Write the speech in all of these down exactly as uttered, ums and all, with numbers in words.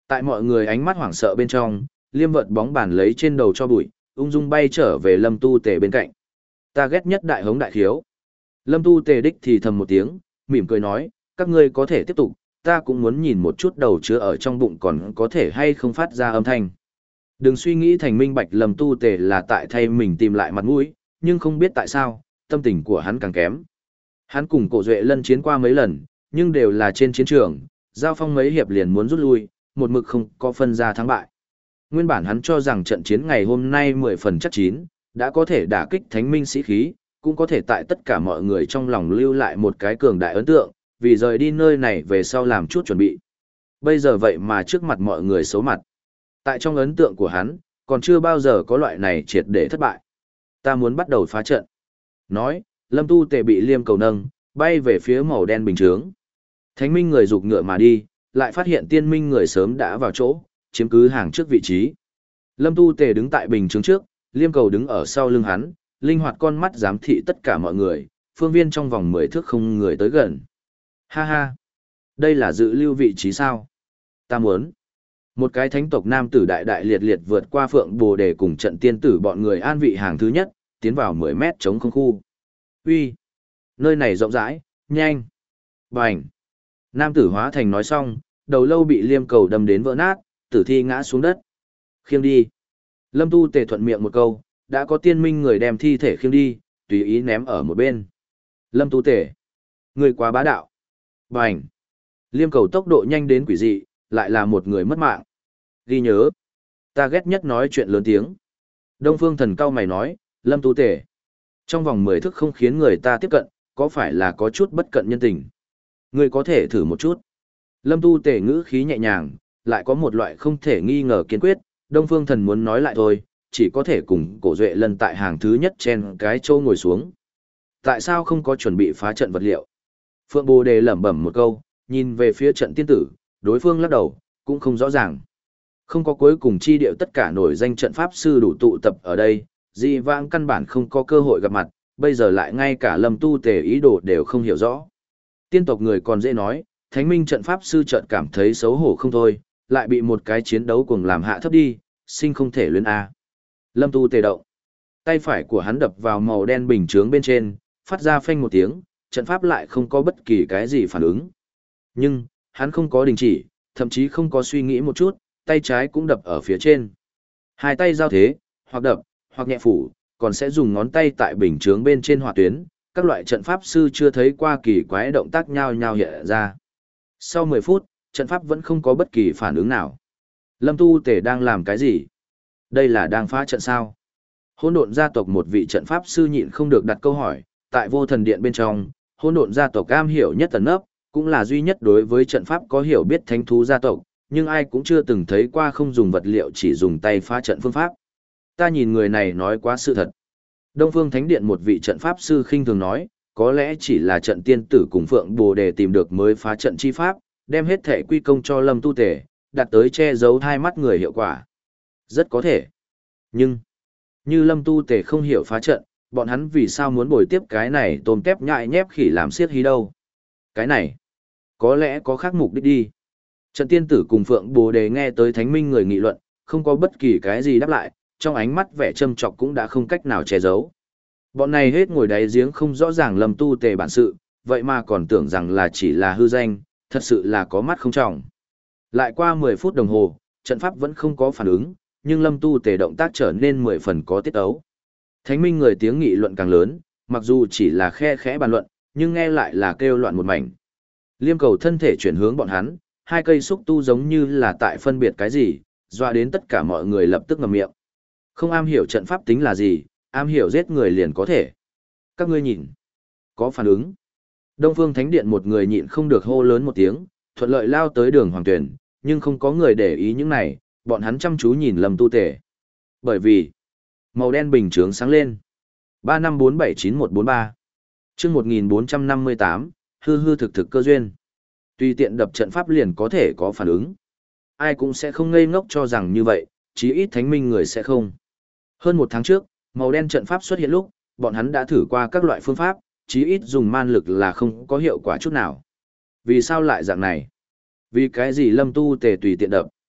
Tại mọi người ánh mắt hoảng sợ bên trong, Liêm vợt bóng bàn lấy trên đầu cho bụi, ung dung bay trở về Lâm Tu Tề bên cạnh. Ta ghét nhất đại hống đại khiếu. Lâm Tu Tề đích thì thầm một tiếng, mỉm cười nói, các ngươi có thể tiếp tục, ta cũng muốn nhìn một chút đầu chứa ở trong bụng còn có thể hay không phát ra âm thanh. Đừng suy nghĩ thành minh bạch Lâm Tu Tề là tại thay mình tìm lại mặt mũi, nhưng không biết tại sao, tâm tình của hắn càng kém. Hắn cùng Cổ Duệ Lân chiến qua mấy lần, nhưng đều là trên chiến trường, giao phong mấy hiệp liền muốn rút lui, một mực không có phân ra thắng bại. Nguyên bản hắn cho rằng trận chiến ngày hôm nay mười phần chắc chín, đã có thể đả kích thánh minh sĩ khí, cũng có thể tại tất cả mọi người trong lòng lưu lại một cái cường đại ấn tượng, vì rời đi nơi này về sau làm chút chuẩn bị. Bây giờ vậy mà trước mặt mọi người xấu mặt. Tại trong ấn tượng của hắn, còn chưa bao giờ có loại này triệt để thất bại. Ta muốn bắt đầu phá trận. Nói, Lâm Tu Tề bị Liêm Cầu nâng, bay về phía màu đen bình chướng. Thánh minh người rục ngựa mà đi, lại phát hiện tiên minh người sớm đã vào chỗ, chiếm cứ hàng trước vị trí. Lâm Tu Tề đứng tại bình chướng trước, Liêm Cầu đứng ở sau lưng hắn, linh hoạt con mắt giám thị tất cả mọi người, phương viên trong vòng mười thước không người tới gần. Ha ha! Đây là dự lưu vị trí sao? Ta muốn. Một cái thánh tộc nam tử đại đại liệt liệt vượt qua phượng bồ đề cùng trận tiên tử bọn người an vị hàng thứ nhất, tiến vào mười mét chống không khu. Uy, nơi này rộng rãi, nhanh. Bành! Nam tử hóa thành nói xong, đầu lâu bị Liêm Cầu đâm đến vỡ nát, tử thi ngã xuống đất. Khiêng đi. Lâm Tu Tề thuận miệng một câu, đã có tiên minh người đem thi thể khiêng đi, tùy ý ném ở một bên. Lâm Tu Tề, người quá bá đạo. Bành! Liêm Cầu tốc độ nhanh đến quỷ dị, lại là một người mất mạng. Ghi nhớ, ta ghét nhất nói chuyện lớn tiếng. Đông Phương Thần cao mày nói, Lâm Tu Tề, trong vòng mười thước không khiến người ta tiếp cận, có phải là có chút bất cận nhân tình? Ngươi có thể thử một chút. Lâm Tu Tề ngữ khí nhẹ nhàng, lại có một loại không thể nghi ngờ kiên quyết, Đông Phương Thần muốn nói lại thôi, chỉ có thể cùng Cổ Duệ Lân tại hàng thứ nhất trên cái châu ngồi xuống. Tại sao không có chuẩn bị phá trận vật liệu? Phượng Bồ Đề lẩm bẩm một câu, nhìn về phía trận tiên tử, đối phương lắc đầu, cũng không rõ ràng. Không có cuối cùng chi điệu tất cả nổi danh trận pháp sư đủ tụ tập ở đây, dị vãng căn bản không có cơ hội gặp mặt, bây giờ lại ngay cả Lâm Tu Tề ý đồ đều không hiểu rõ. Tiên tộc người còn dễ nói, thánh minh trận pháp sư chợt cảm thấy xấu hổ không thôi, lại bị một cái chiến đấu cùng làm hạ thấp đi, sinh không thể luyến A. Lâm Tu Tề động. Tay phải của hắn đập vào màu đen bình chướng bên trên, phát ra phanh một tiếng, trận pháp lại không có bất kỳ cái gì phản ứng. Nhưng, hắn không có đình chỉ, thậm chí không có suy nghĩ một chút, tay trái cũng đập ở phía trên. Hai tay giao thế, hoặc đập, hoặc nhẹ phủ, còn sẽ dùng ngón tay tại bình chướng bên trên hỏa tuyến, các loại trận pháp sư chưa thấy qua kỳ quái động tác nhau nhau hiện ra. Sau mười phút, trận pháp vẫn không có bất kỳ phản ứng nào. Lâm Tu Tề đang làm cái gì? Đây là đang phá trận sao? Hỗn độn gia tộc một vị trận pháp sư nhịn không được đặt câu hỏi, tại Vô Thần Điện bên trong, hỗn độn gia tộc am hiểu nhất tầng nấp, cũng là duy nhất đối với trận pháp có hiểu biết thánh thú gia tộc, nhưng ai cũng chưa từng thấy qua không dùng vật liệu chỉ dùng tay phá trận phương pháp. Ta nhìn người này nói quá sự thật. Đông Phương Thánh Điện một vị trận pháp sư khinh thường nói, có lẽ chỉ là trận tiên tử cùng Phượng Bồ Đề tìm được mới phá trận chi pháp, đem hết thể quy công cho Lâm Tu Tề, đạt tới che giấu hai mắt người hiệu quả. Rất có thể. Nhưng, như Lâm Tu Tề không hiểu phá trận, bọn hắn vì sao muốn bồi tiếp cái này tôm tép nhại nhép khỉ làm xiết hí đâu. Cái này, có lẽ có khác mục đích đi. Trận tiên tử cùng Phượng Bồ Đề nghe tới thánh minh người nghị luận, không có bất kỳ cái gì đáp lại, trong ánh mắt vẻ châm chọc cũng đã không cách nào che giấu. Bọn này hết ngồi đáy giếng không rõ ràng Lâm Tu Tề bản sự, vậy mà còn tưởng rằng là chỉ là hư danh, thật sự là có mắt không trọng. Lại qua mười phút đồng hồ, trận pháp vẫn không có phản ứng, nhưng Lâm Tu Tề động tác trở nên mười phần có tiết ấu. Thánh minh người tiếng nghị luận càng lớn, mặc dù chỉ là khe khẽ bàn luận, nhưng nghe lại là kêu loạn một mảnh. Liêm Cầu thân thể chuyển hướng bọn hắn, hai cây xúc tu giống như là tại phân biệt cái gì, dọa đến tất cả mọi người lập tức ngậm miệng. Không am hiểu trận pháp tính là gì, am hiểu giết người liền có thể. Các ngươi nhìn, có phản ứng. Đông Phương Thánh Điện một người nhịn không được hô lớn một tiếng, thuận lợi lao tới Đường Hoàng Tuyển, nhưng không có người để ý những này, bọn hắn chăm chú nhìn Lâm Tu Tề. Bởi vì, màu đen bình chướng sáng lên. ba năm bốn bảy chín một bốn ba. Chương một nghìn bốn trăm năm mươi tám, hư hư thực thực cơ duyên. Tùy tiện đập trận pháp liền có thể có phản ứng. Ai cũng sẽ không ngây ngốc cho rằng như vậy, chí ít thánh minh người sẽ không. Hơn một tháng trước, màu đen trận pháp xuất hiện lúc, bọn hắn đã thử qua các loại phương pháp, chí ít dùng man lực là không có hiệu quả chút nào. Vì sao lại dạng này? Vì cái gì Lâm Tu Tề tùy tiện đập?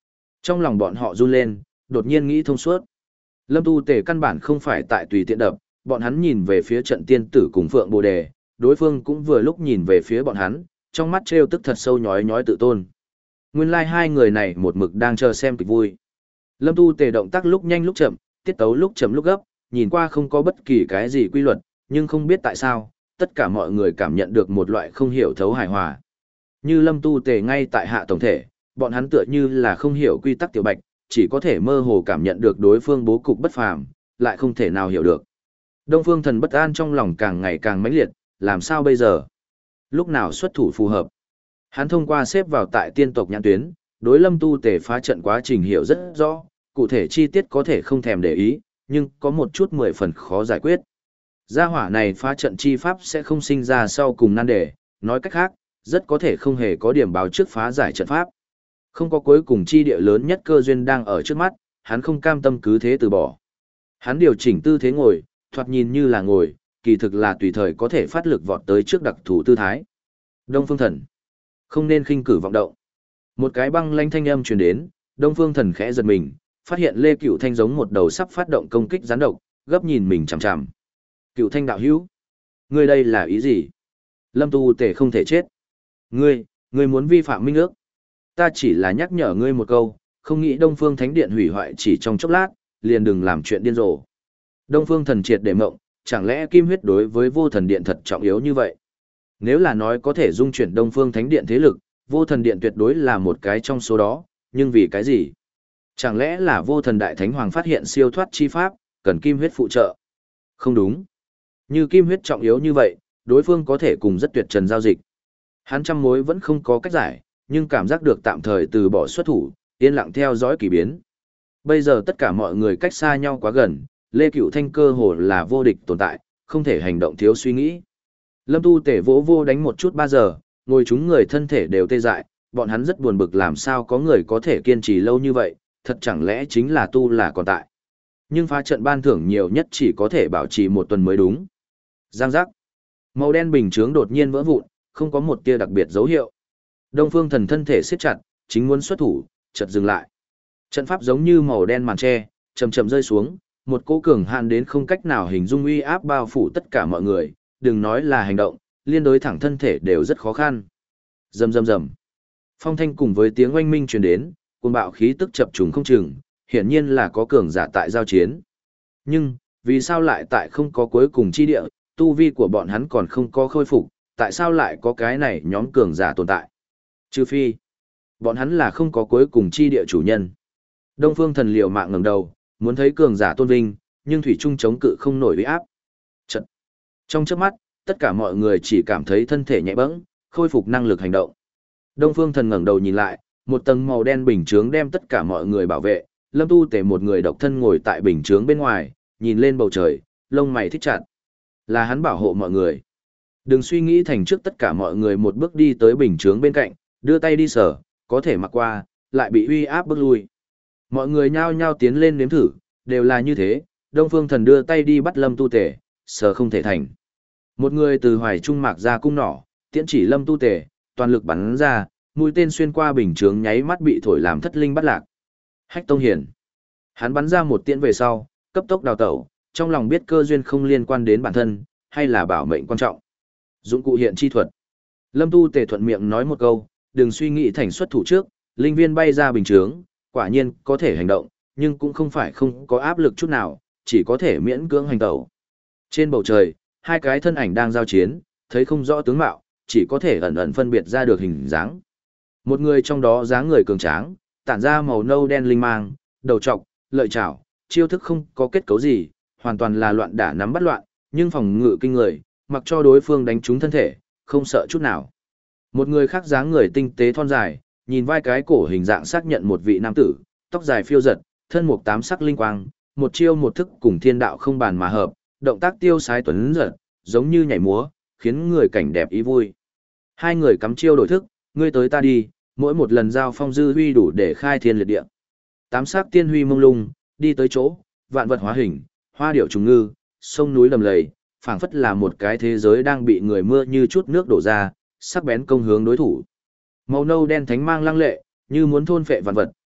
Trong lòng bọn họ run lên, đột nhiên nghĩ thông suốt. Lâm Tu Tề căn bản không phải tại tùy tiện đập, bọn hắn nhìn về phía trận tiên tử cùng Phượng Bồ Đề, đối phương cũng vừa lúc nhìn về phía bọn hắn, trong mắt trêu tức thật sâu nhói nhói tự tôn. Nguyên lai like hai người này một mực đang chờ xem kịch vui. Lâm Tu Tề động tác lúc nhanh lúc chậm, tiết tấu lúc chậm lúc gấp, nhìn qua không có bất kỳ cái gì quy luật, nhưng không biết tại sao, tất cả mọi người cảm nhận được một loại không hiểu thấu hài hòa. Như Lâm Tu Tề ngay tại hạ tổng thể, bọn hắn tựa như là không hiểu quy tắc tiểu bạch, chỉ có thể mơ hồ cảm nhận được đối phương bố cục bất phàm, lại không thể nào hiểu được. Đông Phương Thần bất an trong lòng càng ngày càng mãnh liệt, làm sao bây giờ? Lúc nào xuất thủ phù hợp? Hắn thông qua xếp vào tại tiên tộc nhãn tuyến, đối Lâm Tu Tề phá trận quá trình hiểu rất rõ, cụ thể chi tiết có thể không thèm để ý, nhưng có một chút mười phần khó giải quyết. Gia hỏa này phá trận chi pháp sẽ không sinh ra sau cùng nan đề, nói cách khác, rất có thể không hề có điểm báo trước phá giải trận pháp. Không có cuối cùng chi địa lớn nhất cơ duyên đang ở trước mắt, hắn không cam tâm cứ thế từ bỏ. Hắn điều chỉnh tư thế ngồi, thoạt nhìn như là ngồi, kỳ thực là tùy thời có thể phát lực vọt tới trước đặc thủ tư thái. Đông Phương Thần, không nên khinh cử vọng động. Một cái băng lanh thanh âm truyền đến, Đông Phương Thần khẽ giật mình, phát hiện Lê Cửu Thanh giống một đầu sắp phát động công kích gián độc, gấp nhìn mình chằm chằm. Cửu Thanh đạo hữu, ngươi đây là ý gì? Lâm Tu Tề không thể chết. Ngươi, ngươi muốn vi phạm minh ước. Ta chỉ là nhắc nhở ngươi một câu, không nghĩ Đông Phương Thánh Điện hủy hoại chỉ trong chốc lát, liền đừng làm chuyện điên rồ. Đông Phương Thần triệt để mộng, chẳng lẽ kim huyết đối với Vô Thần Điện thật trọng yếu như vậy? Nếu là nói có thể dung chuyển Đông Phương Thánh Điện thế lực, Vô Thần Điện tuyệt đối là một cái trong số đó, nhưng vì cái gì? Chẳng lẽ là Vô Thần Đại Thánh Hoàng phát hiện siêu thoát chi pháp, cần kim huyết phụ trợ? Không đúng. Như kim huyết trọng yếu như vậy, đối phương có thể cùng rất tuyệt trần giao dịch. Hắn trăm mối vẫn không có cách giải, nhưng cảm giác được tạm thời từ bỏ xuất thủ, yên lặng theo dõi kỳ biến. Bây giờ tất cả mọi người cách xa nhau quá gần, Lê Cửu Thanh cơ hồ là vô địch tồn tại, không thể hành động thiếu suy nghĩ. Lâm Tu Tể vỗ vô đánh một chút ba giờ, ngồi chúng người thân thể đều tê dại, bọn hắn rất buồn bực làm sao có người có thể kiên trì lâu như vậy, thật chẳng lẽ chính là tu là còn tại. Nhưng phá trận ban thưởng nhiều nhất chỉ có thể bảo trì một tuần mới đúng. Giang giác. Màu đen bình chướng đột nhiên vỡ vụn, không có một tia đặc biệt dấu hiệu. Đông Phương Thần thân thể siết chặt, chính muốn xuất thủ, chợt dừng lại. Trận pháp giống như màu đen màn che, chậm chậm rơi xuống, một cỗ cường hạn đến không cách nào hình dung uy áp bao phủ tất cả mọi người, đừng nói là hành động, liên đối thẳng thân thể đều rất khó khăn. Rầm rầm rầm. Phong thanh cùng với tiếng oanh minh truyền đến, cuồng bạo khí tức chập trùng không chừng, hiển nhiên là có cường giả tại giao chiến. Nhưng, vì sao lại tại không có cuối cùng chi địa, tu vi của bọn hắn còn không có khôi phục, tại sao lại có cái này nhóm cường giả tồn tại? Trừ phi, bọn hắn là không có cuối cùng chi địa chủ nhân. Đông Phương Thần liều mạng ngẩng đầu, muốn thấy cường giả tôn vinh, nhưng thủy trung chống cự không nổi uy áp. Chợt, trong chớp mắt, tất cả mọi người chỉ cảm thấy thân thể nhẹ bẫng, khôi phục năng lực hành động. Đông Phương Thần ngẩng đầu nhìn lại, một tầng màu đen bình chướng đem tất cả mọi người bảo vệ, Lâm Tu Tể một người độc thân ngồi tại bình chướng bên ngoài, nhìn lên bầu trời, lông mày thích chặt. Là hắn bảo hộ mọi người. Đừng suy nghĩ thành trước tất cả mọi người một bước đi tới bình chướng bên cạnh, đưa tay đi sở, có thể mặc qua, lại bị uy áp bước lui. Mọi người nhao nhao tiến lên nếm thử, đều là như thế, Đông Phương Thần đưa tay đi bắt Lâm Tu Tể, sở không thể thành. Một người từ hoài trung mạc ra cung nỏ, tiễn chỉ Lâm Tu Tể, toàn lực bắn ra, mũi tên xuyên qua bình chướng nháy mắt bị thổi làm thất linh bắt lạc. Hách Tông Hiển. Hắn bắn ra một tiễn về sau, cấp tốc đào tẩu, trong lòng biết cơ duyên không liên quan đến bản thân, hay là bảo mệnh quan trọng. Dụng cụ hiện chi thuật. Lâm Tu Tề thuận miệng nói một câu, đừng suy nghĩ thành xuất thủ trước, linh viên bay ra bình chướng, quả nhiên có thể hành động, nhưng cũng không phải không có áp lực chút nào, chỉ có thể miễn cưỡng hành tẩu. Trên bầu trời, hai cái thân ảnh đang giao chiến, thấy không rõ tướng mạo, chỉ có thể ẩn ẩn phân biệt ra được hình dáng. Một người trong đó dáng người cường tráng, tản ra màu nâu đen linh mang, đầu trọc, lợi chảo, chiêu thức không có kết cấu gì, hoàn toàn là loạn đả nắm bắt loạn, nhưng phòng ngự kinh người, mặc cho đối phương đánh trúng thân thể, không sợ chút nào. Một người khác dáng người tinh tế thon dài, nhìn vai cái cổ hình dạng xác nhận một vị nam tử, tóc dài phiêu giật, thân mục tám sắc linh quang, một chiêu một thức cùng thiên đạo không bàn mà hợp, động tác tiêu sái tuấn giật, giống như nhảy múa, khiến người cảnh đẹp ý vui. Hai người cắm chiêu đổi thức, ngươi tới ta đi, mỗi một lần giao phong dư huy đủ để khai thiên liệt địa. Tám sắc tiên huy mông lung, đi tới chỗ, vạn vật hóa hình, hoa điểu trùng ngư, sông núi lầm lầy, phảng phất là một cái thế giới đang bị người mưa như chút nước đổ ra, sắc bén công hướng đối thủ. Màu nâu đen thánh mang lăng lệ, như muốn thôn phệ vạn vật,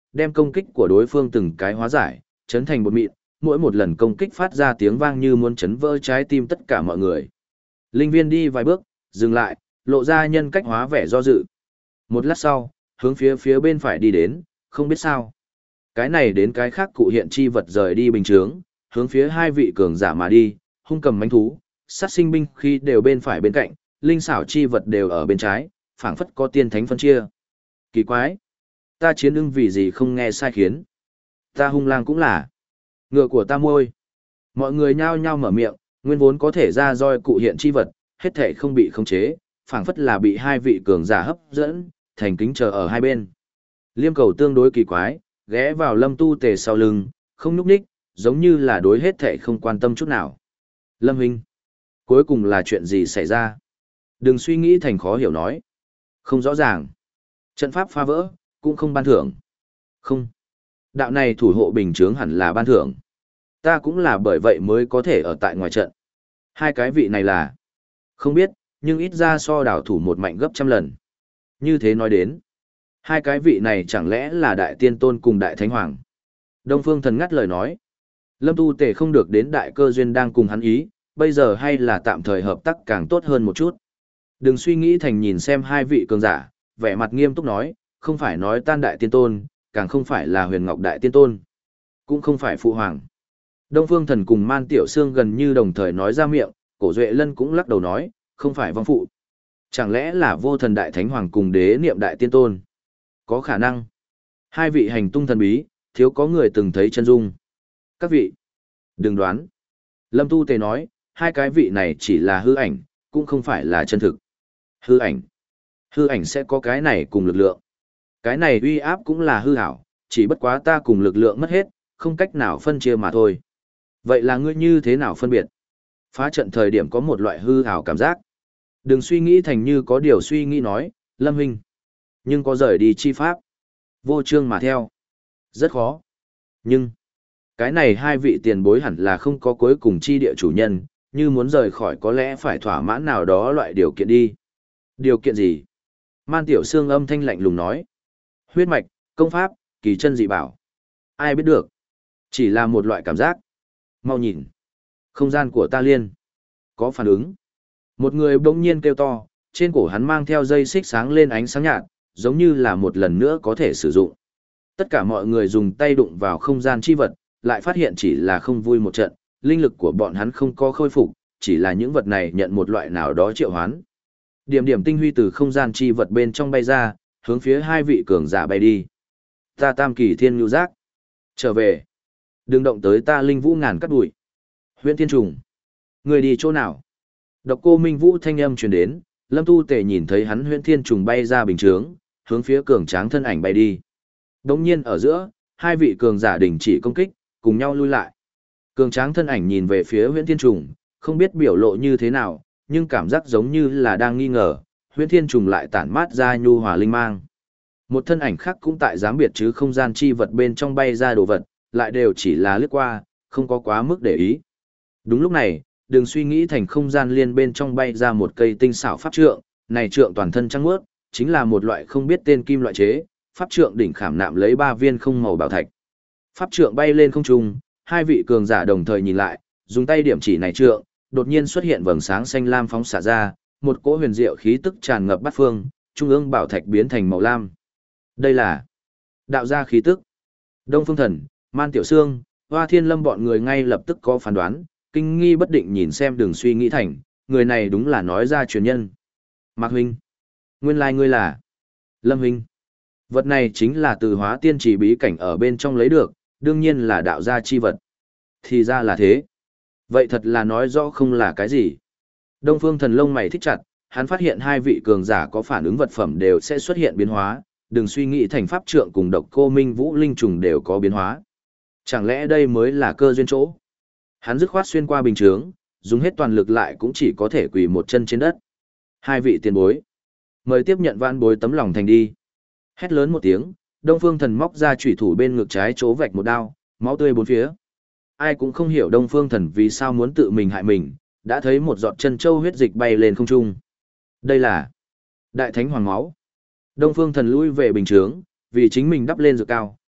đem công kích của đối phương từng cái hóa giải, chấn thành bột mịn, mỗi một lần công kích phát ra tiếng vang như muốn chấn vỡ trái tim tất cả mọi người. Linh viên đi vài bước, dừng lại, lộ ra nhân cách hóa vẻ do dự. Một lát sau, hướng phía phía bên phải đi đến, không biết sao. Cái này đến cái khác cụ hiện chi vật rời đi bình chướng, hướng phía hai vị cường giả mà đi, hung cầm mãnh thú, sát sinh binh khi đều bên phải bên cạnh, linh xảo chi vật đều ở bên trái, phảng phất có tiên thánh phân chia. Kỳ quái, ta chiến ưng vì gì không nghe sai khiến? Ta hung lang cũng là. Ngựa của ta môi. Mọi người nhao nhao mở miệng, nguyên vốn có thể ra roi cụ hiện chi vật, hết thể không bị khống chế, phảng phất là bị hai vị cường giả hấp dẫn, thành kính chờ ở hai bên. Liêm cầu tương đối kỳ quái, ghé vào Lâm Tu Tề sau lưng, không nhúc nhích, giống như là đối hết thể không quan tâm chút nào. Lâm huynh, cuối cùng là chuyện gì xảy ra? Đừng suy nghĩ thành khó hiểu nói. Không rõ ràng. Trận pháp phá vỡ, cũng không ban thưởng. Không. Đạo này thủ hộ bình chướng hẳn là ban thưởng. Ta cũng là bởi vậy mới có thể ở tại ngoài trận. Hai cái vị này là... Không biết, nhưng ít ra so đảo thủ một mạnh gấp trăm lần. Như thế nói đến. Hai cái vị này chẳng lẽ là đại tiên tôn cùng đại thánh hoàng. Đông Phương Thần ngắt lời nói. Lâm Tu Tề không được đến đại cơ duyên đang cùng hắn ý, bây giờ hay là tạm thời hợp tác càng tốt hơn một chút. Đừng suy nghĩ thành nhìn xem hai vị cường giả, vẻ mặt nghiêm túc nói, không phải nói tan đại tiên tôn, càng không phải là huyền ngọc đại tiên tôn, cũng không phải phụ hoàng. Đông Phương Thần cùng Man Tiểu Sương gần như đồng thời nói ra miệng, Cổ Duệ Lân cũng lắc đầu nói, không phải vong phụ. Chẳng lẽ là vô thần đại thánh hoàng cùng đế niệm đại tiên tôn? Có khả năng. Hai vị hành tung thần bí, thiếu có người từng thấy chân dung. Các vị, đừng đoán. Lâm Tu Tề nói, hai cái vị này chỉ là hư ảnh, cũng không phải là chân thực. Hư ảnh. Hư ảnh sẽ có cái này cùng lực lượng. Cái này uy áp cũng là hư ảo, chỉ bất quá ta cùng lực lượng mất hết, không cách nào phân chia mà thôi. Vậy là ngươi như thế nào phân biệt? Phá trận thời điểm có một loại hư ảo cảm giác. Đừng suy nghĩ thành như có điều suy nghĩ nói, Lâm huynh. Nhưng có rời đi chi pháp. Vô chương mà theo. Rất khó. Nhưng, cái này hai vị tiền bối hẳn là không có cuối cùng chi địa chủ nhân, như muốn rời khỏi có lẽ phải thỏa mãn nào đó loại điều kiện đi. Điều kiện gì? Man Tiểu Sương âm thanh lạnh lùng nói. Huyết mạch, công pháp, kỳ chân dị bảo. Ai biết được. Chỉ là một loại cảm giác. Mau nhìn. Không gian của ta liên. Có phản ứng. Một người bỗng nhiên kêu to, trên cổ hắn mang theo dây xích sáng lên ánh sáng nhạt, giống như là một lần nữa có thể sử dụng. Tất cả mọi người dùng tay đụng vào không gian chi vật, lại phát hiện chỉ là không vui một trận, linh lực của bọn hắn không có khôi phục, chỉ là những vật này nhận một loại nào đó triệu hoán. Điểm điểm tinh huy từ không gian chi vật bên trong bay ra, hướng phía hai vị cường giả bay đi. Ta tam kỳ thiên nhu giác. Trở về. Đừng động tới ta linh vũ ngàn cắt bụi. Huyễn Thiên Trùng. Người đi chỗ nào? Độc Cô Minh Vũ thanh âm truyền đến, Lâm Tu Tề nhìn thấy hắn Huyễn Thiên Trùng bay ra bình chướng, hướng phía cường tráng thân ảnh bay đi. Đống nhiên ở giữa, hai vị cường giả đình chỉ công kích, cùng nhau lui lại. Cường tráng thân ảnh nhìn về phía Huyễn Thiên Trùng, không biết biểu lộ như thế nào, nhưng cảm giác giống như là đang nghi ngờ, Huyễn Thiên Trùng lại tản mát ra nhu hòa linh mang. Một thân ảnh khác cũng tại giám biệt chứ không gian chi vật bên trong bay ra đồ vật, lại đều chỉ là lướt qua, không có quá mức để ý. Đúng lúc này, đừng suy nghĩ thành không gian liên bên trong bay ra một cây tinh xảo pháp trượng, này trượng toàn thân trắng muốt, chính là một loại không biết tên kim loại chế, pháp trượng đỉnh khảm nạm lấy ba viên không màu bảo thạch. Pháp trượng bay lên không trung, hai vị cường giả đồng thời nhìn lại, dùng tay điểm chỉ này trượng, đột nhiên xuất hiện vầng sáng xanh lam phóng xạ ra, một cỗ huyền diệu khí tức tràn ngập bát phương, trung ương bảo thạch biến thành màu lam. Đây là đạo gia khí tức. Đông Phương Thần, Man Tiểu Sương, Hoa Thiên Lâm bọn người ngay lập tức có phán đoán, kinh nghi bất định nhìn xem Đường suy nghĩ thành, người này đúng là nói ra truyền nhân. Mạc huynh, nguyên lai ngươi là Lâm huynh. Vật này chính là từ Hóa Tiên Chỉ bí cảnh ở bên trong lấy được, đương nhiên là đạo gia chi vật. Thì ra là thế. Vậy thật là nói rõ không là cái gì. Đông Phương Thần lông mày thích chặt, hắn phát hiện hai vị cường giả có phản ứng vật phẩm đều sẽ xuất hiện biến hóa, đừng suy nghĩ thành pháp trượng cùng Độc Cô Minh Vũ linh trùng đều có biến hóa. Chẳng lẽ đây mới là cơ duyên chỗ? Hắn dứt khoát xuyên qua bình chướng, dùng hết toàn lực lại cũng chỉ có thể quỳ một chân trên đất. Hai vị tiền bối, mời tiếp nhận vãn bối tấm lòng thành đi. Hét lớn một tiếng, Đông Phương Thần móc ra chủy thủ bên ngực trái chỗ vạch một đao, máu tươi bốn phía. Ai cũng không hiểu Đông Phương Thần vì sao muốn tự mình hại mình, đã thấy một giọt chân châu huyết dịch bay lên không trung. Đây là Đại Thánh Hoàng máu. Đông Phương Thần lui về bình chướng, vì chính mình đắp lên dược cao,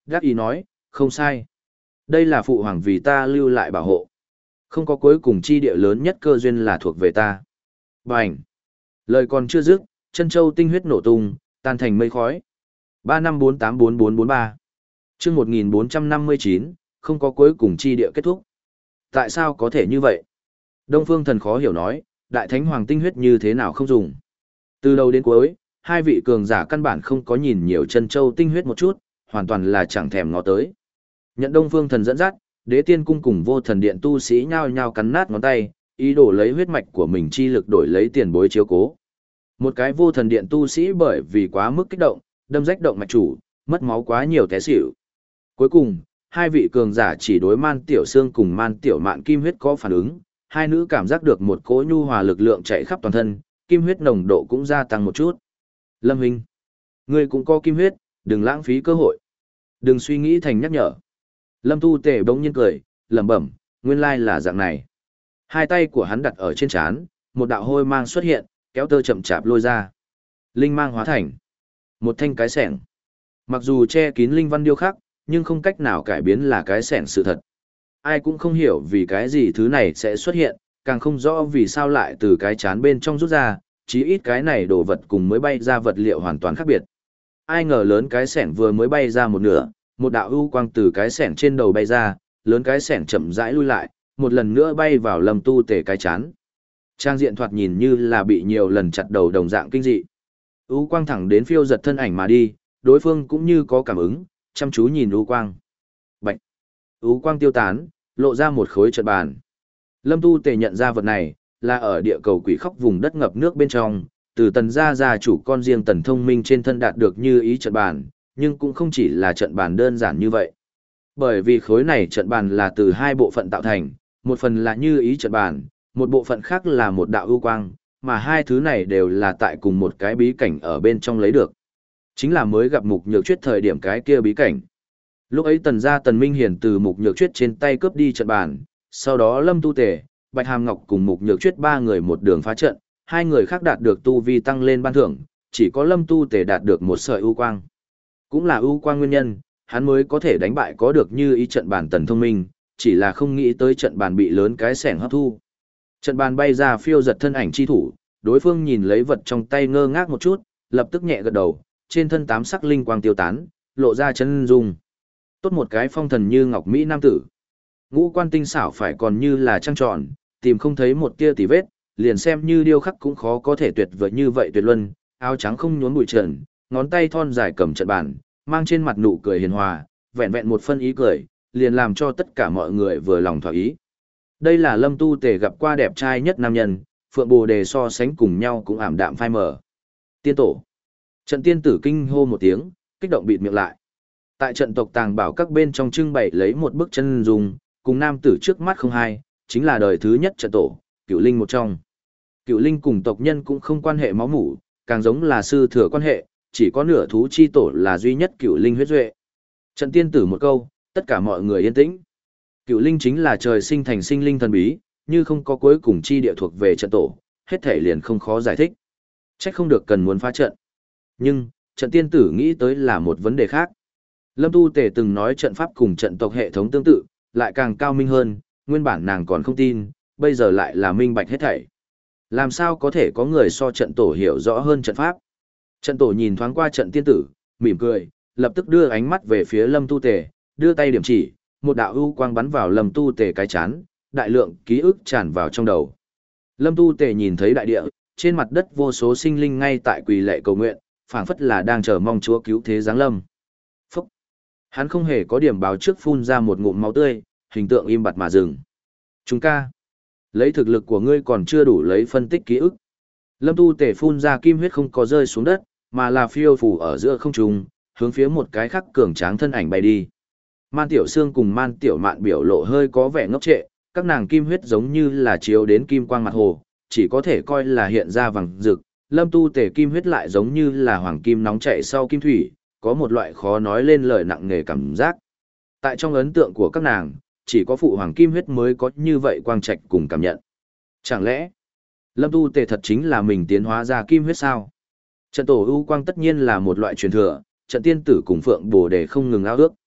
đáp ý nói, không sai. Đây là phụ hoàng vì ta lưu lại bảo hộ. Không có cuối cùng chi địa lớn nhất cơ duyên là thuộc về ta. Bành! Lời còn chưa dứt, chân châu tinh huyết nổ tung, tan thành mây khói. ba năm bốn tám bốn bốn bốn ba chương một nghìn bốn trăm năm mươi chín, không có cuối cùng chi địa kết thúc. Tại sao có thể như vậy? Đông Phương Thần khó hiểu nói, đại thánh hoàng tinh huyết như thế nào không dùng. Từ đầu đến cuối, hai vị cường giả căn bản không có nhìn nhiều chân châu tinh huyết một chút, hoàn toàn là chẳng thèm ngó tới. Nhận Đông Phương Thần dẫn dắt, Đế Tiên cung cùng Vô Thần Điện tu sĩ nhao nhao cắn nát ngón tay, ý đồ lấy huyết mạch của mình chi lực đổi lấy tiền bối chiếu cố. Một cái Vô Thần Điện tu sĩ bởi vì quá mức kích động, đâm rách động mạch chủ, mất máu quá nhiều té xỉu. Cuối cùng, hai vị cường giả chỉ đối Man Tiểu Sương cùng Man Tiểu Mạn kim huyết có phản ứng, hai nữ cảm giác được một cỗ nhu hòa lực lượng chạy khắp toàn thân, kim huyết nồng độ cũng gia tăng một chút. Lâm Hinh, ngươi cũng có kim huyết, đừng lãng phí cơ hội. Đừng suy nghĩ thành nhắc nhở. Lâm Tu Tề bỗng nhiên cười, lẩm bẩm, nguyên lai là dạng này. Hai tay của hắn đặt ở trên trán, một đạo hôi mang xuất hiện, kéo tơ chậm chạp lôi ra. Linh mang hóa thành một thanh cái xẻng. Mặc dù che kín linh văn điêu khắc, nhưng không cách nào cải biến là cái xẻng sự thật. Ai cũng không hiểu vì cái gì thứ này sẽ xuất hiện, càng không rõ vì sao lại từ cái chán bên trong rút ra, chí ít cái này đồ vật cùng mới bay ra vật liệu hoàn toàn khác biệt. Ai ngờ lớn cái xẻng vừa mới bay ra một nửa, một đạo ưu quang từ cái xẻng trên đầu bay ra, lớn cái xẻng chậm rãi lui lại, một lần nữa bay vào Lâm Tu Tề cái chán. Trang diện thoạt nhìn như là bị nhiều lần chặt đầu đồng dạng kinh dị. Ưu quang thẳng đến phiêu giật thân ảnh mà đi, đối phương cũng như có cảm ứng, chăm chú nhìn ưu quang. Bạch! Ưu quang tiêu tán, lộ ra một khối trận bàn. Lâm Tu Tề nhận ra vật này, là ở địa cầu quỷ khóc vùng đất ngập nước bên trong, từ tần gia gia chủ con riêng tần thông minh trên thân đạt được như ý trận bàn, nhưng cũng không chỉ là trận bàn đơn giản như vậy. Bởi vì khối này trận bàn là từ hai bộ phận tạo thành, một phần là như ý trận bàn, một bộ phận khác là một đạo ưu quang, mà hai thứ này đều là tại cùng một cái bí cảnh ở bên trong lấy được. Chính là mới gặp Mục Nhược Chuyết thời điểm cái kia bí cảnh. Lúc ấy tần gia Tần Minh Hiển từ Mục Nhược Chuyết trên tay cướp đi trận bàn, sau đó Lâm Tu Tề, Bạch Hàm Ngọc cùng Mục Nhược Chuyết ba người một đường phá trận, hai người khác đạt được tu vi tăng lên ban thưởng, chỉ có Lâm Tu Tề đạt được một sợi ưu quang. Cũng là ưu quang nguyên nhân, hắn mới có thể đánh bại có được như ý trận bàn Tần Thông Minh, chỉ là không nghĩ tới trận bàn bị lớn cái xẻng hấp thu. Trận bàn bay ra phiêu giật thân ảnh chi thủ, đối phương nhìn lấy vật trong tay ngơ ngác một chút, lập tức nhẹ gật đầu, trên thân tám sắc linh quang tiêu tán, lộ ra chân dung. Tốt một cái phong thần như ngọc mỹ nam tử. Ngũ quan tinh xảo phải còn như là trăng tròn, tìm không thấy một tia tì vết, liền xem như điêu khắc cũng khó có thể tuyệt vời như vậy tuyệt luân, áo trắng không nhốn bụi trần, ngón tay thon dài cầm trận bàn, mang trên mặt nụ cười hiền hòa, vẹn vẹn một phân ý cười, liền làm cho tất cả mọi người vừa lòng thỏa ý. Đây là Lâm Tu Tề gặp qua đẹp trai nhất nam nhân, Phượng Bồ Đề so sánh cùng nhau cũng ảm đạm phai mờ. Tiên tổ. Trận tiên tử kinh hô một tiếng, kích động bịt miệng lại. Tại trận tộc tàng bảo các bên trong trưng bày lấy một bức chân dung, cùng nam tử trước mắt không hai, chính là đời thứ nhất trận tổ, Cửu Linh một trong. Cửu Linh cùng tộc nhân cũng không quan hệ máu mủ, càng giống là sư thừa quan hệ, chỉ có nửa thú chi tổ là duy nhất Cửu Linh huyết duệ. Trận tiên tử một câu, tất cả mọi người yên tĩnh. Cửu Linh chính là trời sinh thành sinh linh thần bí, như không có cuối cùng chi địa thuộc về trận tổ, hết thể liền không khó giải thích. Trách không được cần muốn phá trận. Nhưng, trận tiên tử nghĩ tới là một vấn đề khác. Lâm Tu Tề từng nói trận pháp cùng trận tộc hệ thống tương tự, lại càng cao minh hơn, nguyên bản nàng còn không tin, bây giờ lại là minh bạch hết thảy. Làm sao có thể có người so trận tổ hiểu rõ hơn trận pháp? Trận tổ nhìn thoáng qua trận tiên tử, mỉm cười, lập tức đưa ánh mắt về phía Lâm Tu Tề, đưa tay điểm chỉ, một đạo ưu quang bắn vào Lâm Tu Tề cái chán, đại lượng ký ức tràn vào trong đầu. Lâm Tu Tề nhìn thấy đại địa, trên mặt đất vô số sinh linh ngay tại quỳ lạy cầu nguyện, phảng phất là đang chờ mong Chúa cứu thế giáng lâm. Phúc! Hắn không hề có điểm báo trước phun ra một ngụm máu tươi, hình tượng im bặt mà dừng. Chúng ca! Lấy thực lực của ngươi còn chưa đủ lấy phân tích ký ức. Lâm Tu Tề phun ra kim huyết không có rơi xuống đất, mà là phiêu phù ở giữa không trung, hướng phía một cái khắc cường tráng thân ảnh bay đi. Man Tiểu Sương cùng Man Tiểu Mạn biểu lộ hơi có vẻ ngốc trệ, các nàng kim huyết giống như là chiếu đến kim quang mặt hồ, chỉ có thể coi là hiện ra vàng rực. Lâm Tu Tề kim huyết lại giống như là hoàng kim nóng chảy sau kim thủy, có một loại khó nói lên lời nặng nề cảm giác. Tại trong ấn tượng của các nàng, chỉ có phụ hoàng kim huyết mới có như vậy quang trạch cùng cảm nhận. Chẳng lẽ, Lâm Tu Tề thật chính là mình tiến hóa ra kim huyết sao? Trận tổ ưu quang tất nhiên là một loại truyền thừa, trận tiên tử cùng Phượng Bồ Đề không ngừng ao ước.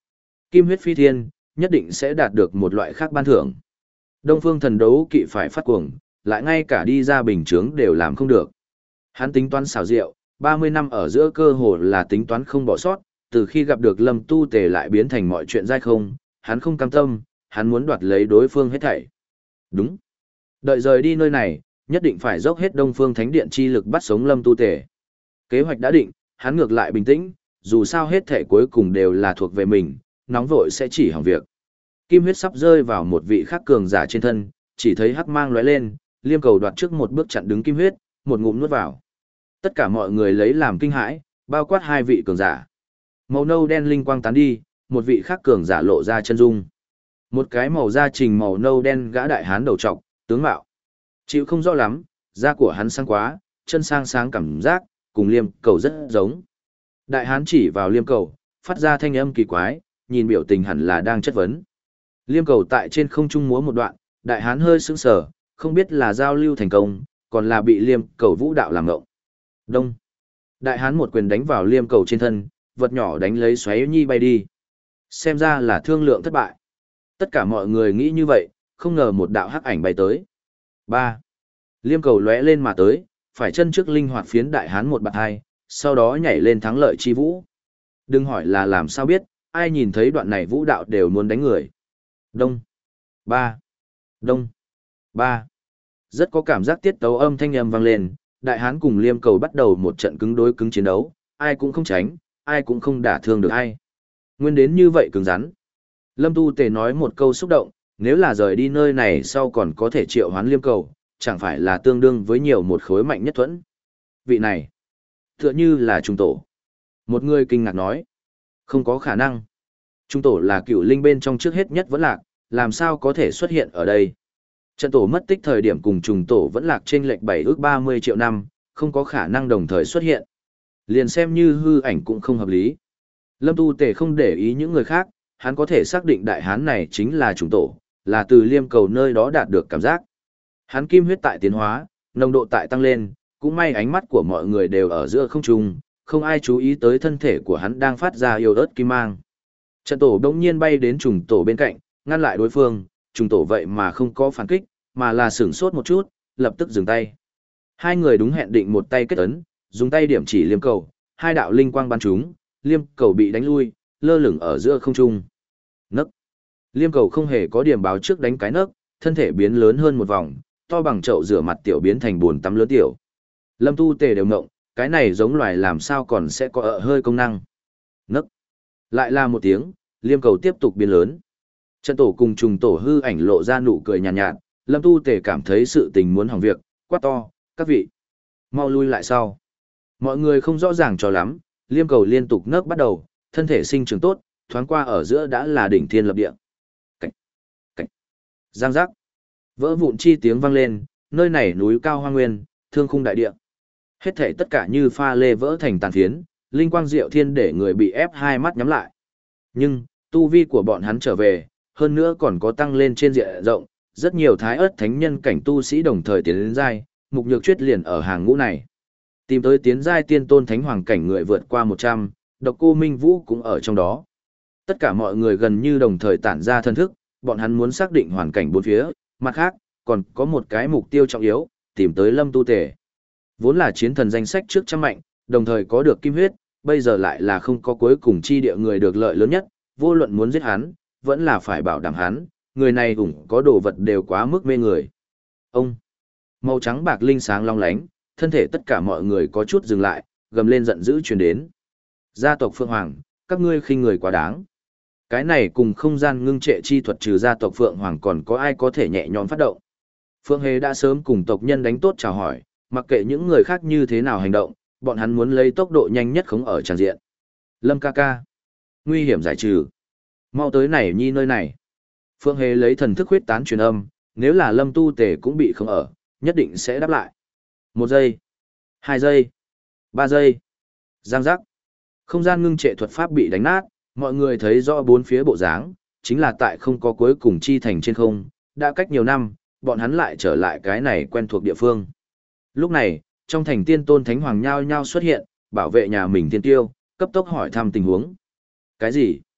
Kim huyết phi thiên, nhất định sẽ đạt được một loại khác ban thưởng. Đông Phương Thần Đấu Kỵ phải phát cuồng, lại ngay cả đi ra bình chướng đều làm không được. Hắn tính toán xảo diệu, ba mươi năm ở giữa cơ hồ là tính toán không bỏ sót, từ khi gặp được Lâm Tu Tề lại biến thành mọi chuyện dai không, hắn không cam tâm, hắn muốn đoạt lấy đối phương hết thảy. Đúng. Đợi rời đi nơi này, nhất định phải dốc hết Đông Phương Thánh Điện chi lực bắt sống Lâm Tu Tề. Kế hoạch đã định, hắn ngược lại bình tĩnh, dù sao hết thảy cuối cùng đều là thuộc về mình, nóng vội sẽ chỉ hỏng việc. Kim huyết sắp rơi vào một vị khắc cường giả trên thân, chỉ thấy hắc mang lóe lên, liêm cầu đoạt trước một bước chặn đứng kim huyết, một ngụm nuốt vào. Tất cả mọi người lấy làm kinh hãi, bao quát hai vị cường giả. Màu nâu đen linh quang tán đi, một vị khắc cường giả lộ ra chân dung. Một cái màu da trình màu nâu đen gã đại hán đầu trọc, tướng mạo. Chịu không rõ lắm, da của hắn sáng quá, chân sang sáng cảm giác, cùng liêm cầu rất giống. Đại hán chỉ vào liêm cầu, phát ra thanh âm kỳ quái, nhìn biểu tình hẳn là đang chất vấn. Liêm cầu tại trên không trung múa một đoạn, đại hán hơi sững sờ, không biết là giao lưu thành công, còn là bị liêm cầu vũ đạo làm ngộng. Đông. Đại hán một quyền đánh vào liêm cầu trên thân, vật nhỏ đánh lấy xoáy nhi bay đi. Xem ra là thương lượng thất bại. Tất cả mọi người nghĩ như vậy, không ngờ một đạo hắc ảnh bay tới. Ba. Liêm cầu lóe lên mà tới, phải chân trước linh hoạt phiến đại hán một bạt hai, sau đó nhảy lên thắng lợi chi vũ. Đừng hỏi là làm sao biết, ai nhìn thấy đoạn này vũ đạo đều muốn đánh người. Đông. Ba. Đông. Ba. Rất có cảm giác tiết tấu âm thanh âm vang lên, đại hán cùng liêm cầu bắt đầu một trận cứng đối cứng chiến đấu, ai cũng không tránh, ai cũng không đả thương được ai. Nguyên đến như vậy cứng rắn. Lâm Tu Tề nói một câu xúc động, nếu là rời đi nơi này sau còn có thể triệu hoán liêm cầu, chẳng phải là tương đương với nhiều một khối mạnh nhất thuẫn. Vị này, tựa như là trung tổ. Một người kinh ngạc nói, không có khả năng. Trung tổ là cựu linh bên trong trước hết nhất vẫn lạc, làm sao có thể xuất hiện ở đây. Trận tổ mất tích thời điểm cùng trùng tổ vẫn lạc trên lệch bảy ước ba mươi triệu năm, không có khả năng đồng thời xuất hiện. Liền xem như hư ảnh cũng không hợp lý. Lâm Tu Tề không để ý những người khác, hắn có thể xác định đại hán này chính là trùng tổ, là từ liêm cầu nơi đó đạt được cảm giác. Hắn kim huyết tại tiến hóa, nồng độ tại tăng lên, cũng may ánh mắt của mọi người đều ở giữa không trung, không ai chú ý tới thân thể của hắn đang phát ra yêu ớt kim mang. Trận tổ đống nhiên bay đến trùng tổ bên cạnh, ngăn lại đối phương, trùng tổ vậy mà không có phản kích, mà là sửng sốt một chút, lập tức dừng tay. Hai người đúng hẹn định một tay kết ấn, dùng tay điểm chỉ liêm cầu, hai đạo linh quang bắn trúng, liêm cầu bị đánh lui, lơ lửng ở giữa không trung. Nấc. Liêm cầu không hề có điểm báo trước đánh cái nấc, thân thể biến lớn hơn một vòng, to bằng chậu rửa mặt tiểu biến thành bồn tắm lớn tiểu. Lâm Tu Tề đều ngộng, cái này giống loài làm sao còn sẽ có ợ hơi công năng. Nấc. Lại là một tiếng, liêm cầu tiếp tục biến lớn. Trận tổ cùng trùng tổ hư ảnh lộ ra nụ cười nhàn nhạt, nhạt, Lâm Tu Tề cảm thấy sự tình muốn hỏng việc, quát to, các vị, mau lui lại sau. Mọi người không rõ ràng cho lắm, liêm cầu liên tục nấc bắt đầu, thân thể sinh trưởng tốt, thoáng qua ở giữa đã là đỉnh thiên lập địa. Cảnh, cảnh, giang giác, vỡ vụn chi tiếng vang lên, nơi này núi cao hoang nguyên, thương khung đại địa. Hết thể tất cả như pha lê vỡ thành tàn phiến, linh quang diệu thiên để người bị ép hai mắt nhắm lại. Nhưng, tu vi của bọn hắn trở về, hơn nữa còn có tăng lên trên diện rộng, rất nhiều thái ớt thánh nhân cảnh tu sĩ đồng thời tiến đến giai, mục nhược chuyết liền ở hàng ngũ này. Tìm tới tiến giai tiên tôn thánh hoàng cảnh người vượt qua một trăm, độc cô Minh Vũ cũng ở trong đó. Tất cả mọi người gần như đồng thời tản ra thân thức, bọn hắn muốn xác định hoàn cảnh bốn phía, mặt khác, còn có một cái mục tiêu trọng yếu, tìm tới Lâm Tu Tề. Vốn là chiến thần danh sách trước trăm mạnh, đồng thời có được kim huyết, bây giờ lại là không có cuối cùng chi địa người được lợi lớn nhất, vô luận muốn giết hắn, vẫn là phải bảo đảm hắn, người này ủng có đồ vật đều quá mức mê người. Ông, màu trắng bạc linh sáng long lánh, thân thể tất cả mọi người có chút dừng lại, gầm lên giận dữ truyền đến. Gia tộc Phượng Hoàng, các ngươi khinh người quá đáng. Cái này cùng không gian ngưng trệ chi thuật trừ gia tộc Phượng Hoàng còn có ai có thể nhẹ nhõm phát động. Phượng Hề đã sớm cùng tộc nhân đánh tốt chào hỏi, mặc kệ những người khác như thế nào hành động, bọn hắn muốn lấy tốc độ nhanh nhất khống ở tràng diện. Lâm ca ca, nguy hiểm giải trừ. Mau tới này nhi nơi này. Phượng Hề lấy thần thức huyết tán truyền âm, nếu là Lâm Tu Tề cũng bị không ở, nhất định sẽ đáp lại. Một giây, hai giây, ba giây. Giang giác. Không gian ngưng trệ thuật pháp bị đánh nát, mọi người thấy rõ bốn phía bộ dáng, chính là tại không có cuối cùng chi thành trên không, đã cách nhiều năm, bọn hắn lại trở lại cái này quen thuộc địa phương. Lúc này, trong thành tiên tôn thánh hoàng nhao nhao xuất hiện, bảo vệ nhà mình tiên tiêu, cấp tốc hỏi thăm tình huống. Cái gì?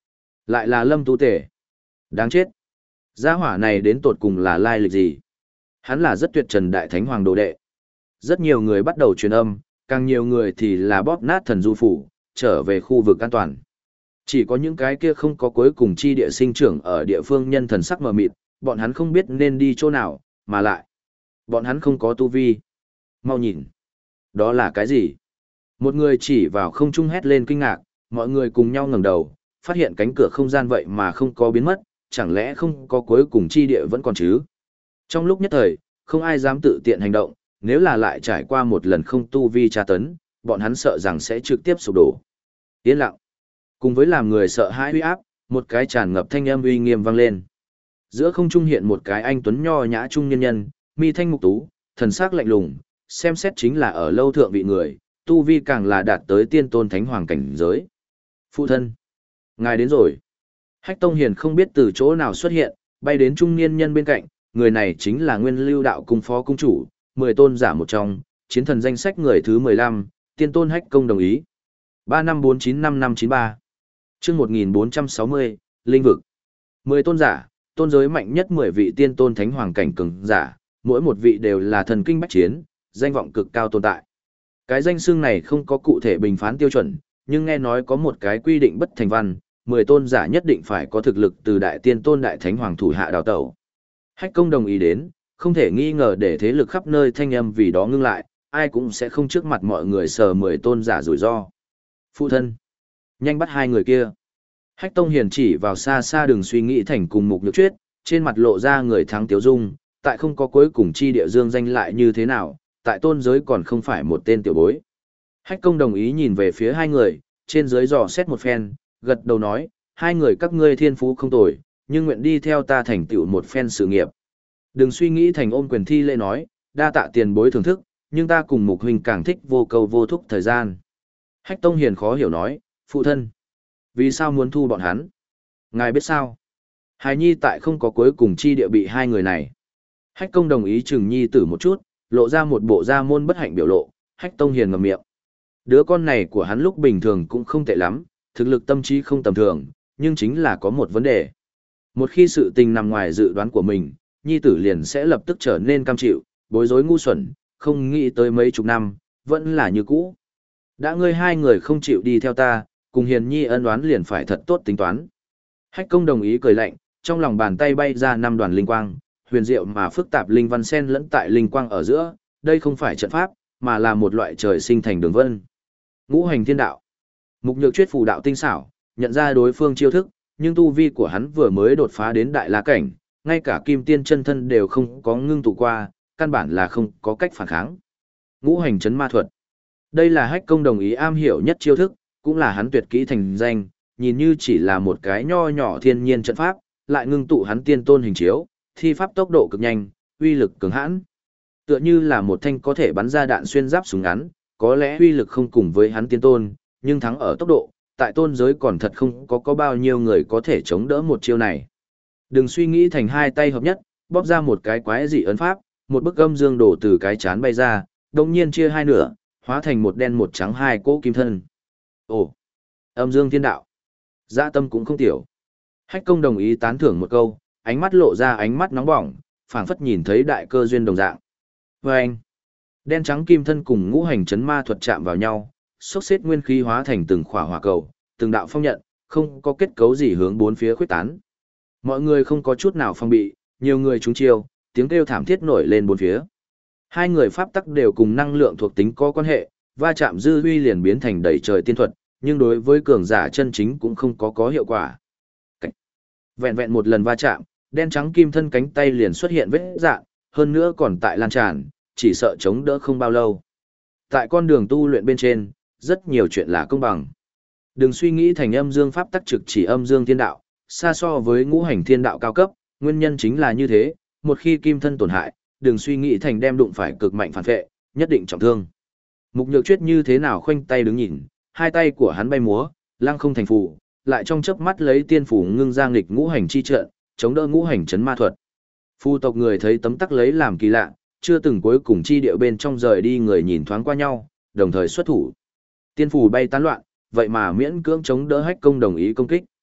Lại là Lâm Tu Tể. Đáng chết. Gia hỏa này đến tột cùng là lai lịch gì? Hắn là rất tuyệt trần đại thánh hoàng đồ đệ. Rất nhiều người bắt đầu truyền âm, càng nhiều người thì là bóp nát thần du phủ, trở về khu vực an toàn. Chỉ có những cái kia không có cuối cùng chi địa sinh trưởng ở địa phương nhân thần sắc mờ mịt, bọn hắn không biết nên đi chỗ nào, mà lại. Bọn hắn không có tu vi. Mau nhìn. Đó là cái gì? Một người chỉ vào không trung hét lên kinh ngạc, mọi người cùng nhau ngẩng đầu, phát hiện cánh cửa không gian vậy mà không có biến mất, chẳng lẽ không có cuối cùng chi địa vẫn còn chứ? Trong lúc nhất thời, không ai dám tự tiện hành động, nếu là lại trải qua một lần không tu vi tra tấn, bọn hắn sợ rằng sẽ trực tiếp sụp đổ. Yên lặng. Cùng với làm người sợ hãi uy áp, một cái tràn ngập thanh âm uy nghiêm vang lên. Giữa không trung hiện một cái anh tuấn nho nhã trung nhân nhân, mi thanh mục tú, thần sắc lạnh lùng, xem xét chính là ở lâu thượng vị người, tu vi càng là đạt tới tiên tôn thánh hoàng cảnh giới. Phụ thân, ngài đến rồi. Hách Tông Hiền không biết từ chỗ nào xuất hiện, bay đến trung niên nhân bên cạnh, người này chính là Nguyên Lưu Đạo cung phó cung chủ, mười tôn giả một trong, chiến thần danh sách người thứ mười lăm, tiên tôn Hách Công đồng ý. ba năm bốn chín năm năm chín ba. Chương một nghìn bốn trăm sáu mươi, linh vực. mười tôn giả, tôn giới mạnh nhất mười vị tiên tôn thánh hoàng cảnh cường giả, mỗi một vị đều là thần kinh bách chiến, danh vọng cực cao tồn tại. Cái danh xưng này không có cụ thể bình phán tiêu chuẩn, nhưng nghe nói có một cái quy định bất thành văn, mười tôn giả nhất định phải có thực lực từ đại tiên tôn đại thánh hoàng thủ hạ đào tẩu. Hách Công đồng ý đến, không thể nghi ngờ để thế lực khắp nơi thanh âm vì đó ngưng lại, ai cũng sẽ không trước mặt mọi người sờ mười tôn giả rủi ro. Phụ thân, nhanh bắt hai người kia. Hách Tông Hiền chỉ vào xa xa đường suy nghĩ thành cùng Mục Nhược Chuyết, trên mặt lộ ra người thắng tiếu dung, tại không có cuối cùng chi địa dương danh lại như thế nào, tại tôn giới còn không phải một tên tiểu bối. Hách Công đồng ý nhìn về phía hai người, trên dưới dò xét một phen, gật đầu nói, hai người các ngươi thiên phú không tồi, nhưng nguyện đi theo ta thành tựu một phen sự nghiệp. Đừng suy nghĩ thành ôn quyền thi lễ nói, đa tạ tiền bối thưởng thức, nhưng ta cùng Mục huynh càng thích vô cầu vô thúc thời gian. Hách Tông Hiền khó hiểu nói, phụ thân, vì sao muốn thu bọn hắn? Ngài biết sao? Hài nhi tại không có cuối cùng chi địa bị hai người này. Hách Công đồng ý chừng nhi tử một chút, lộ ra một bộ da môn bất hạnh biểu lộ, Hách Tông Hiền ngậm miệng. Đứa con này của hắn lúc bình thường cũng không tệ lắm, thực lực tâm trí không tầm thường, nhưng chính là có một vấn đề. Một khi sự tình nằm ngoài dự đoán của mình, nhi tử liền sẽ lập tức trở nên cam chịu, bối rối ngu xuẩn, không nghĩ tới mấy chục năm, vẫn là như cũ. Đã ngươi hai người không chịu đi theo ta, cùng Hiền nhi ân oán liền phải thật tốt tính toán. Hách Công đồng ý cười lạnh, trong lòng bàn tay bay ra năm đoàn linh quang, huyền diệu mà phức tạp linh văn xen lẫn tại linh quang ở giữa, đây không phải trận pháp, mà là một loại trời sinh thành đường vân. Ngũ hành thiên đạo. Mục Nhược Chuyết phù đạo tinh xảo, nhận ra đối phương chiêu thức, nhưng tu vi của hắn vừa mới đột phá đến đại la cảnh, ngay cả kim tiên chân thân đều không có ngưng tụ qua, căn bản là không có cách phản kháng. Ngũ hành chấn ma thuật. Đây là Hách Công đồng ý am hiểu nhất chiêu thức, cũng là hắn tuyệt kỹ thành danh, nhìn như chỉ là một cái nho nhỏ thiên nhiên trận pháp, lại ngưng tụ hắn tiên tôn hình chiếu, thi pháp tốc độ cực nhanh, uy lực cường hãn. Tựa như là một thanh có thể bắn ra đạn xuyên giáp súng ngắn, có lẽ uy lực không cùng với hắn tiên tôn, nhưng thắng ở tốc độ, tại tôn giới còn thật không có có bao nhiêu người có thể chống đỡ một chiêu này. Đừng suy nghĩ thành hai tay hợp nhất, bóp ra một cái quái dị ấn pháp, một bức âm dương đổ từ cái chán bay ra, đồng nhiên chia hai nửa, hóa thành một đen một trắng hai cỗ kim thân. Ồ, âm dương thiên đạo. Dạ tâm cũng không tiểu. Hách Công đồng ý tán thưởng một câu, ánh mắt lộ ra ánh mắt nóng bỏng, phảng phất nhìn thấy đại cơ duyên đồng dạng. Và anh, đen trắng kim thân cùng ngũ hành chấn ma thuật chạm vào nhau, xốc xếp nguyên khí hóa thành từng khỏa hỏa cầu, từng đạo phong nhận, không có kết cấu gì hướng bốn phía khuyết tán. Mọi người không có chút nào phong bị, nhiều người trúng chiêu, tiếng kêu thảm thiết nổi lên bốn phía. Hai người pháp tắc đều cùng năng lượng thuộc tính có quan hệ, va chạm dư huy liền biến thành đầy trời tiên thuật, nhưng đối với cường giả chân chính cũng không có có hiệu quả. Cảnh. Vẹn vẹn một lần va chạm, đen trắng kim thân cánh tay liền xuất hiện vết rạn, hơn nữa còn tại lan tràn, chỉ sợ chống đỡ không bao lâu. Tại con đường tu luyện bên trên, rất nhiều chuyện là công bằng. Đừng suy nghĩ thành âm dương pháp tắc trực chỉ âm dương thiên đạo, xa so với ngũ hành thiên đạo cao cấp, nguyên nhân chính là như thế, một khi kim thân tổn hại, đừng suy nghĩ thành đem đụng phải cực mạnh phản vệ, nhất định trọng thương. Mục Nhược Chuyết như thế nào khoanh tay đứng nhìn, hai tay của hắn bay múa, lăng không thành phù, lại trong chớp mắt lấy tiên phủ ngưng ra nghịch ngũ hành chi trận, chống đỡ ngũ hành chấn ma thuật. Phu tộc người thấy tấm tắc lấy làm kỳ lạ, chưa từng cuối cùng chi điệu bên trong rời đi người nhìn thoáng qua nhau, đồng thời xuất thủ. Tiên phủ bay tán loạn, vậy mà miễn cưỡng chống đỡ Hách Công đồng ý công kích.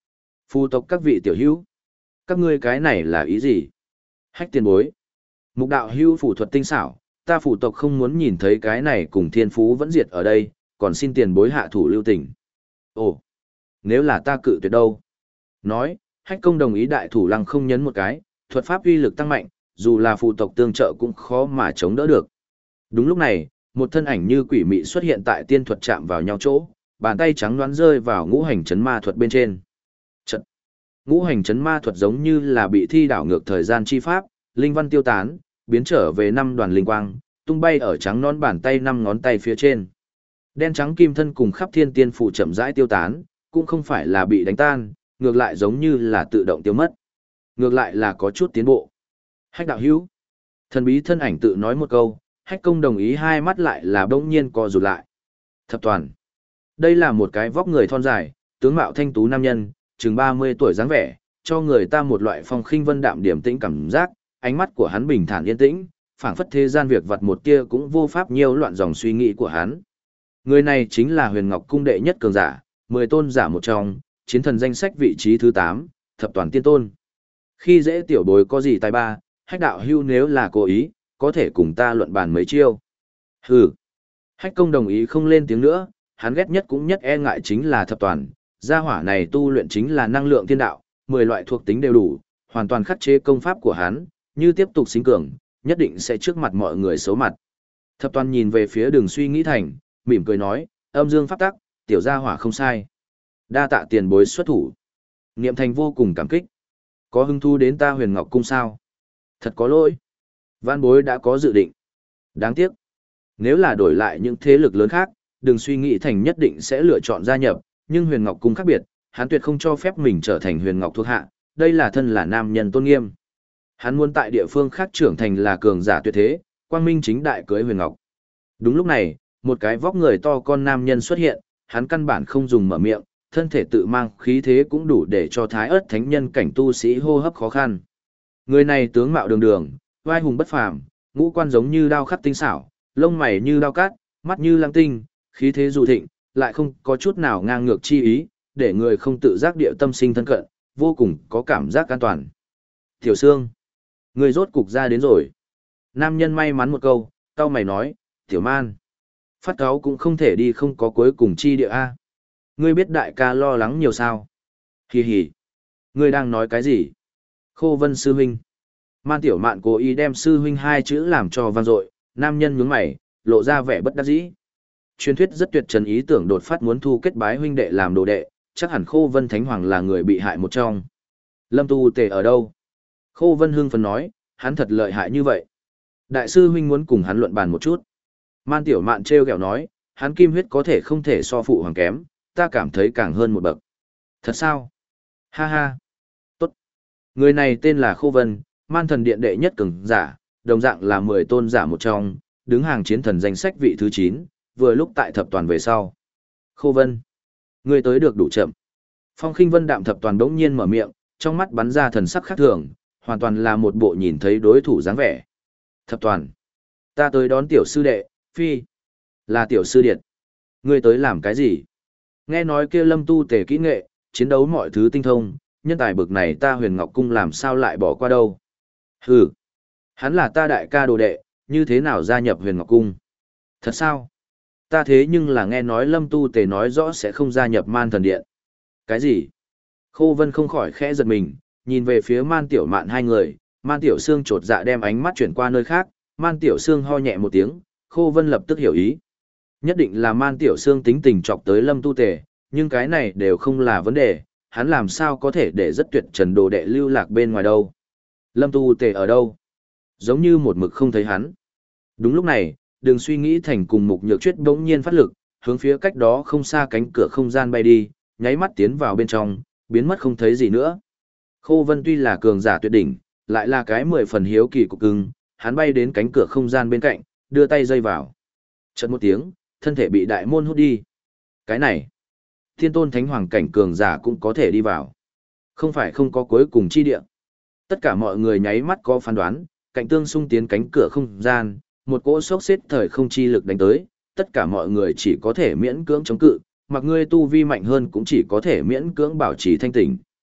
Phù tộc các vị tiểu hữu, các ngươi cái này là ý gì? Hách tiền bối. Mục đạo hữu phù thuật tinh xảo, ta phù tộc không muốn nhìn thấy cái này cùng thiên phú vẫn diệt ở đây, còn xin tiền bối hạ thủ lưu tình. Ồ, nếu là ta cự tuyệt đâu? Nói, hách công đồng ý đại thủ lăng không nhấn một cái, thuật pháp uy lực tăng mạnh, dù là phù tộc tương trợ cũng khó mà chống đỡ được. Đúng lúc này, một thân ảnh như quỷ mị xuất hiện tại tiên thuật chạm vào nhau chỗ, bàn tay trắng đoán rơi vào ngũ hành chấn ma thuật bên trên. Trận. Ngũ hành chấn ma thuật giống như là bị thi đảo ngược thời gian chi pháp, linh văn tiêu tán, biến trở về năm đoàn linh quang, tung bay ở trắng nón bàn tay năm ngón tay phía trên. Đen trắng kim thân cùng khắp thiên tiên phủ chậm rãi tiêu tán, cũng không phải là bị đánh tan, ngược lại giống như là tự động tiêu mất. Ngược lại là có chút tiến bộ. Hách đạo hữu. Thần bí thân ảnh tự nói một câu, hách công đồng ý hai mắt lại là bỗng nhiên co rụt lại. Thập toàn. Đây là một cái vóc người thon dài, tướng mạo thanh tú nam nhân, chừng ba mươi tuổi dáng vẻ, cho người ta một loại phong khinh vân đạm điềm tĩnh cảm giác, ánh mắt của hắn bình thản yên tĩnh, phảng phất thế gian việc vặt một tia cũng vô pháp nhiều loạn dòng suy nghĩ của hắn. Người này chính là Huyền Ngọc cung đệ nhất cường giả, mười tôn giả một trong, chiến thần danh sách vị trí thứ tám, thập toàn tiên tôn. Khi dễ tiểu bối có gì tài ba, hách đạo hưu nếu là cố ý, có thể cùng ta luận bàn mấy chiêu. Hừ. Hách công đồng ý không lên tiếng nữa, hắn ghét nhất cũng nhất e ngại chính là thập toàn, gia hỏa này tu luyện chính là năng lượng thiên đạo, mười loại thuộc tính đều đủ, hoàn toàn khắc chế công pháp của hắn, như tiếp tục sinh cường, nhất định sẽ trước mặt mọi người xấu mặt. Thập toàn nhìn về phía Đường Suy Nghĩ Thành, mỉm cười nói, âm dương pháp tắc, tiểu gia hỏa không sai. Đa tạ tiền bối xuất thủ. Niệm Thành vô cùng cảm kích. Có hứng thú đến ta Huyền Ngọc cung sao? Thật có lỗi. Vãn bối đã có dự định. Đáng tiếc. Nếu là đổi lại những thế lực lớn khác, Đường Suy Nghĩ Thành nhất định sẽ lựa chọn gia nhập, nhưng Huyền Ngọc cung khác biệt, hắn tuyệt không cho phép mình trở thành Huyền Ngọc thuộc hạ, đây là thân là nam nhân tôn nghiêm. Hắn muốn tại địa phương khác trưởng thành là cường giả tuyệt thế, quang minh chính đại cưới Huyền Ngọc. Đúng lúc này, một cái vóc người to con nam nhân xuất hiện, hắn căn bản không dùng mở miệng, thân thể tự mang khí thế cũng đủ để cho thái ớt thánh nhân cảnh tu sĩ hô hấp khó khăn. Người này tướng mạo đường đường, vai hùng bất phàm, ngũ quan giống như đao khắc tinh xảo, lông mày như đao cát, mắt như lăng tinh, khí thế dù thịnh, lại không có chút nào ngang ngược chi ý, để người không tự giác địa tâm sinh thân cận, vô cùng có cảm giác an toàn. Tiểu Sương, người rốt cục ra đến rồi. Nam nhân may mắn một câu, cau mày nói, Tiểu Man, phát cáo cũng không thể đi không có cuối cùng chi địa A. Ngươi biết đại ca lo lắng nhiều sao? Hì hì. Ngươi đang nói cái gì? Khô Vân sư huynh. Man Tiểu Mạn cố ý đem sư huynh hai chữ làm cho vang dội, nam nhân nhướng mày, lộ ra vẻ bất đắc dĩ. Truyền thuyết rất tuyệt trần ý tưởng đột phát muốn thu kết bái huynh đệ làm đồ đệ, chắc hẳn Khô Vân Thánh Hoàng là người bị hại một trong. Lâm Tu Tề ở đâu? Khô Vân hưng phấn nói, hắn thật lợi hại như vậy. Đại sư huynh muốn cùng hắn luận bàn một chút. Man Tiểu Mạn trêu ghẹo nói, hắn kim huyết có thể không thể so phụ hoàng kém, ta cảm thấy càng hơn một bậc. Thật sao? Ha ha. Tốt. Người này tên là Khô Vân, Man Thần Điện đệ nhất cường giả, đồng dạng là mười tôn giả một trong, đứng hàng chiến thần danh sách vị thứ chín, vừa lúc tại thập toàn về sau. Khô Vân, người tới được đủ chậm. Phong Khinh Vân đạm thập toàn đống nhiên mở miệng, trong mắt bắn ra thần sắc khác thường, hoàn toàn là một bộ nhìn thấy đối thủ dáng vẻ. Thập toàn, ta tới đón tiểu sư đệ, phi, là tiểu sư điệt. Ngươi tới làm cái gì? Nghe nói kia Lâm Tu Tề kỹ nghệ, chiến đấu mọi thứ tinh thông, nhân tài bực này ta Huyền Ngọc cung làm sao lại bỏ qua đâu? Hừ, hắn là ta đại ca đồ đệ, như thế nào gia nhập Huyền Ngọc cung? Thật sao? Ta thế nhưng là nghe nói Lâm Tu Tề nói rõ sẽ không gia nhập Man Thần Điện. Cái gì? Khô Vân không khỏi khẽ giật mình, nhìn về phía Man Tiểu Mạn hai người, Man Tiểu Sương chột dạ đem ánh mắt chuyển qua nơi khác, Man Tiểu Sương ho nhẹ một tiếng, Khô Vân lập tức hiểu ý. Nhất định là Man Tiểu Sương tính tình chọc tới Lâm Tu Tề, nhưng cái này đều không là vấn đề, hắn làm sao có thể để rất tuyệt trần đồ đệ lưu lạc bên ngoài đâu. Lâm Tu Tề ở đâu? Giống như một mực không thấy hắn. Đúng lúc này, Đường Suy Nghĩ Thành cùng Mục Nhược Chuyết bỗng nhiên phát lực, hướng phía cách đó không xa cánh cửa không gian bay đi, nháy mắt tiến vào bên trong, biến mất không thấy gì nữa. Khô Vân tuy là cường giả tuyệt đỉnh, lại là cái mười phần hiếu kỳ cục cưng, hắn bay đến cánh cửa không gian bên cạnh, đưa tay dây vào. Chợt một tiếng, thân thể bị đại môn hút đi. Cái này, Thiên Tôn Thánh Hoàng cảnh cường giả cũng có thể đi vào. Không phải không có cuối cùng chi địa. Tất cả mọi người nháy mắt có phán đoán, cạnh tương xung tiến cánh cửa không gian, một cỗ sốc xếp thời không chi lực đánh tới, tất cả mọi người chỉ có thể miễn cưỡng chống cự, mặc ngươi tu vi mạnh hơn cũng chỉ có thể miễn cưỡng bảo trì thanh tỉnh.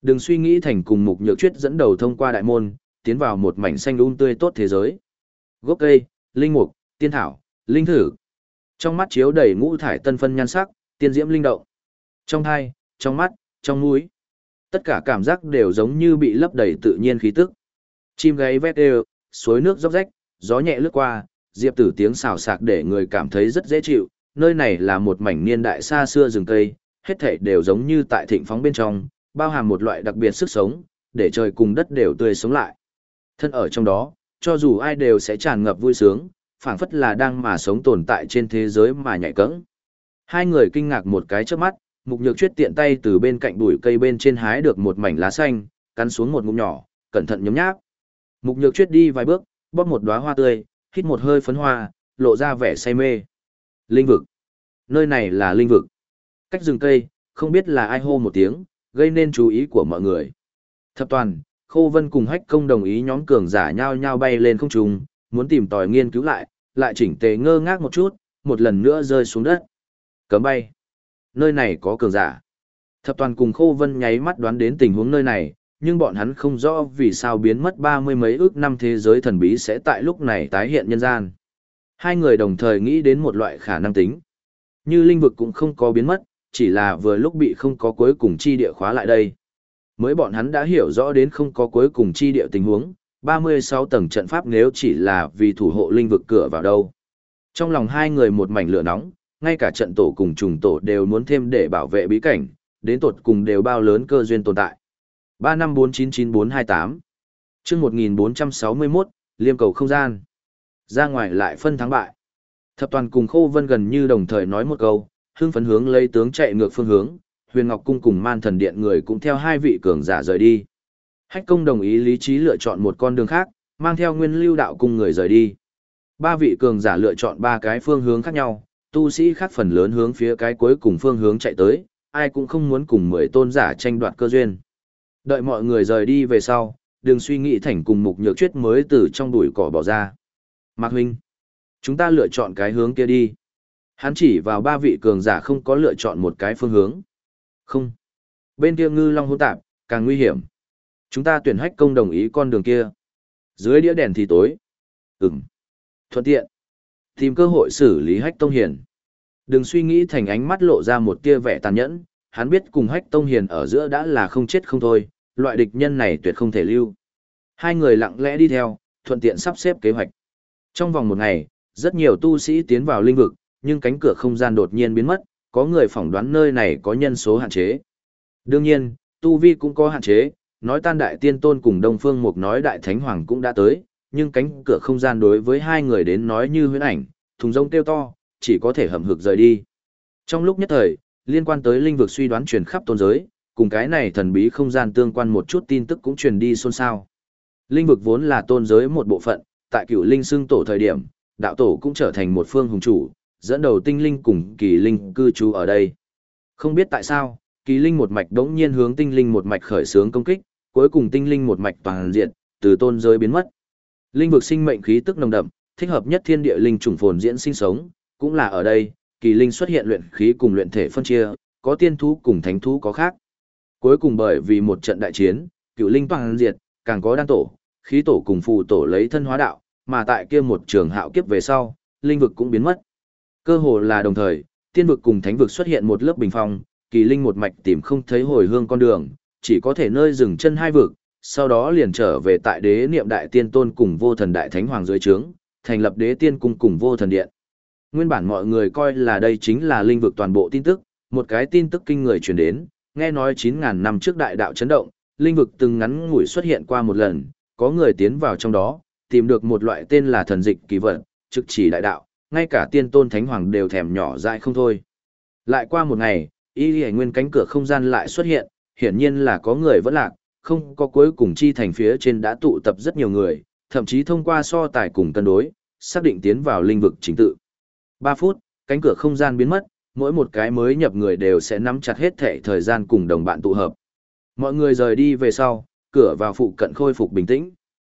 Đừng suy nghĩ thành cùng Mục Nhược Chuyết dẫn đầu thông qua đại môn, tiến vào một mảnh xanh um tươi tốt thế giới. Gốc cây, linh mục, tiên thảo, linh thử. Trong mắt chiếu đầy ngũ thải tân phân nhan sắc, tiên diễm linh động. Trong hai, trong mắt, trong mũi. Tất cả cảm giác đều giống như bị lấp đầy tự nhiên khí tức. Chim gáy vét đều, suối nước róc rách, gió nhẹ lướt qua, diệp tử tiếng xào xạc để người cảm thấy rất dễ chịu. Nơi này là một mảnh niên đại xa xưa rừng cây, hết thảy đều giống như tại thịnh phóng bên trong, bao hàm một loại đặc biệt sức sống, để trời cùng đất đều tươi sống lại. Thân ở trong đó, cho dù ai đều sẽ tràn ngập vui sướng, phảng phất là đang mà sống tồn tại trên thế giới mà nhạy cẫng. Hai người kinh ngạc một cái trước mắt, Mục Nhược Chuyết tiện tay từ bên cạnh bụi cây bên trên hái được một mảnh lá xanh, cắn xuống một ngụm nhỏ, cẩn thận nhấm nháp. Mục Nhược Chuyết đi vài bước, bóp một đóa hoa tươi, hít một hơi phấn hoa, lộ ra vẻ say mê. Linh vực. Nơi này là linh vực. Cách rừng cây, không biết là ai hô một tiếng, gây nên chú ý của mọi người. Thập Toàn, Khô Vân cùng Hách Công đồng ý nhóm cường giả nhao nhao bay lên không trung, muốn tìm tòi nghiên cứu lại, lại chỉnh tề ngơ ngác một chút, một lần nữa rơi xuống đất. Cấm bay. Nơi này có cường giả. Thập Toàn cùng Khô Vân nháy mắt đoán đến tình huống nơi này, nhưng bọn hắn không rõ vì sao biến mất ba mươi mấy ước năm thế giới thần bí sẽ tại lúc này tái hiện nhân gian. Hai người đồng thời nghĩ đến một loại khả năng tính. Như linh vực cũng không có biến mất, chỉ là vừa lúc bị không có cuối cùng chi địa khóa lại đây. Mới bọn hắn đã hiểu rõ đến không có cuối cùng chi địa tình huống, ba mươi sáu tầng trận pháp nếu chỉ là vì thủ hộ linh vực cửa vào đâu. Trong lòng hai người một mảnh lửa nóng, ngay cả trận tổ cùng trùng tổ đều muốn thêm để bảo vệ bí cảnh, đến tột cùng đều bao lớn cơ duyên tồn tại. ba năm bốn chín chín bốn hai tám chương một nghìn bốn trăm sáu mươi mốt, liêm cầu không gian. Ra ngoài lại phân thắng bại. Thập Toàn cùng Khô Vân gần như đồng thời nói một câu, hưng phấn hướng lấy tướng chạy ngược phương hướng, Huyền Ngọc Cung cùng Man Thần Điện người cũng theo hai vị cường giả rời đi. Hách Công đồng ý lý trí lựa chọn một con đường khác, mang theo Nguyên Lưu Đạo Cung người rời đi. Ba vị cường giả lựa chọn ba cái phương hướng khác nhau, tu sĩ khác phần lớn hướng phía cái cuối cùng phương hướng chạy tới, ai cũng không muốn cùng mười tôn giả tranh đoạt cơ duyên. Đợi mọi người rời đi về sau, đừng suy nghĩ thành cùng Mục Nhược Chuyết mới từ trong bụi cỏ bỏ ra. Mạc huynh, chúng ta lựa chọn cái hướng kia đi. Hắn chỉ vào ba vị cường giả không có lựa chọn một cái phương hướng. Không. Bên kia ngư long hỗn tạp, càng nguy hiểm. Chúng ta tuyển Hách Công đồng ý con đường kia. Dưới đĩa đèn thì tối. Ừm. Thuận tiện. Tìm cơ hội xử lý Hách Tông Hiền. Đừng suy nghĩ thành ánh mắt lộ ra một tia vẻ tàn nhẫn. Hắn biết cùng Hách Tông Hiền ở giữa đã là không chết không thôi, loại địch nhân này tuyệt không thể lưu. Hai người lặng lẽ đi theo, thuận tiện sắp xếp kế hoạch. Trong vòng một ngày, rất nhiều tu sĩ tiến vào linh vực, nhưng cánh cửa không gian đột nhiên biến mất, có người phỏng đoán nơi này có nhân số hạn chế. Đương nhiên, tu vi cũng có hạn chế, nói Tan Đại Tiên Tôn cùng Đông Phương Mục nói Đại Thánh Hoàng cũng đã tới, nhưng cánh cửa không gian đối với hai người đến nói như huyễn ảnh, thùng rông kêu to, chỉ có thể hậm hực rời đi. Trong lúc nhất thời, liên quan tới linh vực suy đoán truyền khắp tôn giới, cùng cái này thần bí không gian tương quan một chút tin tức cũng truyền đi xôn xao. Linh vực vốn là tôn giới một bộ phận, tại Cửu Linh xưng tổ thời điểm, đạo tổ cũng trở thành một phương hùng chủ, dẫn đầu tinh linh cùng kỳ linh cư trú ở đây. Không biết tại sao, kỳ linh một mạch đống nhiên hướng tinh linh một mạch khởi xướng công kích, cuối cùng tinh linh một mạch toàn diện, từ tôn giới biến mất. Linh vực sinh mệnh khí tức nồng đậm, thích hợp nhất thiên địa linh trùng phồn diễn sinh sống, cũng là ở đây, kỳ linh xuất hiện luyện khí cùng luyện thể phân chia, có tiên thú cùng thánh thú có khác. Cuối cùng bởi vì một trận đại chiến, cựu linh toàn diệt, càng có đan tổ, khí tổ cùng phù tổ lấy thân hóa đạo, mà tại kia một trường hạo kiếp về sau, linh vực cũng biến mất. Cơ hồ là đồng thời, tiên vực cùng thánh vực xuất hiện một lớp bình phong, kỳ linh một mạch tìm không thấy hồi hương con đường, chỉ có thể nơi dừng chân hai vực, sau đó liền trở về tại đế niệm đại tiên tôn cùng vô thần đại thánh hoàng dưới trướng, thành lập đế tiên cung cùng vô thần điện. Nguyên bản mọi người coi là đây chính là linh vực toàn bộ tin tức, một cái tin tức kinh người truyền đến, nghe nói chín ngàn năm trước đại đạo chấn động, linh vực từng ngắn ngủi xuất hiện qua một lần, có người tiến vào trong đó, tìm được một loại tên là thần dịch kỳ vật, trực chỉ đại đạo, ngay cả tiên tôn thánh hoàng đều thèm nhỏ dại không thôi. Lại qua một ngày, y lì nguyên cánh cửa không gian lại xuất hiện, hiển nhiên là có người vẫn lạc, không có cuối cùng chi thành phía trên đã tụ tập rất nhiều người, thậm chí thông qua so tài cùng cân đối, xác định tiến vào linh vực chính tự. ba phút, cánh cửa không gian biến mất, mỗi một cái mới nhập người đều sẽ nắm chặt hết thể thời gian cùng đồng bạn tụ hợp. Mọi người rời đi về sau, cửa vào phụ cận khôi phục bình tĩnh.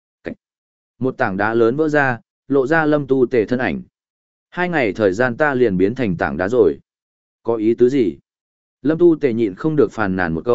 Một tảng đá lớn vỡ ra, lộ ra Lâm Tu Tề thân ảnh. Hai ngày thời gian ta liền biến thành tảng đá rồi. Có ý tứ gì? Lâm Tu Tề nhịn không được phàn nàn một câu,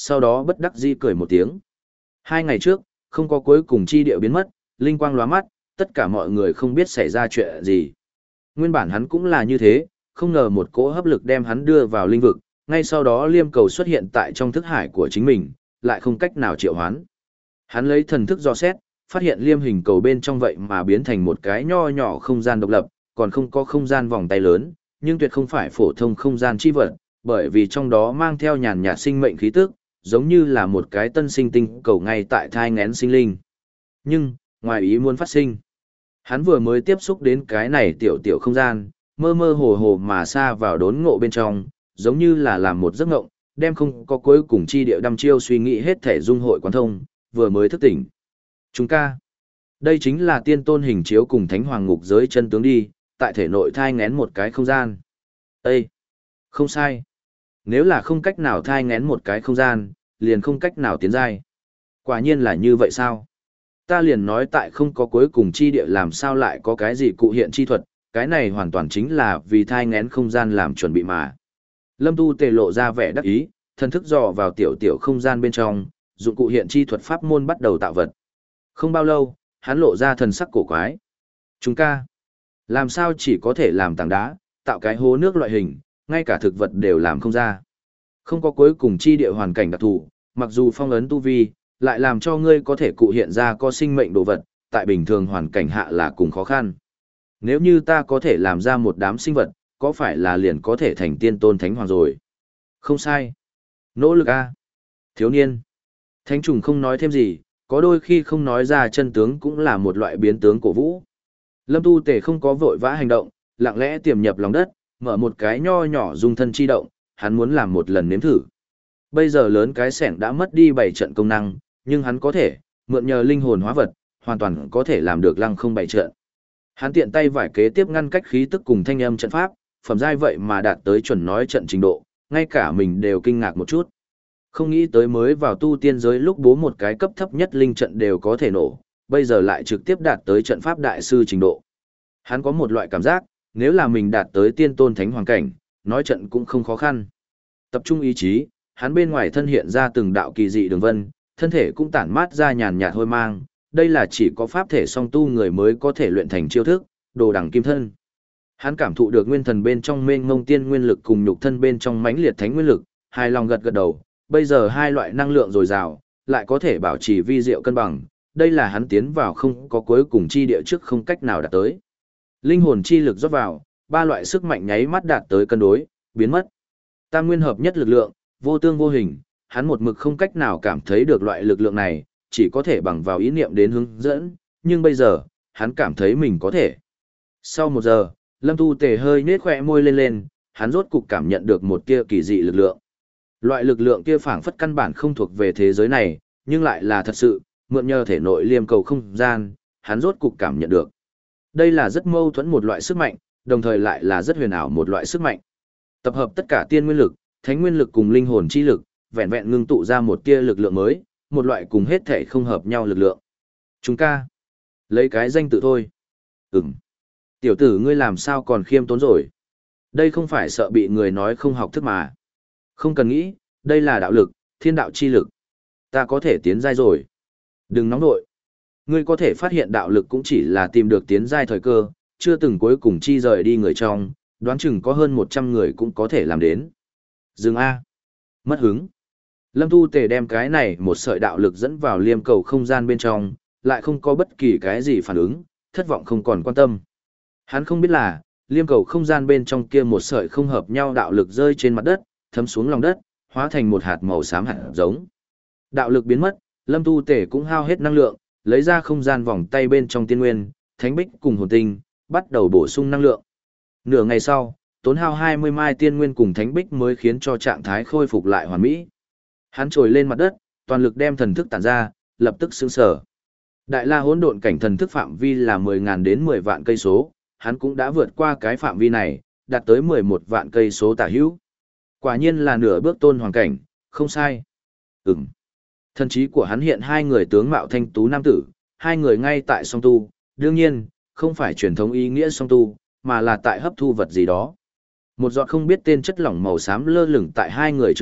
sau đó bất đắc dĩ cười một tiếng. Hai ngày trước, không có cuối cùng chi địa biến mất, linh quang lóa mắt, tất cả mọi người không biết xảy ra chuyện gì. Nguyên bản hắn cũng là như thế, không ngờ một cỗ hấp lực đem hắn đưa vào linh vực, ngay sau đó liêm cầu xuất hiện tại trong thức hải của chính mình, lại không cách nào triệu hoán. Hắn lấy thần thức dò xét, phát hiện liêm hình cầu bên trong vậy mà biến thành một cái nho nhỏ không gian độc lập, còn không có không gian vòng tay lớn, nhưng tuyệt không phải phổ thông không gian chi vật, bởi vì trong đó mang theo nhàn nhạt sinh mệnh khí tức, giống như là một cái tân sinh tinh cầu ngay tại thai ngén sinh linh. Nhưng, ngoài ý muốn phát sinh, hắn vừa mới tiếp xúc đến cái này tiểu tiểu không gian, mơ mơ hồ hồ mà xa vào đốn ngộ bên trong, giống như là làm một giấc ngộng, đem không có cuối cùng chi địa đăm chiêu suy nghĩ hết thể dung hội quán thông, vừa mới thức tỉnh. Chúng ca, đây chính là tiên tôn hình chiếu cùng thánh hoàng ngục giới chân tướng đi, tại thể nội thai ngén một cái không gian. Ê! Không sai. Nếu là không cách nào thai ngén một cái không gian, liền không cách nào tiến giai. Quả nhiên là như vậy sao? Ta liền nói tại không có cuối cùng chi địa làm sao lại có cái gì cụ hiện chi thuật, cái này hoàn toàn chính là vì thai ngén không gian làm chuẩn bị mà. Lâm Tu Tề lộ ra vẻ đắc ý, thần thức dò vào tiểu tiểu không gian bên trong, dụng cụ hiện chi thuật pháp môn bắt đầu tạo vật. Không bao lâu, hắn lộ ra thần sắc cổ quái. Chúng ca, làm sao chỉ có thể làm tảng đá, tạo cái hố nước loại hình, ngay cả thực vật đều làm không ra. Không có cuối cùng chi địa hoàn cảnh đặc thù, mặc dù phong ấn tu vi, lại làm cho ngươi có thể cụ hiện ra có sinh mệnh đồ vật, tại bình thường hoàn cảnh hạ là cùng khó khăn. Nếu như ta có thể làm ra một đám sinh vật, có phải là liền có thể thành tiên tôn thánh hoàng rồi? Không sai. Nỗ lực a. Thiếu niên. Thánh trùng không nói thêm gì, có đôi khi không nói ra chân tướng cũng là một loại biến tướng cổ vũ. Lâm Tu Tề không có vội vã hành động, lặng lẽ tiềm nhập lòng đất, mở một cái nho nhỏ dung thân chi động, hắn muốn làm một lần nếm thử. Bây giờ lớn cái sẻng đã mất đi bảy trận công năng, nhưng hắn có thể, mượn nhờ linh hồn hóa vật, hoàn toàn có thể làm được lăng không bảy trận. Hắn tiện tay vải kế tiếp ngăn cách khí tức cùng thanh âm trận pháp, phẩm giai vậy mà đạt tới chuẩn nói trận trình độ, ngay cả mình đều kinh ngạc một chút. Không nghĩ tới mới vào tu tiên giới lúc bố một cái cấp thấp nhất linh trận đều có thể nổ, bây giờ lại trực tiếp đạt tới trận pháp đại sư trình độ. Hắn có một loại cảm giác, nếu là mình đạt tới tiên tôn thánh hoàng cảnh, nói trận cũng không khó khăn. Tập trung ý chí, hắn bên ngoài thân hiện ra từng đạo kỳ dị đường vân, thân thể cũng tản mát ra nhàn nhạt hôi mang, đây là chỉ có pháp thể song tu người mới có thể luyện thành chiêu thức, đồ đằng kim thân. Hắn cảm thụ được nguyên thần bên trong mênh mông tiên nguyên lực cùng nhục thân bên trong mãnh liệt thánh nguyên lực, hài lòng gật gật đầu, bây giờ hai loại năng lượng dồi dào, lại có thể bảo trì vi diệu cân bằng, đây là hắn tiến vào không có cuối cùng chi địa trước không cách nào đạt tới. Linh hồn chi lực rót vào, ba loại sức mạnh nháy mắt đạt tới cân đối, biến mất. Tam nguyên hợp nhất lực lượng, vô tương vô hình, hắn một mực không cách nào cảm thấy được loại lực lượng này, chỉ có thể bằng vào ý niệm đến hướng dẫn, nhưng bây giờ, hắn cảm thấy mình có thể. Sau một giờ, Lâm Tu Tề hơi nết khỏe môi lên lên, hắn rốt cục cảm nhận được một tia kỳ dị lực lượng. Loại lực lượng kia phảng phất căn bản không thuộc về thế giới này, nhưng lại là thật sự, mượn nhờ thể nội liêm cầu không gian, hắn rốt cục cảm nhận được. Đây là rất mâu thuẫn một loại sức mạnh, đồng thời lại là rất huyền ảo một loại sức mạnh. Tập hợp tất cả tiên nguyên lực, thánh nguyên lực cùng linh hồn chi lực, vẹn vẹn ngưng tụ ra một tia lực lượng mới, một loại cùng hết thể không hợp nhau lực lượng. Chúng ca, lấy cái danh tự thôi. Ừm. Tiểu tử ngươi làm sao còn khiêm tốn rồi? Đây không phải sợ bị người nói không học thức mà. Không cần nghĩ, đây là đạo lực, thiên đạo chi lực. Ta có thể tiến giai rồi. Đừng nóng nội. Ngươi có thể phát hiện đạo lực cũng chỉ là tìm được tiến giai thời cơ, chưa từng cuối cùng chi rời đi người trong, đoán chừng có hơn một trăm người cũng có thể làm đến. Dừng A. Mất hứng. Lâm Tu Tề đem cái này một sợi đạo lực dẫn vào liêm cầu không gian bên trong, lại không có bất kỳ cái gì phản ứng, thất vọng không còn quan tâm. Hắn không biết là, liêm cầu không gian bên trong kia một sợi không hợp nhau đạo lực rơi trên mặt đất, thấm xuống lòng đất, hóa thành một hạt màu xám hạt giống. Đạo lực biến mất, Lâm Tu Tề cũng hao hết năng lượng, lấy ra không gian vòng tay bên trong tiên nguyên, thánh bích cùng hồn tinh, bắt đầu bổ sung năng lượng. Nửa ngày sau, tốn hao hai mươi mai tiên nguyên cùng thánh bích mới khiến cho trạng thái khôi phục lại hoàn mỹ. Hắn trồi lên mặt đất, toàn lực đem thần thức tản ra, lập tức sững sờ. Đại La Hỗn Độn cảnh thần thức phạm vi là mười nghìn đến mười vạn cây số, hắn cũng đã vượt qua cái phạm vi này, đạt tới mười một vạn cây số tả hữu. Quả nhiên là nửa bước tôn hoàng cảnh, không sai. Ừm. Thần trí của hắn hiện hai người tướng mạo thanh tú nam tử, hai người ngay tại song tu, đương nhiên, không phải truyền thống ý nghĩa song tu, mà là tại hấp thu vật gì đó. Một giọt không biết tên chất lỏng màu xám lơ lửng tại hai người trước mặt,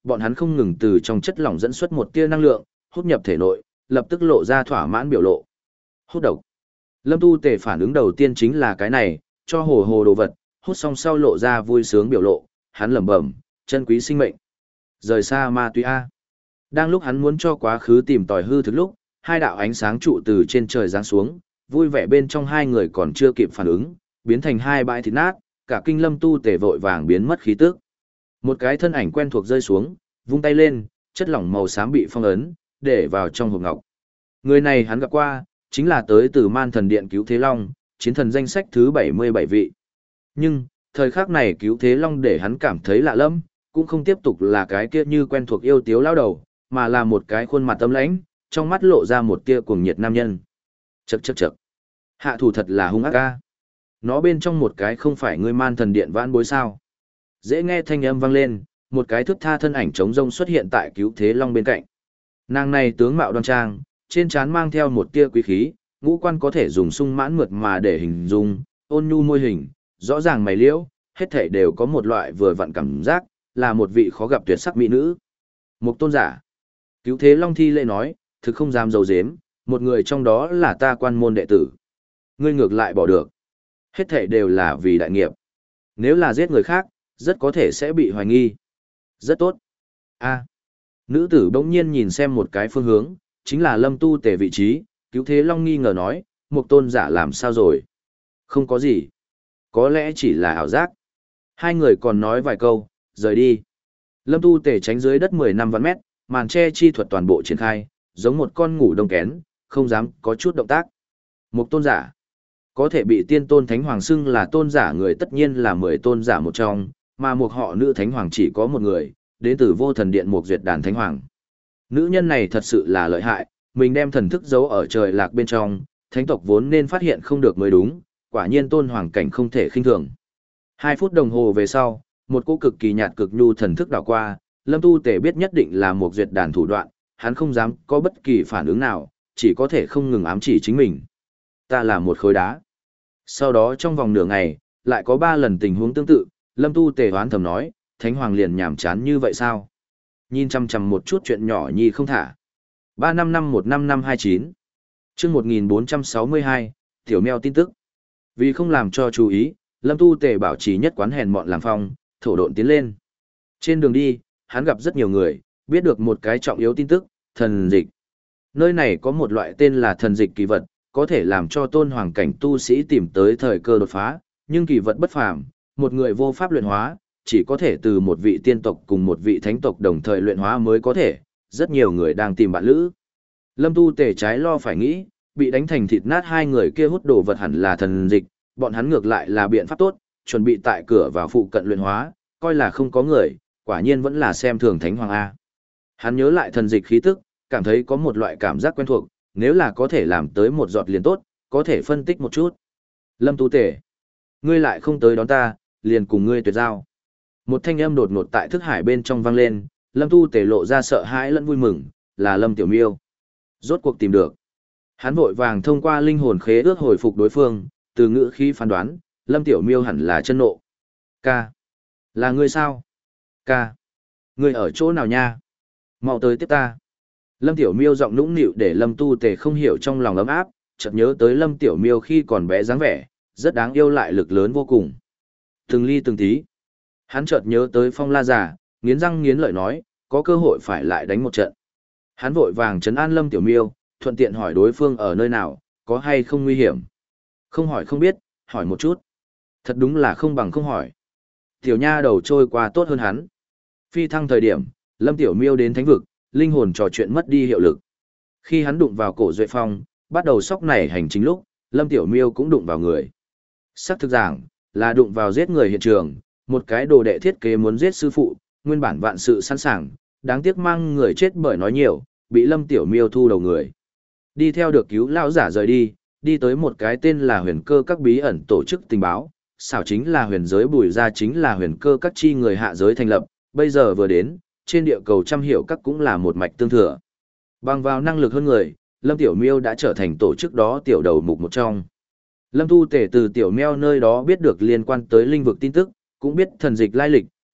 bọn hắn không ngừng từ trong chất lỏng dẫn xuất một tia năng lượng, hút nhập thể nội, lập tức lộ ra thỏa mãn biểu lộ. Hút độc. Lâm Tu Tề phản ứng đầu tiên chính là cái này, cho hồ hồ đồ vật, hút xong sau lộ ra vui sướng biểu lộ, hắn lẩm bẩm, chân quý sinh mệnh. Rời xa ma túy a. Đang lúc hắn muốn cho quá khứ tìm tòi hư thực lúc, hai đạo ánh sáng trụ từ trên trời giáng xuống, vui vẻ bên trong hai người còn chưa kịp phản ứng, biến thành hai bãi thịt nát, cả kinh Lâm Tu Tề vội vàng biến mất khí tức. Một cái thân ảnh quen thuộc rơi xuống, vung tay lên, chất lỏng màu xám bị phong ấn, để vào trong hộp ngọc. Người này hắn gặp qua, chính là tới từ Man Thần Điện Cứu Thế Long, chiến thần danh sách thứ bảy mươi bảy vị. Nhưng, thời khắc này Cứu Thế Long để hắn cảm thấy lạ lẫm, cũng không tiếp tục là cái kia như quen thuộc yêu tiếu lao đầu, mà là một cái khuôn mặt tâm lãnh, trong mắt lộ ra một tia cuồng nhiệt nam nhân. Chậc chậc chậc. Hạ thủ thật là hung ác ca. Nó bên trong một cái không phải ngươi Man Thần Điện vãn bối sao? Dễ nghe thanh âm vang lên, một cái thước tha thân ảnh trống rông xuất hiện tại Cứu Thế Long bên cạnh. Nàng này tướng mạo đoan trang, trên trán mang theo một tia quý khí, ngũ quan có thể dùng sung mãn mượt mà để hình dung, ôn nhu môi hình, rõ ràng mày liễu, hết thảy đều có một loại vừa vặn cảm giác, là một vị khó gặp tuyệt sắc mỹ nữ. Một tôn giả. Cứu Thế Long thi lễ nói, thực không dám dầu dếm, một người trong đó là ta quan môn đệ tử. Ngươi ngược lại bỏ được. Hết thảy đều là vì đại nghiệp. Nếu là giết người khác, rất có thể sẽ bị hoài nghi. Rất tốt. A. Nữ tử bỗng nhiên nhìn xem một cái phương hướng, chính là Lâm Tu Tề vị trí, Cứu Thế Long nghi ngờ nói, một tôn giả làm sao rồi? Không có gì. Có lẽ chỉ là ảo giác. Hai người còn nói vài câu, rời đi. Lâm Tu Tề tránh dưới đất mười năm vạn mét, màn che chi thuật toàn bộ triển khai, giống một con ngủ đông kén, không dám có chút động tác. Một tôn giả. Có thể bị tiên tôn thánh hoàng xưng là tôn giả người tất nhiên là mười tôn giả một trong, mà một họ nữ thánh hoàng chỉ có một người, đến từ vô thần điện một duyệt đàn thánh hoàng. Nữ nhân này thật sự là lợi hại, mình đem thần thức giấu ở trời lạc bên trong, thánh tộc vốn nên phát hiện không được mới đúng, quả nhiên tôn hoàng cảnh không thể khinh thường. Hai phút đồng hồ về sau, một cỗ cực kỳ nhạt cực nhu thần thức đảo qua, Lâm Tu Tề biết nhất định là một duyệt đàn thủ đoạn, hắn không dám có bất kỳ phản ứng nào, chỉ có thể không ngừng ám chỉ chính mình. Ta là một khối đá. Sau đó trong vòng nửa ngày, lại có ba lần tình huống tương tự, Lâm Tu Tề hoán thầm nói, Thánh Hoàng liền nhảm chán như vậy sao? Nhìn chăm chăm một chút chuyện nhỏ nhi không thả. ba năm năm một năm năm hai chín chương một nghìn bốn trăm sáu mươi hai, Tiểu Mèo tin tức. Vì không làm cho chú ý, Lâm Tu Tề bảo trì nhất quán hèn mọn làm phong, thổ độn tiến lên. Trên đường đi, hắn gặp rất nhiều người, biết được một cái trọng yếu tin tức, thần dịch. Nơi này có một loại tên là thần dịch kỳ vật, có thể làm cho tôn hoàng cảnh tu sĩ tìm tới thời cơ đột phá, nhưng kỳ vật bất phàm, một người vô pháp luyện hóa, chỉ có thể từ một vị tiên tộc cùng một vị thánh tộc đồng thời luyện hóa mới có thể, rất nhiều người đang tìm bạn lữ. Lâm Tu Tề trái lo phải nghĩ, bị đánh thành thịt nát hai người kia hút đồ vật hẳn là thần dịch, bọn hắn ngược lại là biện pháp tốt, chuẩn bị tại cửa vào phụ cận luyện hóa, coi là không có người, quả nhiên vẫn là xem thường Thánh Hoàng A. Hắn nhớ lại thần dịch khí tức, cảm thấy có một loại cảm giác quen thuộc, nếu là có thể làm tới một giọt liền tốt, có thể phân tích một chút. Lâm Tu Tề, ngươi lại không tới đón ta, liền cùng ngươi tuyệt giao. Một thanh âm đột ngột tại thức hải bên trong vang lên, Lâm Tu Tề lộ ra sợ hãi lẫn vui mừng, là Lâm Tiểu Miêu. Rốt cuộc tìm được. Hắn vội vàng thông qua linh hồn khế ước hồi phục đối phương, từ ngữ khí phán đoán, Lâm Tiểu Miêu hẳn là chân nộ. Ca. Là ngươi sao? Ca. Ngươi ở chỗ nào nha? Mau tới tiếp ta. Lâm Tiểu Miêu giọng nũng nịu để Lâm Tu Tề không hiểu trong lòng ấm áp, chợt nhớ tới Lâm Tiểu Miêu khi còn bé dáng vẻ, rất đáng yêu lại lực lớn vô cùng. Từng ly từng tí. Hắn chợt nhớ tới Phong La già, nghiến răng nghiến lợi nói, có cơ hội phải lại đánh một trận. Hắn vội vàng trấn an Lâm Tiểu Miêu, thuận tiện hỏi đối phương ở nơi nào, có hay không nguy hiểm. Không hỏi không biết, hỏi một chút. Thật đúng là không bằng không hỏi. Tiểu nha đầu trôi qua tốt hơn hắn. Phi thăng thời điểm, Lâm Tiểu Miêu đến thánh vực, linh hồn trò chuyện mất đi hiệu lực. Khi hắn đụng vào cổ Duệ Phong, bắt đầu sóc này hành chính lúc, Lâm Tiểu Miêu cũng đụng vào người. Sắc thực giảng, là đụng vào giết người hiện trường, một cái đồ đệ thiết kế muốn giết sư phụ, nguyên bản vạn sự sẵn sàng, đáng tiếc mang người chết bởi nói nhiều, bị Lâm Tiểu Miêu thu đầu người. Đi theo được cứu lão giả rời đi, đi tới một cái tên là huyền cơ các bí ẩn tổ chức tình báo, xảo chính là huyền giới bùi ra chính là huyền cơ các chi người hạ giới thành lập, bây giờ vừa đến, trên địa cầu trăm hiểu các cũng là một mạch tương thừa. Bằng vào năng lực hơn người, Lâm Tiểu Miêu đã trở thành tổ chức đó tiểu đầu mục một trong. Lâm Tu Tể từ Tiểu Mèo nơi đó biết được liên quan tới linh vực tin tức, cũng biết thần dịch lai lịch,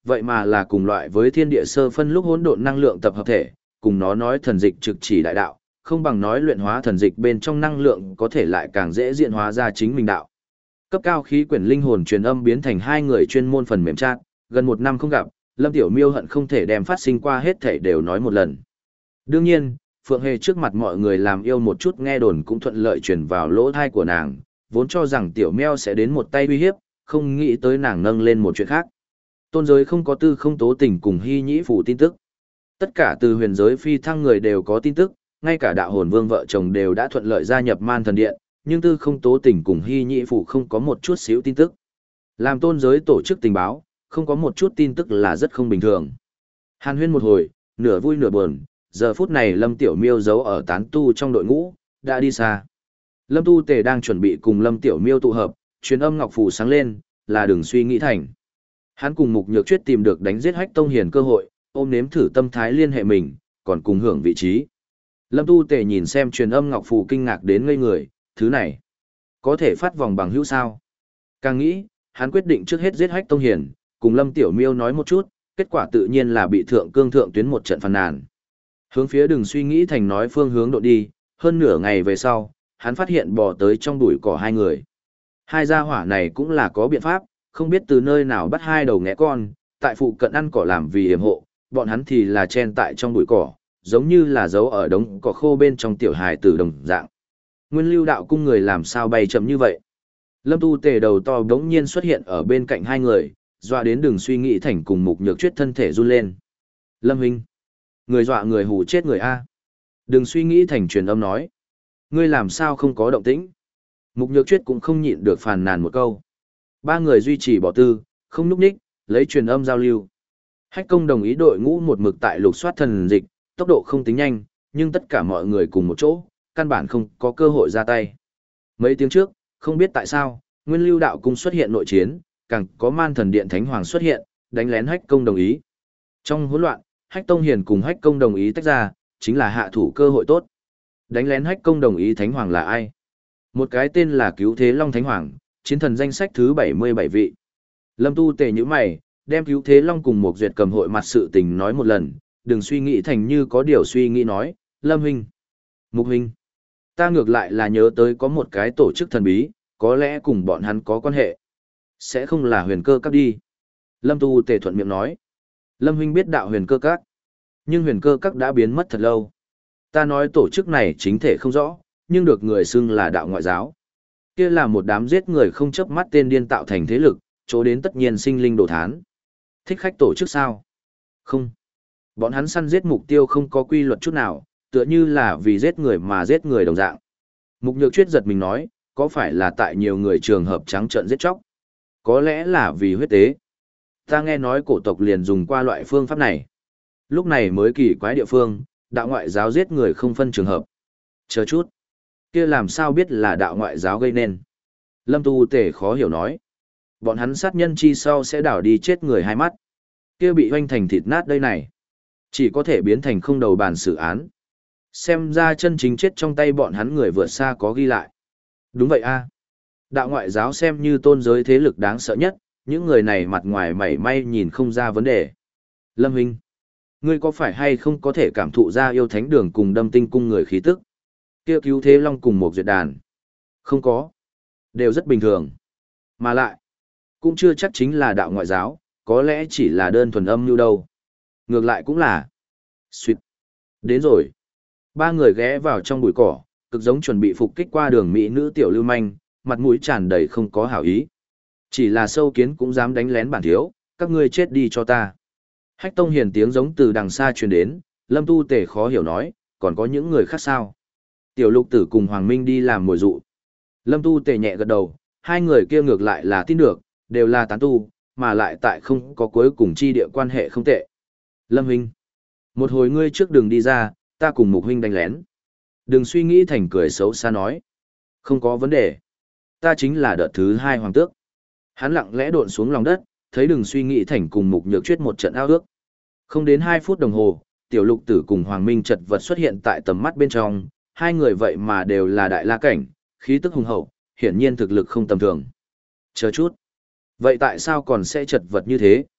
vậy mà là cùng loại với thiên địa sơ phân lúc hỗn độn năng lượng tập hợp thể, cùng nó nói thần dịch trực chỉ đại đạo, không bằng nói luyện hóa thần dịch bên trong năng lượng có thể lại càng dễ diễn hóa ra chính mình đạo. Cấp cao khí quyển linh hồn truyền âm biến thành hai người chuyên môn phần mềm chat, gần một năm không gặp, Lâm Tiểu Miêu hận không thể đem phát sinh qua hết thể đều nói một lần. Đương nhiên, Phượng Hề trước mặt mọi người làm yêu một chút nghe đồn cũng thuận lợi truyền vào lỗ thai của nàng, vốn cho rằng Tiểu Meo sẽ đến một tay uy hiếp, không nghĩ tới nàng nâng lên một chuyện khác. Tôn giới không có tư không tố tình cùng hy nhĩ phủ tin tức. Tất cả từ huyền giới phi thăng người đều có tin tức, ngay cả đạo hồn vương vợ chồng đều đã thuận lợi gia nhập man thần điện, nhưng tư không tố tình cùng hy nhĩ phủ không có một chút xíu tin tức. Làm tôn giới tổ chức tình báo, không có một chút tin tức là rất không bình thường. Hàn huyên một hồi, nửa vui nửa buồn, giờ phút này Lâm Tiểu Miêu giấu ở tán tu trong đội ngũ, đã đi xa. Lâm Tu Tề đang chuẩn bị cùng Lâm Tiểu Miêu tụ hợp, truyền âm ngọc phù sáng lên, là đừng suy nghĩ thành. Hắn cùng Mục Nhược Chuyết tìm được đánh giết Hách Tông Hiền cơ hội, ôm nếm thử tâm thái liên hệ mình, còn cùng hưởng vị trí. Lâm Tu Tề nhìn xem truyền âm ngọc phù kinh ngạc đến ngây người, thứ này có thể phát vòng bằng hữu sao? Càng nghĩ, hắn quyết định trước hết giết Hách Tông Hiền, cùng Lâm Tiểu Miêu nói một chút, kết quả tự nhiên là bị thượng cương thượng tuyến một trận phàn nàn. Hướng phía đừng suy nghĩ thành nói phương hướng độ đi, hơn nửa ngày về sau, hắn phát hiện bò tới trong bụi cỏ hai người. Hai gia hỏa này cũng là có biện pháp, không biết từ nơi nào bắt hai đầu ngẽ con, tại phụ cận ăn cỏ làm vì yểm hộ, bọn hắn thì là chen tại trong bụi cỏ, giống như là giấu ở đống cỏ khô bên trong tiểu hài tử đồng dạng. Nguyên Lưu đạo cung người làm sao bay chậm như vậy? Lâm Tu Tề đầu to đống nhiên xuất hiện ở bên cạnh hai người, dọa đến đừng suy nghĩ thành cùng Mục Nhược Chuyết thân thể run lên. Lâm huynh, người dọa người hù chết người a. Đừng suy nghĩ thành truyền âm nói, ngươi làm sao không có động tĩnh? Mục Nhược Chuyết cũng không nhịn được phàn nàn một câu. Ba người duy trì bỏ tư, không núp ních, lấy truyền âm giao lưu. Hách Công đồng ý đội ngũ một mực tại lục soát thần dịch, tốc độ không tính nhanh, nhưng tất cả mọi người cùng một chỗ, căn bản không có cơ hội ra tay. Mấy tiếng trước, không biết tại sao, Nguyên Lưu đạo cung xuất hiện nội chiến, càng có Man Thần Điện Thánh Hoàng xuất hiện, đánh lén Hách Công đồng ý. Trong hỗn loạn, Hách Tông Hiền cùng Hách Công đồng ý tách ra, chính là hạ thủ cơ hội tốt. Đánh lén Hách Công đồng ý Thánh Hoàng là ai? Một cái tên là Cứu Thế Long Thánh Hoàng, chiến thần danh sách thứ bảy mươi bảy vị. Lâm Tu Tề như mày, đem Cứu Thế Long cùng một duyệt cầm hội mặt sự tình nói một lần, đừng suy nghĩ thành như có điều suy nghĩ nói, Lâm huynh, Mục huynh, ta ngược lại là nhớ tới có một cái tổ chức thần bí, có lẽ cùng bọn hắn có quan hệ. Sẽ không là huyền cơ các đi. Lâm Tu Tề thuận miệng nói. Lâm huynh biết đạo huyền cơ các, nhưng huyền cơ các đã biến mất thật lâu. Ta nói tổ chức này chính thể không rõ, nhưng được người xưng là đạo ngoại giáo. Kia là một đám giết người không chớp mắt tên điên tạo thành thế lực, chỗ đến tất nhiên sinh linh đồ thán. Thích khách tổ chức sao? Không. Bọn hắn săn giết mục tiêu không có quy luật chút nào, tựa như là vì giết người mà giết người đồng dạng. Mục Nhược Chuyết giật mình nói, có phải là tại nhiều người trường hợp trắng trợn giết chóc? Có lẽ là vì huyết tế. Ta nghe nói cổ tộc liền dùng qua loại phương pháp này. Lúc này mới kỳ quái địa phương, đạo ngoại giáo giết người không phân trường hợp. Chờ chút. Kia làm sao biết là đạo ngoại giáo gây nên? Lâm Tu Tề khó hiểu nói. Bọn hắn sát nhân chi sau sẽ đảo đi chết người hai mắt. Kia bị hoanh thành thịt nát đây này. Chỉ có thể biến thành không đầu bàn xử án. Xem ra chân chính chết trong tay bọn hắn người vượt xa có ghi lại. Đúng vậy a. Đạo ngoại giáo xem như tôn giới thế lực đáng sợ nhất, những người này mặt ngoài mảy may nhìn không ra vấn đề. Lâm huynh, ngươi có phải hay không có thể cảm thụ ra yêu thánh đường cùng đâm tinh cung người khí tức? Kia Cứu Thế Long cùng một duyệt đàn. Không có. Đều rất bình thường. Mà lại, cũng chưa chắc chính là đạo ngoại giáo, có lẽ chỉ là đơn thuần âm như đâu. Ngược lại cũng là. Xuyệt. Đến rồi. Ba người ghé vào trong bụi cỏ, cực giống chuẩn bị phục kích qua đường mỹ nữ tiểu lưu manh, mặt mũi tràn đầy không có hảo ý. Chỉ là sâu kiến cũng dám đánh lén bản thiếu, các ngươi chết đi cho ta. Hách Tông Hiền tiếng giống từ đằng xa truyền đến, Lâm Tu Tề khó hiểu nói, còn có những người khác sao? Tiểu Lục Tử cùng Hoàng Minh đi làm mồi dụ. Lâm Tu Tề nhẹ gật đầu, hai người kia ngược lại là tin được, đều là tán tu, mà lại tại không có cuối cùng chi địa quan hệ không tệ. Lâm huynh, một hồi ngươi trước đường đi ra, ta cùng Mục huynh đánh lén. Đừng suy nghĩ thành cười xấu xa nói. Không có vấn đề. Ta chính là đợt thứ hai hoàng tước. Hắn lặng lẽ độn xuống lòng đất, thấy Đừng suy nghĩ thành cùng Mục Nhược Chuyết một trận ao ước. Không đến hai phút đồng hồ, Tiểu Lục Tử cùng Hoàng Minh chật vật xuất hiện tại tầm mắt bên trong, hai người vậy mà đều là đại la cảnh, khí tức hùng hậu, hiển nhiên thực lực không tầm thường. Chờ chút. Vậy tại sao còn sẽ chật vật như thế?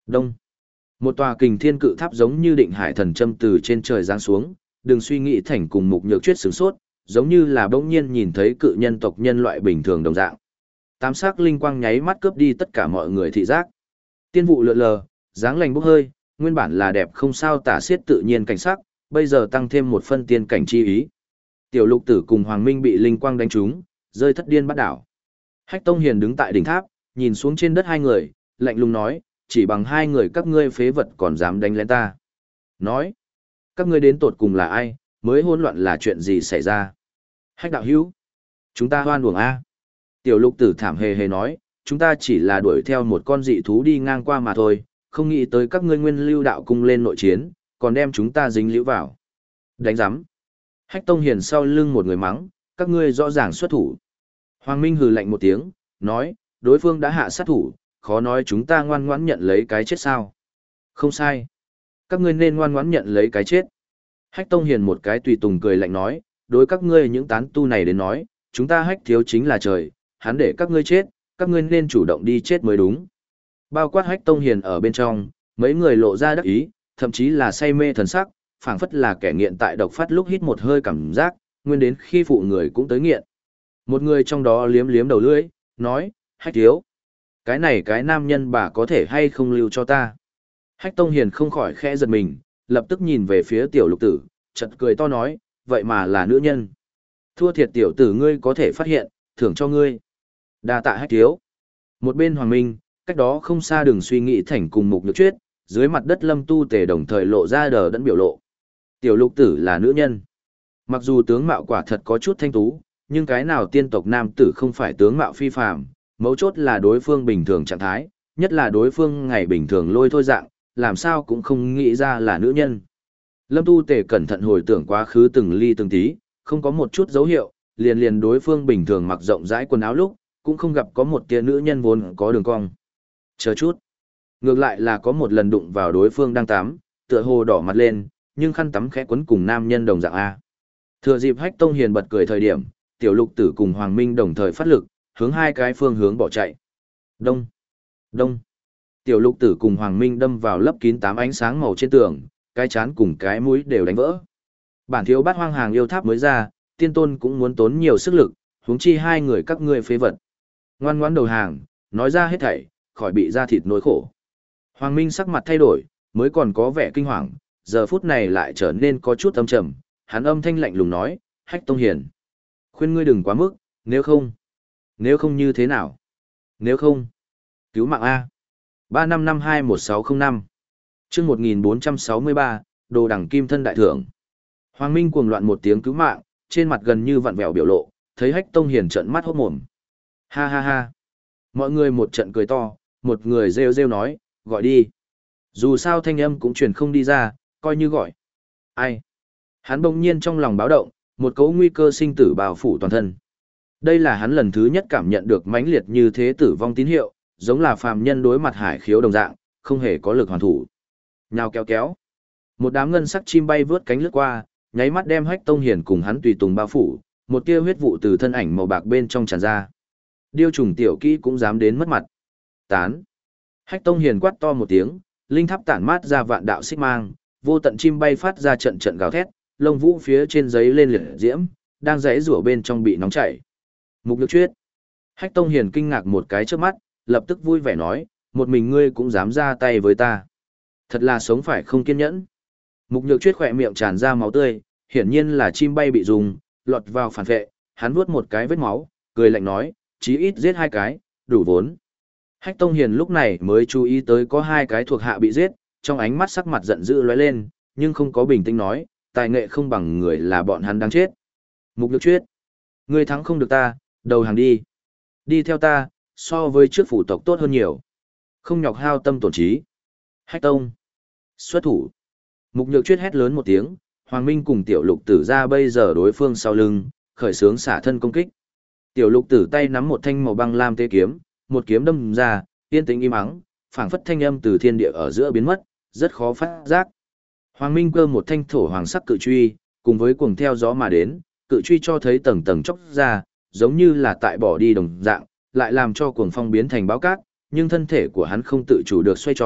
Đông. Một tòa kình thiên cự tháp giống như định hải thần châm từ trên trời giáng xuống, đừng suy nghĩ thành cùng Mục Nhược Chuyết sửng sốt, giống như là bỗng nhiên nhìn thấy cự nhân tộc nhân loại bình thường đồng dạng. Tám sắc linh quang nháy mắt cướp đi tất cả mọi người thị giác. Tiên vụ lượn lờ, dáng lành bốc hơi, nguyên bản là đẹp không sao tả xiết tự nhiên cảnh sắc, bây giờ tăng thêm một phân tiên cảnh chi ý. Tiểu Lục Tử cùng Hoàng Minh bị linh quang đánh trúng, rơi thất điên bắt đảo. Hách Tông Hiền đứng tại đỉnh tháp, nhìn xuống trên đất hai người, lạnh lùng nói, chỉ bằng hai người các ngươi phế vật còn dám đánh lén ta. Nói, các ngươi đến tột cùng là ai, mới hỗn loạn là chuyện gì xảy ra. Hách đạo hữu, chúng ta hoan uổng a. Tiểu Lục Tử thảm hề hề nói, chúng ta chỉ là đuổi theo một con dị thú đi ngang qua mà thôi, không nghĩ tới các ngươi nguyên lưu đạo cung lên nội chiến, còn đem chúng ta dính liễu vào. Đánh giám. Hách Tông Hiền sau lưng một người mắng, các ngươi rõ ràng xuất thủ. Hoàng Minh hừ lạnh một tiếng, nói, đối phương đã hạ sát thủ, khó nói chúng ta ngoan ngoãn nhận lấy cái chết sao. Không sai. Các ngươi nên ngoan ngoãn nhận lấy cái chết. Hách Tông Hiền một cái tùy tùng cười lạnh nói, đối các ngươi những tán tu này đến nói, chúng ta hách thiếu chính là trời, hắn để các ngươi chết, các ngươi nên chủ động đi chết mới đúng. Bao quát Hách Tông Hiền ở bên trong, mấy người lộ ra đắc ý, thậm chí là say mê thần sắc, phảng phất là kẻ nghiện tại độc phát lúc hít một hơi cảm giác, nguyên đến khi phụ người cũng tới nghiện. Một người trong đó liếm liếm đầu lưỡi, nói, Hách thiếu, cái này cái nam nhân bà có thể hay không lưu cho ta. Hách Tông Hiền không khỏi khẽ giật mình, lập tức nhìn về phía tiểu Lục Tử, chợt cười to nói, vậy mà là nữ nhân. Thua thiệt tiểu tử ngươi có thể phát hiện, thưởng cho ngươi. Đa tạ Hách thiếu. Một bên Hoàng Minh, cách đó không xa đừng suy nghĩ thành cùng Mục Nhược Chuyết, dưới mặt đất Lâm Tu Tề đồng thời lộ ra đờ đẫn biểu lộ. Tiểu Lục Tử là nữ nhân. Mặc dù tướng mạo quả thật có chút thanh tú, nhưng cái nào tiên tộc nam tử không phải tướng mạo phi phàm, mấu chốt là đối phương bình thường trạng thái, nhất là đối phương ngày bình thường lôi thôi dạng, làm sao cũng không nghĩ ra là nữ nhân. Lâm Tu Tề cẩn thận hồi tưởng quá khứ từng ly từng tí, không có một chút dấu hiệu, liền liền đối phương bình thường mặc rộng rãi quần áo lúc, cũng không gặp có một tia nữ nhân vốn có đường cong. Chờ chút. Ngược lại là có một lần đụng vào đối phương đang tắm, tựa hồ đỏ mặt lên, nhưng khăn tắm khẽ quấn cùng nam nhân đồng dạng A. Thừa dịp Hách Tông Hiền bật cười thời điểm, Tiểu Lục Tử cùng Hoàng Minh đồng thời phát lực, hướng hai cái phương hướng bỏ chạy. Đông, đông. Tiểu Lục Tử cùng Hoàng Minh đâm vào lấp kín tám ánh sáng màu trên tường, cái chán cùng cái mũi đều đánh vỡ. Bản thiếu Bát Hoang Hàng yêu tháp mới ra, tiên tôn cũng muốn tốn nhiều sức lực, huống chi hai người các ngươi phế vật. Ngoan ngoãn đầu hàng, nói ra hết thảy, khỏi bị da thịt nỗi khổ. Hoàng Minh sắc mặt thay đổi, mới còn có vẻ kinh hoàng, giờ phút này lại trở nên có chút âm trầm, hắn âm thanh lạnh lùng nói, Hách Tông Hiền, khuyên ngươi đừng quá mức, nếu không, nếu không như thế nào? Nếu không, cứu mạng A. ba năm năm hai một sáu không năm chương một nghìn bốn trăm sáu mươi ba, đồ đẳng kim thân đại thưởng. Hoàng Minh cuồng loạn một tiếng cứu mạng, trên mặt gần như vặn vẹo biểu lộ, thấy Hách Tông Hiền trợn mắt hốt mồm. Ha ha ha. Mọi người một trận cười to, một người rêu rêu nói, gọi đi. Dù sao thanh âm cũng truyền không đi ra, coi như gọi. Ai? Hắn bỗng nhiên trong lòng báo động, một cấu nguy cơ sinh tử bao phủ toàn thân. Đây là hắn lần thứ nhất cảm nhận được mãnh liệt như thế tử vong tín hiệu, giống là phàm nhân đối mặt hải khiếu đồng dạng, không hề có lực hoàn thủ. Nhào kéo kéo. Một đám ngân sắc chim bay vướt cánh lướt qua, nháy mắt đem Hách Tông Hiền cùng hắn tùy tùng bao phủ, một tia huyết vụ từ thân ảnh màu bạc bên trong tràn ra. Điêu trùng tiểu kỹ cũng dám đến mất mặt. Tán. Hách Tông Hiền quát to một tiếng, linh tháp tản mát ra vạn đạo xích mang, vô tận chim bay phát ra trận trận gào thét, lông vũ phía trên giấy lên liệt diễm, đang rẽ rủa bên trong bị nóng chảy. Mục Nhược Chuyết. Hách Tông Hiền kinh ngạc một cái trước mắt, lập tức vui vẻ nói, một mình ngươi cũng dám ra tay với ta. Thật là sống phải không kiên nhẫn. Mục Nhược Chuyết khỏe miệng tràn ra máu tươi, hiển nhiên là chim bay bị dùng, lọt vào phản vệ, hắn vuốt một cái vết máu, cười lạnh nói, chí ít giết hai cái, đủ vốn. Hách Tông Hiền lúc này mới chú ý tới có hai cái thuộc hạ bị giết, trong ánh mắt sắc mặt giận dữ lóe lên, nhưng không có bình tĩnh nói, tài nghệ không bằng người là bọn hắn đáng chết. Mục Nhược Chuyết, ngươi thắng không được ta, đầu hàng đi. Đi theo ta, so với trước phủ tộc tốt hơn nhiều. Không nhọc hao tâm tổn trí. Hách Tông, xuất thủ. Mục Nhược Chuyết hét lớn một tiếng, Hoàng Minh cùng Tiểu Lục Tử ra bây giờ đối phương sau lưng, khởi xướng xả thân công kích. Tiểu Lục Tử tay nắm một thanh màu băng lam tê kiếm, một kiếm đâm ra, yên tĩnh im ắng, phảng phất thanh âm từ thiên địa ở giữa biến mất, rất khó phát giác. Hoàng Minh cơ một thanh thổ hoàng sắc cự truy, cùng với cuồng theo gió mà đến, cự truy cho thấy tầng tầng chốc ra, giống như là tại bỏ đi đồng dạng, lại làm cho cuồng phong biến thành báo cát, nhưng thân thể của hắn không tự chủ được xoay tròn,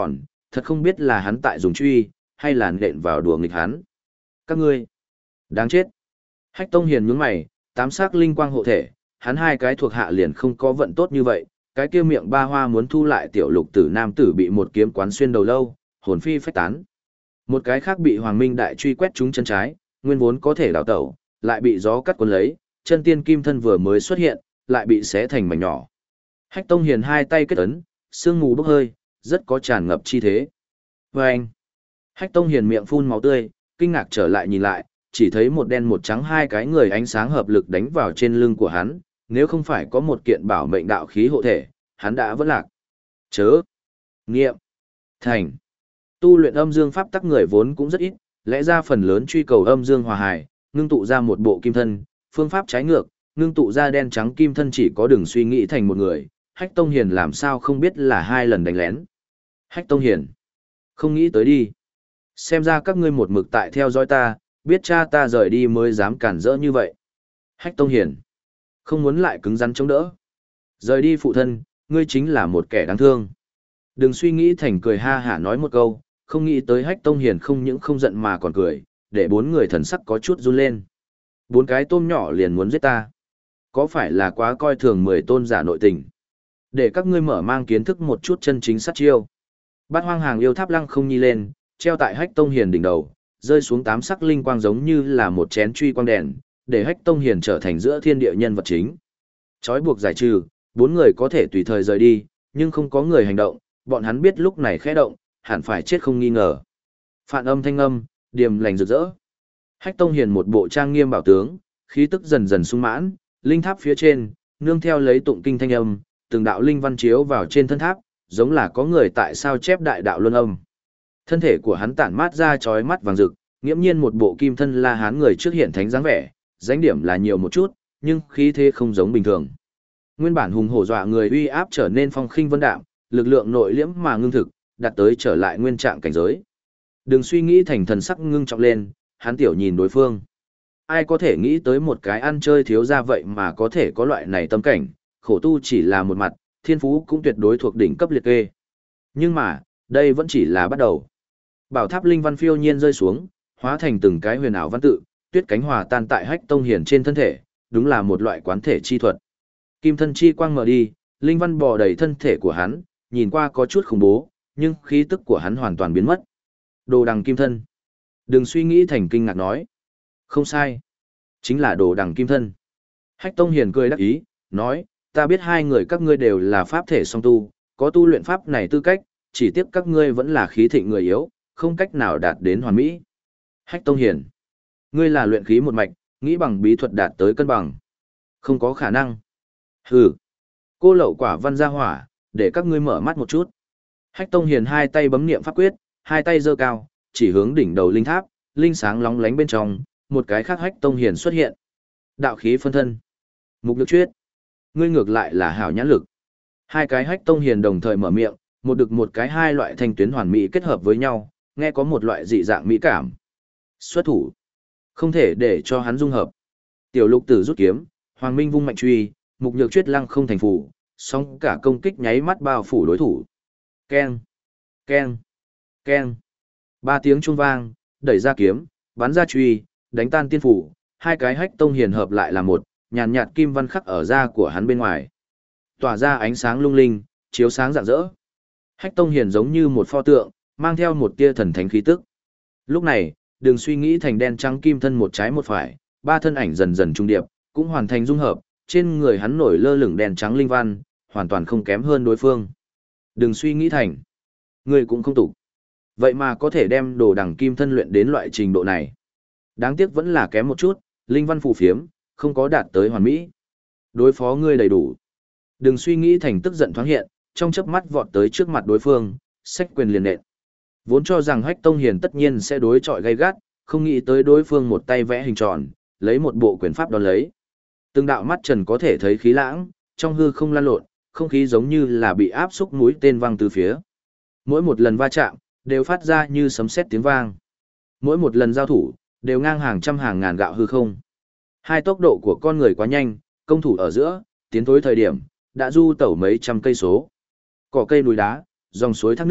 thật không biết là hắn tại dùng truy, hay là nện vào đùa nghịch hắn. Các ngươi, đáng chết. Hách Tông Hiền nhướng mày, tám sắc linh quang hộ thể, hắn hai cái thuộc hạ liền không có vận tốt như vậy, cái kia miệng ba hoa muốn thu lại tiểu lục tử nam tử bị một kiếm quán xuyên đầu lâu, hồn phi phách tán. Một cái khác bị Hoàng Minh đại truy quét trúng chân trái, nguyên vốn có thể đào tẩu, lại bị gió cắt cuốn lấy, chân tiên kim thân vừa mới xuất hiện, lại bị xé thành mảnh nhỏ. Hách Tông Hiền hai tay kết ấn, sương mù bốc hơi, rất có tràn ngập chi thế. Và anh, Hách Tông Hiền miệng phun máu tươi, kinh ngạc trở lại nhìn lại, chỉ thấy một đen một trắng hai cái người ánh sáng hợp lực đánh vào trên lưng của hắn, nếu không phải có một kiện bảo mệnh đạo khí hộ thể, hắn đã vỡ lạc. Chớ, nghiệm, thành. Tu luyện âm dương pháp tắc người vốn cũng rất ít, lẽ ra phần lớn truy cầu âm dương hòa hài, ngưng tụ ra một bộ kim thân, phương pháp trái ngược, ngưng tụ ra đen trắng kim thân chỉ có đừng suy nghĩ thành một người, Hách Tông Hiền làm sao không biết là hai lần đánh lén. Hách Tông Hiền, không nghĩ tới đi. Xem ra các ngươi một mực tại theo dõi ta, biết cha ta rời đi mới dám cản rỡ như vậy. Hách Tông Hiền, không muốn lại cứng rắn chống đỡ. Rời đi phụ thân, ngươi chính là một kẻ đáng thương. Đừng suy nghĩ thành cười ha hả nói một câu, không nghĩ tới Hách Tông Hiền không những không giận mà còn cười, để bốn người thần sắc có chút run lên. Bốn cái tôm nhỏ liền muốn giết ta. Có phải là quá coi thường mười tôn giả nội tình? Để các ngươi mở mang kiến thức một chút chân chính sát chiêu. Bát hoang hàng yêu tháp lăng không nhi lên, treo tại Hách Tông Hiền đỉnh đầu, rơi xuống tám sắc linh quang giống như là một chén truy quang đèn, để Hách Tông Hiền trở thành giữa thiên địa nhân vật chính. Chói buộc giải trừ, bốn người có thể tùy thời rời đi, nhưng không có người hành động, bọn hắn biết lúc này khẽ động, hẳn phải chết không nghi ngờ. Phạn âm thanh âm, điềm lành rực rỡ. Hách Tông Hiền một bộ trang nghiêm bảo tướng, khí tức dần dần sung mãn, linh tháp phía trên, nương theo lấy tụng kinh thanh âm, từng đạo linh văn chiếu vào trên thân tháp, giống là có người tại sao chép đại đạo luân âm. Thân thể của hắn tản mát ra chói mắt vàng rực, nghiễm nhiên một bộ kim thân La Hán người trước hiện thánh dáng vẻ, danh điểm là nhiều một chút, nhưng khí thế không giống bình thường. Nguyên bản hùng hổ dọa người uy áp trở nên phong khinh vân đạm, lực lượng nội liễm mà ngưng thực, đạt tới trở lại nguyên trạng cảnh giới. Đừng suy nghĩ thành thần sắc ngưng trọng lên, hắn tiểu nhìn đối phương. Ai có thể nghĩ tới một cái ăn chơi thiếu ra vậy mà có thể có loại này tâm cảnh, khổ tu chỉ là một mặt, thiên phú cũng tuyệt đối thuộc đỉnh cấp liệt kê. Nhưng mà, đây vẫn chỉ là bắt đầu. Bảo tháp linh văn phiêu nhiên rơi xuống, hóa thành từng cái huyền ảo văn tự, tuyết cánh hòa tan tại Hách Tông Hiền trên thân thể, đúng là một loại quán thể chi thuật. Kim thân chi quang mở đi, linh văn bò đầy thân thể của hắn, nhìn qua có chút khủng bố, nhưng khí tức của hắn hoàn toàn biến mất. Đồ đằng kim thân. Đừng suy nghĩ thành kinh ngạc nói. Không sai. Chính là đồ đằng kim thân. Hách Tông Hiền cười đắc ý, nói, ta biết hai người các ngươi đều là pháp thể song tu, có tu luyện pháp này tư cách, chỉ tiếc các ngươi vẫn là khí thịnh người yếu, không cách nào đạt đến hoàn mỹ. Hách Tông Hiền, ngươi là luyện khí một mạch, nghĩ bằng bí thuật đạt tới cân bằng. Không có khả năng. Hừ. Cô lậu quả văn ra hỏa, để các ngươi mở mắt một chút. Hách Tông Hiền hai tay bấm niệm pháp quyết, hai tay giơ cao, chỉ hướng đỉnh đầu linh tháp, linh sáng lóng lánh bên trong, một cái khác Hách Tông Hiền xuất hiện. Đạo khí phân thân. Mục lực chuyết. Ngươi ngược lại là hảo nhãn lực. Hai cái Hách Tông Hiền đồng thời mở miệng, một đực một cái hai loại thanh tuyến hoàn mỹ kết hợp với nhau, nghe có một loại dị dạng mỹ cảm. Xuất thủ. Không thể để cho hắn dung hợp. Tiểu Lục Tử rút kiếm, Hoàng Minh vung mạnh truy, Mục Nhược Chuyết lăng không thành phủ, song cả công kích nháy mắt bao phủ đối thủ. Keng, keng, keng. Ba tiếng chuông vang, đẩy ra kiếm, bắn ra truy, đánh tan tiên phủ, hai cái Hách Tông Hiền hợp lại là một, nhàn nhạt kim văn khắc ở da của hắn bên ngoài. Tỏa ra ánh sáng lung linh, chiếu sáng rạng rỡ. Hách Tông Hiền giống như một pho tượng, mang theo một tia thần thánh khí tức. Lúc này, đừng suy nghĩ thành đen trắng kim thân một trái một phải, ba thân ảnh dần dần trung điệp, cũng hoàn thành dung hợp, trên người hắn nổi lơ lửng đen trắng linh văn, hoàn toàn không kém hơn đối phương. Đừng suy nghĩ thành, người cũng không tục. Vậy mà có thể đem đồ đằng kim thân luyện đến loại trình độ này. Đáng tiếc vẫn là kém một chút, linh văn phù phiếm, không có đạt tới hoàn mỹ. Đối phó ngươi đầy đủ. Đừng suy nghĩ thành tức giận thoáng hiện, trong chớp mắt vọt tới trước mặt đối phương, xách quyền liền nện. Vốn cho rằng Hách Tông Hiền tất nhiên sẽ đối chọi gay gắt, không nghĩ tới đối phương một tay vẽ hình tròn, lấy một bộ quyền pháp đón lấy. Từng đạo mắt trần có thể thấy khí lãng, trong hư không lan lộn, không khí giống như là bị áp xúc mũi tên văng từ phía. Mỗi một lần va chạm, đều phát ra như sấm sét tiếng vang. Mỗi một lần giao thủ, đều ngang hàng trăm hàng ngàn gạo hư không. Hai tốc độ của con người quá nhanh, công thủ ở giữa, tiến thối thời điểm, đã du tẩu mấy trăm cây số. Cỏ cây núi đá, dòng suối thác nước,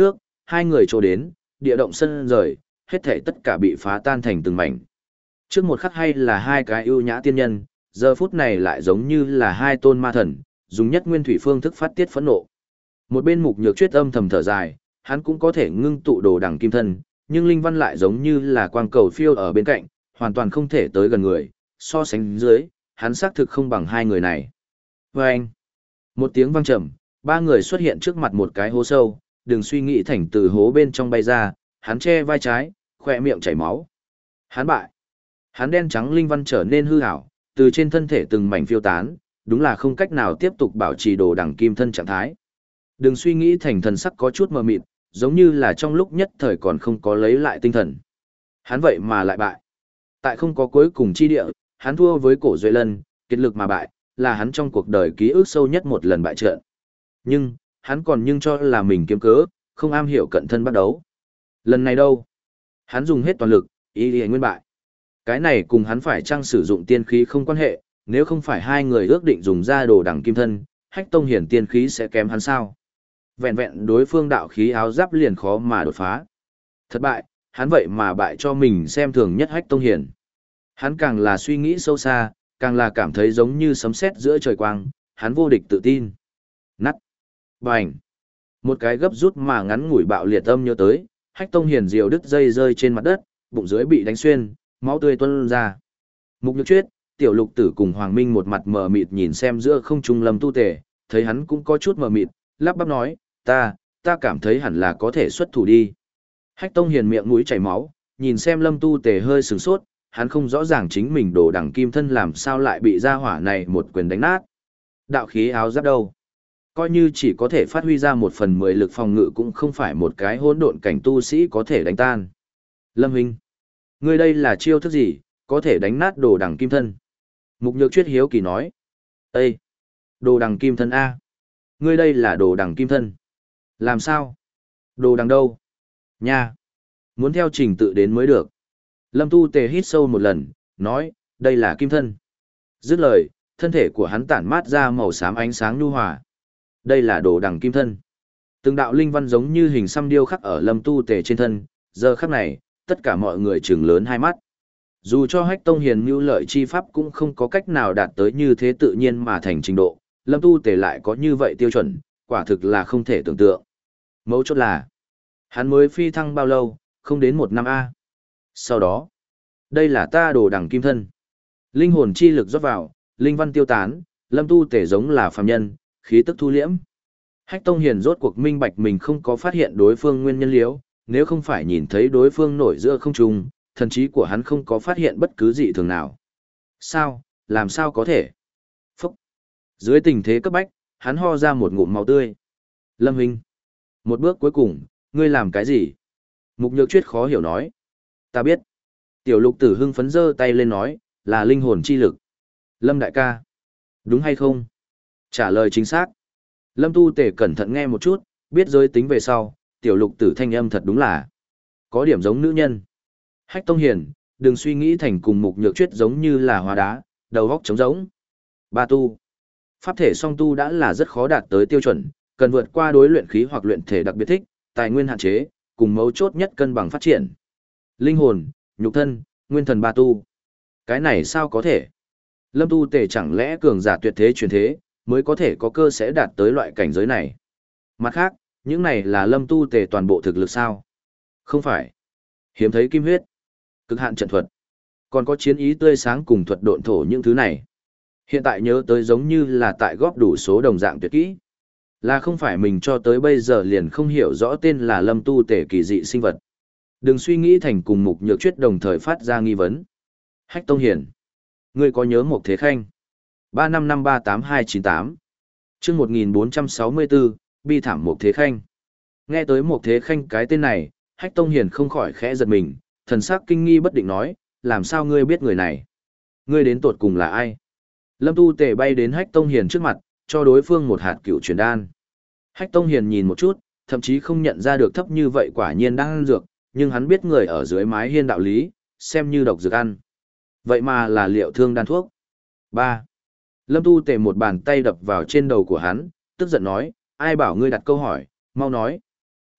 hai người trô đến, địa động sân rời, hết thể tất cả bị phá tan thành từng mảnh. Trước một khắc hay là hai cái ưu nhã tiên nhân, giờ phút này lại giống như là hai tôn ma thần, dùng nhất nguyên thủy phương thức phát tiết phẫn nộ. Một bên Mục Nhược Chuyết âm thầm thở dài, hắn cũng có thể ngưng tụ đồ đằng kim thân, nhưng linh văn lại giống như là quang cầu phiêu ở bên cạnh, hoàn toàn không thể tới gần người, so sánh dưới, hắn xác thực không bằng hai người này. Và anh, một tiếng vang trầm, ba người xuất hiện trước mặt một cái hố sâu, đừng suy nghĩ thành từ hố bên trong bay ra, hắn che vai trái, khỏe miệng chảy máu. Hắn bại. Hắn đen trắng linh văn trở nên hư ảo, từ trên thân thể từng mảnh phiêu tán, đúng là không cách nào tiếp tục bảo trì đồ đằng kim thân trạng thái. Đừng suy nghĩ thành thần sắc có chút mờ mịt, giống như là trong lúc nhất thời còn không có lấy lại tinh thần. Hắn vậy mà lại bại. Tại không có cuối cùng chi địa, hắn thua với Cổ Duệ Lân, kiệt lực mà bại, là hắn trong cuộc đời ký ức sâu nhất một lần bại trận. Nhưng, hắn còn nhưng cho là mình kiếm cớ, không am hiểu cận thân bắt đấu. Lần này đâu? Hắn dùng hết toàn lực, ý đi nguyên bại. Cái này cùng hắn phải chăng sử dụng tiên khí không quan hệ, nếu không phải hai người ước định dùng ra đồ đằng kim thân, Hách Tông Hiển tiên khí sẽ kém hắn sao? Vẹn vẹn đối phương đạo khí áo giáp liền khó mà đột phá. Thất bại, hắn vậy mà bại cho mình xem thường nhất Hách Tông Hiển. Hắn càng là suy nghĩ sâu xa, càng là cảm thấy giống như sấm sét giữa trời quang, hắn vô địch tự tin. Nắt. Bành. Một cái gấp rút mà ngắn ngủi bạo liệt âm nhớ tới, Hách Tông Hiển diều đứt dây rơi trên mặt đất, bụng dưới bị đánh xuyên, máu tươi tuôn ra. Mục Nhược Chuyết, Tiểu Lục Tử cùng Hoàng Minh một mặt mờ mịt nhìn xem giữa không trung Lâm Tu Tề, thấy hắn cũng có chút mờ mịt, lắp bắp nói, ta, ta cảm thấy hẳn là có thể xuất thủ đi. Hách Tông Hiền miệng mũi chảy máu, nhìn xem Lâm Tu Tề hơi sửng sốt, hắn không rõ ràng chính mình đồ đằng kim thân làm sao lại bị gia hỏa này một quyền đánh nát. Đạo khí áo giáp đâu? Coi như chỉ có thể phát huy ra một phần mười lực phòng ngự cũng không phải một cái hỗn độn cảnh tu sĩ có thể đánh tan. Lâm Hinh, ngươi đây là chiêu thức gì, có thể đánh nát đồ đằng kim thân? Mục Nhược Chuyết hiếu kỳ nói. Ê! Đồ đằng kim thân A. Ngươi đây là đồ đằng kim thân. Làm sao? Đồ đằng đâu? Nha! Muốn theo trình tự đến mới được. Lâm Tu Tề hít sâu một lần, nói, đây là kim thân. Dứt lời, thân thể của hắn tản mát ra màu xám ánh sáng nhu hòa. Đây là đồ đằng kim thân. Từng đạo linh văn giống như hình xăm điêu khắc ở Lâm Tu Tề trên thân, giờ khắc này, tất cả mọi người trừng lớn hai mắt. Dù cho Hách Tông Hiền mưu lợi chi pháp cũng không có cách nào đạt tới như thế tự nhiên mà thành trình độ, Lâm Tu Tề lại có như vậy tiêu chuẩn, quả thực là không thể tưởng tượng. Mấu chốt là, hắn mới phi thăng bao lâu, không đến một năm A. Sau đó, đây là ta đồ đằng kim thân. Linh hồn chi lực rót vào, linh văn tiêu tán, Lâm Tu Tề giống là phàm nhân, khí tức thu liễm. Hách Tông Hiền rốt cuộc minh bạch mình không có phát hiện đối phương nguyên nhân liếu, nếu không phải nhìn thấy đối phương nổi giữa không trung, thần trí của hắn không có phát hiện bất cứ gì thường nào. Sao, làm sao có thể? Phúc! Dưới tình thế cấp bách, hắn ho ra một ngụm máu tươi. Lâm Huynh! Một bước cuối cùng, ngươi làm cái gì? Mục Nhược Chuyết khó hiểu nói. Ta biết. Tiểu Lục Tử hưng phấn giơ tay lên nói, là linh hồn chi lực. Lâm đại ca! Đúng hay không? Trả lời chính xác. Lâm Tu Tề cẩn thận nghe một chút, biết giới tính về sau, Tiểu Lục Tử thanh âm thật đúng là có điểm giống nữ nhân. Hách Tông Hiền, đừng suy nghĩ thành cùng Mục Nhược Chuyết giống như là hóa đá, đầu góc trống rỗng. Ba tu. Pháp thể song tu đã là rất khó đạt tới tiêu chuẩn, cần vượt qua đối luyện khí hoặc luyện thể đặc biệt thích, tài nguyên hạn chế, cùng mấu chốt nhất cân bằng phát triển. Linh hồn, nhục thân, nguyên thần ba tu. Cái này sao có thể? Lâm Tu Tề chẳng lẽ cường giả tuyệt thế truyền thế, mới có thể có cơ sẽ đạt tới loại cảnh giới này. Mặt khác, những này là Lâm Tu Tề toàn bộ thực lực sao? Không phải. Hiếm thấy kim huyết, cực hạn trận thuật, còn có chiến ý tươi sáng cùng thuật độn thổ những thứ này. Hiện tại nhớ tới giống như là tại góp đủ số đồng dạng tuyệt kỹ. Là không phải mình cho tới bây giờ liền không hiểu rõ tên là Lâm Tu Tề kỳ dị sinh vật. Đừng suy nghĩ thành cùng Mục Nhược Chuyết đồng thời phát ra nghi vấn. Hách Tông Hiền, ngươi có nhớ Mộc Thế Khanh? ba năm năm ba tám hai chín tám. Chương một nghìn bốn trăm sáu mươi tư, bi thảm Mộc Thế Khanh. Nghe tới Mộc Thế Khanh cái tên này, Hách Tông Hiền không khỏi khẽ giật mình, thần sắc kinh nghi bất định nói, làm sao ngươi biết người này? Ngươi đến tột cùng là ai? Lâm Tu Tề bay đến Hách Tông Hiền trước mặt, cho đối phương một hạt cựu truyền đan. Hách Tông Hiền nhìn một chút, thậm chí không nhận ra được thấp như vậy quả nhiên đang ăn dược, nhưng hắn biết người ở dưới mái hiên đạo lý, xem như độc dược ăn. Vậy mà là liệu thương đan thuốc. Ba. Lâm Tu Tề một bàn tay đập vào trên đầu của hắn, tức giận nói, ai bảo ngươi đặt câu hỏi, mau nói.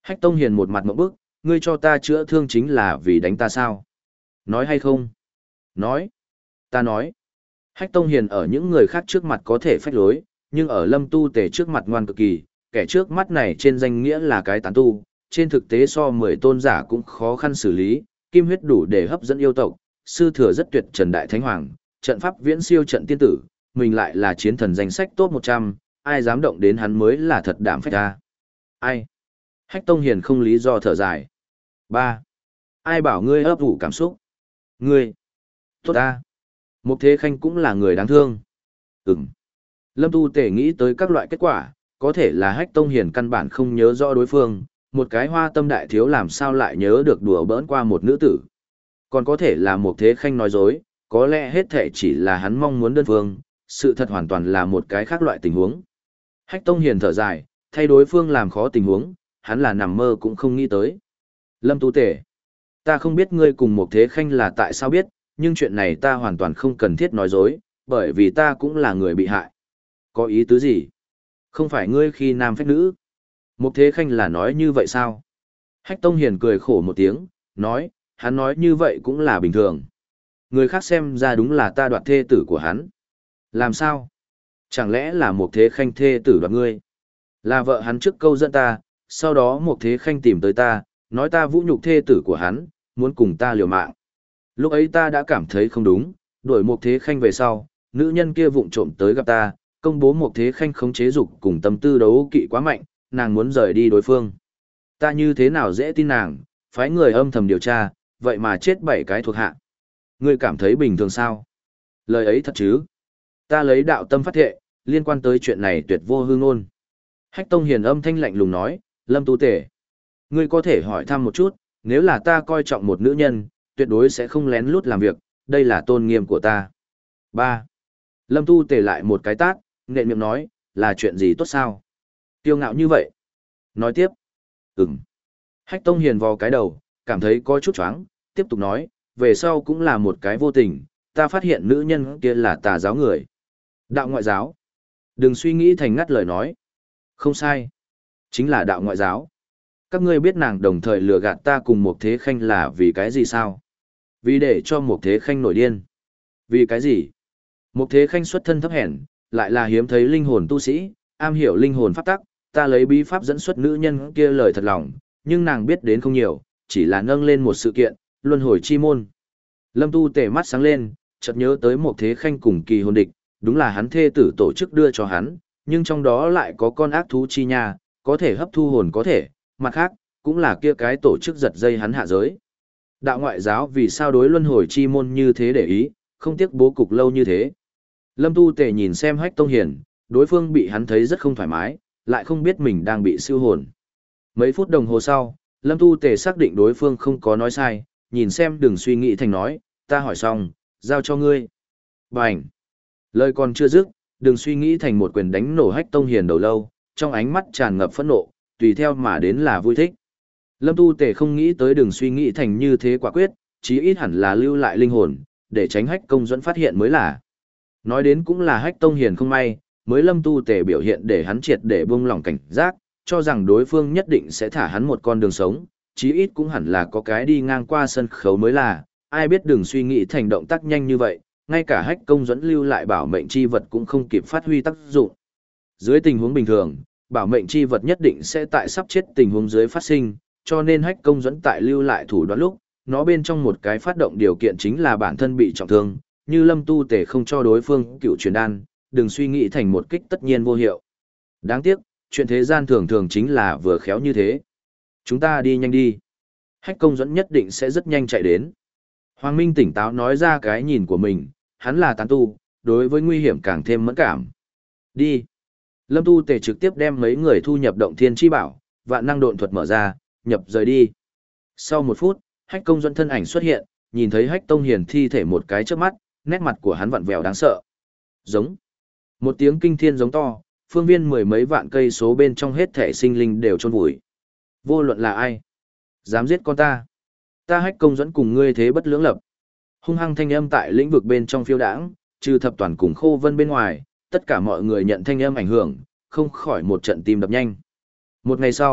Hách Tông Hiền một mặt ngộp bức, ngươi cho ta chữa thương chính là vì đánh ta sao? Nói hay không? Nói. Ta nói. Hách Tông Hiền ở những người khác trước mặt có thể phách lối, nhưng ở Lâm Tu Tề trước mặt ngoan cực kỳ, kẻ trước mắt này trên danh nghĩa là cái tán tu, trên thực tế so mười tôn giả cũng khó khăn xử lý, kim huyết đủ để hấp dẫn yêu tộc, sư thừa rất tuyệt Trần Đại Thánh Hoàng, trận pháp viễn siêu trận tiên tử, mình lại là chiến thần danh sách top một trăm, ai dám động đến hắn mới là thật đảm phách ta. Ai? Hách Tông Hiền không lý do thở dài. Ba. Ai bảo ngươi ấp ủ cảm xúc? Ngươi. Tốt ta. Mục Thế Khanh cũng là người đáng thương. Ừm. Lâm Tu Tể nghĩ tới các loại kết quả, có thể là Hách Tông Hiền căn bản không nhớ rõ đối phương, một cái hoa tâm đại thiếu làm sao lại nhớ được đùa bỡn qua một nữ tử. Còn có thể là Mục Thế Khanh nói dối, có lẽ hết thể chỉ là hắn mong muốn đơn phương, sự thật hoàn toàn là một cái khác loại tình huống. Hách Tông Hiền thở dài, thay đối phương làm khó tình huống, hắn là nằm mơ cũng không nghĩ tới. Lâm Tu Tể, ta không biết ngươi cùng Mục Thế Khanh là tại sao biết, nhưng chuyện này ta hoàn toàn không cần thiết nói dối, bởi vì ta cũng là người bị hại. Có ý tứ gì? Không phải ngươi khi nam phách nữ. Mục Thế Khanh là nói như vậy sao? Hách Tông Hiền cười khổ một tiếng, nói, hắn nói như vậy cũng là bình thường. Người khác xem ra đúng là ta đoạt thê tử của hắn. Làm sao? Chẳng lẽ là Mục Thế Khanh thê tử đoạt ngươi? Là vợ hắn trước câu dẫn ta, sau đó Mục Thế Khanh tìm tới ta, nói ta vũ nhục thê tử của hắn, muốn cùng ta liều mạng. Lúc ấy ta đã cảm thấy không đúng, đuổi Mục Thế Khanh về sau, nữ nhân kia vụng trộm tới gặp ta, công bố Mục Thế Khanh khống chế dục cùng tâm tư đấu kỵ quá mạnh, nàng muốn rời đi đối phương. Ta như thế nào dễ tin nàng, phái người âm thầm điều tra, vậy mà chết bảy cái thuộc hạ. Ngươi cảm thấy bình thường sao? Lời ấy thật chứ? Ta lấy đạo tâm phát thệ, liên quan tới chuyện này tuyệt vô hư ngôn. Hách Tông Hiền âm thanh lạnh lùng nói, Lâm Tu Tể, ngươi có thể hỏi thăm một chút, nếu là ta coi trọng một nữ nhân, tuyệt đối sẽ không lén lút làm việc, đây là tôn nghiêm của ta. Ba. Lâm Tu Tể lại một cái tát, nện miệng nói, là chuyện gì tốt sao? Tiêu ngạo như vậy. Nói tiếp. Ừm. Hách Tông Hiền vò cái đầu, cảm thấy có chút choáng, tiếp tục nói, về sau cũng là một cái vô tình, ta phát hiện nữ nhân kia là tà giáo người. Đạo ngoại giáo. Đừng suy nghĩ thành ngắt lời nói. Không sai. Chính là đạo ngoại giáo. Các ngươi biết nàng đồng thời lừa gạt ta cùng Mục Thế Khanh là vì cái gì sao? Vì để cho Mục Thế Khanh nổi điên. Vì cái gì? Mục Thế Khanh xuất thân thấp hèn, lại là hiếm thấy linh hồn tu sĩ, am hiểu linh hồn pháp tắc, ta lấy bí pháp dẫn xuất nữ nhân kia lời thật lòng, nhưng nàng biết đến không nhiều, chỉ là nâng lên một sự kiện, luân hồi chi môn. Lâm Tu Tể mắt sáng lên, chợt nhớ tới Mục Thế Khanh cùng kỳ hồn địch, đúng là hắn thê tử tổ chức đưa cho hắn, nhưng trong đó lại có con ác thú chi nha, có thể hấp thu hồn có thể, mặt khác, cũng là kia cái tổ chức giật dây hắn hạ giới. Đạo ngoại giáo vì sao đối luân hồi chi môn như thế để ý, không tiếc bố cục lâu như thế. Lâm Tu Tể nhìn xem Hách Tông Hiền, đối phương bị hắn thấy rất không thoải mái, lại không biết mình đang bị siêu hồn. Mấy phút đồng hồ sau, Lâm Tu Tể xác định đối phương không có nói sai, nhìn xem đừng suy nghĩ thành nói, ta hỏi xong, giao cho ngươi. Bành! Lời còn chưa dứt, đừng suy nghĩ thành một quyền đánh nổ Hách Tông Hiền đầu lâu, trong ánh mắt tràn ngập phẫn nộ, tùy theo mà đến là vui thích. Lâm Tu Tể không nghĩ tới đừng suy nghĩ thành như thế quả quyết, chí ít hẳn là lưu lại linh hồn, để tránh Hách Công Duẫn phát hiện mới là. Nói đến cũng là Hách Tông Hiền không may, mới Lâm Tu Tể biểu hiện để hắn triệt để buông lỏng cảnh giác, cho rằng đối phương nhất định sẽ thả hắn một con đường sống, chí ít cũng hẳn là có cái đi ngang qua sân khấu mới là, ai biết đừng suy nghĩ thành động tác nhanh như vậy, ngay cả Hách Công Duẫn lưu lại bảo mệnh chi vật cũng không kịp phát huy tác dụng. Dưới tình huống bình thường, bảo mệnh chi vật nhất định sẽ tại sắp chết tình huống dưới phát sinh, cho nên Hách Công Duẫn tại lưu lại thủ đoạn lúc, nó bên trong một cái phát động điều kiện chính là bản thân bị trọng thương, như Lâm Tu Tể không cho đối phương cựu truyền đan, đừng suy nghĩ thành một kích tất nhiên vô hiệu. Đáng tiếc, chuyện thế gian thường thường chính là vừa khéo như thế. Chúng ta đi nhanh đi. Hách Công Duẫn nhất định sẽ rất nhanh chạy đến. Hoàng Minh tỉnh táo nói ra cái nhìn của mình, hắn là tán tu, đối với nguy hiểm càng thêm mẫn cảm. Đi. Lâm Tu Tể trực tiếp đem mấy người thu nhập động thiên chi bảo, vạn năng độn thuật mở ra, nhập rời đi. Sau một phút, Hách Công Duẫn thân ảnh xuất hiện, nhìn thấy Hách Tông Hiền thi thể một cái trước mắt, nét mặt của hắn vặn vẹo đáng sợ. Giống. Một tiếng kinh thiên giống to, phương viên mười mấy vạn cây số bên trong hết thể sinh linh đều chôn vùi. Vô luận là ai, dám giết con ta, ta Hách Công Duẫn cùng ngươi thế bất lưỡng lập. Hung hăng thanh âm tại lĩnh vực bên trong phiêu đãng, trừ thập toàn cùng Khô Vân bên ngoài, tất cả mọi người nhận thanh âm ảnh hưởng, không khỏi một trận tim đập nhanh. Một ngày sau,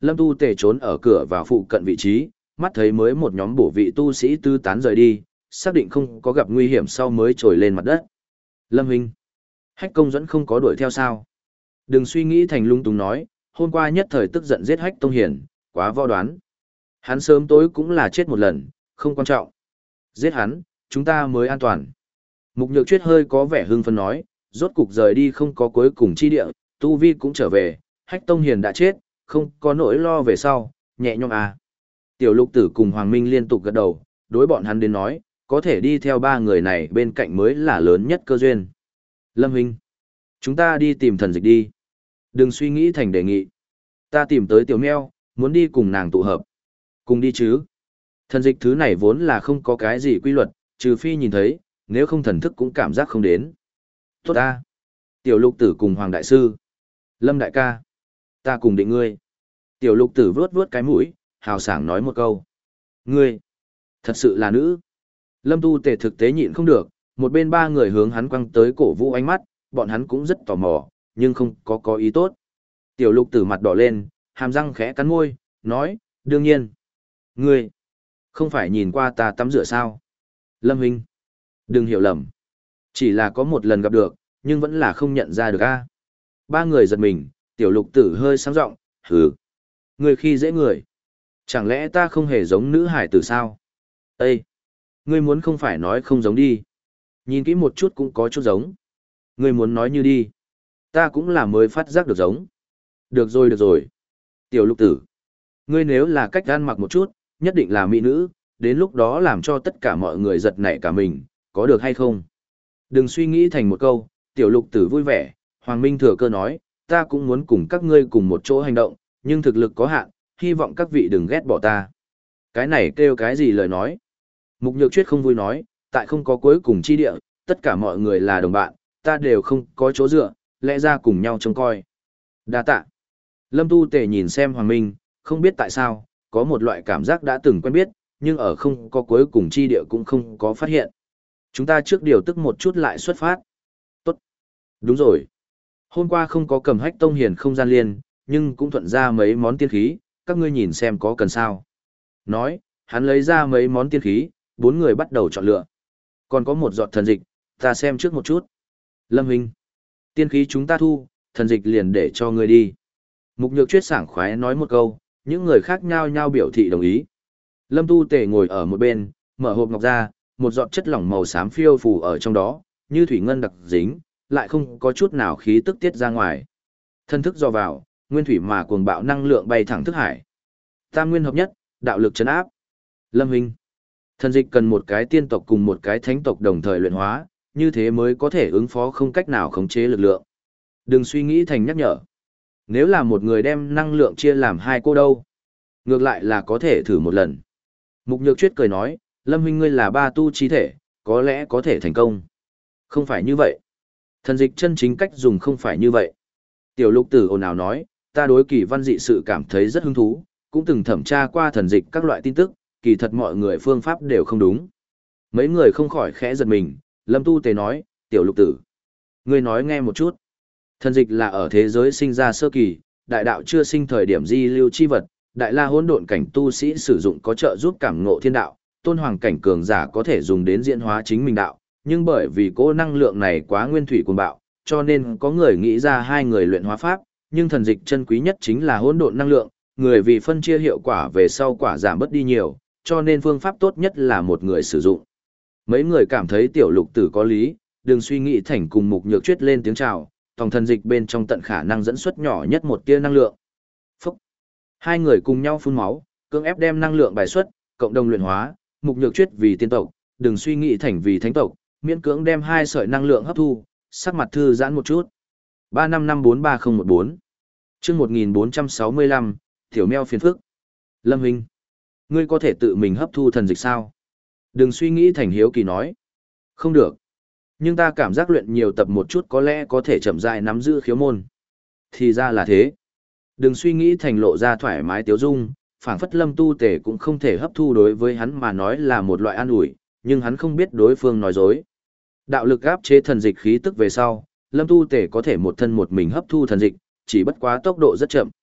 Lâm Tu Tề trốn ở cửa vào phụ cận vị trí, mắt thấy mới một nhóm bổ vị tu sĩ tư tán rời đi, xác định không có gặp nguy hiểm sau mới trồi lên mặt đất. Lâm Huynh, Hách Công Duẫn không có đuổi theo sao? Đừng suy nghĩ thành lung tung nói, hôm qua nhất thời tức giận giết Hách Tông Hiền, quá vo đoán. Hắn sớm tối cũng là chết một lần, không quan trọng. Giết hắn, chúng ta mới an toàn. Mục Nhược Chuyết hơi có vẻ hưng phấn nói, rốt cục rời đi không có cuối cùng chi địa, Tu Vi cũng trở về, Hách Tông Hiền đã chết, không có nỗi lo về sau, nhẹ nhõm à. Tiểu Lục Tử cùng Hoàng Minh liên tục gật đầu, đối bọn hắn đến nói, có thể đi theo ba người này bên cạnh mới là lớn nhất cơ duyên. Lâm Huynh, chúng ta đi tìm thần dịch đi. Đừng suy nghĩ thành đề nghị. Ta tìm tới Tiểu Meo, muốn đi cùng nàng tụ hợp. Cùng đi chứ. Thần dịch thứ này vốn là không có cái gì quy luật, trừ phi nhìn thấy, nếu không thần thức cũng cảm giác không đến. Tốt ta. Tiểu Lục Tử cùng Hoàng Đại Sư. Lâm Đại ca. Ta cùng định ngươi. Tiểu Lục Tử vướt vướt cái mũi, hào sảng nói một câu. Ngươi. Thật sự là nữ. Lâm Tu Tề thực tế nhịn không được, một bên ba người hướng hắn quăng tới cổ vũ ánh mắt, bọn hắn cũng rất tò mò, nhưng không có có ý tốt. Tiểu Lục Tử mặt đỏ lên, hàm răng khẽ cắn môi, nói, đương nhiên. Ngươi, không phải nhìn qua ta tắm rửa sao? Lâm Huynh, đừng hiểu lầm. Chỉ là có một lần gặp được, nhưng vẫn là không nhận ra được a. Ba người giật mình, Tiểu Lục Tử hơi sáng giọng, hừ. Ngươi khi dễ người. Chẳng lẽ ta không hề giống nữ hải tử sao? Ê! Ngươi muốn không phải nói không giống đi. Nhìn kỹ một chút cũng có chút giống. Ngươi muốn nói như đi. Ta cũng là mới phát giác được giống. Được rồi được rồi. Tiểu Lục Tử. Ngươi nếu là cách ăn mặc một chút, nhất định là mỹ nữ, đến lúc đó làm cho tất cả mọi người giật nảy cả mình, có được hay không? Đừng suy nghĩ thành một câu, Tiểu Lục Tử vui vẻ, Hoàng Minh thừa cơ nói, ta cũng muốn cùng các ngươi cùng một chỗ hành động, nhưng thực lực có hạn, hy vọng các vị đừng ghét bỏ ta. Cái này kêu cái gì lời nói? Mục Nhược Chuyết không vui nói, tại không có cuối cùng chi địa, tất cả mọi người là đồng bạn, ta đều không có chỗ dựa, lẽ ra cùng nhau trông coi. Đa tạ. Lâm Tu Tề nhìn xem Hoàng Minh, không biết tại sao, có một loại cảm giác đã từng quen biết, nhưng ở không có cuối cùng chi địa cũng không có phát hiện. Chúng ta trước điều tức một chút lại xuất phát. Tốt. Đúng rồi. Hôm qua không có cầm Hách Tông Hiền không gian liên, nhưng cũng thuận ra mấy món tiên khí, các ngươi nhìn xem có cần sao. Nói, hắn lấy ra mấy món tiên khí, bốn người bắt đầu chọn lựa. Còn có một giọt thần dịch, ta xem trước một chút. Lâm Huynh, tiên khí chúng ta thu, thần dịch liền để cho ngươi đi. Mục Nhược Chuyết sảng khoái nói một câu, những người khác nhao nhao biểu thị đồng ý. Lâm Tu Tề ngồi ở một bên, mở hộp ngọc ra, một giọt chất lỏng màu xám phiêu phù ở trong đó, như thủy ngân đặc dính, lại không có chút nào khí tức tiết ra ngoài. Thân thức dò vào, nguyên thủy mà cuồng bạo năng lượng bay thẳng thức hải. Tam nguyên hợp nhất, đạo lực trấn áp. Lâm Huynh, thần dịch cần một cái tiên tộc cùng một cái thánh tộc đồng thời luyện hóa, như thế mới có thể ứng phó không cách nào khống chế lực lượng. Đừng suy nghĩ thành nhắc nhở. Nếu là một người đem năng lượng chia làm hai cô đâu, ngược lại là có thể thử một lần. Mục Nhược Chuyết cười nói, Lâm Huynh ngươi là ba tu chi thể, có lẽ có thể thành công. Không phải như vậy. Thần dịch chân chính cách dùng không phải như vậy. Tiểu Lục Tử ồn ào nói, ta đối kỳ văn dị sự cảm thấy rất hứng thú, cũng từng thẩm tra qua thần dịch các loại tin tức, kỳ thật mọi người phương pháp đều không đúng. Mấy người không khỏi khẽ giật mình, Lâm Tu Tề nói, Tiểu Lục Tử, ngươi nói nghe một chút. Thần dịch là ở thế giới sinh ra sơ kỳ, đại đạo chưa sinh thời điểm di lưu chi vật, đại la hỗn độn cảnh tu sĩ sử dụng có trợ giúp cảm ngộ thiên đạo, tôn hoàng cảnh cường giả có thể dùng đến diễn hóa chính mình đạo, nhưng bởi vì cỗ năng lượng này quá nguyên thủy cuồng bạo, cho nên có người nghĩ ra hai người luyện hóa pháp, nhưng thần dịch chân quý nhất chính là hỗn độn năng lượng, người vì phân chia hiệu quả về sau quả giảm bớt đi nhiều, cho nên phương pháp tốt nhất là một người sử dụng. Mấy người cảm thấy Tiểu Lục Tử có lý, đừng suy nghĩ thành cùng Mục Nhược Chuyết lên tiếng chào, tòng thần dịch bên trong tận khả năng dẫn xuất nhỏ nhất một tia năng lượng. Phúc! Hai người cùng nhau phun máu, cưỡng ép đem năng lượng bài xuất, cộng đồng luyện hóa, Mục Nhược Chuyết vì tiên tộc, đừng suy nghĩ thành vì thánh tộc, miễn cưỡng đem hai sợi năng lượng hấp thu, sắc mặt thư giãn một chút. ba năm năm bốn ba không một bốn Chương một nghìn bốn trăm sáu mươi lăm, Tiểu Meo phiền phức. Lâm Huynh, ngươi có thể tự mình hấp thu thần dịch sao? Đừng suy nghĩ thành hiếu kỳ nói. Không được. Nhưng ta cảm giác luyện nhiều tập một chút có lẽ có thể chậm rãi nắm giữ khiếu môn. Thì ra là thế. Đừng suy nghĩ thành lộ ra thoải mái tiếu dung, phảng phất Lâm Tu Tề cũng không thể hấp thu đối với hắn mà nói là một loại an ủi, nhưng hắn không biết đối phương nói dối. Đạo lực áp chế thần dịch khí tức về sau, Lâm Tu Tề có thể một thân một mình hấp thu thần dịch, chỉ bất quá tốc độ rất chậm.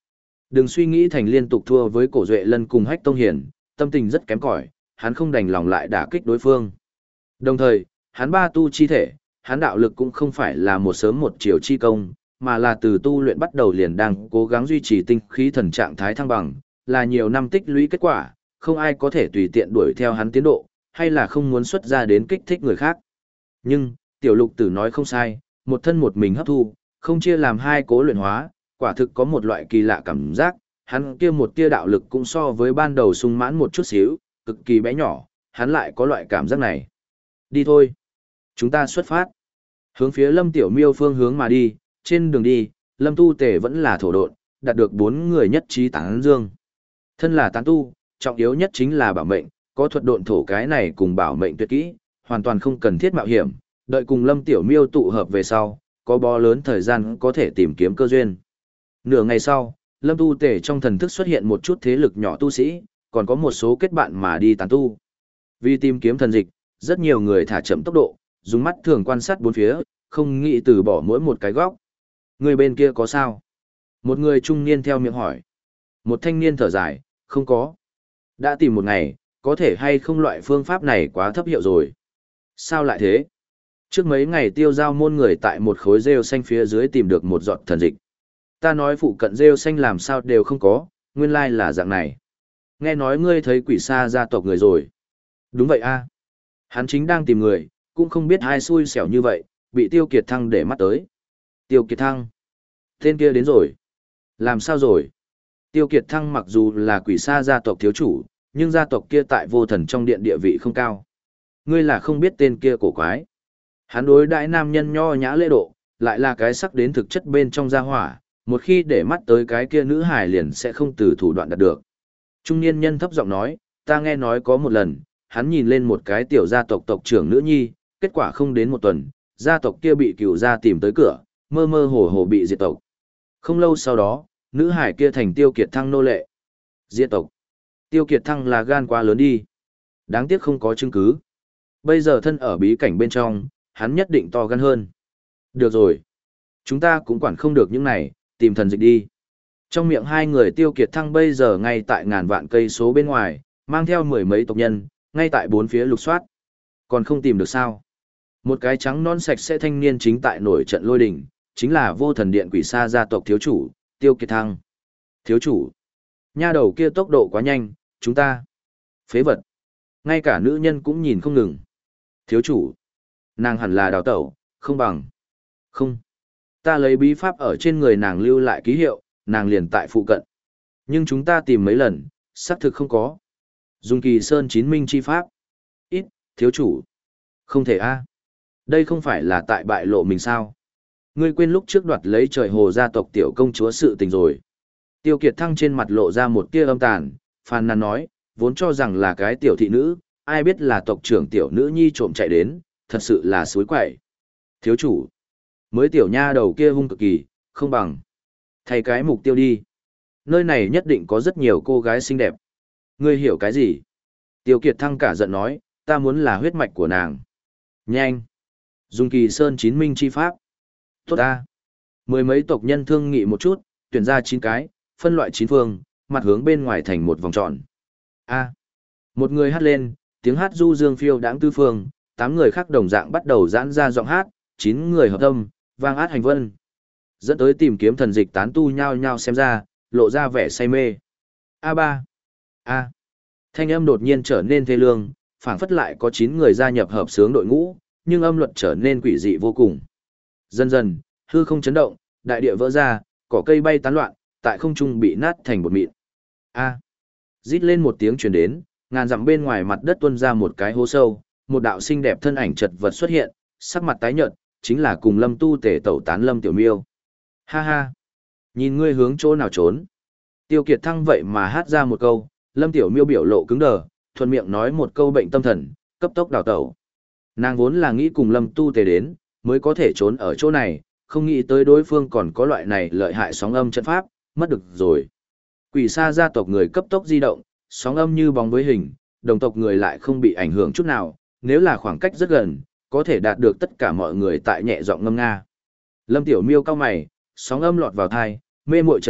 Đừng suy nghĩ thành liên tục thua với Cổ Duệ Lân cùng Hách Tông Hiền, tâm tình rất kém cỏi, hắn không đành lòng lại đả kích đối phương. Đồng thời, hắn ba tu chi thể, hắn đạo lực cũng không phải là một sớm một chiều chi công, mà là từ tu luyện bắt đầu liền đang cố gắng duy trì tinh khí thần trạng thái thăng bằng, là nhiều năm tích lũy kết quả, không ai có thể tùy tiện đuổi theo hắn tiến độ, hay là không muốn xuất ra đến kích thích người khác. Nhưng, tiểu lục tử nói không sai, một thân một mình hấp thu, không chia làm hai cố luyện hóa, quả thực có một loại kỳ lạ cảm giác, hắn kia một tia đạo lực cũng so với ban đầu sung mãn một chút xíu, cực kỳ bé nhỏ, hắn lại có loại cảm giác này. Đi thôi. Chúng ta xuất phát. Hướng phía Lâm Tiểu Miêu phương hướng mà đi, trên đường đi, Lâm Tu Tề vẫn là thổ độn, đạt được bốn người nhất trí tán dương. Thân là tán tu, trọng yếu nhất chính là bảo mệnh, có thuật độn thổ cái này cùng bảo mệnh tuyệt kỹ, hoàn toàn không cần thiết mạo hiểm, đợi cùng Lâm Tiểu Miêu tụ hợp về sau, có bó lớn thời gian có thể tìm kiếm cơ duyên. Nửa ngày sau, Lâm Tu Tề trong thần thức xuất hiện một chút thế lực nhỏ tu sĩ, còn có một số kết bạn mà đi tán tu. Vì tìm kiếm thần dịch, rất nhiều người thả chậm tốc độ, dùng mắt thường quan sát bốn phía, không nghĩ từ bỏ mỗi một cái góc. Người bên kia có sao? Một người trung niên theo miệng hỏi. Một thanh niên thở dài, không có. Đã tìm một ngày, có thể hay không loại phương pháp này quá thấp hiệu rồi. Sao lại thế? Trước mấy ngày tiêu giao môn người tại một khối rêu xanh phía dưới tìm được một giọt thần dịch. Ta nói phụ cận rêu xanh làm sao đều không có, nguyên lai là dạng này. Nghe nói ngươi thấy quỷ sa gia tộc người rồi. Đúng vậy a. Hắn chính đang tìm người, cũng không biết ai xui xẻo như vậy, bị Tiêu Kiệt Thăng để mắt tới. Tiêu Kiệt Thăng. Tên kia đến rồi. Làm sao rồi? Tiêu Kiệt Thăng mặc dù là quỷ sa gia tộc thiếu chủ, nhưng gia tộc kia tại vô thần trong điện địa vị không cao. Ngươi là không biết tên kia cổ quái. Hắn đối đãi nam nhân nho nhã lễ độ, lại là cái sắc đến thực chất bên trong gia hỏa, một khi để mắt tới cái kia nữ hài liền sẽ không từ thủ đoạn đạt được. Trung niên nhân thấp giọng nói, ta nghe nói có một lần, hắn nhìn lên một cái tiểu gia tộc tộc trưởng nữ nhi, kết quả không đến một tuần, gia tộc kia bị cửu gia tìm tới cửa, mơ mơ hồ hồ bị diệt tộc. Không lâu sau đó, nữ hải kia thành Tiêu Kiệt Thăng nô lệ. Diệt tộc. Tiêu Kiệt Thăng là gan quá lớn đi. Đáng tiếc không có chứng cứ. Bây giờ thân ở bí cảnh bên trong, hắn nhất định to gan hơn. Được rồi. Chúng ta cũng quản không được những này, tìm thần dịch đi. Trong miệng hai người Tiêu Kiệt Thăng bây giờ ngay tại ngàn vạn cây số bên ngoài, mang theo mười mấy tộc nhân, ngay tại bốn phía lục soát. Còn không tìm được sao? Một cái trắng non sạch sẽ thanh niên chính tại nổi trận lôi đình, chính là vô thần điện quỷ sa gia tộc thiếu chủ, Tiêu Kiệt Thăng. Thiếu chủ. Nha đầu kia tốc độ quá nhanh, chúng ta. Phế vật. Ngay cả nữ nhân cũng nhìn không ngừng. Thiếu chủ. Nàng hẳn là đào tẩu, không bằng. Không. Ta lấy bí pháp ở trên người nàng lưu lại ký hiệu, nàng liền tại phụ cận. Nhưng chúng ta tìm mấy lần, xác thực không có. Dùng kỳ sơn chín minh chi pháp. Ít, thiếu chủ. Không thể a. Đây không phải là tại bại lộ mình sao? Ngươi quên lúc trước đoạt lấy trời hồ gia tộc tiểu công chúa sự tình rồi. Tiêu Kiệt Thăng trên mặt lộ ra một tia âm tàn, phàn nàn nói, vốn cho rằng là cái tiểu thị nữ, ai biết là tộc trưởng tiểu nữ nhi trộm chạy đến, thật sự là suối quậy. Thiếu chủ. Mới tiểu nha đầu kia hung cực kỳ, không bằng. Thay cái mục tiêu đi. Nơi này nhất định có rất nhiều cô gái xinh đẹp. Ngươi hiểu cái gì? Tiêu Kiệt Thăng cả giận nói, ta muốn là huyết mạch của nàng. Nhanh. Dùng kỳ sơn chín minh chi pháp. Tốt ta. Mười mấy tộc nhân thương nghị một chút, tuyển ra chín cái, phân loại chín phương, mặt hướng bên ngoài thành một vòng tròn. A. Một người hát lên, tiếng hát du dương phiêu đãng tư phương, tám người khác đồng dạng bắt đầu giãn ra giọng hát, chín người hợp âm, vang át hành vân. Dẫn tới tìm kiếm thần dịch tán tu nhao nhao xem ra, lộ ra vẻ say mê. A ba. A. Thanh âm đột nhiên trở nên thê lương, phảng phất lại có chín người gia nhập hợp sướng đội ngũ, nhưng âm luật trở nên quỷ dị vô cùng. Dần dần, hư không chấn động, đại địa vỡ ra, cỏ cây bay tán loạn, tại không trung bị nát thành bột mịn. A. Rít lên một tiếng truyền đến, ngàn dặm bên ngoài mặt đất tuôn ra một cái hố sâu, một đạo xinh đẹp thân ảnh chật vật xuất hiện, sắc mặt tái nhợt, chính là cùng Lâm Tu Tể tẩu tán Lâm Tiểu Miêu. Ha ha. Nhìn ngươi hướng chỗ nào trốn. Tiêu Kiệt Thăng vậy mà hát ra một câu, Lâm Tiểu Miêu biểu lộ cứng đờ, thuận miệng nói một câu bệnh tâm thần, cấp tốc đào tẩu. Nàng vốn là nghĩ cùng Lâm Tu Tề đến, mới có thể trốn ở chỗ này, không nghĩ tới đối phương còn có loại này lợi hại sóng âm trận pháp, mất được rồi. Quỷ sa gia tộc người cấp tốc di động, sóng âm như bóng với hình, đồng tộc người lại không bị ảnh hưởng chút nào, nếu là khoảng cách rất gần, có thể đạt được tất cả mọi người tại nhẹ giọng ngâm nga. Lâm Tiểu Miêu cao mày, sóng âm lọt vào thai, mê muội trận trận,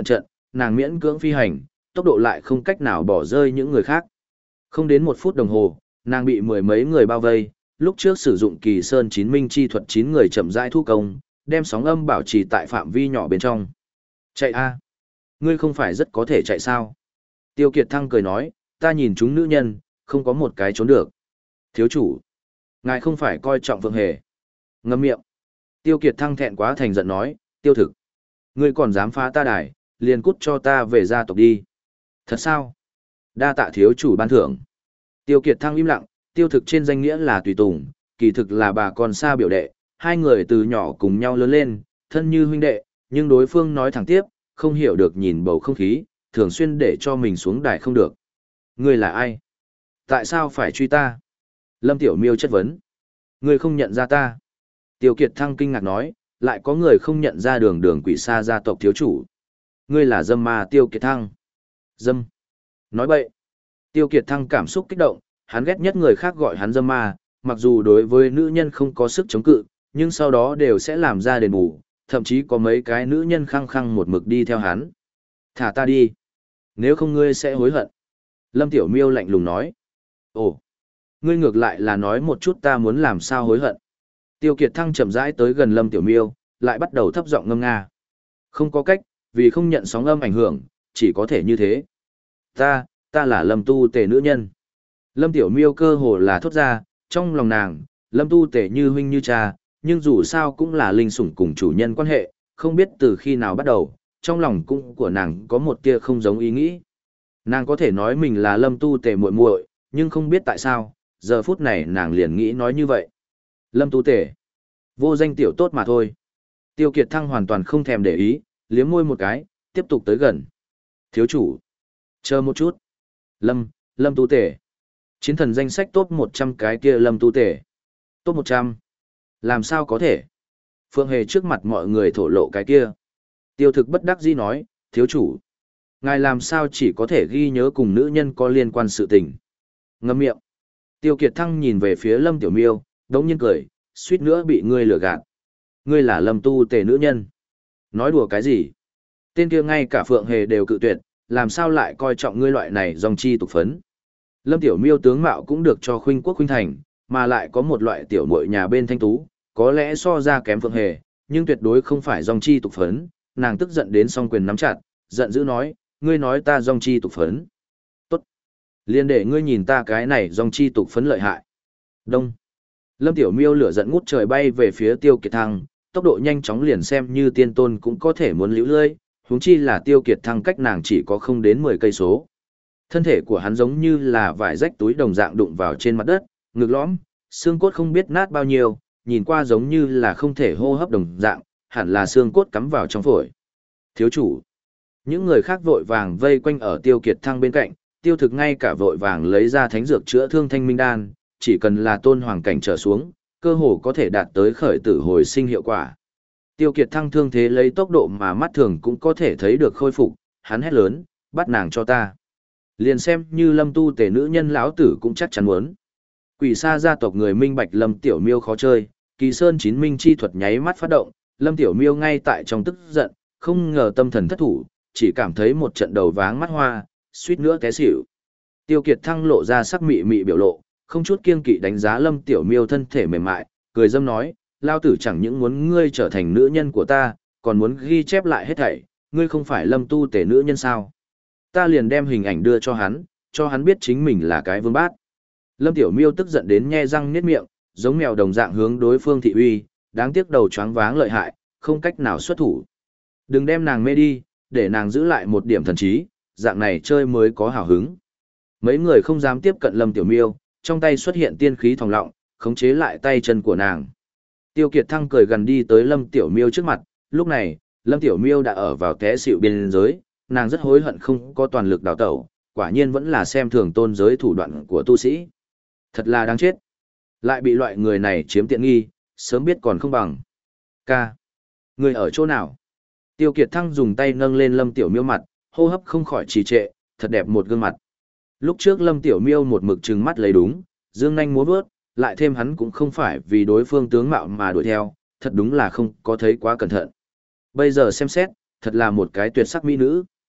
nàng miễn cưỡng phi hành, tốc độ lại không cách nào bỏ rơi những người khác. Không đến một phút đồng hồ, nàng bị mười mấy người bao vây, lúc trước sử dụng kỳ sơn chín minh chi thuật chín người chậm rãi thu công, đem sóng âm bảo trì tại phạm vi nhỏ bên trong. Chạy a, ngươi không phải rất có thể chạy sao? Tiêu Kiệt Thăng cười nói, ta nhìn chúng nữ nhân, không có một cái trốn được. Thiếu chủ, ngài không phải coi trọng Phượng Hề. Ngậm miệng. Tiêu Kiệt Thăng thẹn quá thành giận nói, tiêu thực. Ngươi còn dám phá ta đài, liền cút cho ta về gia tộc đi. Thật sao? Đa tạ thiếu chủ ban thưởng. Tiêu Kiệt Thăng im lặng, tiêu thực trên danh nghĩa là tùy tùng, kỳ thực là bà con xa biểu đệ, hai người từ nhỏ cùng nhau lớn lên, thân như huynh đệ, nhưng đối phương nói thẳng tiếp, không hiểu được nhìn bầu không khí, thường xuyên để cho mình xuống đài không được. Ngươi là ai? Tại sao phải truy ta? Lâm Tiểu Miêu chất vấn. Ngươi không nhận ra ta. Tiêu Kiệt Thăng kinh ngạc nói, lại có người không nhận ra đường đường quỷ sa gia tộc thiếu chủ. Ngươi là dâm ma Tiêu Kiệt Thăng. Dâm. Nói bậy. Tiêu Kiệt Thăng cảm xúc kích động, hắn ghét nhất người khác gọi hắn dâm ma, mặc dù đối với nữ nhân không có sức chống cự, nhưng sau đó đều sẽ làm ra đền bù, thậm chí có mấy cái nữ nhân khăng khăng một mực đi theo hắn. Thả ta đi. Nếu không ngươi sẽ hối hận. Lâm Tiểu Miêu lạnh lùng nói. Ồ, ngươi ngược lại là nói một chút ta muốn làm sao hối hận. Tiêu Kiệt Thăng chậm rãi tới gần Lâm Tiểu Miêu, lại bắt đầu thấp giọng ngâm nga. Không có cách, vì không nhận sóng âm ảnh hưởng, chỉ có thể như thế. Ta, ta là Lâm Tu Tề nữ nhân. Lâm Tiểu Miêu cơ hồ là thốt ra, trong lòng nàng, Lâm Tu Tề như huynh như cha, nhưng dù sao cũng là linh sủng cùng chủ nhân quan hệ, không biết từ khi nào bắt đầu, trong lòng cũng của nàng có một tia không giống ý nghĩ. Nàng có thể nói mình là Lâm Tu Tề muội muội, nhưng không biết tại sao, giờ phút này nàng liền nghĩ nói như vậy. Lâm Tu Tề, vô danh tiểu tốt mà thôi. Tiêu Kiệt Thăng hoàn toàn không thèm để ý, liếm môi một cái, tiếp tục tới gần. Thiếu chủ, chờ một chút. Lâm, Lâm Tu Tề. Chiến thần danh sách top một trăm cái kia Lâm Tu Tề. Top một trăm. Làm sao có thể? Phượng Hề trước mặt mọi người thổ lộ cái kia. Tiêu thực bất đắc dĩ nói, thiếu chủ. Ngài làm sao chỉ có thể ghi nhớ cùng nữ nhân có liên quan sự tình. Ngâm miệng. Tiêu Kiệt Thăng nhìn về phía Lâm Tiểu Miêu, đống nhiên cười, suýt nữa bị ngươi lừa gạt. Ngươi là Lâm Tu Tề nữ nhân. Nói đùa cái gì? Tên kia ngay cả Phượng Hề đều cự tuyệt, làm sao lại coi trọng ngươi loại này dòng chi tục phấn. Lâm Tiểu Miêu tướng mạo cũng được cho khuynh quốc khuynh thành, mà lại có một loại tiểu muội nhà bên thanh tú, có lẽ so ra kém Phượng Hề, nhưng tuyệt đối không phải dòng chi tục phấn. Nàng tức giận đến song quyền nắm chặt, giận dữ nói, ngươi nói ta dòng chi tục phấn. Tốt. Liên để ngươi nhìn ta cái này dòng chi tục phấn lợi hại. Đông. Lâm Tiểu Miêu lửa giận ngút trời bay về phía Tiêu Kiệt Thăng, tốc độ nhanh chóng liền xem như tiên tôn cũng có thể muốn liễu lơi, huống chi là Tiêu Kiệt Thăng cách nàng chỉ có không đến mười cây số. Thân thể của hắn giống như là vải rách túi đồng dạng đụng vào trên mặt đất, ngực lõm, xương cốt không biết nát bao nhiêu, nhìn qua giống như là không thể hô hấp đồng dạng, hẳn là xương cốt cắm vào trong phổi. Thiếu chủ. Những người khác vội vàng vây quanh ở Tiêu Kiệt Thăng bên cạnh, Tiêu Thực ngay cả vội vàng lấy ra thánh dược chữa thương thanh minh đan, chỉ cần là tôn hoàng cảnh trở xuống, cơ hồ có thể đạt tới khởi tử hồi sinh hiệu quả. Tiêu Kiệt Thăng thương thế lấy tốc độ mà mắt thường cũng có thể thấy được khôi phục, hắn hét lớn, bắt nàng cho ta. Liền xem như Lâm Tu Tề nữ nhân lão tử cũng chắc chắn muốn. Quỷ sa gia tộc người minh bạch Lâm Tiểu Miêu khó chơi, Kỳ Sơn chín minh chi thuật nháy mắt phát động, Lâm Tiểu Miêu ngay tại trong tức giận, không ngờ tâm thần thất thủ, chỉ cảm thấy một trận đầu váng mắt hoa, suýt nữa té xỉu. Tiêu Kiệt Thăng lộ ra sắc mị mị biểu lộ, không chút kiêng kỵ đánh giá Lâm Tiểu Miêu thân thể mềm mại, cười dâm nói, lao tử chẳng những muốn ngươi trở thành nữ nhân của ta, còn muốn ghi chép lại hết thảy, ngươi không phải Lâm Tu Tề nữ nhân sao? Ta liền đem hình ảnh đưa cho hắn, cho hắn biết chính mình là cái vương bát. Lâm Tiểu Miêu tức giận đến nhe răng niết miệng, giống mèo đồng dạng hướng đối phương thị uy, đáng tiếc đầu choáng váng lợi hại, không cách nào xuất thủ. Đừng đem nàng mê đi, để nàng giữ lại một điểm thần trí, dạng này chơi mới có hào hứng. Mấy người không dám tiếp cận Lâm Tiểu Miêu, trong tay xuất hiện tiên khí thòng lọng, khống chế lại tay chân của nàng. Tiêu Kiệt Thăng cười gần đi tới Lâm Tiểu Miêu trước mặt, lúc này, Lâm Tiểu Miêu đã ở vào té xỉu biên giới, nàng rất hối hận không có toàn lực đào tẩu, quả nhiên vẫn là xem thường tôn giới thủ đoạn của tu sĩ. Thật là đáng chết. Lại bị loại người này chiếm tiện nghi, sớm biết còn không bằng. Ca. Người ở chỗ nào? Tiêu Kiệt Thăng dùng tay nâng lên Lâm Tiểu Miêu mặt, hô hấp không khỏi trì trệ, thật đẹp một gương mặt. Lúc trước Lâm Tiểu Miêu một mực trừng mắt lấy đúng, dương nhanh múa vớt, lại thêm hắn cũng không phải vì đối phương tướng mạo mà đuổi theo, thật đúng là không có thấy quá cẩn thận. Bây giờ xem xét, thật là một cái tuyệt sắc mỹ nữ.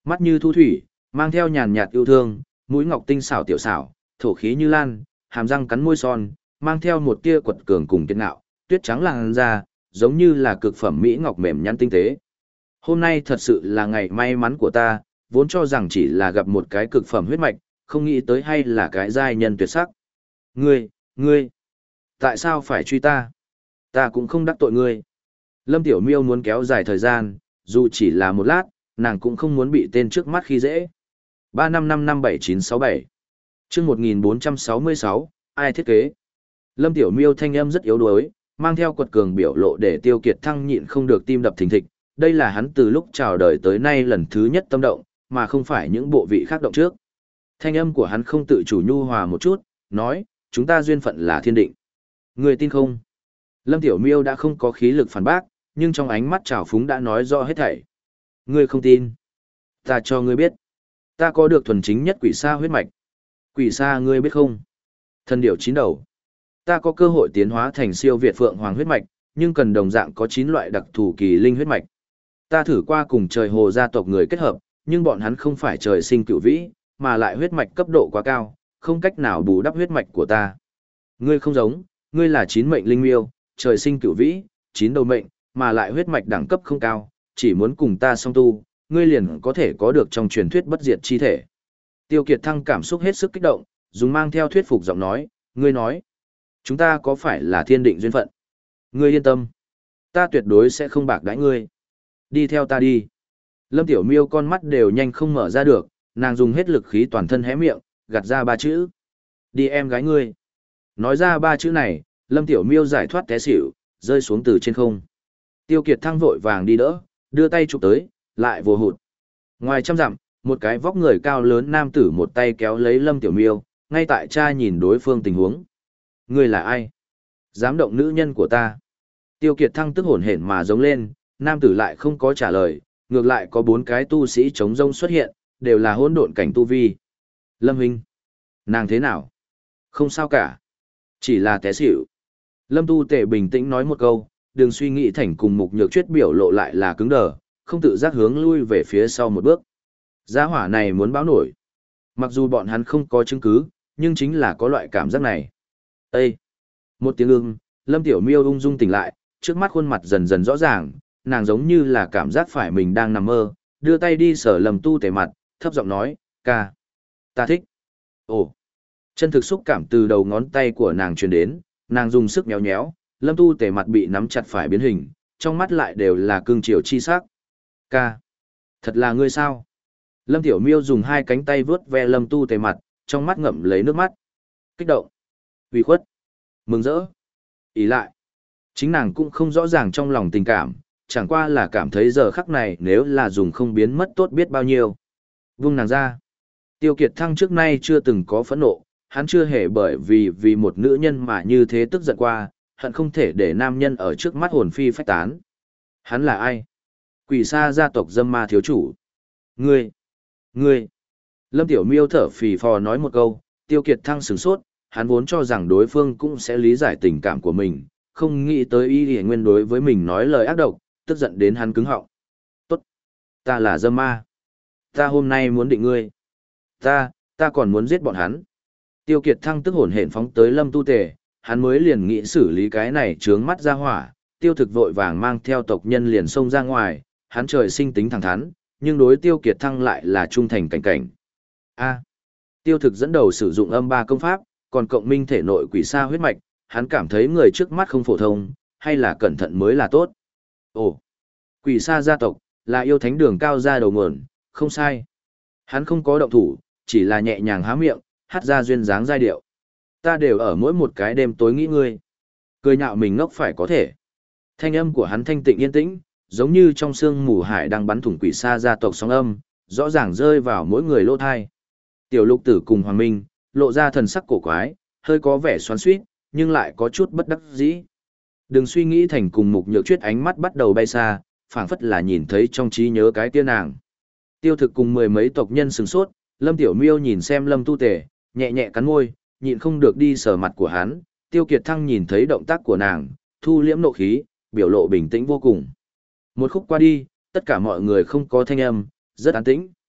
Mắt như thu thủy, mang theo nhàn nhạt yêu thương, mũi ngọc tinh xảo tiểu xảo, thổ khí như lan, hàm răng cắn môi son, mang theo một tia quật cường cùng kiên ngạo, tuyết trắng làn da, giống như là cực phẩm mỹ ngọc mềm nhăn tinh tế. Hôm nay thật sự là ngày may mắn của ta, vốn cho rằng chỉ là gặp một cái cực phẩm huyết mạch, không nghĩ tới hay là cái giai nhân tuyệt sắc. Ngươi, ngươi, tại sao phải truy ta? Ta cũng không đắc tội ngươi. Lâm Tiểu Miêu muốn kéo dài thời gian, dù chỉ là một lát, nàng cũng không muốn bị tên trước mắt khi dễ. ba năm năm năm bảy chín sáu bảy Chương một nghìn bốn trăm sáu mươi sáu, ai thiết kế? Lâm Tiểu Miêu thanh âm rất yếu đuối, mang theo quật cường biểu lộ để Tiêu Kiệt Thăng nhịn không được tim đập thình thịch. Đây là hắn từ lúc chào đời tới nay lần thứ nhất tâm động, mà không phải những bộ vị khác động trước. Thanh âm của hắn không tự chủ nhu hòa một chút, nói, chúng ta duyên phận là thiên định. Người tin không? Lâm Tiểu Miêu đã không có khí lực phản bác, nhưng trong ánh mắt trào phúng đã nói rõ hết thảy. Ngươi không tin. Ta cho ngươi biết. Ta có được thuần chính nhất quỷ sa huyết mạch. Quỷ sa ngươi biết không? Thần điểu chín đầu. Ta có cơ hội tiến hóa thành siêu việt phượng hoàng huyết mạch, nhưng cần đồng dạng có chín loại đặc thù kỳ linh huyết mạch. Ta thử qua cùng trời hồ gia tộc người kết hợp, nhưng bọn hắn không phải trời sinh cửu vĩ, mà lại huyết mạch cấp độ quá cao, không cách nào bù đắp huyết mạch của ta. Ngươi không giống, ngươi là chín mệnh linh miêu, trời sinh cửu vĩ, chín đầu mệnh, mà lại huyết mạch đẳng cấp không cao, chỉ muốn cùng ta song tu, ngươi liền có thể có được trong truyền thuyết bất diệt chi thể. Tiêu Kiệt Thăng cảm xúc hết sức kích động, dùng mang theo thuyết phục giọng nói, ngươi nói, chúng ta có phải là thiên định duyên phận? Ngươi yên tâm, ta tuyệt đối sẽ không bạc đãi ngươi. Đi theo ta đi. Lâm Tiểu Miêu con mắt đều nhanh không mở ra được, nàng dùng hết lực khí toàn thân hé miệng, gạt ra ba chữ. Đi em gái ngươi. Nói ra ba chữ này, Lâm Tiểu Miêu giải thoát té xỉu, rơi xuống từ trên không. Tiêu Kiệt Thăng vội vàng đi đỡ, đưa tay chụp tới, lại vô hụt. Ngoài trăm dặm, một cái vóc người cao lớn nam tử một tay kéo lấy Lâm Tiểu Miêu, ngay tại cha nhìn đối phương tình huống. Ngươi là ai? Dám động nữ nhân của ta. Tiêu Kiệt Thăng tức hổn hển mà giống lên, nam tử lại không có trả lời, ngược lại có bốn cái tu sĩ chống rông xuất hiện, đều là hỗn độn cảnh tu vi. Lâm huynh, nàng thế nào? Không sao cả, chỉ là té xỉu. Lâm Tu Tể bình tĩnh nói một câu, đừng suy nghĩ thành cùng Mục Nhược Chuyết biểu lộ lại là cứng đờ, không tự giác hướng lui về phía sau một bước. Gia hỏa này muốn báo nổi. Mặc dù bọn hắn không có chứng cứ, nhưng chính là có loại cảm giác này. Ê! Một tiếng ưng, Lâm Tiểu Miêu ung dung tỉnh lại, trước mắt khuôn mặt dần dần rõ ràng, nàng giống như là cảm giác phải mình đang nằm mơ, đưa tay đi sờ Lâm Tu Tể mặt, thấp giọng nói, ca. Ta thích. Ồ! Chân thực xúc cảm từ đầu ngón tay của nàng truyền đến, nàng dùng sức nhéo nhéo, Lâm Tu Tể mặt bị nắm chặt phải biến hình, trong mắt lại đều là cương chiều chi sắc. Ca. Thật là ngươi sao? Lâm Tiểu Miêu dùng hai cánh tay vướt ve Lâm Tu Tể mặt, trong mắt ngậm lấy nước mắt. Kích động. Uy khuất. Mừng rỡ. Ý lại. Chính nàng cũng không rõ ràng trong lòng tình cảm, chẳng qua là cảm thấy giờ khắc này nếu là dùng không biến mất tốt biết bao nhiêu. Vung nàng ra. Tiêu Kiệt Thăng trước nay chưa từng có phẫn nộ, hắn chưa hề bởi vì vì một nữ nhân mà như thế tức giận qua, hận không thể để nam nhân ở trước mắt hồn phi phách tán. Hắn là ai? Quỷ sa gia tộc dâm ma thiếu chủ. Ngươi! Ngươi! Lâm Tiểu Miêu thở phì phò nói một câu, Tiêu Kiệt Thăng sửng sốt, hắn vốn cho rằng đối phương cũng sẽ lý giải tình cảm của mình, không nghĩ tới y y nguyên đối với mình nói lời ác độc, tức giận đến hắn cứng họng. Tốt! Ta là dâm ma. Ta hôm nay muốn định ngươi. Ta, ta còn muốn giết bọn hắn. Tiêu Kiệt Thăng tức hổn hển phóng tới Lâm Tu Tề, hắn mới liền nghĩ xử lý cái này trướng mắt ra hỏa, Tiêu Thực vội vàng mang theo tộc nhân liền xông ra ngoài, hắn trời sinh tính thẳng thắn, nhưng đối Tiêu Kiệt Thăng lại là trung thành cảnh cảnh. A. Tiêu Thực dẫn đầu sử dụng âm ba công pháp, còn cộng minh thể nội quỷ sa huyết mạch, hắn cảm thấy người trước mắt không phổ thông, hay là cẩn thận mới là tốt. Ồ. Quỷ sa gia tộc, là yêu thánh đường cao ra đầu nguồn, không sai. Hắn không có động thủ, chỉ là nhẹ nhàng há miệng, hát ra duyên dáng giai điệu. Ta đều ở mỗi một cái đêm tối nghĩ ngươi. Cười nhạo mình ngốc phải có thể. Thanh âm của hắn thanh tịnh yên tĩnh, giống như trong sương mù hải đang bắn thủng quỷ sa gia tộc sóng âm, rõ ràng rơi vào mỗi người lỗ thai. Tiểu Lục Tử cùng Hoàng Minh, lộ ra thần sắc cổ quái, hơi có vẻ xoắn xuýt, nhưng lại có chút bất đắc dĩ. Đừng suy nghĩ thành cùng Mục Nhược Chuyết ánh mắt bắt đầu bay xa, phảng phất là nhìn thấy trong trí nhớ cái tia nàng. Tiêu Thực cùng mười mấy tộc nhân sửng sốt, Lâm Tiểu Miêu nhìn xem Lâm Tu Tề, nhẹ nhẹ cắn môi, nhịn không được đi sờ mặt của hắn. Tiêu Kiệt Thăng nhìn thấy động tác của nàng, thu liễm nộ khí, biểu lộ bình tĩnh vô cùng. Một khúc qua đi, tất cả mọi người không có thanh âm, rất an tĩnh.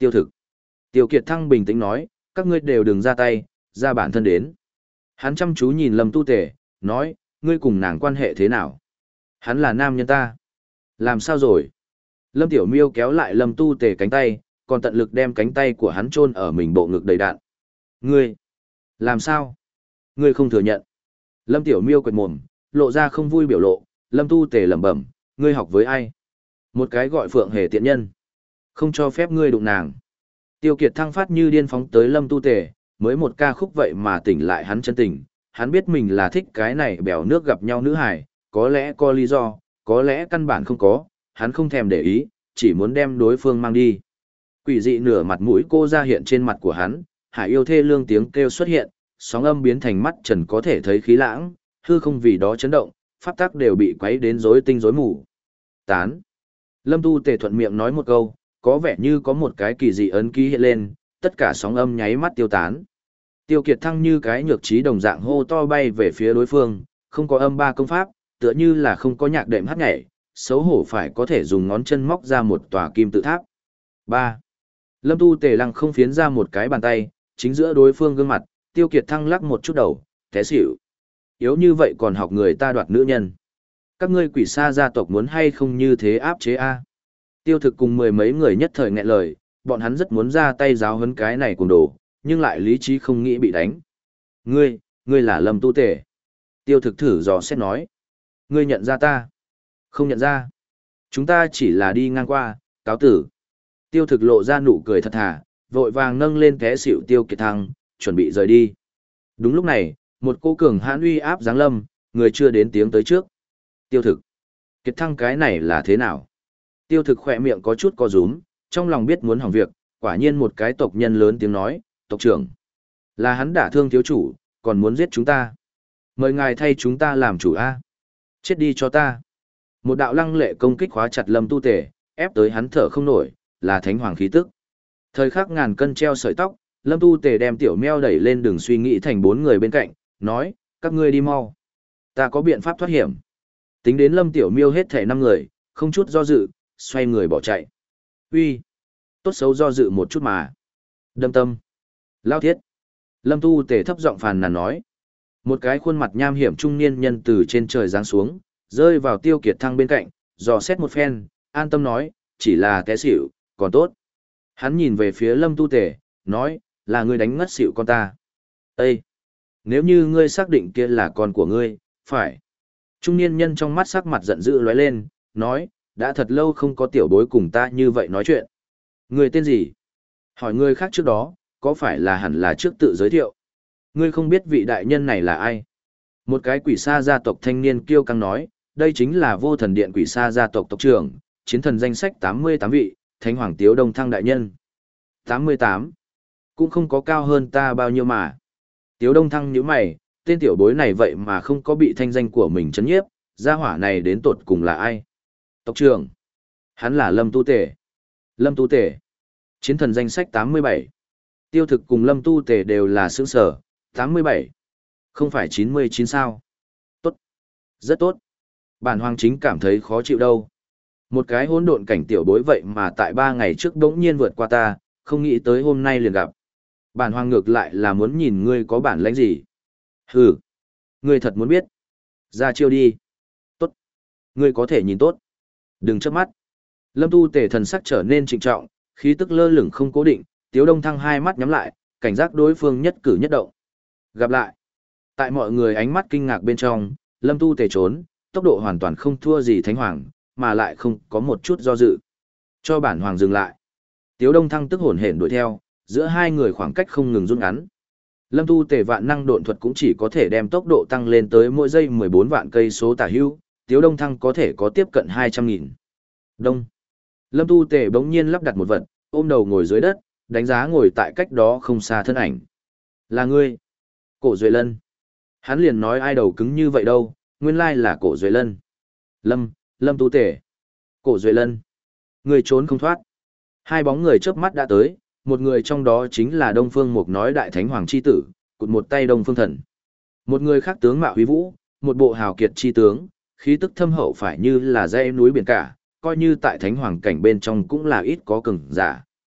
Tiêu thực. Tiêu Kiệt Thăng bình tĩnh nói, các ngươi đều đừng ra tay, ra bản thân đến. Hắn chăm chú nhìn Lâm Tu Tề, nói, ngươi cùng nàng quan hệ thế nào? Hắn là nam nhân ta. Làm sao rồi? Lâm Tiểu Miêu kéo lại Lâm Tu Tề cánh tay, còn tận lực đem cánh tay của hắn chôn ở mình bộ ngực đầy đạn. Ngươi, làm sao? Ngươi không thừa nhận. Lâm Tiểu Miêu quệt mồm, lộ ra không vui biểu lộ, Lâm Tu Tề lẩm bẩm, ngươi học với ai? Một cái gọi Phượng Hề tiện nhân. Không cho phép ngươi đụng nàng. Tiêu Kiệt Thăng phát như điên phóng tới Lâm Tu Tề, mới một ca khúc vậy mà tỉnh lại hắn chân tình. Hắn biết mình là thích cái này bèo nước gặp nhau nữ hải, có lẽ có lý do, có lẽ căn bản không có, hắn không thèm để ý, chỉ muốn đem đối phương mang đi. Quỷ dị nửa mặt mũi cô ra hiện trên mặt của hắn, hải yêu thê lương tiếng kêu xuất hiện, sóng âm biến thành mắt trần có thể thấy khí lãng, hư không vì đó chấn động, pháp tắc đều bị quấy đến rối tinh rối mù. Tán. Lâm Tu Tề thuận miệng nói một câu, có vẻ như có một cái kỳ dị ấn ký hiện lên, tất cả sóng âm nháy mắt tiêu tán. Tiêu Kiệt Thăng như cái nhược trí đồng dạng hô to bay về phía đối phương, không có âm ba công pháp, tựa như là không có nhạc đệm hát nhảy, xấu hổ phải có thể dùng ngón chân móc ra một tòa kim tự tháp. ba. Lâm Tu Tề lăng không phiến ra một cái bàn tay, chính giữa đối phương gương mặt, Tiêu Kiệt Thăng lắc một chút đầu, té xỉu. Yếu như vậy còn học người ta đoạt nữ nhân. Các ngươi quỷ sa gia tộc muốn hay không như thế áp chế a? Tiêu thực cùng mười mấy người nhất thời nghẹn lời, bọn hắn rất muốn ra tay giáo huấn cái này cùng đồ, nhưng lại lý trí không nghĩ bị đánh. Ngươi, ngươi là Lâm Tu Tề. Tiêu thực thử dò xét nói. Ngươi nhận ra ta? Không nhận ra. Chúng ta chỉ là đi ngang qua, cáo tử. Tiêu thực lộ ra nụ cười thật thà, vội vàng nâng lên té xỉu Tiêu Kiệt Thăng, chuẩn bị rời đi. Đúng lúc này, một cô cường hãn uy áp giáng lâm, người chưa đến tiếng tới trước. Tiêu thực. Kiệt Thăng cái này là thế nào? Tiêu thực khỏe miệng có chút co rúm, trong lòng biết muốn hỏng việc, quả nhiên một cái tộc nhân lớn tiếng nói, tộc trưởng. Là hắn đả thương thiếu chủ, còn muốn giết chúng ta. Mời ngài thay chúng ta làm chủ A. Chết đi cho ta. Một đạo lăng lệ công kích khóa chặt Lâm Tu Tề, ép tới hắn thở không nổi, là thánh hoàng khí tức. Thời khắc ngàn cân treo sợi tóc, Lâm Tu Tề đem tiểu meo đẩy lên đường suy nghĩ thành bốn người bên cạnh, nói, các ngươi đi mau. Ta có biện pháp thoát hiểm. Tính đến Lâm Tiểu Miêu hết thể năm người, không chút do dự, xoay người bỏ chạy. Uy, tốt xấu do dự một chút mà. Đâm tâm. Lao thiết. Lâm Tu Tề thấp giọng phàn nàn nói. Một cái khuôn mặt nham hiểm trung niên nhân từ trên trời giáng xuống, rơi vào Tiêu Kiệt Thăng bên cạnh, dò xét một phen, an tâm nói, chỉ là té xỉu, còn tốt. Hắn nhìn về phía Lâm Tu Tề, nói, là ngươi đánh ngất xỉu con ta. Ê! Nếu như ngươi xác định kia là con của ngươi, phải. Trung niên nhân trong mắt sắc mặt giận dữ lóe lên, nói, đã thật lâu không có tiểu bối cùng ta như vậy nói chuyện. Ngươi tên gì? Hỏi người khác trước đó, có phải là hẳn là trước tự giới thiệu? Ngươi không biết vị đại nhân này là ai? Một cái quỷ sa gia tộc thanh niên kiêu căng nói, đây chính là vô thần điện quỷ sa gia tộc tộc trưởng, chiến thần danh sách tám mươi tám vị, thánh hoàng Tiếu Đông Thăng đại nhân. tám mươi tám. Cũng không có cao hơn ta bao nhiêu mà. Tiếu Đông Thăng nhíu mày, tên tiểu bối này vậy mà không có bị thanh danh của mình chấn nhiếp, gia hỏa này đến tột cùng là ai? Tộc trưởng. Hắn là Lâm Tu Tề. Lâm Tu Tề. Chiến thần danh sách tám mươi bảy. Tiêu thực cùng Lâm Tu Tề đều là xương sở, tám mươi bảy. Không phải chín mươi chín sao? Tốt. Rất tốt. Bản hoàng chính cảm thấy khó chịu đâu. Một cái hỗn độn cảnh tiểu bối vậy mà tại ba ngày trước đống nhiên vượt qua ta, không nghĩ tới hôm nay liền gặp. Bản hoàng ngược lại là muốn nhìn ngươi có bản lĩnh gì. Hừ. Ngươi thật muốn biết. Ra chiêu đi. Tốt. Ngươi có thể nhìn tốt. Đừng chớp mắt. Lâm Tu Tề thần sắc trở nên trịnh trọng, khí tức lơ lửng không cố định, Tiếu Đông Thăng hai mắt nhắm lại, cảnh giác đối phương nhất cử nhất động. Gặp lại. Tại mọi người ánh mắt kinh ngạc bên trong, Lâm Tu Tề trốn, tốc độ hoàn toàn không thua gì Thánh Hoàng, mà lại không có một chút do dự. Cho bản hoàng dừng lại. Tiếu Đông Thăng tức hổn hển đuổi theo, giữa hai người khoảng cách không ngừng rút ngắn. Lâm Tu Tề vạn năng độn thuật cũng chỉ có thể đem tốc độ tăng lên tới mỗi giây mười bốn vạn cây số tả hữu, Tiếu Đông Thăng có thể có tiếp cận hai trăm nghìn. Đông. Lâm Tu Tề bỗng nhiên lắp đặt một vật, ôm đầu ngồi dưới đất, đánh giá ngồi tại cách đó không xa thân ảnh. Là ngươi. Cổ Duệ Lân. Hắn liền nói ai đầu cứng như vậy đâu, nguyên lai là Cổ Duệ Lân. Lâm, Lâm Tu Tề. Cổ Duệ Lân. Người trốn không thoát. Hai bóng người chớp mắt đã tới, một người trong đó chính là Đông Phương Mục nói đại thánh hoàng chi tử, cụt một tay Đông Phương Thần. Một người khác tướng mạo huy vũ, một bộ hào kiệt chi tướng, khí tức thâm hậu phải như là dãy núi biển cả, coi như tại thánh hoàng cảnh bên trong cũng là ít có cường giả.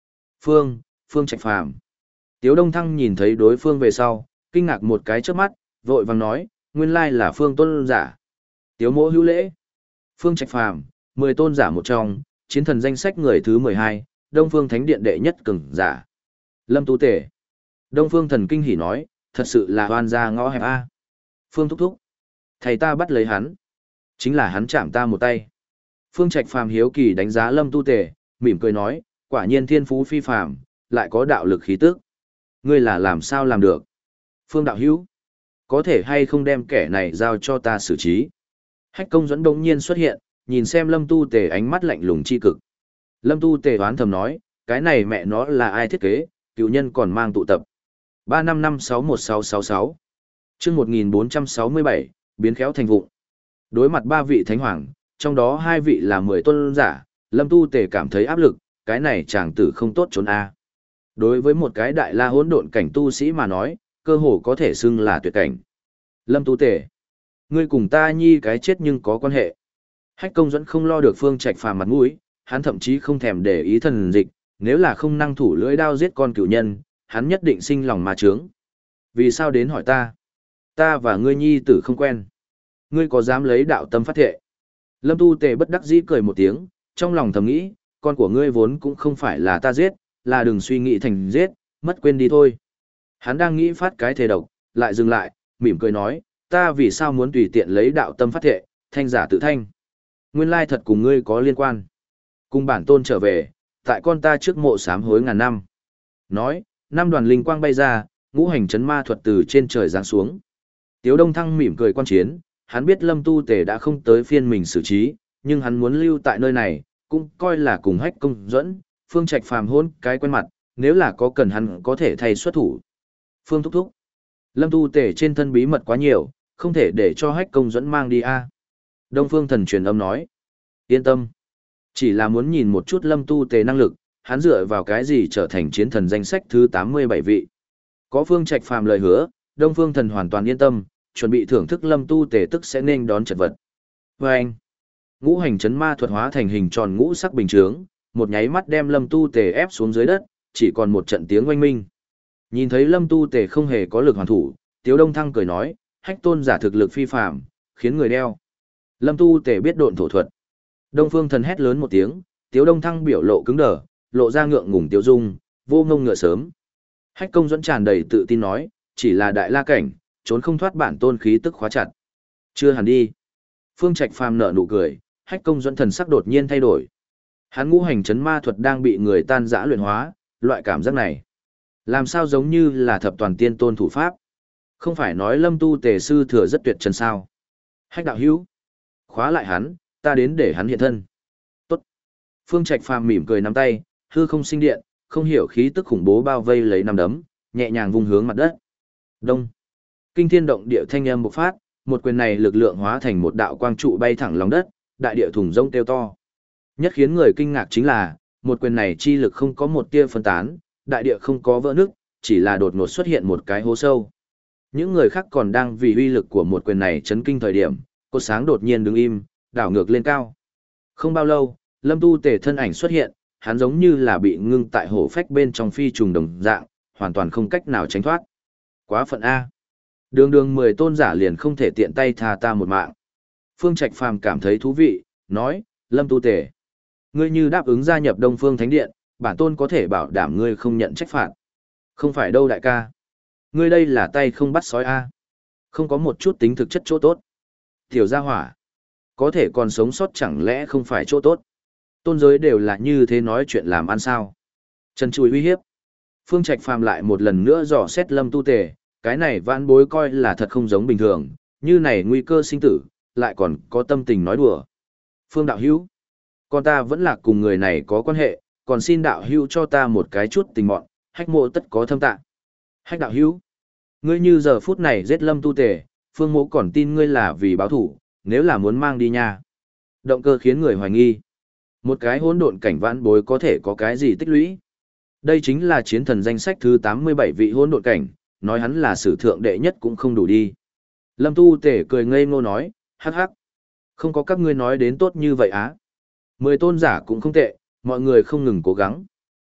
Phương, Phương Trạch Phàm. Tiếu Đông Thăng nhìn thấy đối phương về sau, kinh ngạc một cái trước mắt, vội vàng nói, nguyên lai là Phương tôn giả. Tiếu mỗ hữu lễ. Phương Trạch Phàm, mười tôn giả một trong, chiến thần danh sách người thứ mười hai, Đông Phương Thánh Điện đệ nhất cường giả. Lâm Tu Tể. Đông Phương Thần kinh hỉ nói, thật sự là oan gia ngõ hẹp a. Phương thúc thúc. Thầy ta bắt lấy hắn. Chính là hắn chạm ta một tay. Phương Trạch Phàm hiếu kỳ đánh giá Lâm Tu Tể, mỉm cười nói, quả nhiên thiên phú phi phàm, lại có đạo lực khí tức. Ngươi là làm sao làm được? Phương đạo hữu, có thể hay không đem kẻ này giao cho ta xử trí? Hách Công Duẫn đột nhiên xuất hiện, nhìn xem Lâm Tu Tề ánh mắt lạnh lùng chi cực. Lâm Tu Tề đoán thầm nói, cái này mẹ nó là ai thiết kế, cựu nhân còn mang tụ tập. ba năm năm sáu một sáu sáu sáu chương một nghìn bốn trăm sáu mươi bảy, biến khéo thành vụng. Đối mặt ba vị thánh hoàng, trong đó hai vị là mười tôn giả, Lâm Tu Tề cảm thấy áp lực, cái này chàng tử không tốt trốn a. Đối với một cái đại la hỗn độn cảnh tu sĩ mà nói, cơ hồ có thể xưng là tuyệt cảnh. Lâm Tu Tề, ngươi cùng ta nhi cái chết nhưng có quan hệ. Hách Công Duẫn không lo được Phương Trạch Phàm mặt mũi, hắn thậm chí không thèm để ý thần dịch, nếu là không năng thủ lưỡi đao giết con cựu nhân, hắn nhất định sinh lòng ma chướng. Vì sao đến hỏi ta? Ta và ngươi nhi tử không quen. Ngươi có dám lấy đạo tâm phát thệ? Lâm Tu Tề bất đắc dĩ cười một tiếng, trong lòng thầm nghĩ, con của ngươi vốn cũng không phải là ta giết, là đừng suy nghĩ thành giết, mất quên đi thôi. Hắn đang nghĩ phát cái thề độc, lại dừng lại, mỉm cười nói, ta vì sao muốn tùy tiện lấy đạo tâm phát thệ, thanh giả tự thanh. Nguyên lai thật cùng ngươi có liên quan. Cùng bản tôn trở về, tại con ta trước mộ sám hối ngàn năm. Nói, năm đoàn linh quang bay ra, ngũ hành chấn ma thuật từ trên trời giáng xuống. Tiếu Đông Thăng mỉm cười quan chiến, hắn biết Lâm Tu Tề đã không tới phiên mình xử trí, nhưng hắn muốn lưu tại nơi này, cũng coi là cùng Hách Công Duẫn, Phương Trạch Phàm hôn cái quen mặt, nếu là có cần hắn có thể thay xuất thủ. Phương thúc thúc. Lâm Tu Tề trên thân bí mật quá nhiều, không thể để cho Hách Công Duẫn mang đi a. Đông Phương Thần truyền âm nói. Yên tâm. Chỉ là muốn nhìn một chút Lâm Tu Tề năng lực, hắn dựa vào cái gì trở thành chiến thần danh sách thứ tám mươi bảy vị. Có Phương Trạch Phàm lời hứa, Đông Phương Thần hoàn toàn yên tâm, chuẩn bị thưởng thức Lâm Tu Tề tức sẽ nên đón chật vật. Và anh, ngũ hành chấn ma thuật hóa thành hình tròn ngũ sắc bình chướng, một nháy mắt đem Lâm Tu Tề ép xuống dưới đất, chỉ còn một trận tiếng oanh minh. Nhìn thấy Lâm Tu Tề không hề có lực hoàn thủ, Tiếu Đông Thăng cười nói, Hách tôn giả thực lực phi phàm, khiến người đeo. Lâm Tu Tề biết độn thổ thuật. Đông Phương Thần hét lớn một tiếng, Tiếu Đông Thăng biểu lộ cứng đờ, lộ ra ngượng ngùng tiêu dung, vô ngông ngựa sớm. Hách Công Duẫn tràn đầy tự tin nói, chỉ là đại la cảnh, trốn không thoát bản tôn khí tức khóa chặt. Chưa hẳn đi. Phương Trạch Phàm nở nụ cười, Hách Công Duẫn thần sắc đột nhiên thay đổi. Hắn ngũ hành chấn ma thuật đang bị người tan rã luyện hóa, loại cảm giác này, làm sao giống như là thập toàn tiên tôn thủ pháp. Không phải nói Lâm Tu Tề sư thừa rất tuyệt trần sao? Hách đạo hữu, khóa lại hắn, ta đến để hắn hiện thân. Tốt. Phương Trạch Phàm mỉm cười nắm tay, hư không sinh điện, không hiểu khí tức khủng bố bao vây lấy nắm đấm, nhẹ nhàng vung hướng mặt đất. Đông. Kinh thiên động địa thanh âm bộc phát, một quyền này lực lượng hóa thành một đạo quang trụ bay thẳng lòng đất, đại địa thủng rông kêu to. Nhất khiến người kinh ngạc chính là, một quyền này chi lực không có một tia phân tán, đại địa không có vỡ nứt, chỉ là đột ngột xuất hiện một cái hố sâu. Những người khác còn đang vì uy lực của một quyền này chấn kinh thời điểm, cột sáng đột nhiên đứng im, đảo ngược lên cao. Không bao lâu, Lâm Tu Tề thân ảnh xuất hiện, hắn giống như là bị ngưng tại hổ phách bên trong phi trùng đồng dạng, hoàn toàn không cách nào tránh thoát. Quá phận A. Đường đường mười tôn giả liền không thể tiện tay tha ta một mạng. Phương Trạch Phàm cảm thấy thú vị, nói, Lâm Tu Tề, ngươi như đáp ứng gia nhập Đông Phương Thánh Điện, bản tôn có thể bảo đảm ngươi không nhận trách phạt. Không phải đâu đại ca. Ngươi đây là tay không bắt sói A. Không có một chút tính thực chất chỗ tốt. Tiểu gia hỏa, có thể còn sống sót chẳng lẽ không phải chỗ tốt. Tôn giới đều là như thế nói chuyện làm ăn sao. Trần Chùi uy hiếp. Phương Trạch Phàm lại một lần nữa dò xét Lâm Tu Tề, cái này vãn bối coi là thật không giống bình thường, như này nguy cơ sinh tử, lại còn có tâm tình nói đùa. Phương đạo hữu, con ta vẫn là cùng người này có quan hệ, còn xin đạo hữu cho ta một cái chút tình mọn, Hách mộ tất có thâm tạ. Hách đạo hữu, ngươi như giờ phút này giết Lâm Tu Tề, Phương mộ còn tin ngươi là vì báo thủ, nếu là muốn mang đi nha. Động cơ khiến người hoài nghi. Một cái hỗn độn cảnh vãn bối có thể có cái gì tích lũy. Đây chính là chiến thần danh sách thứ tám mươi bảy vị hỗn độn cảnh, nói hắn là sử thượng đệ nhất cũng không đủ đi. Lâm Tu Tể cười ngây ngô nói, hắc hắc. Không có các ngươi nói đến tốt như vậy á. Mười tôn giả cũng không tệ, mọi người không ngừng cố gắng.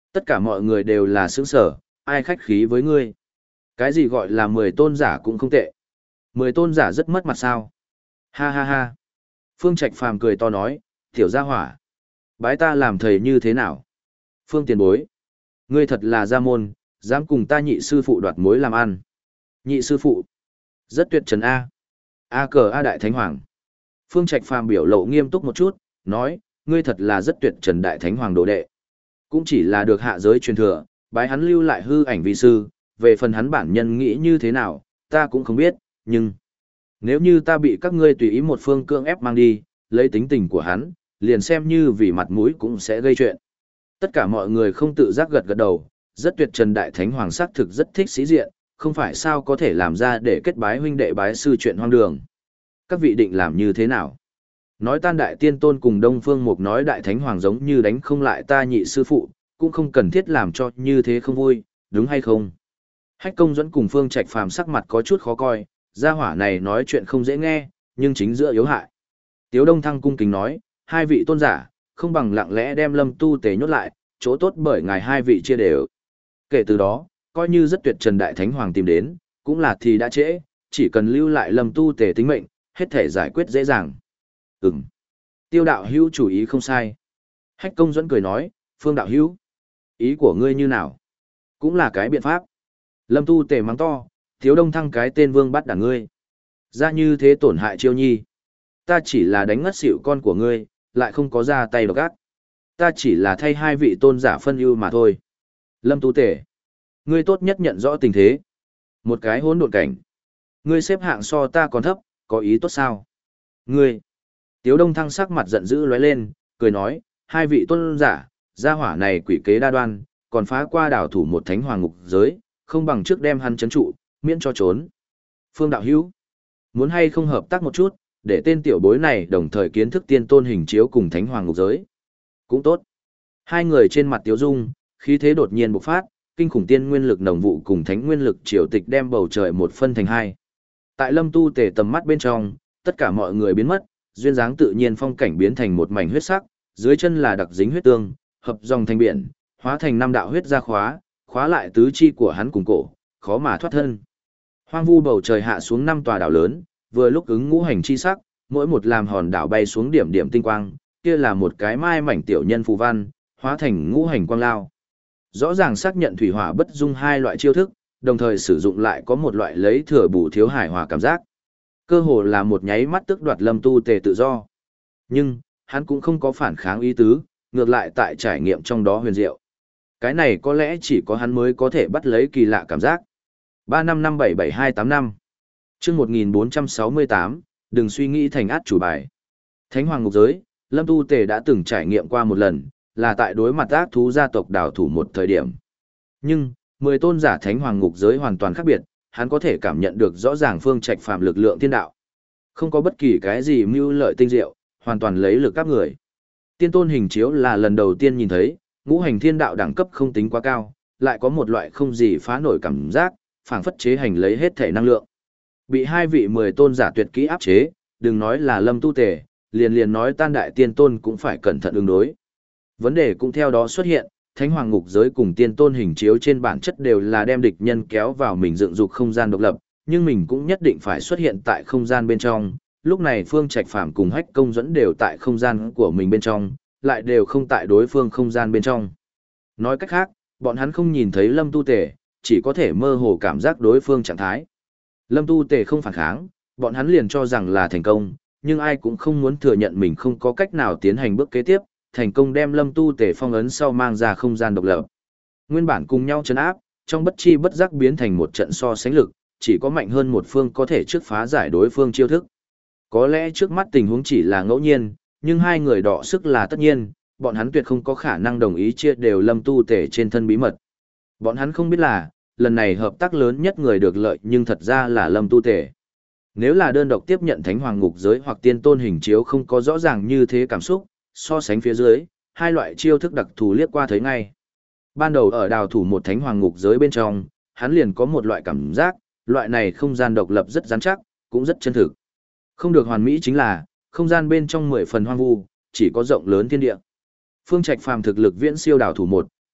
Tất cả mọi người đều là sướng sở, ai khách khí với ngươi. Cái gì gọi là mười tôn giả cũng không tệ. Mười tôn giả rất mất mặt sao. Ha ha ha. Phương Trạch Phàm cười to nói, tiểu gia hỏa. Bái ta làm thầy như thế nào? Phương tiền bối. Ngươi thật là gia môn, dám cùng ta nhị sư phụ đoạt mối làm ăn. Nhị sư phụ. Rất tuyệt trần A. A cờ A đại thánh hoàng. Phương Trạch Phàm biểu lộ nghiêm túc một chút, nói, ngươi thật là rất tuyệt trần đại thánh hoàng đồ đệ. Cũng chỉ là được hạ giới truyền thừa, bái hắn lưu lại hư ảnh vi sư, về phần hắn bản nhân nghĩ như thế nào, ta cũng không biết, nhưng nếu như ta bị các ngươi tùy ý một phương cưỡng ép mang đi, lấy tính tình của hắn, liền xem như vì mặt mũi cũng sẽ gây chuyện. Tất cả mọi người không tự giác gật gật đầu, rất tuyệt trần đại thánh hoàng sắc thực rất thích sĩ diện, không phải sao có thể làm ra để kết bái huynh đệ bái sư chuyện hoang đường. Các vị định làm như thế nào? Nói tan đại tiên tôn cùng Đông Phương Mục nói đại thánh hoàng giống như đánh không lại ta nhị sư phụ, cũng không cần thiết làm cho như thế không vui, đúng hay không? Hách Công Duẫn cùng Phương Trạch Phàm sắc mặt có chút khó coi, gia hỏa này nói chuyện không dễ nghe, nhưng chính giữa yếu hại. Tiếu Đông Thăng cung kính nói, hai vị tôn giả, không bằng lặng lẽ đem Lâm Tu Tề nhốt lại, chỗ tốt bởi ngài hai vị chia đều. Kể từ đó, coi như rất tuyệt trần đại thánh hoàng tìm đến, cũng là thì đã trễ, chỉ cần lưu lại Lâm Tu Tề tính mệnh, hết thể giải quyết dễ dàng. Ừm. Tiêu đạo hữu chủ ý không sai. Hách Công Duẫn cười nói, Phương đạo hữu, ý của ngươi như nào? Cũng là cái biện pháp. Lâm Tu Tề mắng to, Tiếu Đông Thăng cái tên vương bắt đảng ngươi. Ra như thế tổn hại Chiêu Nhi. Ta chỉ là đánh ngất xỉu con của ngươi, lại không có ra tay độc ác. Ta chỉ là thay hai vị tôn giả phân ưu mà thôi. Lâm Tu Tề, ngươi tốt nhất nhận rõ tình thế. Một cái hỗn độn cảnh. Ngươi xếp hạng so ta còn thấp, có ý tốt sao? Ngươi. Tiếu Đông Thăng sắc mặt giận dữ lóe lên, cười nói, hai vị tôn giả, gia hỏa này quỷ kế đa đoan, còn phá qua đảo thủ một thánh hoàng ngục giới, không bằng trước đem hắn chấn trụ, miễn cho trốn. Phương đạo hữu, muốn hay không hợp tác một chút, để tên tiểu bối này đồng thời kiến thức tiên tôn hình chiếu cùng thánh hoàng ngục giới. Cũng tốt. Hai người trên mặt Tiếu Dung, khí thế đột nhiên bộc phát, kinh khủng tiên nguyên lực nồng vụ cùng thánh nguyên lực triều tịch đem bầu trời một phân thành hai. Tại Lâm Tu Tề tầm mắt bên trong, tất cả mọi người biến mất, duyên dáng tự nhiên phong cảnh biến thành một mảnh huyết sắc, dưới chân là đặc dính huyết tương, hợp dòng thành biển, hóa thành năm đạo huyết gia khóa, khóa lại tứ chi của hắn cùng cổ, khó mà thoát thân. Hoang vu bầu trời hạ xuống năm tòa đảo lớn, vừa lúc ứng ngũ hành chi sắc, mỗi một làm hòn đảo bay xuống điểm điểm tinh quang, kia là một cái mai mảnh tiểu nhân phù văn, hóa thành ngũ hành quang lao. Rõ ràng xác nhận thủy hỏa bất dung hai loại chiêu thức, đồng thời sử dụng lại có một loại lấy thừa bù thiếu hải hòa cảm giác. Cơ hồ là một nháy mắt tức đoạt Lâm Tu Tề tự do. Nhưng, hắn cũng không có phản kháng ý tứ, ngược lại tại trải nghiệm trong đó huyền diệu. Cái này có lẽ chỉ có hắn mới có thể bắt lấy kỳ lạ cảm giác. ba năm năm bảy bảy hai tám năm. Chương một nghìn bốn trăm sáu mươi tám, đừng suy nghĩ thành át chủ bài. Thánh hoàng ngục giới, Lâm Tu Tề đã từng trải nghiệm qua một lần, là tại đối mặt ác thú gia tộc đảo thủ một thời điểm. Nhưng, mười tôn giả thánh hoàng ngục giới hoàn toàn khác biệt, hắn có thể cảm nhận được rõ ràng Phương Trạch Phàm lực lượng thiên đạo. Không có bất kỳ cái gì mưu lợi tinh diệu, hoàn toàn lấy lực các người. Tiên tôn hình chiếu là lần đầu tiên nhìn thấy, ngũ hành thiên đạo đẳng cấp không tính quá cao, lại có một loại không gì phá nổi cảm giác, phảng phất chế hành lấy hết thể năng lượng. Bị hai vị mười tôn giả tuyệt kỹ áp chế, đừng nói là Lâm Tu Tề, liền liền nói tan đại tiên tôn cũng phải cẩn thận ứng đối. Vấn đề cũng theo đó xuất hiện, thánh hoàng ngục giới cùng tiên tôn hình chiếu trên bản chất đều là đem địch nhân kéo vào mình dựng dục không gian độc lập, nhưng mình cũng nhất định phải xuất hiện tại không gian bên trong. Lúc này Phương Trạch Phàm cùng Hách Công Duẫn đều tại không gian của mình bên trong, lại đều không tại đối phương không gian bên trong. Nói cách khác, bọn hắn không nhìn thấy Lâm Tu Tề, chỉ có thể mơ hồ cảm giác đối phương trạng thái. Lâm Tu Tề không phản kháng, bọn hắn liền cho rằng là thành công, nhưng ai cũng không muốn thừa nhận mình không có cách nào tiến hành bước kế tiếp, thành công đem Lâm Tu Tề phong ấn sau mang ra không gian độc lập. Nguyên bản cùng nhau chấn áp, trong bất chi bất giác biến thành một trận so sánh lực, chỉ có mạnh hơn một phương có thể trước phá giải đối phương chiêu thức. Có lẽ trước mắt tình huống chỉ là ngẫu nhiên, nhưng hai người đọ sức là tất nhiên, bọn hắn tuyệt không có khả năng đồng ý chia đều Lâm Tu Tề trên thân bí mật. Bọn hắn không biết là, lần này hợp tác lớn nhất người được lợi nhưng thật ra là Lâm Tu Tề. Nếu là đơn độc tiếp nhận Thánh Hoàng ngục giới hoặc tiên tôn hình chiếu không có rõ ràng như thế cảm xúc, so sánh phía dưới, hai loại chiêu thức đặc thù liếc qua thấy ngay. Ban đầu ở đào thủ một Thánh Hoàng ngục giới bên trong, hắn liền có một loại cảm giác, loại này không gian độc lập rất rắn chắc, cũng rất chân thực. Không được hoàn mỹ chính là, không gian bên trong mười phần hoang vu, chỉ có rộng lớn thiên địa. Phương Trạch Phàm thực lực viễn siêu đào thủ một,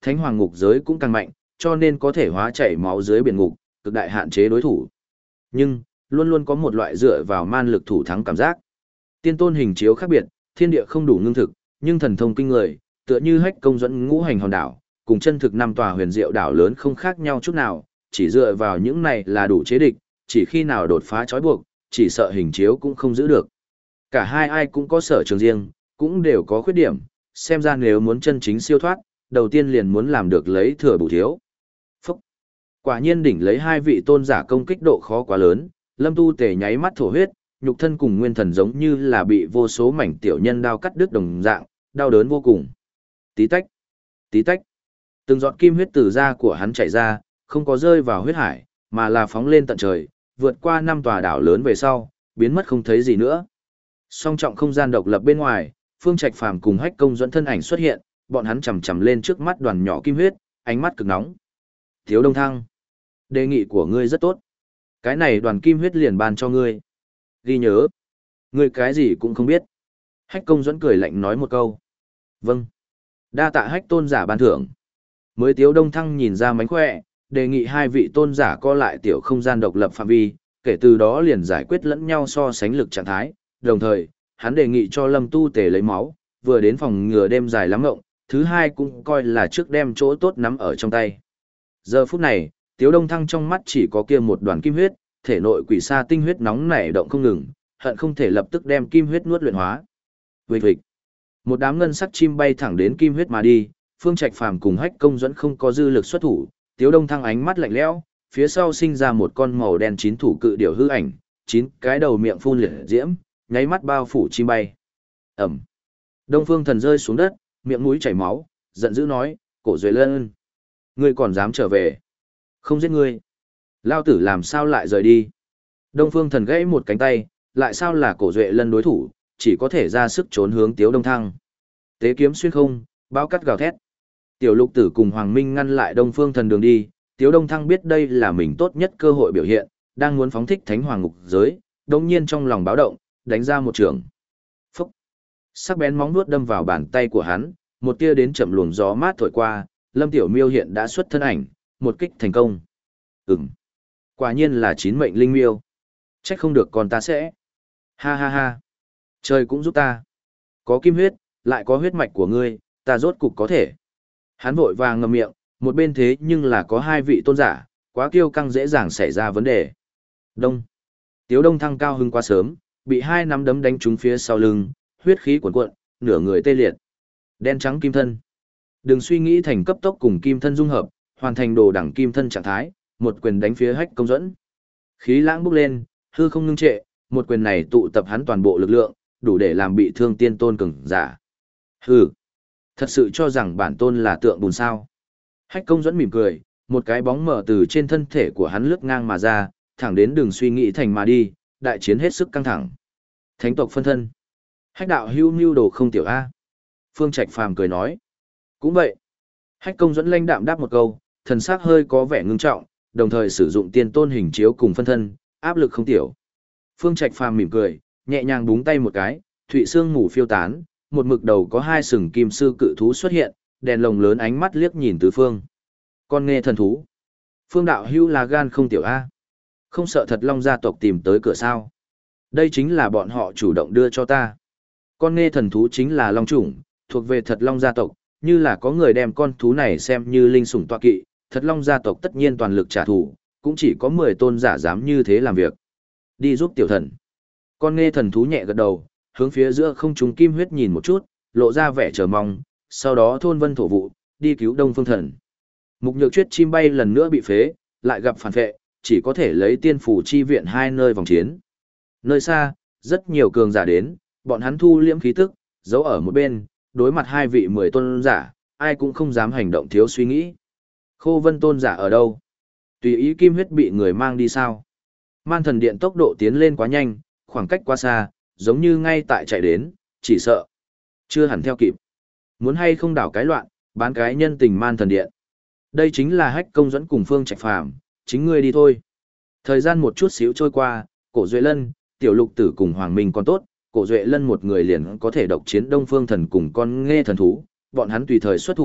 thánh hoàng ngục giới cũng càng mạnh, cho nên có thể hóa chảy máu dưới biển ngục, cực đại hạn chế đối thủ. Nhưng, luôn luôn có một loại dựa vào man lực thủ thắng cảm giác. Tiên tôn hình chiếu khác biệt, thiên địa không đủ ngưng thực, nhưng thần thông kinh người, tựa như Hách Công dẫn ngũ hành hòn đảo, cùng chân thực năm tòa huyền diệu đảo lớn không khác nhau chút nào, chỉ dựa vào những này là đủ chế địch, chỉ khi nào đột phá trói buộc, chỉ sợ hình chiếu cũng không giữ được. Cả hai ai cũng có sở trường riêng, cũng đều có khuyết điểm, xem ra nếu muốn chân chính siêu thoát, đầu tiên liền muốn làm được lấy thừa bù thiếu. Phúc! Quả nhiên đỉnh lấy hai vị tôn giả công kích độ khó quá lớn, Lâm Tu Tề nháy mắt thổ huyết, nhục thân cùng nguyên thần giống như là bị vô số mảnh tiểu nhân đao cắt đứt đồng dạng, đau đớn vô cùng. Tí tách, tí tách. Từng giọt kim huyết từ da của hắn chảy ra, không có rơi vào huyết hải, mà là phóng lên tận trời, vượt qua năm tòa đảo lớn về sau, biến mất không thấy gì nữa. Song trọng không gian độc lập bên ngoài, Phương Trạch Phàm cùng Hách Công dẫn thân ảnh xuất hiện, bọn hắn chầm chầm lên trước mắt đoàn nhỏ kim huyết, ánh mắt cực nóng. Thiếu Đông Thăng, đề nghị của ngươi rất tốt. Cái này đoàn kim huyết liền ban cho ngươi. Ghi nhớ, ngươi cái gì cũng không biết. Hách Công dẫn cười lạnh nói một câu. Vâng. Đa tạ Hách tôn giả ban thưởng. Mới Tiếu Đông Thăng nhìn ra mánh khỏe, đề nghị hai vị tôn giả co lại tiểu không gian độc lập phạm vi, kể từ đó liền giải quyết lẫn nhau so sánh lực trạng thái. Đồng thời, hắn đề nghị cho Lâm Tu Tề lấy máu, vừa đến phòng ngừa đêm dài lắm ngộng, thứ hai cũng coi là trước đem chỗ tốt nắm ở trong tay. Giờ phút này, Tiếu Đông Thăng trong mắt chỉ có kia một đoàn kim huyết, thể nội quỷ sa tinh huyết nóng nảy động không ngừng, hận không thể lập tức đem kim huyết nuốt luyện hóa. Vịch vịch. Một đám ngân sắc chim bay thẳng đến kim huyết mà đi, Phương Trạch Phàm cùng Hách Công dẫn không có dư lực xuất thủ, Tiếu Đông Thăng ánh mắt lạnh lẽo, phía sau sinh ra một con màu đen chín thủ cự điểu hư ảnh, chín cái đầu miệng phun liệt diễm, nháy mắt bao phủ chim bay. Ẩm. Đông Phương Thần rơi xuống đất, miệng mũi chảy máu, giận dữ nói, Cổ Duệ Lân, ngươi còn dám trở về? Không giết ngươi, lao tử làm sao lại rời đi? Đông Phương Thần gãy một cánh tay, lại sao là Cổ Duệ Lân đối thủ, chỉ có thể ra sức trốn hướng Tiếu Đông Thăng. Tế kiếm xuyên không, bao cắt gào thét. Tiểu Lục Tử cùng Hoàng Minh ngăn lại Đông Phương Thần đường đi, Tiếu Đông Thăng biết đây là mình tốt nhất cơ hội biểu hiện, đang muốn phóng thích Thánh Hoàng ngục giới, đồng nhiên trong lòng báo động, đánh ra một trường. Phúc! Sắc bén móng vuốt đâm vào bàn tay của hắn, một tia đến chậm luồng gió mát thổi qua, Lâm Tiểu Miêu hiện đã xuất thân ảnh, một kích thành công. Ừm! Quả nhiên là chín mệnh linh miêu. Trách không được còn ta sẽ. Ha ha ha! Trời cũng giúp ta. Có kim huyết, lại có huyết mạch của ngươi, ta rốt cục có thể. Hắn vội vàng ngậm miệng, một bên thế nhưng là có hai vị tôn giả, quá kiêu căng dễ dàng xảy ra vấn đề. Đông. Tiếu Đông Thăng cao hưng quá sớm, bị hai nắm đấm đánh trúng phía sau lưng, huyết khí cuồn cuộn, nửa người tê liệt. Đen trắng kim thân. Đừng suy nghĩ thành cấp tốc cùng kim thân dung hợp, hoàn thành đồ đẳng kim thân trạng thái, một quyền đánh phía Hách Công dẫn. Khí lãng bốc lên, hư không ngưng trệ, một quyền này tụ tập hắn toàn bộ lực lượng, đủ để làm bị thương tiên tôn cường giả. Hừ. Thật sự cho rằng bản tôn là tượng bùn sao. Hách Công dẫn mỉm cười, một cái bóng mở từ trên thân thể của hắn lướt ngang mà ra, thẳng đến đường suy nghĩ thành mà đi, đại chiến hết sức căng thẳng. Thánh tộc phân thân. Hách đạo hưu mưu đồ không tiểu A. Phương Trạch Phàm cười nói. Cũng vậy. Hách Công dẫn lanh đạm đáp một câu, thần sắc hơi có vẻ ngưng trọng, đồng thời sử dụng tiên tôn hình chiếu cùng phân thân, áp lực không tiểu. Phương Trạch Phàm mỉm cười, nhẹ nhàng búng tay một cái, thụy xương ngủ phiêu tán, một mực đầu có hai sừng kim sư cự thú xuất hiện, đèn lồng lớn ánh mắt liếc nhìn tứ phương. Con nghe thần thú. Phương đạo hưu là gan không tiểu A. Không sợ Thật Long gia tộc tìm tới cửa sao. Đây chính là bọn họ chủ động đưa cho ta. Con nghe thần thú chính là long chủng, thuộc về Thật Long gia tộc, như là có người đem con thú này xem như linh sủng tọa kỵ, Thật Long gia tộc tất nhiên toàn lực trả thù, cũng chỉ có mười tôn giả dám như thế làm việc. Đi giúp tiểu thần. Con nghe thần thú nhẹ gật đầu, hướng phía giữa không trung kim huyết nhìn một chút, lộ ra vẻ chờ mong, sau đó thôn vân thổ vụ, đi cứu Đông Phương Thần. Mục Nhược Chuyết chim bay lần nữa bị phế, lại gặp phản vệ, chỉ có thể lấy tiên phủ chi viện hai nơi vòng chiến. Nơi xa, rất nhiều cường giả đến, bọn hắn thu liễm khí tức, giấu ở một bên, đối mặt hai vị mười tôn giả, ai cũng không dám hành động thiếu suy nghĩ. Khô Vân tôn giả ở đâu? Tùy ý kim huyết bị người mang đi sao? Man thần điện tốc độ tiến lên quá nhanh, khoảng cách quá xa, giống như ngay tại chạy đến, chỉ sợ. Chưa hẳn theo kịp. Muốn hay không đảo cái loạn, bán cái nhân tình Man thần điện. Đây chính là Hách Công dẫn cùng Phương Trạch Phàm, chính ngươi đi thôi. Thời gian một chút xíu trôi qua, Cổ Duệ Lân, Tiểu Lục Tử cùng Hoàng Minh còn tốt, Cổ Duệ Lân một người liền có thể độc chiến Đông Phương Thần cùng con nghe thần thú, bọn hắn tùy thời xuất thủ,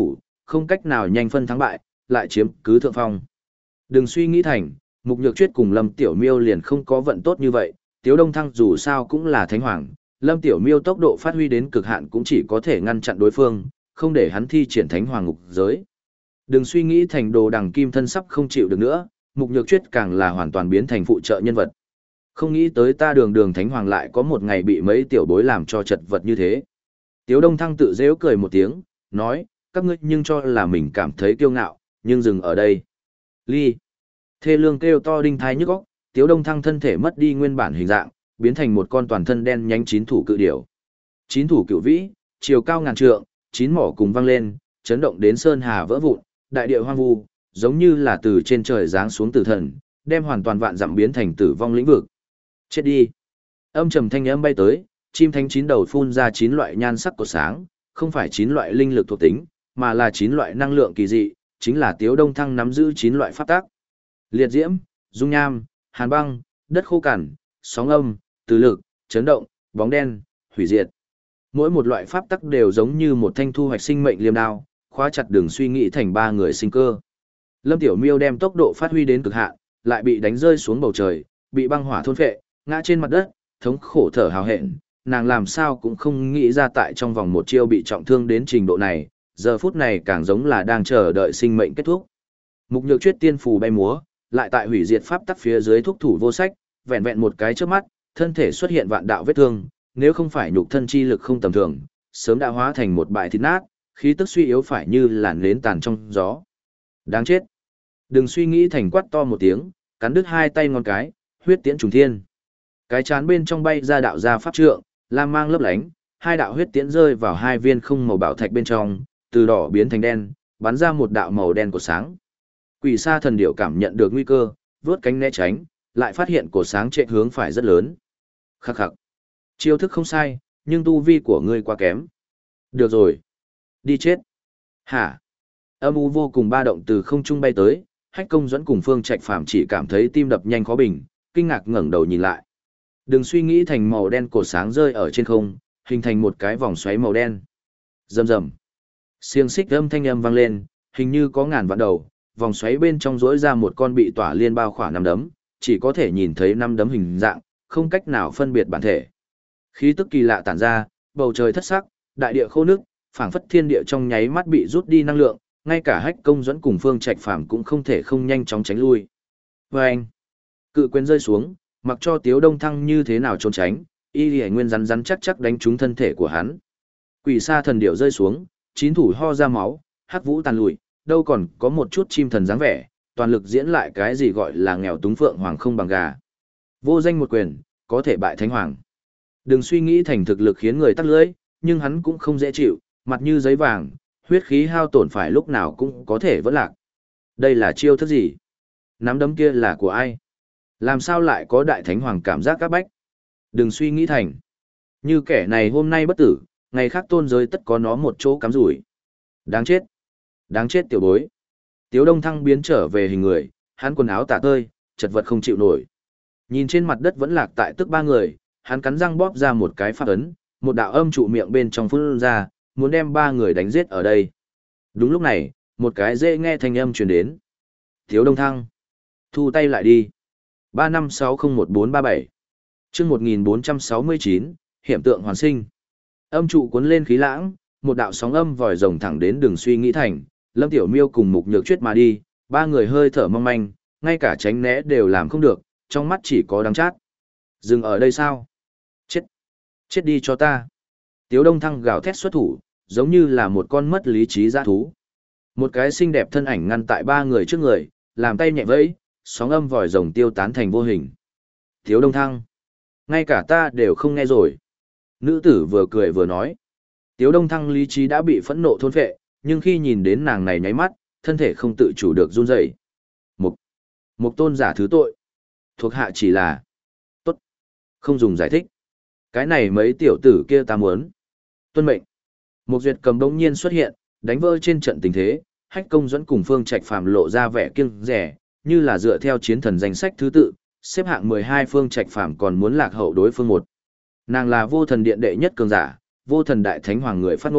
không cách nào nhanh phân thắng bại, lại chiếm cứ thượng phong. Đừng suy nghĩ thành, Mục Nhược Chuyết cùng Lâm Tiểu Miêu liền không có vận tốt như vậy, Tiếu Đông Thăng dù sao cũng là thánh hoàng, Lâm Tiểu Miêu tốc độ phát huy đến cực hạn cũng chỉ có thể ngăn chặn đối phương, không để hắn thi triển thánh hoàng ngục giới. Đừng suy nghĩ thành đồ đằng kim thân sắp không chịu được nữa, Mục Nhược Chuyết càng là hoàn toàn biến thành phụ trợ nhân vật. Không nghĩ tới ta đường đường thánh hoàng lại có một ngày bị mấy tiểu bối làm cho chật vật như thế. Tiếu Đông Thăng tự dễu cười một tiếng, nói, các ngươi nhưng cho là mình cảm thấy kiêu ngạo, nhưng dừng ở đây. Ly. Thê lương kêu to đinh thai nhức óc, Tiếu Đông Thăng thân thể mất đi nguyên bản hình dạng, biến thành một con toàn thân đen nhánh chín thủ cự điểu. Chín thủ cự vĩ, chiều cao ngàn trượng, chín mỏ cùng vang lên, chấn động đến sơn hà vỡ vụn, đại địa hoang vu, giống như là từ trên trời giáng xuống tử thần, đem hoàn toàn vạn dặm biến thành tử vong lĩnh vực. Chết đi. Âm trầm thanh âm bay tới, chim thánh chín đầu phun ra chín loại nhan sắc của sáng, không phải chín loại linh lực thuộc tính, mà là chín loại năng lượng kỳ dị, chính là Tiếu Đông Thăng nắm giữ chín loại pháp tác. Liệt diễm, dung nham, hàn băng, đất khô cằn, sóng âm, từ lực, chấn động, bóng đen, hủy diệt. Mỗi một loại pháp tắc đều giống như một thanh thu hoạch sinh mệnh liêm đao, khóa chặt đường suy nghĩ thành ba người sinh cơ. Lâm Tiểu Miêu đem tốc độ phát huy đến cực hạn, lại bị đánh rơi xuống bầu trời, bị băng hỏa thôn phệ, ngã trên mặt đất, thống khổ thở hào hẹn, nàng làm sao cũng không nghĩ ra tại trong vòng một chiêu bị trọng thương đến trình độ này, giờ phút này càng giống là đang chờ đợi sinh mệnh kết thúc. Mục Nhược Chuyết tiên phù bay múa, lại tại hủy diệt pháp tắc phía dưới thúc thủ vô sách, vẹn vẹn một cái chớp mắt, thân thể xuất hiện vạn đạo vết thương, nếu không phải nhục thân chi lực không tầm thường, sớm đã hóa thành một bãi thịt nát, khí tức suy yếu phải như làn nến tàn trong gió. Đáng chết. Đừng suy nghĩ thành quát to một tiếng, cắn đứt hai tay ngón cái, huyết tiễn trùng thiên. Cái chán bên trong bay ra đạo ra pháp trượng, lam mang lấp lánh, hai đạo huyết tiễn rơi vào hai viên không màu bảo thạch bên trong, từ đỏ biến thành đen, bắn ra một đạo màu đen của sáng. Quỷ sa thần điểu cảm nhận được nguy cơ, vướt cánh né tránh, lại phát hiện cổ sáng chạy hướng phải rất lớn. Khắc khắc. Chiêu thức không sai, nhưng tu vi của ngươi quá kém. Được rồi. Đi chết. Hả? Âm u vô cùng ba động từ không trung bay tới, Hách Công Duẫn cùng Phương Trạch Phàm chỉ cảm thấy tim đập nhanh khó bình, kinh ngạc ngẩng đầu nhìn lại. Đừng suy nghĩ thành màu đen cổ sáng rơi ở trên không, hình thành một cái vòng xoáy màu đen. Rầm rầm. Xiềng xích âm thanh âm vang lên, hình như có ngàn vạn đầu, vòng xoáy bên trong rỗi ra một con bị tỏa liên bao khỏa năm đấm, chỉ có thể nhìn thấy năm đấm hình dạng, không cách nào phân biệt bản thể. Khí tức kỳ lạ tản ra, bầu trời thất sắc, đại địa khô nước, phảng phất thiên địa trong nháy mắt bị rút đi năng lượng, ngay cả Hách Công Duẫn cùng Phương Trạch Phàm cũng không thể không nhanh chóng tránh lui. Oeng! Cự quyền rơi xuống, mặc cho Tiếu Đông Thăng như thế nào trốn tránh, y liễu nguyên rắn rắn chắc chắc đánh trúng thân thể của hắn. Quỷ sa thần điểu rơi xuống, chín thủ ho ra máu, hắc vũ tàn lùi, đâu còn có một chút chim thần dáng vẻ, toàn lực diễn lại cái gì gọi là nghèo túng phượng hoàng không bằng gà. Vô danh một quyền, có thể bại thánh hoàng. Đừng suy nghĩ thành thực lực khiến người tắc lưỡi, nhưng hắn cũng không dễ chịu, mặt như giấy vàng, huyết khí hao tổn phải lúc nào cũng có thể vỡ lạc. Đây là chiêu thức gì? Nắm đấm kia là của ai? Làm sao lại có đại thánh hoàng cảm giác các bách? Đừng suy nghĩ thành. Như kẻ này hôm nay bất tử, ngày khác tôn giới tất có nó một chỗ cắm rủi. Đáng chết. Đáng chết tiểu bối. Tiếu Đông Thăng biến trở về hình người, hắn quần áo tả tơi, chật vật không chịu nổi. Nhìn trên mặt đất vẫn lạc tại tức ba người, hắn cắn răng bóp ra một cái pháp ấn, một đạo âm trụ miệng bên trong phun ra, muốn đem ba người đánh giết ở đây. Đúng lúc này, một cái dễ nghe thanh âm truyền đến. Tiếu Đông Thăng. Thu tay lại đi. ba năm sáu không một bốn ba bảy. Chương một nghìn bốn trăm sáu mươi chín, hiểm tượng hoàn sinh. Âm trụ cuốn lên khí lãng, một đạo sóng âm vòi rồng thẳng đến đường suy nghĩ thành, Lâm Tiểu Miêu cùng Mục Nhược Chuyết mà đi, ba người hơi thở mong manh, ngay cả tránh né đều làm không được, trong mắt chỉ có đắng chát. Dừng ở đây sao? Chết! Chết đi cho ta! Tiếu Đông Thăng gào thét xuất thủ, giống như là một con mất lý trí dã thú. Một cái xinh đẹp thân ảnh ngăn tại ba người trước người, làm tay nhẹ vẫy, sóng âm vòi rồng tiêu tán thành vô hình. Tiếu Đông Thăng! Ngay cả ta đều không nghe rồi. Nữ tử vừa cười vừa nói. Tiếu Đông Thăng lý trí đã bị phẫn nộ thôn phệ, nhưng khi nhìn đến nàng này nháy mắt, thân thể không tự chủ được run rẩy. Mục, Mục tôn giả thứ tội. Thuộc hạ chỉ là... Tốt. Không dùng giải thích. Cái này mấy tiểu tử kia ta muốn. Tuân mệnh. Mục Duyệt cầm đông nhiên xuất hiện, đánh vỡ trên trận tình thế, Hách Công Duẫn cùng Phương Trạch Phàm lộ ra vẻ kiêng rẻ, như là dựa theo chiến thần danh sách thứ tự, xếp hạng mười hai Phương Trạch Phàm còn muốn lạc hậu đối phương một. Nàng là vô thần điện đệ nhất cường giả, vô thần đại thánh hoàng người phát ngôn,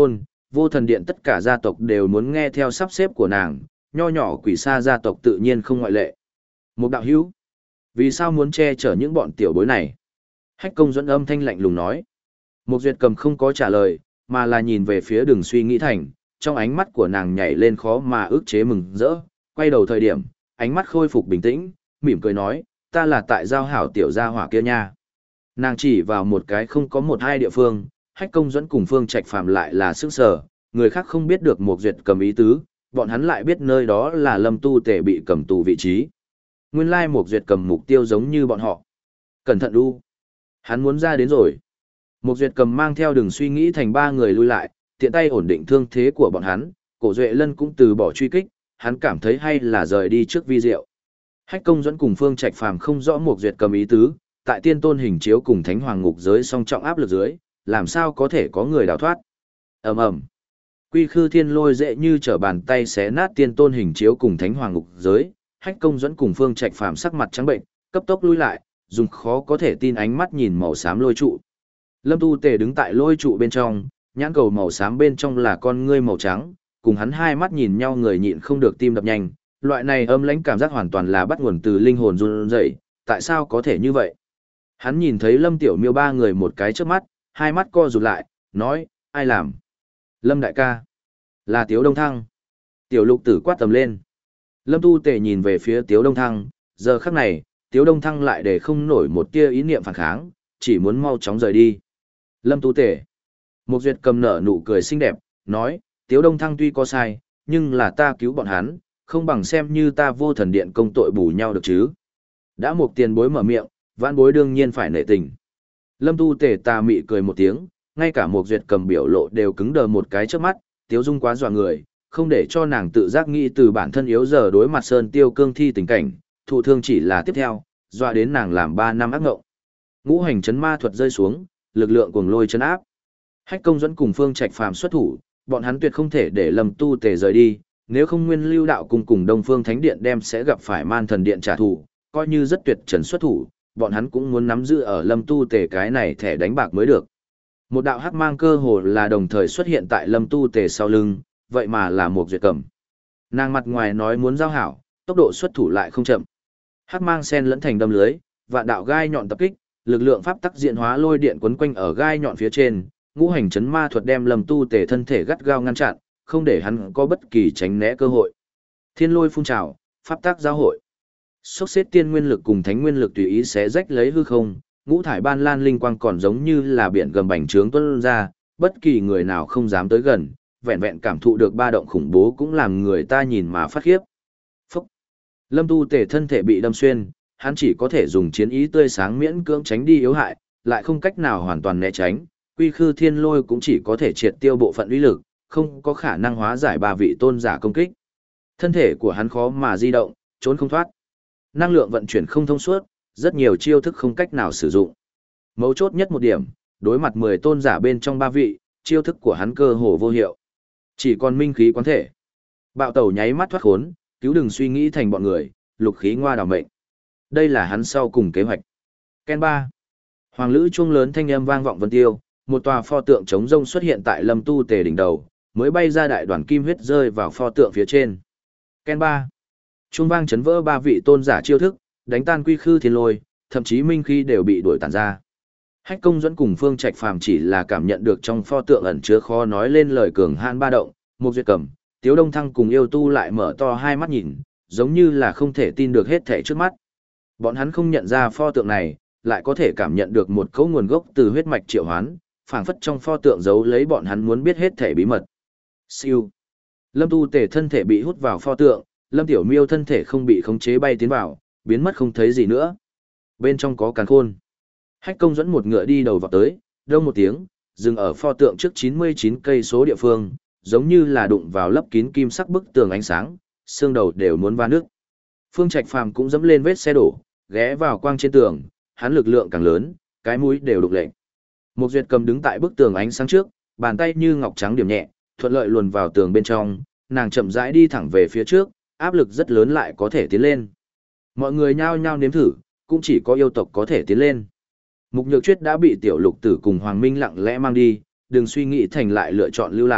vô thần điện tất cả gia tộc đều muốn nghe theo sắp xếp của nàng, nho nhỏ quỷ sa gia tộc tự nhiên không ngoại lệ. Một đạo hữu, vì sao muốn che chở những bọn tiểu bối này? Hách Công Duẫn âm thanh lạnh lùng nói. Một Duyệt Cầm không có trả lời, mà là nhìn về phía Đừng Suy Nghĩ Thành, trong ánh mắt của nàng nhảy lên khó mà ức chế mừng rỡ, quay đầu thời điểm, ánh mắt khôi phục bình tĩnh, mỉm cười nói, ta là tại giao hảo tiểu gia hỏa kia nha. Nàng chỉ vào một cái không có một hai địa phương, Hách Công Duẫn cùng Phương Trạch Phàm lại là sức sở, người khác không biết được Một Duyệt Cầm ý tứ, bọn hắn lại biết nơi đó là Lâm Tu Tề bị cầm tù vị trí. Nguyên lai Một Duyệt Cầm mục tiêu giống như bọn họ. Cẩn thận đu. Hắn muốn ra đến rồi. Một Duyệt Cầm mang theo Đừng Suy Nghĩ Thành ba người lui lại, tiện tay ổn định thương thế của bọn hắn, Cổ Duệ Lân cũng từ bỏ truy kích, hắn cảm thấy hay là rời đi trước vi diệu. Hách Công Duẫn cùng Phương Trạch Phàm không rõ Một Duyệt Cầm ý tứ, tại tiên tôn hình chiếu cùng Thánh Hoàng ngục giới song trọng áp lực dưới, làm sao có thể có người đào thoát. Ầm ầm. Quy Khư Thiên Lôi dễ như trở bàn tay xé nát tiên tôn hình chiếu cùng Thánh Hoàng ngục giới, Hách Công Duẫn cùng Phương Trạch Phàm sắc mặt trắng bệnh, cấp tốc lui lại, dùng khó có thể tin ánh mắt nhìn màu xám lôi trụ. Lâm Tu Tề đứng tại lôi trụ bên trong, nhãn cầu màu xám bên trong là con ngươi màu trắng, cùng hắn hai mắt nhìn nhau người nhịn không được tim đập nhanh, loại này âm lãnh cảm giác hoàn toàn là bắt nguồn từ linh hồn run rẩy, tại sao có thể như vậy? Hắn nhìn thấy Lâm Tiểu Miêu ba người một cái trước mắt, hai mắt co rụt lại, nói, ai làm? Lâm đại ca. Là Tiếu Đông Thăng. Tiểu Lục Tử quát tầm lên. Lâm Tu Tề nhìn về phía Tiếu Đông Thăng, giờ khắc này, Tiếu Đông Thăng lại để không nổi một tia ý niệm phản kháng, chỉ muốn mau chóng rời đi. Lâm Tu Tề. Một Duyệt Cầm nở nụ cười xinh đẹp, nói, Tiếu Đông Thăng tuy có sai, nhưng là ta cứu bọn hắn, không bằng xem như ta vô thần điện công tội bù nhau được chứ. Đã một tiền bối mở miệng, vãn bối đương nhiên phải nể tình. Lâm Tu Tề tà mị cười một tiếng, ngay cả một Duyệt Cầm biểu lộ đều cứng đờ một cái trước mắt, Tiếu Dung quá dọa người, không để cho nàng tự giác nghĩ từ bản thân yếu giờ đối mặt Sơn Tiêu cương thi tình cảnh, thụ thương chỉ là tiếp theo, dọa đến nàng làm ba năm ác ngộng. Ngũ hành chấn ma thuật rơi xuống, lực lượng cuồng lôi chấn áp. Hách Công Duẫn cùng Phương Trạch Phàm xuất thủ, bọn hắn tuyệt không thể để Lâm Tu Tề rời đi, nếu không Nguyên Lưu đạo cùng cùng Đông Phương Thánh Điện đem sẽ gặp phải Man Thần Điện trả thù, coi như rất tuyệt trần xuất thủ, bọn hắn cũng muốn nắm giữ ở Lâm Tu Tề cái này thẻ đánh bạc mới được. Một đạo hắc mang cơ hồ là đồng thời xuất hiện tại Lâm Tu Tề sau lưng, vậy mà là một Duyệt Cầm. Nàng mặt ngoài nói muốn giao hảo, tốc độ xuất thủ lại không chậm. Hắc mang sen lẫn thành đâm lưới, vạn đạo gai nhọn tập kích, lực lượng pháp tắc diện hóa lôi điện quấn quanh ở gai nhọn phía trên, ngũ hành chấn ma thuật đem Lâm Tu Tề thân thể gắt gao ngăn chặn, không để hắn có bất kỳ tránh né cơ hội. Thiên lôi phun trào, pháp tắc giao hội. Sốc xếp tiên nguyên lực cùng thánh nguyên lực tùy ý xé rách lấy hư không, ngũ thải ban lan linh quang còn giống như là biển gầm bành trướng tuôn ra, bất kỳ người nào không dám tới gần, vẹn vẹn cảm thụ được ba động khủng bố cũng làm người ta nhìn mà phát khiếp. Phúc! Lâm Tu Tề thân thể bị đâm xuyên, hắn chỉ có thể dùng chiến ý tươi sáng miễn cưỡng tránh đi yếu hại, lại không cách nào hoàn toàn né tránh, Quy Khư Thiên Lôi cũng chỉ có thể triệt tiêu bộ phận uy lực, không có khả năng hóa giải ba vị tôn giả công kích. Thân thể của hắn khó mà di động, trốn không thoát. Năng lượng vận chuyển không thông suốt, rất nhiều chiêu thức không cách nào sử dụng. Mấu chốt nhất một điểm, đối mặt mười tôn giả bên trong ba vị, chiêu thức của hắn cơ hồ vô hiệu. Chỉ còn minh khí quán thể. Bạo tẩu nháy mắt thoát khốn, cứu Đừng Suy Nghĩ Thành bọn người, lục khí ngoa đảo mệnh. Đây là hắn sau cùng kế hoạch. Ken ba. Hoàng lữ chuông lớn thanh âm vang vọng vân tiêu, một tòa pho tượng trống rông xuất hiện tại Lâm Tu Tề đỉnh đầu, mới bay ra đại đoàn kim huyết rơi vào pho tượng phía trên. Ken ba. Chuông vang chấn vỡ ba vị tôn giả chiêu thức, đánh tan Quy Khư Thiên Lôi, thậm chí minh khí đều bị đuổi tàn ra. Hách Công Duẫn cùng Phương Trạch Phàm chỉ là cảm nhận được trong pho tượng ẩn chứa khó nói lên lời cường hãn ba động, Một Duyệt Cầm, Tiếu Đông Thăng cùng yêu tu lại mở to hai mắt nhìn, giống như là không thể tin được hết thảy trước mắt. Bọn hắn không nhận ra pho tượng này, lại có thể cảm nhận được một cấu nguồn gốc từ huyết mạch triệu hoán, phảng phất trong pho tượng giấu lấy bọn hắn muốn biết hết thảy bí mật. Siêu. Lâm Tu Tề thân thể bị hút vào pho tượng, Lâm Tiểu Miêu thân thể không bị khống chế bay tiến vào, biến mất không thấy gì nữa. Bên trong có càn khôn. Hách Công Duẫn một ngựa đi đầu vào tới, đông một tiếng, dừng ở pho tượng trước chín mươi chín cây số địa phương, giống như là đụng vào lấp kín kim sắc bức tường ánh sáng, xương đầu đều muốn va nước. Phương Trạch Phàm cũng dẫm lên vết xe đổ, ghé vào quang trên tường, hắn lực lượng càng lớn, cái mũi đều đục lệnh. Một Duyệt Cầm đứng tại bức tường ánh sáng trước, bàn tay như ngọc trắng điểm nhẹ, thuận lợi luồn vào tường bên trong, nàng chậm rãi đi thẳng về phía trước, áp lực rất lớn lại có thể tiến lên. Mọi người nhao nhao nếm thử, cũng chỉ có yêu tộc có thể tiến lên. Mục Nhược Chuyết đã bị Tiểu Lục Tử cùng Hoàng Minh lặng lẽ mang đi, Đừng Suy Nghĩ Thành lại lựa chọn lưu lại,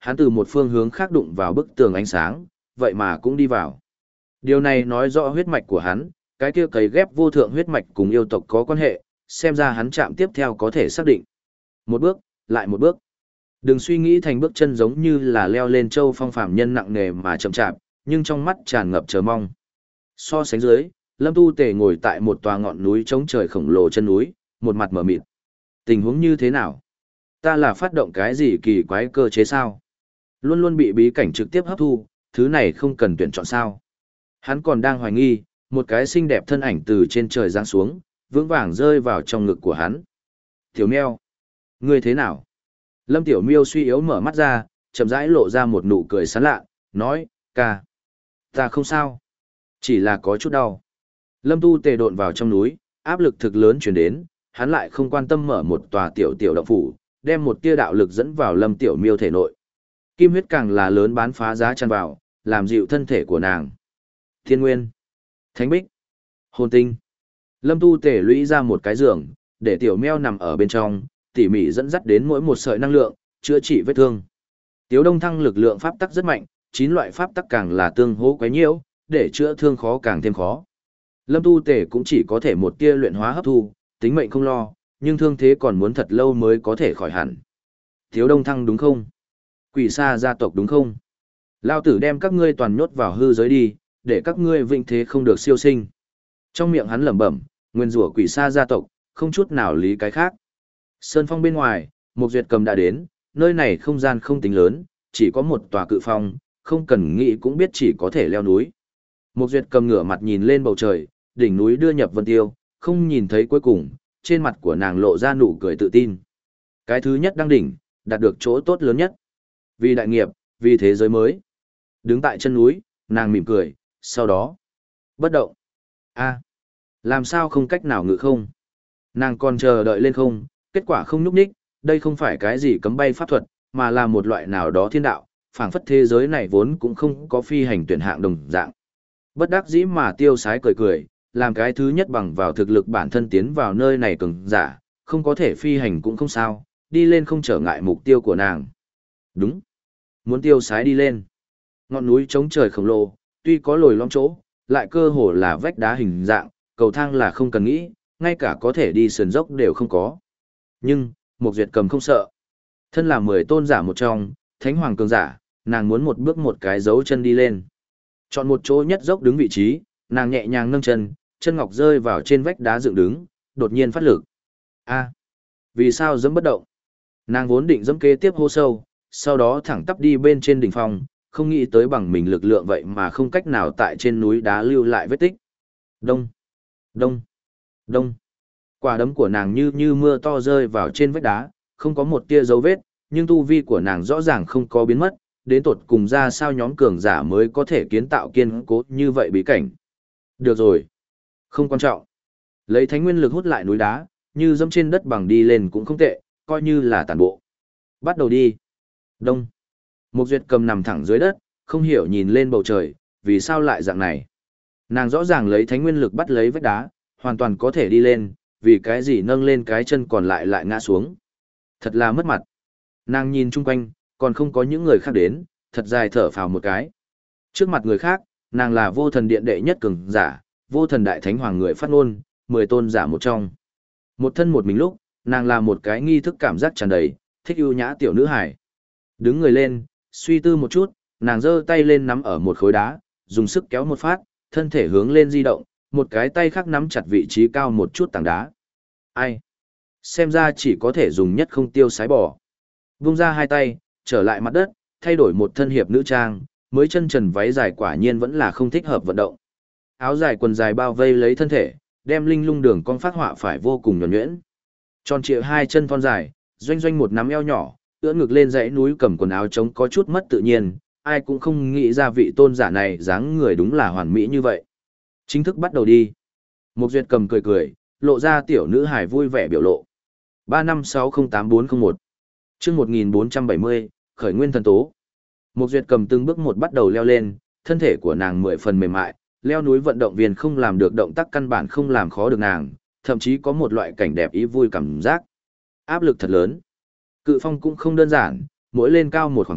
hắn từ một phương hướng khác đụng vào bức tường ánh sáng, vậy mà cũng đi vào. Điều này nói rõ huyết mạch của hắn, cái kia cấy ghép vô thượng huyết mạch cùng yêu tộc có quan hệ, xem ra hắn chạm tiếp theo có thể xác định. Một bước, lại một bước. Đừng suy nghĩ thành bước chân giống như là leo lên châu phong phàm nhân nặng nề mà chậm chạp, nhưng trong mắt tràn ngập chờ mong. So sánh dưới, Lâm Tu Tề ngồi tại một tòa ngọn núi chống trời khổng lồ chân núi, một mặt mở mịt. Tình huống như thế nào? Ta là phát động cái gì kỳ quái cơ chế sao? Luôn luôn bị bí cảnh trực tiếp hấp thu, thứ này không cần tuyển chọn sao? Hắn còn đang hoài nghi, một cái xinh đẹp thân ảnh từ trên trời giáng xuống, vững vàng rơi vào trong ngực của hắn. Tiểu Meo, ngươi thế nào? Lâm Tiểu Miêu suy yếu mở mắt ra, chậm rãi lộ ra một nụ cười sán lạ, nói, ca, ta không sao, chỉ là có chút đau. Lâm Tu Tề độn vào trong núi, áp lực thực lớn chuyển đến, hắn lại không quan tâm mở một tòa tiểu tiểu động phủ, đem một tia đạo lực dẫn vào Lâm Tiểu Miêu thể nội. Kim huyết càng là lớn bán phá giá chăn vào, làm dịu thân thể của nàng. Thiên Nguyên, Thánh Bích, Hồn Tinh. Lâm Tu Tề lũy ra một cái giường, để Tiểu Meo nằm ở bên trong, tỉ mỉ dẫn dắt đến mỗi một sợi năng lượng, chữa trị vết thương. Tiếu Đông Thăng lực lượng pháp tắc rất mạnh, chín loại pháp tắc càng là tương hỗ quấy nhiễu, để chữa thương khó càng thêm khó. Lâm Tu Tề cũng chỉ có thể một tia luyện hóa hấp thu, tính mệnh không lo, nhưng thương thế còn muốn thật lâu mới có thể khỏi hẳn. Tiếu Đông Thăng đúng không? Quỷ Sa gia tộc đúng không? Lao tử đem các ngươi toàn nhốt vào hư giới đi, để các ngươi vĩnh thế không được siêu sinh. Trong miệng hắn lẩm bẩm, nguyên rủa Quỷ Sa gia tộc, không chút nào lý cái khác. Sơn phong bên ngoài, một duyệt cầm đã đến, nơi này không gian không tính lớn, chỉ có một tòa cự phong, không cần nghĩ cũng biết chỉ có thể leo núi. Một duyệt cầm ngửa mặt nhìn lên bầu trời, đỉnh núi đưa nhập vân tiêu, không nhìn thấy cuối cùng, trên mặt của nàng lộ ra nụ cười tự tin. Cái thứ nhất đăng đỉnh, đạt được chỗ tốt lớn nhất. Vì đại nghiệp, vì thế giới mới. Đứng tại chân núi, nàng mỉm cười, sau đó, bất động. A, làm sao không cách nào ngự không? Nàng còn chờ đợi lên không, kết quả không nhúc nhích, đây không phải cái gì cấm bay pháp thuật, mà là một loại nào đó thiên đạo, phảng phất thế giới này vốn cũng không có phi hành tuyển hạng đồng dạng. Bất đắc dĩ mà tiêu sái cười cười, làm cái thứ nhất bằng vào thực lực bản thân tiến vào nơi này cường giả, không có thể phi hành cũng không sao, đi lên không trở ngại mục tiêu của nàng. Đúng, muốn tiêu sái đi lên. Ngọn núi trống trời khổng lồ, tuy có lồi lõm chỗ, lại cơ hồ là vách đá hình dạng, cầu thang là không cần nghĩ, ngay cả có thể đi sườn dốc đều không có. Nhưng, Mục Duyệt Cầm không sợ. Thân là mười tôn giả một trong, thánh hoàng cường giả, nàng muốn một bước một cái dấu chân đi lên. Chọn một chỗ nhất dốc đứng vị trí, nàng nhẹ nhàng nâng chân, chân ngọc rơi vào trên vách đá dựng đứng, đột nhiên phát lực. A, vì sao giẫm bất động? Nàng vốn định giẫm kế tiếp hô sâu, sau đó thẳng tắp đi bên trên đỉnh phong, không nghĩ tới bằng mình lực lượng vậy mà không cách nào tại trên núi đá lưu lại vết tích. Đông, đông, đông. Quả đấm của nàng như như mưa to rơi vào trên vách đá, không có một tia dấu vết, nhưng tu vi của nàng rõ ràng không có biến mất, đến tột cùng ra sao nhóm cường giả mới có thể kiến tạo kiên cố như vậy bí cảnh. Được rồi, không quan trọng. Lấy thánh nguyên lực hút lại núi đá, như dẫm trên đất bằng đi lên cũng không tệ, coi như là tàn bộ. Bắt đầu đi. Đông. Mục Duyệt Cầm nằm thẳng dưới đất, không hiểu nhìn lên bầu trời, vì sao lại dạng này. Nàng rõ ràng lấy thánh nguyên lực bắt lấy vách đá, hoàn toàn có thể đi lên, vì cái gì nâng lên cái chân còn lại lại ngã xuống. Thật là mất mặt. Nàng nhìn chung quanh, còn không có những người khác đến, thật dài thở phào một cái. Trước mặt người khác, nàng là vô thần điện đệ nhất cường giả, vô thần đại thánh hoàng người phát ngôn, mười tôn giả một trong. Một thân một mình lúc, nàng là một cái nghi thức cảm giác tràn đầy, thích ưu nhã tiểu nữ hài. Đứng người lên, suy tư một chút, nàng giơ tay lên nắm ở một khối đá, dùng sức kéo một phát, thân thể hướng lên di động, một cái tay khác nắm chặt vị trí cao một chút tảng đá. Ai? Xem ra chỉ có thể dùng nhất không tiêu sái bỏ. Vung ra hai tay, trở lại mặt đất, thay đổi một thân hiệp nữ trang, mới chân trần váy dài quả nhiên vẫn là không thích hợp vận động. Áo dài quần dài bao vây lấy thân thể, đem linh lung đường con phát họa phải vô cùng nhuần nhuyễn. Tròn trịa hai chân thon dài, doanh doanh một nắm eo nhỏ, ưỡn ngực lên dãy núi cầm quần áo trống có chút mất tự nhiên, ai cũng không nghĩ ra vị tôn giả này dáng người đúng là hoàn mỹ như vậy. Chính thức bắt đầu đi. Mục Duyệt Cầm cười cười, lộ ra tiểu nữ hài vui vẻ biểu lộ. ba năm sáu không tám bốn không một chương một nghìn bốn trăm bảy mươi, khởi nguyên thần tố. Mục Duyệt Cầm từng bước một bắt đầu leo lên, thân thể của nàng mười phần mềm mại, leo núi vận động viên không làm được động tác căn bản không làm khó được nàng, thậm chí có một loại cảnh đẹp ý vui cảm giác. Áp lực thật lớn. Cự phong cũng không đơn giản, mỗi lên cao một khoảng cách,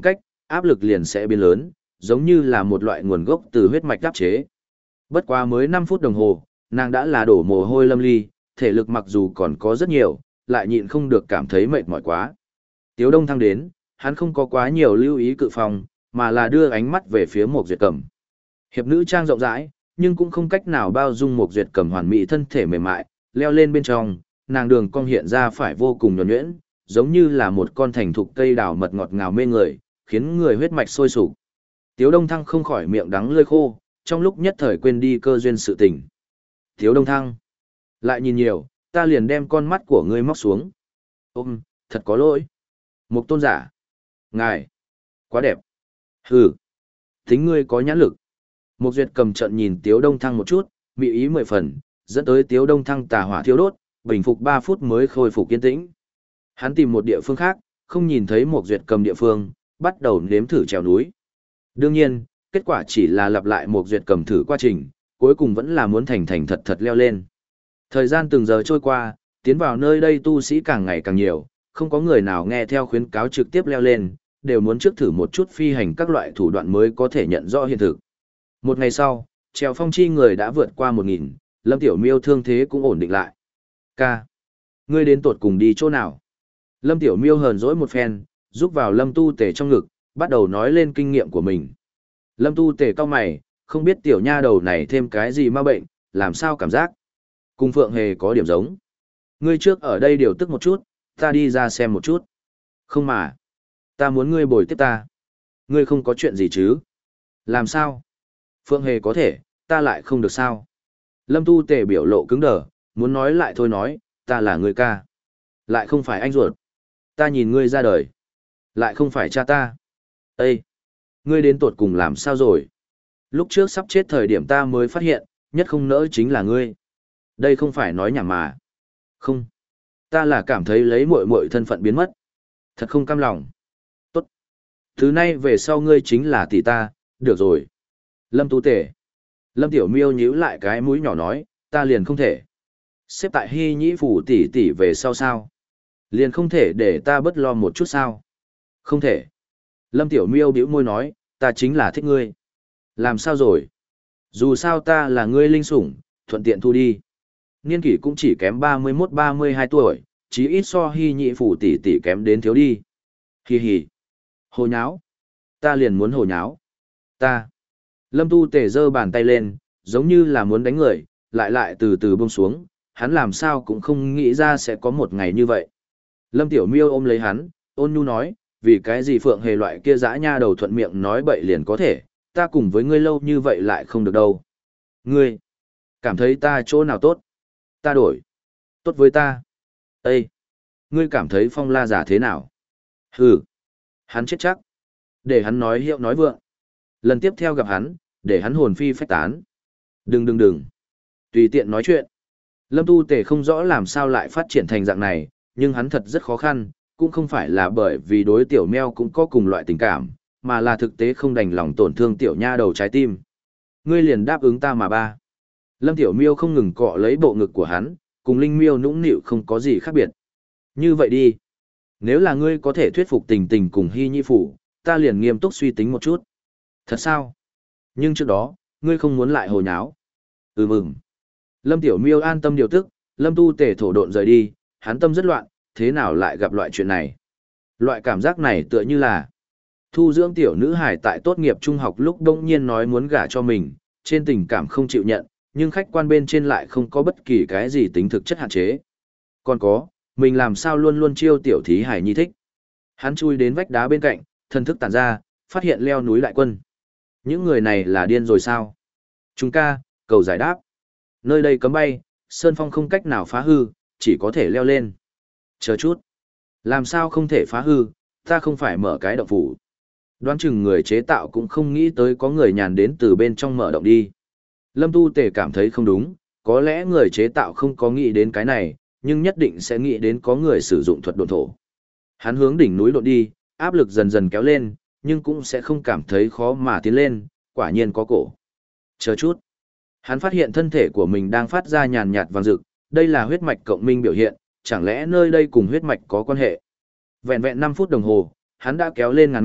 áp lực liền sẽ biến lớn, giống như là một loại nguồn gốc từ huyết mạch áp chế. Bất quá mới năm phút đồng hồ, nàng đã là đổ mồ hôi lâm ly, thể lực mặc dù còn có rất nhiều, lại nhịn không được cảm thấy mệt mỏi quá. Tiếu Đông Thăng đến, hắn không có quá nhiều lưu ý Cự Phong, mà là đưa ánh mắt về phía Mộc Duyệt Cầm. Hiệp nữ trang rộng rãi, nhưng cũng không cách nào bao dung Mộc Duyệt Cầm hoàn mỹ thân thể mềm mại, leo lên bên trong, nàng đường cong hiện ra phải vô cùng nhuần nhuyễn, giống như là một con thành thục cây đào mật ngọt ngào mê người, khiến người huyết mạch sôi sục. Tiếu Đông Thăng không khỏi miệng đắng lưỡi khô, trong lúc nhất thời quên đi cơ duyên sự tình. Tiếu Đông Thăng, lại nhìn nhiều, ta liền đem con mắt của ngươi móc xuống. Ôm, thật có lỗi. Mục tôn giả. Ngài. Quá đẹp. Hừ. Tính ngươi có nhãn lực. Mục Duyệt Cầm trận nhìn Tiếu Đông Thăng một chút, mị ý mười phần, dẫn tới Tiếu Đông Thăng tà hỏa thiêu đốt, bình phục ba phút mới khôi phục kiên tĩnh. Hắn tìm một địa phương khác, không nhìn thấy Mục Duyệt Cầm địa phương, bắt đầu nếm thử trèo núi. Đương nhiên, kết quả chỉ là lặp lại Mục Duyệt Cầm thử quá trình, cuối cùng vẫn là muốn thành thành thật thật leo lên. Thời gian từng giờ trôi qua, tiến vào nơi đây tu sĩ càng ngày càng nhiều, không có người nào nghe theo khuyến cáo trực tiếp leo lên, đều muốn trước thử một chút phi hành các loại thủ đoạn mới có thể nhận rõ hiện thực. Một ngày sau, trèo phong chi người đã vượt qua một nghìn, Lâm Tiểu Miêu thương thế cũng ổn định lại. Ca, ngươi đến tột cùng đi chỗ nào? Lâm Tiểu Miêu hờn dỗi một phen, giúp vào Lâm Tu Tể trong ngực, bắt đầu nói lên kinh nghiệm của mình. Lâm Tu Tể cau mày, không biết tiểu nha đầu này thêm cái gì ma bệnh, làm sao cảm giác. Cùng Phượng Hề có điểm giống. Ngươi trước ở đây điều tức một chút, ta đi ra xem một chút. Không mà. Ta muốn ngươi bồi tiếp ta. Ngươi không có chuyện gì chứ? Làm sao? Phượng Hề có thể, ta lại không được sao? Lâm Tu Tể biểu lộ cứng đờ, muốn nói lại thôi nói, ta là người ca. Lại không phải anh ruột. Ta nhìn ngươi ra đời. Lại không phải cha ta. Ê! Ngươi đến tột cùng làm sao rồi? Lúc trước sắp chết thời điểm ta mới phát hiện, nhất không nỡ chính là ngươi. Đây không phải nói nhảm mà. Không. Ta là cảm thấy lấy muội muội thân phận biến mất. Thật không cam lòng. Tốt. Thứ nay về sau ngươi chính là tỷ ta, được rồi. Lâm Tu Tể. Lâm Tiểu Miêu nhíu lại cái mũi nhỏ nói, ta liền không thể. Xếp tại Hy Nhĩ phủ tỷ tỷ về sau sao? Liền không thể để ta bớt lo một chút sao? Không thể. Lâm Tiểu Miêu bĩu môi nói, ta chính là thích ngươi. Làm sao rồi? Dù sao ta là ngươi linh sủng, thuận tiện thu đi. Niên kỷ cũng chỉ kém ba mươi mốt ba mươi hai tuổi, chí ít so Hy Nhĩ phủ tỷ tỷ kém đến thiếu đi. Hì hì. Hồ nháo. Ta liền muốn hồ nháo. Ta. Lâm Tu Tể giơ bàn tay lên, giống như là muốn đánh người, lại lại từ từ buông xuống, hắn làm sao cũng không nghĩ ra sẽ có một ngày như vậy. Lâm Tiểu Miêu ôm lấy hắn, ôn nhu nói, vì cái gì Phượng Hề loại kia dã nha đầu thuận miệng nói bậy liền có thể, ta cùng với ngươi lâu như vậy lại không được đâu. Ngươi, cảm thấy ta chỗ nào tốt? Ta đổi. Tốt với ta. Ê! Ngươi cảm thấy Phong La giả thế nào? Hừ! Hắn chết chắc. Để hắn nói hiệu nói vượng. Lần tiếp theo gặp hắn, để hắn hồn phi phách tán. Đừng đừng đừng. Tùy tiện nói chuyện. Lâm Tu Tể không rõ làm sao lại phát triển thành dạng này, nhưng hắn thật rất khó khăn, cũng không phải là bởi vì đối tiểu meo cũng có cùng loại tình cảm, mà là thực tế không đành lòng tổn thương tiểu nha đầu trái tim. Ngươi liền đáp ứng ta mà ba. Lâm Tiểu Miêu không ngừng cọ lấy bộ ngực của hắn, cùng Linh Miêu nũng nịu không có gì khác biệt. Như vậy đi. Nếu là ngươi có thể thuyết phục Tình Tình cùng Hy Nhi phủ, ta liền nghiêm túc suy tính một chút. Thật sao? Nhưng trước đó, ngươi không muốn lại hồ nháo. Ừ mừng. Lâm Tiểu Miêu an tâm điều tức, Lâm Tu Tể thổ độn rời đi, hắn tâm rất loạn, thế nào lại gặp loại chuyện này? Loại cảm giác này tựa như là thu dưỡng tiểu nữ hải tại tốt nghiệp trung học lúc đông nhiên nói muốn gả cho mình, trên tình cảm không chịu nhận, nhưng khách quan bên trên lại không có bất kỳ cái gì tính thực chất hạn chế. Còn có, mình làm sao luôn luôn chiêu tiểu thí hải nhi thích. Hắn chui đến vách đá bên cạnh, thân thức tản ra, phát hiện leo núi đại quân. Những người này là điên rồi sao? Chúng ca, cầu giải đáp. Nơi đây cấm bay, Sơn Phong không cách nào phá hư, chỉ có thể leo lên. Chờ chút. Làm sao không thể phá hư, ta không phải mở cái động phủ. Đoán chừng người chế tạo cũng không nghĩ tới có người nhàn đến từ bên trong mở động đi. Lâm Tu Tể cảm thấy không đúng, có lẽ người chế tạo không có nghĩ đến cái này, nhưng nhất định sẽ nghĩ đến có người sử dụng thuật độn thổ. Hắn hướng đỉnh núi độn đi, áp lực dần dần kéo lên, nhưng cũng sẽ không cảm thấy khó mà tiến lên, quả nhiên có cổ. Chờ chút. Hắn phát hiện thân thể của mình đang phát ra nhàn nhạt vàng rực, đây là huyết mạch cộng minh biểu hiện, chẳng lẽ nơi đây cùng huyết mạch có quan hệ. Vẹn vẹn năm phút đồng hồ, hắn đã kéo lên ngàn mét,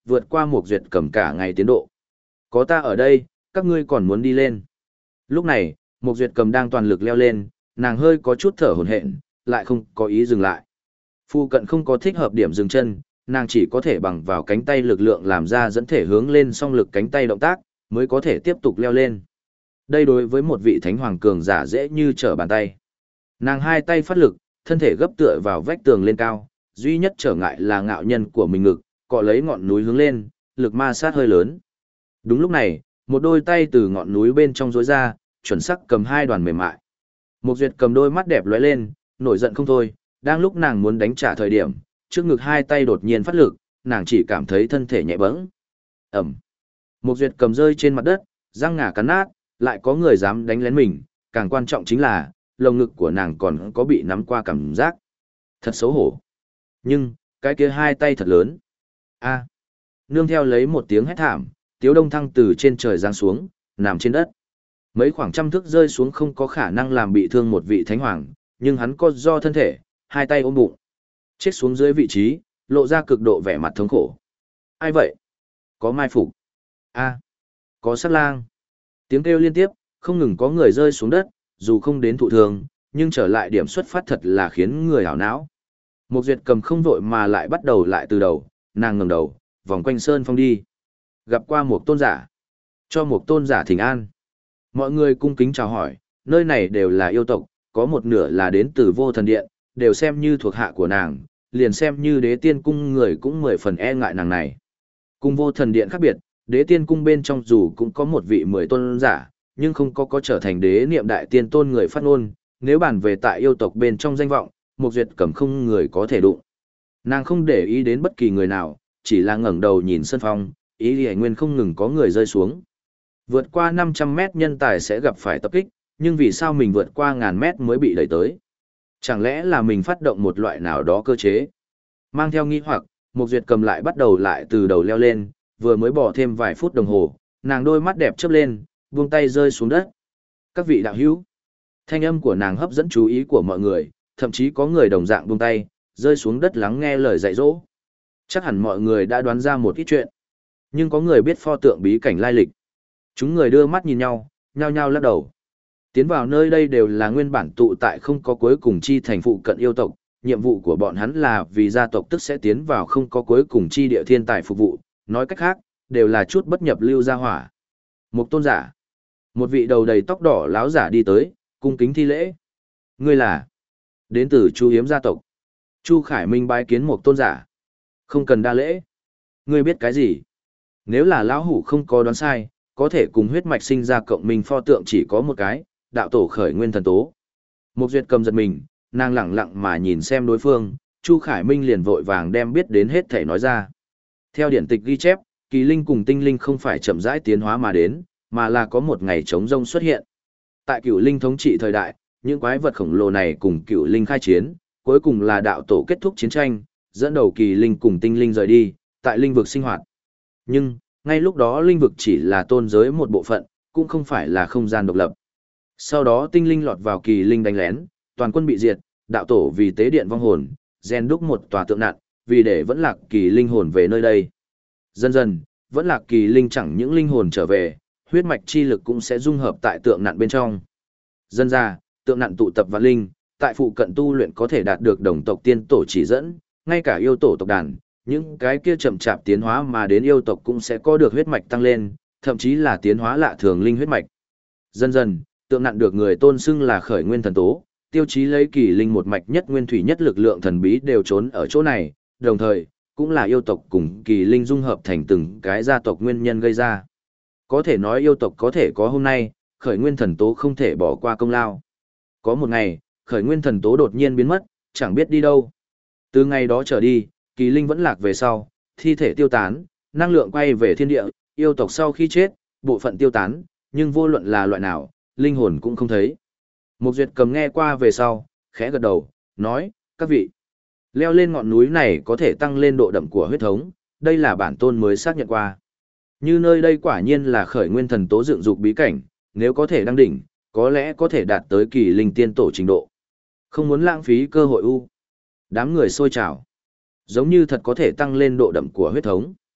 vượt qua một duyệt cầm cả ngày tiến độ. Có ta ở đây, các ngươi còn muốn đi lên. Lúc này, một duyệt cầm đang toàn lực leo lên, nàng hơi có chút thở hổn hển, lại không có ý dừng lại. Phu cận không có thích hợp điểm dừng chân, nàng chỉ có thể bằng vào cánh tay lực lượng làm ra dẫn thể hướng lên song lực cánh tay động tác, mới có thể tiếp tục leo lên. Đây đối với một vị thánh hoàng cường giả dễ như trở bàn tay. Nàng hai tay phát lực, thân thể gấp tựa vào vách tường lên cao, duy nhất trở ngại là ngạo nhân của mình ngực, cọ lấy ngọn núi hướng lên, lực ma sát hơi lớn. Đúng lúc này, một đôi tay từ ngọn núi bên trong rối ra, chuẩn xác cầm hai đoàn mềm mại. Một duyệt cầm đôi mắt đẹp lóe lên, nổi giận không thôi, đang lúc nàng muốn đánh trả thời điểm, trước ngực hai tay đột nhiên phát lực, nàng chỉ cảm thấy thân thể nhẹ bẫng. Ẩm. Một duyệt cầm rơi trên mặt đất, răng ngà cắn nát, lại có người dám đánh lén mình, càng quan trọng chính là, lồng ngực của nàng còn có bị nắm qua cảm giác. Thật xấu hổ. Nhưng, cái kia hai tay thật lớn. A. Nương theo lấy một tiếng hét thảm, Tiếu Đông Thăng từ trên trời giáng xuống, nằm trên đất. Mấy khoảng trăm thước rơi xuống không có khả năng làm bị thương một vị thánh hoàng, nhưng hắn có do thân thể, hai tay ôm bụng. Chết xuống dưới vị trí, lộ ra cực độ vẻ mặt thống khổ. Ai vậy? Có mai phục. A. Có sát lang. Tiếng kêu liên tiếp, không ngừng có người rơi xuống đất, dù không đến thụ thương, nhưng trở lại điểm xuất phát thật là khiến người hảo não. Một duyệt cầm không vội mà lại bắt đầu lại từ đầu, nàng ngẩng đầu, vòng quanh sơn phong đi. Gặp qua một tôn giả. Cho một tôn giả thỉnh an. Mọi người cung kính chào hỏi, nơi này đều là yêu tộc, có một nửa là đến từ vô thần điện, đều xem như thuộc hạ của nàng, liền xem như đế tiên cung người cũng mười phần e ngại nàng này. Cùng vô thần điện khác biệt, đế tiên cung bên trong dù cũng có một vị mười tôn giả, nhưng không có có trở thành đế niệm đại tiên tôn người phát ngôn, nếu bàn về tại yêu tộc bên trong danh vọng, một duyệt cầm không người có thể đụng. Nàng không để ý đến bất kỳ người nào, chỉ là ngẩng đầu nhìn sân phong, ý lý nguyên không ngừng có người rơi xuống. Vượt qua năm trăm mét nhân tài sẽ gặp phải tập kích, nhưng vì sao mình vượt qua ngàn mét mới bị đẩy tới? Chẳng lẽ là mình phát động một loại nào đó cơ chế? Mang theo nghi hoặc, một duyệt cầm lại bắt đầu lại từ đầu leo lên, vừa mới bỏ thêm vài phút đồng hồ, nàng đôi mắt đẹp chớp lên, buông tay rơi xuống đất. Các vị đạo hữu, thanh âm của nàng hấp dẫn chú ý của mọi người, thậm chí có người đồng dạng buông tay, rơi xuống đất lắng nghe lời dạy dỗ. Chắc hẳn mọi người đã đoán ra một ít chuyện, nhưng có người biết pho tượng bí cảnh lai lịch. Chúng người đưa mắt nhìn nhau, nhao nhao lắc đầu. Tiến vào nơi đây đều là nguyên bản tụ tại không có cuối cùng chi thành phụ cận yêu tộc, nhiệm vụ của bọn hắn là vì gia tộc tức sẽ tiến vào không có cuối cùng chi địa thiên tài phục vụ, nói cách khác, đều là chút bất nhập lưu gia hỏa. Một tôn giả, một vị đầu đầy tóc đỏ láo giả đi tới, cung kính thi lễ. Ngươi là đến từ Chu Hiếm gia tộc. Chu Khải Minh bái kiến một tôn giả. Không cần đa lễ. Ngươi biết cái gì? Nếu là lão hủ không có đoán sai, có thể cùng huyết mạch sinh ra cộng minh pho tượng chỉ có một cái, đạo tổ khởi nguyên thần tố. Một duyệt cầm giật mình, nàng lẳng lặng mà nhìn xem đối phương, Chu Khải Minh liền vội vàng đem biết đến hết thể nói ra. Theo điển tịch ghi chép, kỳ linh cùng tinh linh không phải chậm rãi tiến hóa mà đến, mà là có một ngày trống rông xuất hiện. Tại cựu linh thống trị thời đại, những quái vật khổng lồ này cùng cựu linh khai chiến, cuối cùng là đạo tổ kết thúc chiến tranh, dẫn đầu kỳ linh cùng tinh linh rời đi, tại linh vực sinh hoạt. Nhưng, ngay lúc đó linh vực chỉ là tôn giới một bộ phận, cũng không phải là không gian độc lập. Sau đó tinh linh lọt vào kỳ linh đánh lén, toàn quân bị diệt, đạo tổ vì tế điện vong hồn, gen đúc một tòa tượng nặng, vì để vẫn lạc kỳ linh hồn về nơi đây. Dần dần, vẫn lạc kỳ linh chẳng những linh hồn trở về, huyết mạch chi lực cũng sẽ dung hợp tại tượng nặng bên trong. Dần ra, tượng nặng tụ tập vạn linh, tại phụ cận tu luyện có thể đạt được đồng tộc tiên tổ chỉ dẫn, ngay cả yêu tổ tộc đàn, những cái kia chậm chạp tiến hóa mà đến yêu tộc cũng sẽ có được huyết mạch tăng lên, thậm chí là tiến hóa lạ thường linh huyết mạch. Dần dần, tượng nặng được người tôn xưng là khởi nguyên thần tố, tiêu chí lấy kỳ linh một mạch nhất nguyên thủy nhất lực lượng thần bí đều trốn ở chỗ này, đồng thời, cũng là yêu tộc cùng kỳ linh dung hợp thành từng cái gia tộc nguyên nhân gây ra. Có thể nói yêu tộc có thể có hôm nay, khởi nguyên thần tố không thể bỏ qua công lao. Có một ngày, khởi nguyên thần tố đột nhiên biến mất, chẳng biết đi đâu. Từ ngày đó trở đi, kỳ linh vẫn lạc về sau, thi thể tiêu tán, năng lượng quay về thiên địa, yêu tộc sau khi chết, bộ phận tiêu tán, nhưng vô luận là loại nào, linh hồn cũng không thấy. Một duyệt cầm nghe qua về sau, khẽ gật đầu, nói, các vị, leo lên ngọn núi này có thể tăng lên độ đậm của huyết thống, đây là bản tôn mới xác nhận qua. Như nơi đây quả nhiên là khởi nguyên thần tố dựng dục bí cảnh, nếu có thể đăng đỉnh, có lẽ có thể đạt tới kỳ linh tiên tổ trình độ. Không muốn lãng phí cơ hội u. Đám người sôi trào. Giống như thật có thể tăng lên độ đậm của huyết thống.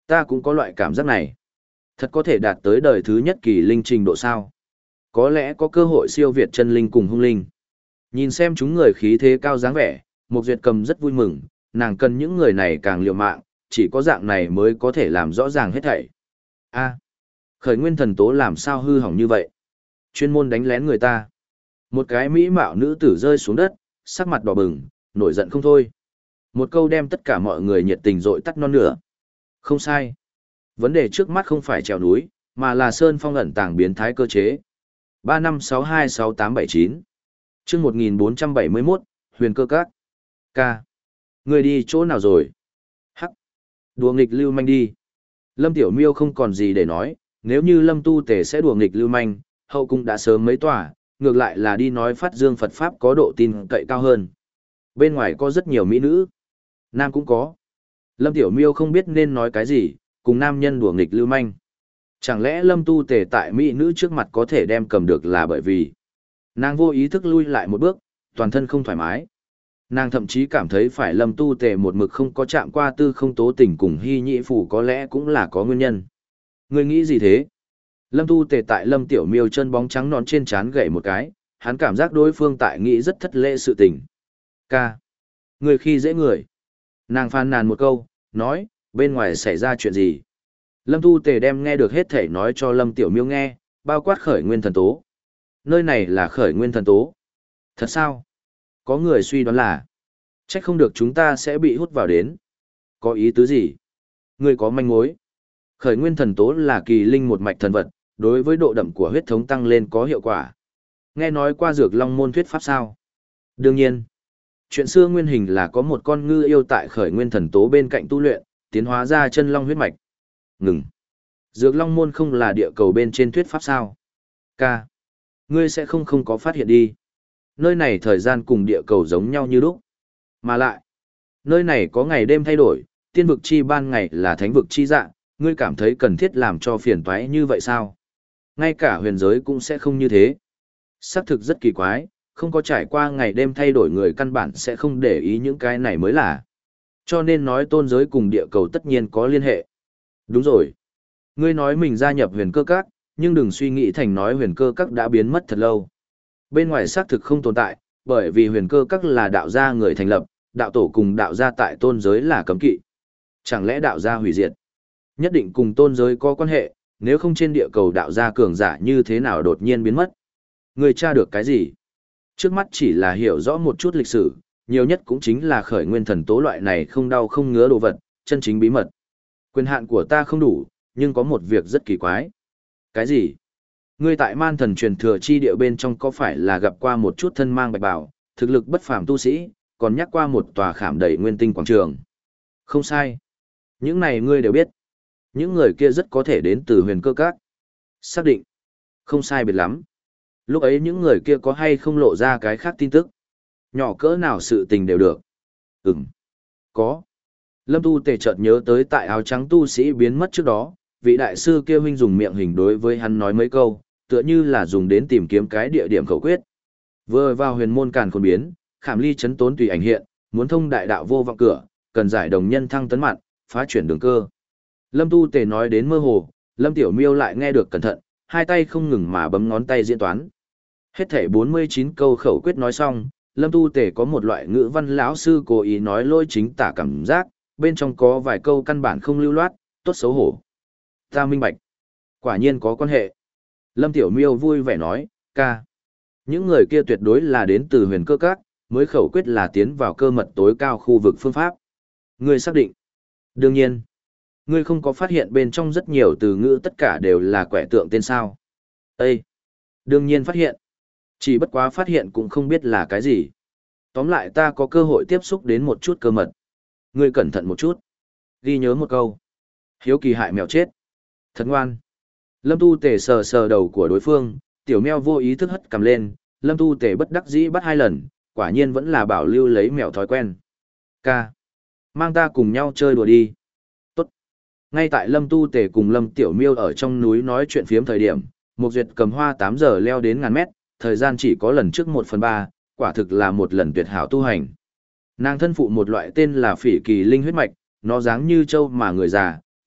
Ta cũng có loại cảm giác này. Thật có thể đạt tới đời thứ nhất kỳ linh trình độ sao? Có lẽ có cơ hội siêu việt chân linh cùng hung linh. Nhìn xem chúng người khí thế cao dáng vẻ, Mục Duyệt Cầm rất vui mừng, nàng cần những người này càng liều mạng, chỉ có dạng này mới có thể làm rõ ràng hết thảy. A, khởi nguyên thần tố làm sao hư hỏng như vậy? Chuyên môn đánh lén người ta. Một cái mỹ mạo nữ tử rơi xuống đất, sắc mặt đỏ bừng, nổi giận không thôi. Một câu đem tất cả mọi người nhiệt tình dội tắt non nửa. Không sai. Vấn đề trước mắt không phải trèo núi, mà là Sơn Phong ẩn tàng biến thái cơ chế. ba năm sáu hai sáu tám bảy chín chương một nghìn bốn trăm bảy mươi mốt, Huyền Cơ Các. K. Người đi chỗ nào rồi? Hắc. Đùa nghịch lưu manh đi. Lâm Tiểu Miêu không còn gì để nói, nếu như Lâm Tu Tề sẽ đùa nghịch lưu manh, hậu cung đã sớm mấy tòa, ngược lại là đi nói phát dương Phật Pháp có độ tin cậy cao hơn. Bên ngoài có rất nhiều mỹ nữ. Nam cũng có. Lâm Tiểu Miêu không biết nên nói cái gì, cùng nam nhân đùa nghịch lưu manh. Chẳng lẽ Lâm Tu Tề tại mỹ nữ trước mặt có thể đem cầm được là bởi vì nàng vô ý thức lui lại một bước, toàn thân không thoải mái. Nàng thậm chí cảm thấy phải Lâm Tu Tề một mực không có chạm qua tư không tố tình cùng hy nhị phủ có lẽ cũng là có nguyên nhân. Ngươi nghĩ gì thế? Lâm Tu Tề tại Lâm Tiểu Miêu chân bóng trắng nón trên trán gậy một cái, hắn cảm giác đối phương tại nghĩ rất thất lễ sự tình. Ca. Người khi dễ người. Nàng phàn nàn một câu, nói, bên ngoài xảy ra chuyện gì? Lâm Tu Tề đem nghe được hết thể nói cho Lâm Tiểu Miêu nghe, bao quát khởi nguyên thần tố. Nơi này là khởi nguyên thần tố. Thật sao? Có người suy đoán là, trách không được chúng ta sẽ bị hút vào đến. Có ý tứ gì? Người có manh mối. Khởi nguyên thần tố là kỳ linh một mạch thần vật, đối với độ đậm của huyết thống tăng lên có hiệu quả. Nghe nói qua dược long môn thuyết pháp sao? Đương nhiên. Chuyện xưa nguyên hình là có một con ngư yêu tại khởi nguyên thần tố bên cạnh tu luyện, tiến hóa ra chân long huyết mạch. Ngừng. Dược long môn không là địa cầu bên trên thuyết pháp sao? Ca. Ngươi sẽ không không có phát hiện đi. Nơi này thời gian cùng địa cầu giống nhau như lúc. Mà lại, nơi này có ngày đêm thay đổi, tiên vực chi ban ngày là thánh vực chi dạng, ngươi cảm thấy cần thiết làm cho phiền toái như vậy sao? Ngay cả huyền giới cũng sẽ không như thế. Xác thực rất kỳ quái, không có trải qua ngày đêm thay đổi người căn bản sẽ không để ý những cái này mới là. Cho nên nói tôn giới cùng địa cầu tất nhiên có liên hệ. Đúng rồi. Ngươi nói mình gia nhập huyền cơ các, nhưng đừng suy nghĩ thành nói huyền cơ các đã biến mất thật lâu. Bên ngoài xác thực không tồn tại, bởi vì huyền cơ các là đạo gia người thành lập, đạo tổ cùng đạo gia tại tôn giới là cấm kỵ. Chẳng lẽ đạo gia hủy diệt? Nhất định cùng tôn giới có quan hệ, nếu không trên địa cầu đạo gia cường giả như thế nào đột nhiên biến mất. Ngươi tra được cái gì? Trước mắt chỉ là hiểu rõ một chút lịch sử, nhiều nhất cũng chính là khởi nguyên thần tố loại này không đau không ngứa đồ vật, chân chính bí mật. Quyền hạn của ta không đủ, nhưng có một việc rất kỳ quái. Cái gì? Ngươi tại man thần truyền thừa chi địa bên trong có phải là gặp qua một chút thân mang bạch bào, thực lực bất phàm tu sĩ, còn nhắc qua một tòa khảm đầy nguyên tinh quảng trường. Không sai. Những này ngươi đều biết. Những người kia rất có thể đến từ huyền cơ các. Xác định. Không sai biệt lắm. Lúc ấy những người kia có hay không lộ ra cái khác tin tức. Nhỏ cỡ nào sự tình đều được. Ừm. Có. Lâm Tu Tề chợt nhớ tới tại áo trắng tu sĩ biến mất trước đó, vị đại sư kia huynh dùng miệng hình đối với hắn nói mấy câu, tựa như là dùng đến tìm kiếm cái địa điểm khẩu quyết. Vừa vào huyền môn càn khôn biến, khảm ly chấn tốn tùy ảnh hiện, muốn thông đại đạo vô vọng cửa, cần giải đồng nhân thăng tấn mặn, phá chuyển đường cơ. Lâm Tu Tề nói đến mơ hồ, Lâm Tiểu Miêu lại nghe được cẩn thận, hai tay không ngừng mà bấm ngón tay diễn toán. Hết thể bốn mươi chín câu khẩu quyết nói xong, Lâm Tu Tề có một loại ngữ văn lão sư cố ý nói lôi chính tả cảm giác, bên trong có vài câu căn bản không lưu loát, tốt xấu hổ. Ta minh bạch. Quả nhiên có quan hệ. Lâm Tiểu Miêu vui vẻ nói, ca. Những người kia tuyệt đối là đến từ huyền cơ các, mới khẩu quyết là tiến vào cơ mật tối cao khu vực phương pháp. Ngươi xác định. Đương nhiên. Ngươi không có phát hiện bên trong rất nhiều từ ngữ tất cả đều là quẻ tượng tên sao. Ê! Đương nhiên phát hiện. Chỉ bất quá phát hiện cũng không biết là cái gì. Tóm lại ta có cơ hội tiếp xúc đến một chút cơ mật. Ngươi cẩn thận một chút. Ghi nhớ một câu. Hiếu kỳ hại mèo chết. Thật ngoan. Lâm Tu Tề sờ sờ đầu của đối phương, tiểu mèo vô ý thức hất cầm lên, Lâm Tu Tề bất đắc dĩ bắt hai lần, quả nhiên vẫn là bảo lưu lấy mèo thói quen. Ca. Mang ta cùng nhau chơi đùa đi. Tốt. Ngay tại Lâm Tu Tề cùng Lâm Tiểu Miêu ở trong núi nói chuyện phiếm thời điểm, Mục Duyệt cầm hoa tám giờ leo đến ngàn mét, thời gian chỉ có lần trước một phần ba, quả thực là một lần tuyệt hảo tu hành. Nàng thân phụ một loại tên là phỉ kỳ linh huyết mạch, nó dáng như trâu mà người già,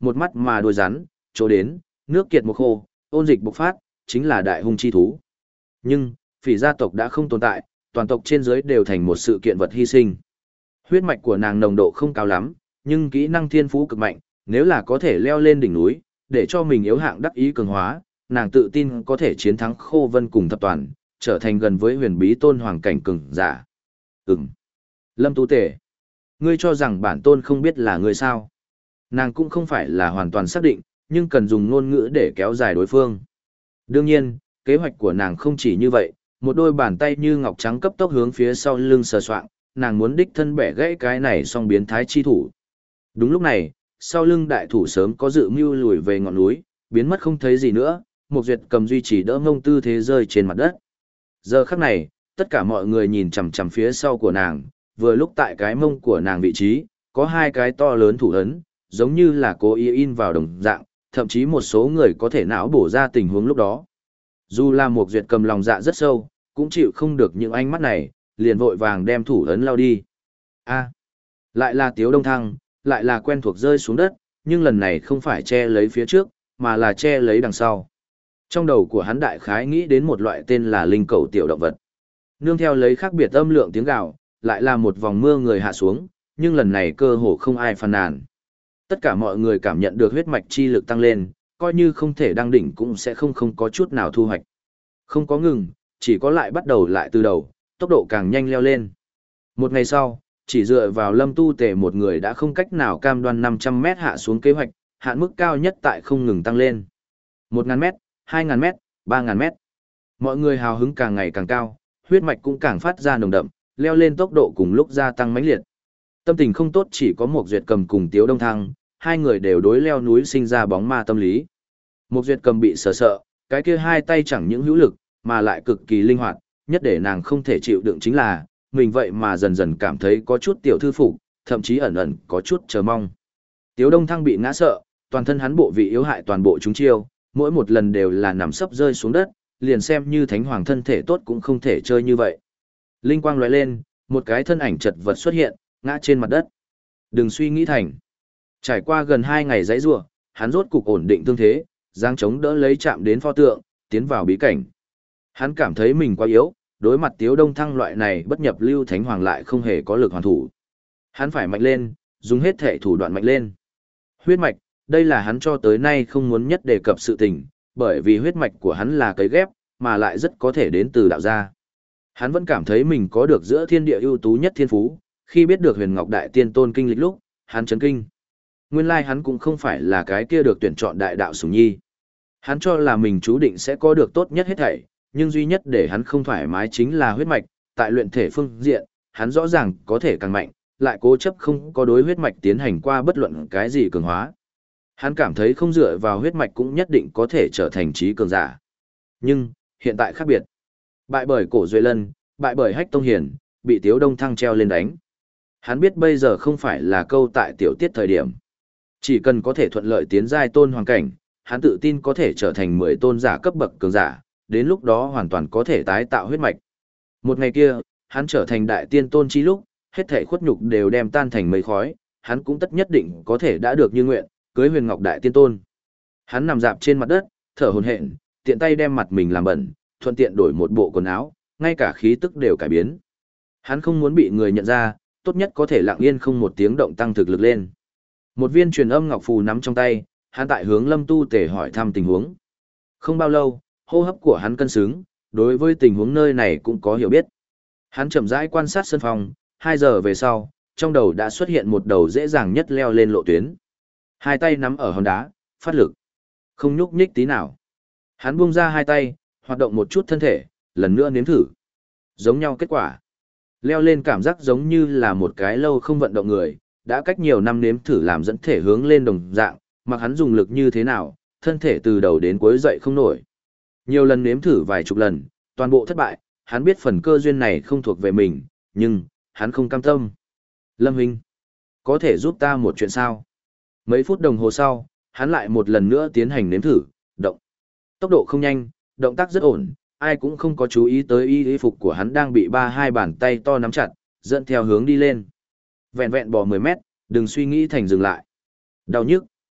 một mắt mà đuôi rắn, chỗ đến, nước kiệt một khô, ôn dịch bộc phát, chính là đại hung chi thú. Nhưng, phỉ gia tộc đã không tồn tại, toàn tộc trên dưới đều thành một sự kiện vật hy sinh. Huyết mạch của nàng nồng độ không cao lắm, nhưng kỹ năng thiên phú cực mạnh, nếu là có thể leo lên đỉnh núi, để cho mình yếu hạng đắc ý cường hóa, nàng tự tin có thể chiến thắng Khô Vân cùng thập toàn, trở thành gần với huyền bí tôn hoàng cảnh cường giả. Ừm. Lâm Tu Tể, ngươi cho rằng bản tôn không biết là ngươi sao? Nàng cũng không phải là hoàn toàn xác định, nhưng cần dùng ngôn ngữ để kéo dài đối phương. Đương nhiên, kế hoạch của nàng không chỉ như vậy, một đôi bàn tay như ngọc trắng cấp tốc hướng phía sau lưng sờ soạng, nàng muốn đích thân bẻ gãy cái này song biến thái chi thủ. Đúng lúc này, sau lưng đại thủ sớm có dự mưu lùi về ngọn núi, biến mất không thấy gì nữa, một duyệt cầm duy trì đỡ ngông tư thế rơi trên mặt đất. Giờ khắc này, tất cả mọi người nhìn chằm chằm phía sau của nàng, vừa lúc tại cái mông của nàng vị trí, có hai cái to lớn thủ ấn, giống như là cố ý in vào đồng dạng, thậm chí một số người có thể não bổ ra tình huống lúc đó. Dù là một duyệt cầm lòng dạ rất sâu, cũng chịu không được những ánh mắt này, liền vội vàng đem thủ ấn lao đi. A, lại là Tiếu Đông Thăng, lại là quen thuộc rơi xuống đất, nhưng lần này không phải che lấy phía trước, mà là che lấy đằng sau. Trong đầu của hắn đại khái nghĩ đến một loại tên là linh cầu tiểu động vật. Nương theo lấy khác biệt âm lượng tiếng gào, lại là một vòng mưa người hạ xuống, nhưng lần này cơ hồ không ai phàn nàn. Tất cả mọi người cảm nhận được huyết mạch chi lực tăng lên, coi như không thể đăng đỉnh cũng sẽ không không có chút nào thu hoạch. Không có ngừng, chỉ có lại bắt đầu lại từ đầu, tốc độ càng nhanh leo lên. Một ngày sau, chỉ dựa vào Lâm Tu Tể một người đã không cách nào cam đoan năm trăm mét hạ xuống kế hoạch, hạn mức cao nhất tại không ngừng tăng lên. một nghìn mét, hai nghìn mét, ba nghìn mét. Mọi người hào hứng càng ngày càng cao, huyết mạch cũng càng phát ra nồng đậm, leo lên tốc độ cùng lúc gia tăng mãnh liệt. Tâm tình không tốt chỉ có một duyệt cầm cùng Tiếu Đông Thăng, hai người đều đối leo núi sinh ra bóng ma tâm lý. Một duyệt cầm bị sợ sợ, cái kia hai tay chẳng những hữu lực, mà lại cực kỳ linh hoạt, nhất để nàng không thể chịu đựng chính là, mình vậy mà dần dần cảm thấy có chút tiểu thư phục, thậm chí ẩn ẩn có chút chờ mong. Tiếu Đông Thăng bị ngã sợ, toàn thân hắn bộ vị yếu hại toàn bộ chúng chiêu, mỗi một lần đều là nằm sấp rơi xuống đất, liền xem như thánh hoàng thân thể tốt cũng không thể chơi như vậy. Linh quang lóe lên, một cái thân ảnh chật vật xuất hiện, ngã trên mặt đất. Đừng suy nghĩ thành. Trải qua gần hai ngày giãy giụa, hắn rốt cục ổn định thương thế, giang chống đỡ lấy chạm đến pho tượng, tiến vào bí cảnh. Hắn cảm thấy mình quá yếu, đối mặt Tiếu Đông Thăng loại này bất nhập lưu thánh hoàng lại không hề có lực hoàn thủ. Hắn phải mạnh lên, dùng hết thể thủ đoạn mạnh lên. Huyết mạch, đây là hắn cho tới nay không muốn nhất đề cập sự tình, bởi vì huyết mạch của hắn là cấy ghép, mà lại rất có thể đến từ đạo gia. Hắn vẫn cảm thấy mình có được giữa thiên địa ưu tú nhất thiên phú, khi biết được Huyền Ngọc Đại Tiên Tôn kinh lịch lúc, hắn chấn kinh. Nguyên lai hắn cũng không phải là cái kia được tuyển chọn đại đạo sủng nhi. Hắn cho là mình chú định sẽ có được tốt nhất hết thảy, nhưng duy nhất để hắn không thoải mái chính là huyết mạch, tại luyện thể phương diện, hắn rõ ràng có thể càng mạnh, lại cố chấp không có đối huyết mạch tiến hành qua bất luận cái gì cường hóa. Hắn cảm thấy không dựa vào huyết mạch cũng nhất định có thể trở thành trí cường giả. Nhưng, hiện tại khác biệt. Bại bởi Cổ Duệ Lân, bại bởi Hách Tông Hiền, bị Tiếu Đông Thăng treo lên đánh. Hắn biết bây giờ không phải là câu tại tiểu tiết thời điểm. Chỉ cần có thể thuận lợi tiến giai tôn hoàng cảnh, hắn tự tin có thể trở thành mười tôn giả cấp bậc cường giả, đến lúc đó hoàn toàn có thể tái tạo huyết mạch. Một ngày kia, hắn trở thành đại tiên tôn chi lúc, hết thảy khuất nhục đều đem tan thành mây khói, hắn cũng tất nhất định có thể đã được như nguyện, cưới Huyền Ngọc Đại Tiên Tôn. Hắn nằm dạp trên mặt đất, thở hổn hển, tiện tay đem mặt mình làm bẩn, thuận tiện đổi một bộ quần áo, ngay cả khí tức đều cải biến. Hắn không muốn bị người nhận ra, tốt nhất có thể lặng yên không một tiếng động tăng thực lực lên. Một viên truyền âm ngọc phù nắm trong tay, hắn tại hướng Lâm Tu Tể hỏi thăm tình huống. Không bao lâu, hô hấp của hắn cân xứng, đối với tình huống nơi này cũng có hiểu biết. Hắn chậm rãi quan sát sân phòng, hai giờ về sau, trong đầu đã xuất hiện một đầu dễ dàng nhất leo lên lộ tuyến. Hai tay nắm ở hòn đá, phát lực. Không nhúc nhích tí nào. Hắn buông ra hai tay, hoạt động một chút thân thể, lần nữa nếm thử. Giống nhau kết quả. Leo lên cảm giác giống như là một cái lâu không vận động người, đã cách nhiều năm nếm thử làm dẫn thể hướng lên đồng dạng, mặc hắn dùng lực như thế nào, thân thể từ đầu đến cuối dậy không nổi. Nhiều lần nếm thử vài chục lần, toàn bộ thất bại, hắn biết phần cơ duyên này không thuộc về mình, nhưng, hắn không cam tâm. Lâm Hinh, có thể giúp ta một chuyện sao? Mấy phút đồng hồ sau, hắn lại một lần nữa tiến hành nếm thử, động. Tốc độ không nhanh, động tác rất ổn, ai cũng không có chú ý tới y y phục của hắn đang bị ba hai bàn tay to nắm chặt, dẫn theo hướng đi lên. Vẹn vẹn bò mười mét, đừng suy nghĩ thành dừng lại. Đau nhức.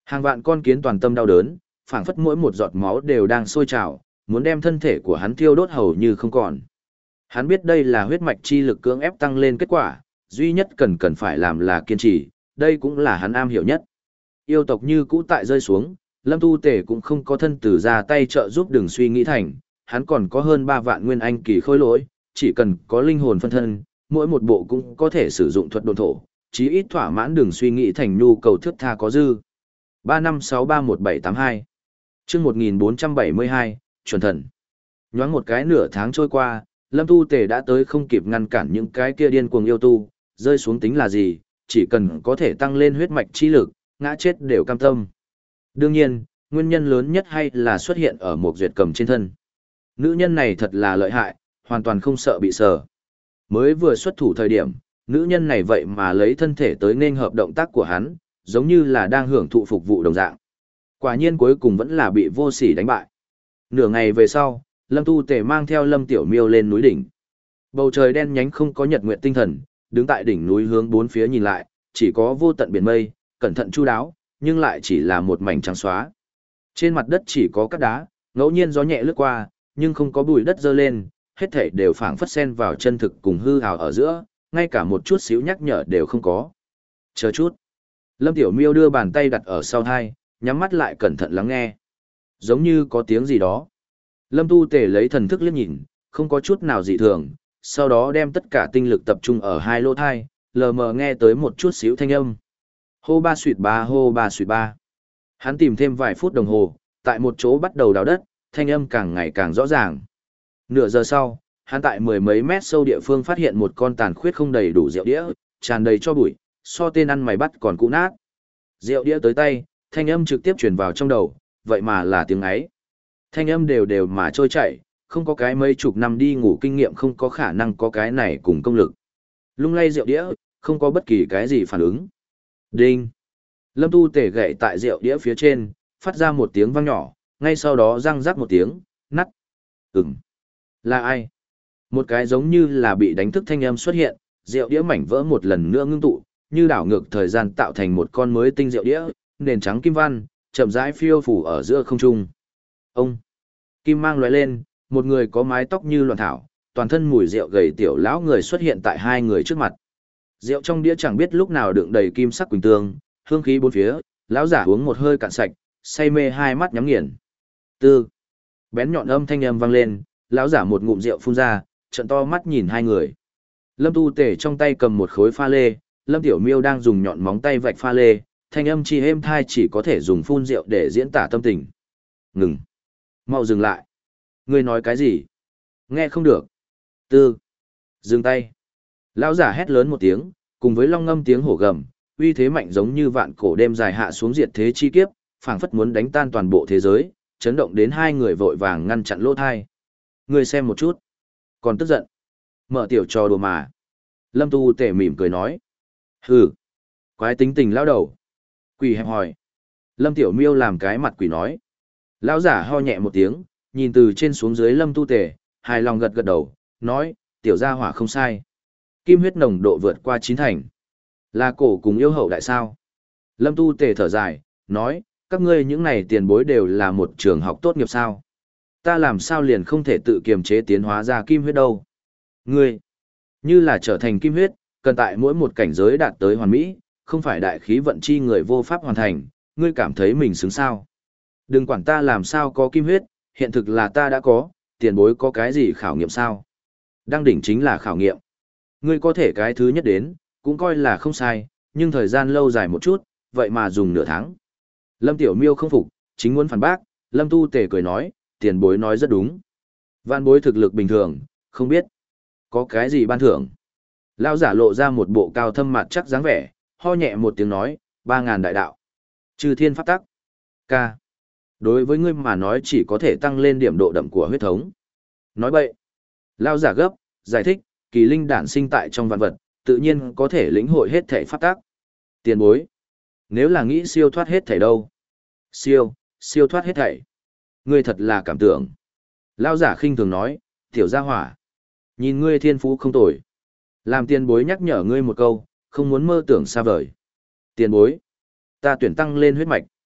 Hàng vạn con kiến toàn tâm đau đớn, phảng phất mỗi một giọt máu đều đang sôi trào, muốn đem thân thể của hắn thiêu đốt hầu như không còn. Hắn biết đây là huyết mạch chi lực cưỡng ép tăng lên kết quả, duy nhất cần cần phải làm là kiên trì, đây cũng là hắn am hiểu nhất. Yêu tộc như cũ tại rơi xuống, Lâm Tu Tề cũng không có thân tử ra tay trợ giúp đừng suy nghĩ thành, hắn còn có hơn ba vạn nguyên anh kỳ khôi lỗi, chỉ cần có linh hồn phân thân, mỗi một bộ cũng có thể sử dụng thuật độn thổ, chí ít thỏa mãn đừng suy nghĩ thành nhu cầu thước tha có dư. ba năm sáu ba một bảy tám hai chương một nghìn bốn trăm bảy mươi hai, chuẩn thần. Nhoáng một cái nửa tháng trôi qua, Lâm Tu Tề đã tới không kịp ngăn cản những cái kia điên cuồng yêu tu, rơi xuống tính là gì, chỉ cần có thể tăng lên huyết mạch chi lực, ngã chết đều cam tâm. Đương nhiên, nguyên nhân lớn nhất hay là xuất hiện ở một duyệt cầm trên thân. Nữ nhân này thật là lợi hại, hoàn toàn không sợ bị sờ. Mới vừa xuất thủ thời điểm, nữ nhân này vậy mà lấy thân thể tới nên hợp động tác của hắn, giống như là đang hưởng thụ phục vụ đồng dạng. Quả nhiên cuối cùng vẫn là bị vô sỉ đánh bại. Nửa ngày về sau, Lâm Tu Tề mang theo Lâm Tiểu Miêu lên núi đỉnh. Bầu trời đen nhánh không có nhật nguyện tinh thần, đứng tại đỉnh núi hướng bốn phía nhìn lại, chỉ có vô tận biển mây, cẩn thận chu đáo, nhưng lại chỉ là một mảnh trắng xóa. Trên mặt đất chỉ có cát đá, ngẫu nhiên gió nhẹ lướt qua, nhưng không có bụi đất dơ lên, hết thảy đều phảng phất xen vào chân thực cùng hư ảo ở giữa, ngay cả một chút xíu nhắc nhở đều không có. Chờ chút. Lâm Tiểu Miêu đưa bàn tay đặt ở sau tai, nhắm mắt lại cẩn thận lắng nghe. Giống như có tiếng gì đó. Lâm Tu Tề lấy thần thức liếc nhìn, không có chút nào dị thường, sau đó đem tất cả tinh lực tập trung ở hai lỗ thai, lờ mờ nghe tới một chút xíu thanh âm. Hô ba suyệt ba hô ba suyệt ba. Hắn tìm thêm vài phút đồng hồ, tại một chỗ bắt đầu đào đất, thanh âm càng ngày càng rõ ràng. Nửa giờ sau, hắn tại mười mấy mét sâu địa phương phát hiện một con tàn khuyết không đầy đủ rượu đĩa, tràn đầy cho bụi, so tên ăn mày bắt còn cũ nát. Rượu đĩa tới tay, thanh âm trực tiếp truyền vào trong đầu, vậy mà là tiếng ấy. Thanh âm đều đều mà trôi chảy, không có cái mấy chục năm đi ngủ kinh nghiệm không có khả năng có cái này cùng công lực. Lung lay rượu đĩa, không có bất kỳ cái gì phản ứng. Đinh. Lâm Tu Tề gậy tại rượu đĩa phía trên, phát ra một tiếng vang nhỏ, ngay sau đó răng rắc một tiếng, nắt. Ừm. Là ai? Một cái giống như là bị đánh thức thanh âm xuất hiện, rượu đĩa mảnh vỡ một lần nữa ngưng tụ, như đảo ngược thời gian tạo thành một con mới tinh rượu đĩa, nền trắng kim văn, chậm rãi phiêu phủ ở giữa không trung. Ông. Kim mang lóe lên, một người có mái tóc như loạn thảo, toàn thân mùi rượu gầy tiểu lão người xuất hiện tại hai người trước mặt. Rượu trong đĩa chẳng biết lúc nào đựng đầy kim sắc quỳnh tương, hương khí bốn phía, lão giả uống một hơi cạn sạch, say mê hai mắt nhắm nghiền. Tư. Bén nhọn âm thanh âm vang lên, lão giả một ngụm rượu phun ra, trợn to mắt nhìn hai người. Lâm Tu Tề trong tay cầm một khối pha lê, Lâm Tiểu Miêu đang dùng nhọn móng tay vạch pha lê, thanh âm chi êm thai chỉ có thể dùng phun rượu để diễn tả tâm tình. Ngừng. Mau dừng lại. Ngươi nói cái gì? Nghe không được. Tư. Dừng tay. Lão giả hét lớn một tiếng, cùng với long ngâm tiếng hổ gầm, uy thế mạnh giống như vạn cổ đêm dài hạ xuống diệt thế chi kiếp, phảng phất muốn đánh tan toàn bộ thế giới, chấn động đến hai người vội vàng ngăn chặn lỗ thai. Ngươi xem một chút. Còn tức giận. Mở tiểu trò đùa mà. Lâm Tu Tề mỉm cười nói. Hừ. Quái tính tình lão đầu. Quỷ hẹp hỏi. Lâm Tiểu Miêu làm cái mặt quỷ nói. Lão giả ho nhẹ một tiếng, nhìn từ trên xuống dưới Lâm Tu Tề, hài lòng gật gật đầu, nói, tiểu gia hỏa không sai. Kim huyết nồng độ vượt qua chín thành. Là cổ cùng yêu hậu đại sao. Lâm Tu Tề thở dài, nói, các ngươi những này tiền bối đều là một trường học tốt nghiệp sao. Ta làm sao liền không thể tự kiềm chế tiến hóa ra kim huyết đâu. Ngươi, như là trở thành kim huyết, cần tại mỗi một cảnh giới đạt tới hoàn mỹ, không phải đại khí vận chi người vô pháp hoàn thành, ngươi cảm thấy mình xứng sao. Đừng quản ta làm sao có kim huyết, hiện thực là ta đã có, tiền bối có cái gì khảo nghiệm sao. Đăng đỉnh chính là khảo nghiệm. Ngươi có thể cái thứ nhất đến, cũng coi là không sai, nhưng thời gian lâu dài một chút, vậy mà dùng nửa tháng. Lâm Tiểu Miêu không phục, chính muốn phản bác, Lâm Tu Tề cười nói, tiền bối nói rất đúng. Vạn bối thực lực bình thường, không biết có cái gì ban thưởng. Lão giả lộ ra một bộ cao thâm mặt chắc dáng vẻ, ho nhẹ một tiếng nói, ba ngàn đại đạo. Chư thiên pháp tắc. Ca. Đối với ngươi mà nói chỉ có thể tăng lên điểm độ đậm của huyết thống. Nói bậy. Lão giả gấp, giải thích, kỳ linh đản sinh tại trong vạn vật, tự nhiên có thể lĩnh hội hết thể pháp tắc. Tiền bối. Nếu là nghĩ siêu thoát hết thảy đâu? Siêu, siêu thoát hết thảy. Ngươi thật là cảm tưởng. Lão giả khinh thường nói, tiểu gia hỏa. Nhìn ngươi thiên phú không tồi. Làm tiền bối nhắc nhở ngươi một câu, không muốn mơ tưởng xa vời. Tiền bối. Ta tuyển tăng lên huyết mạch.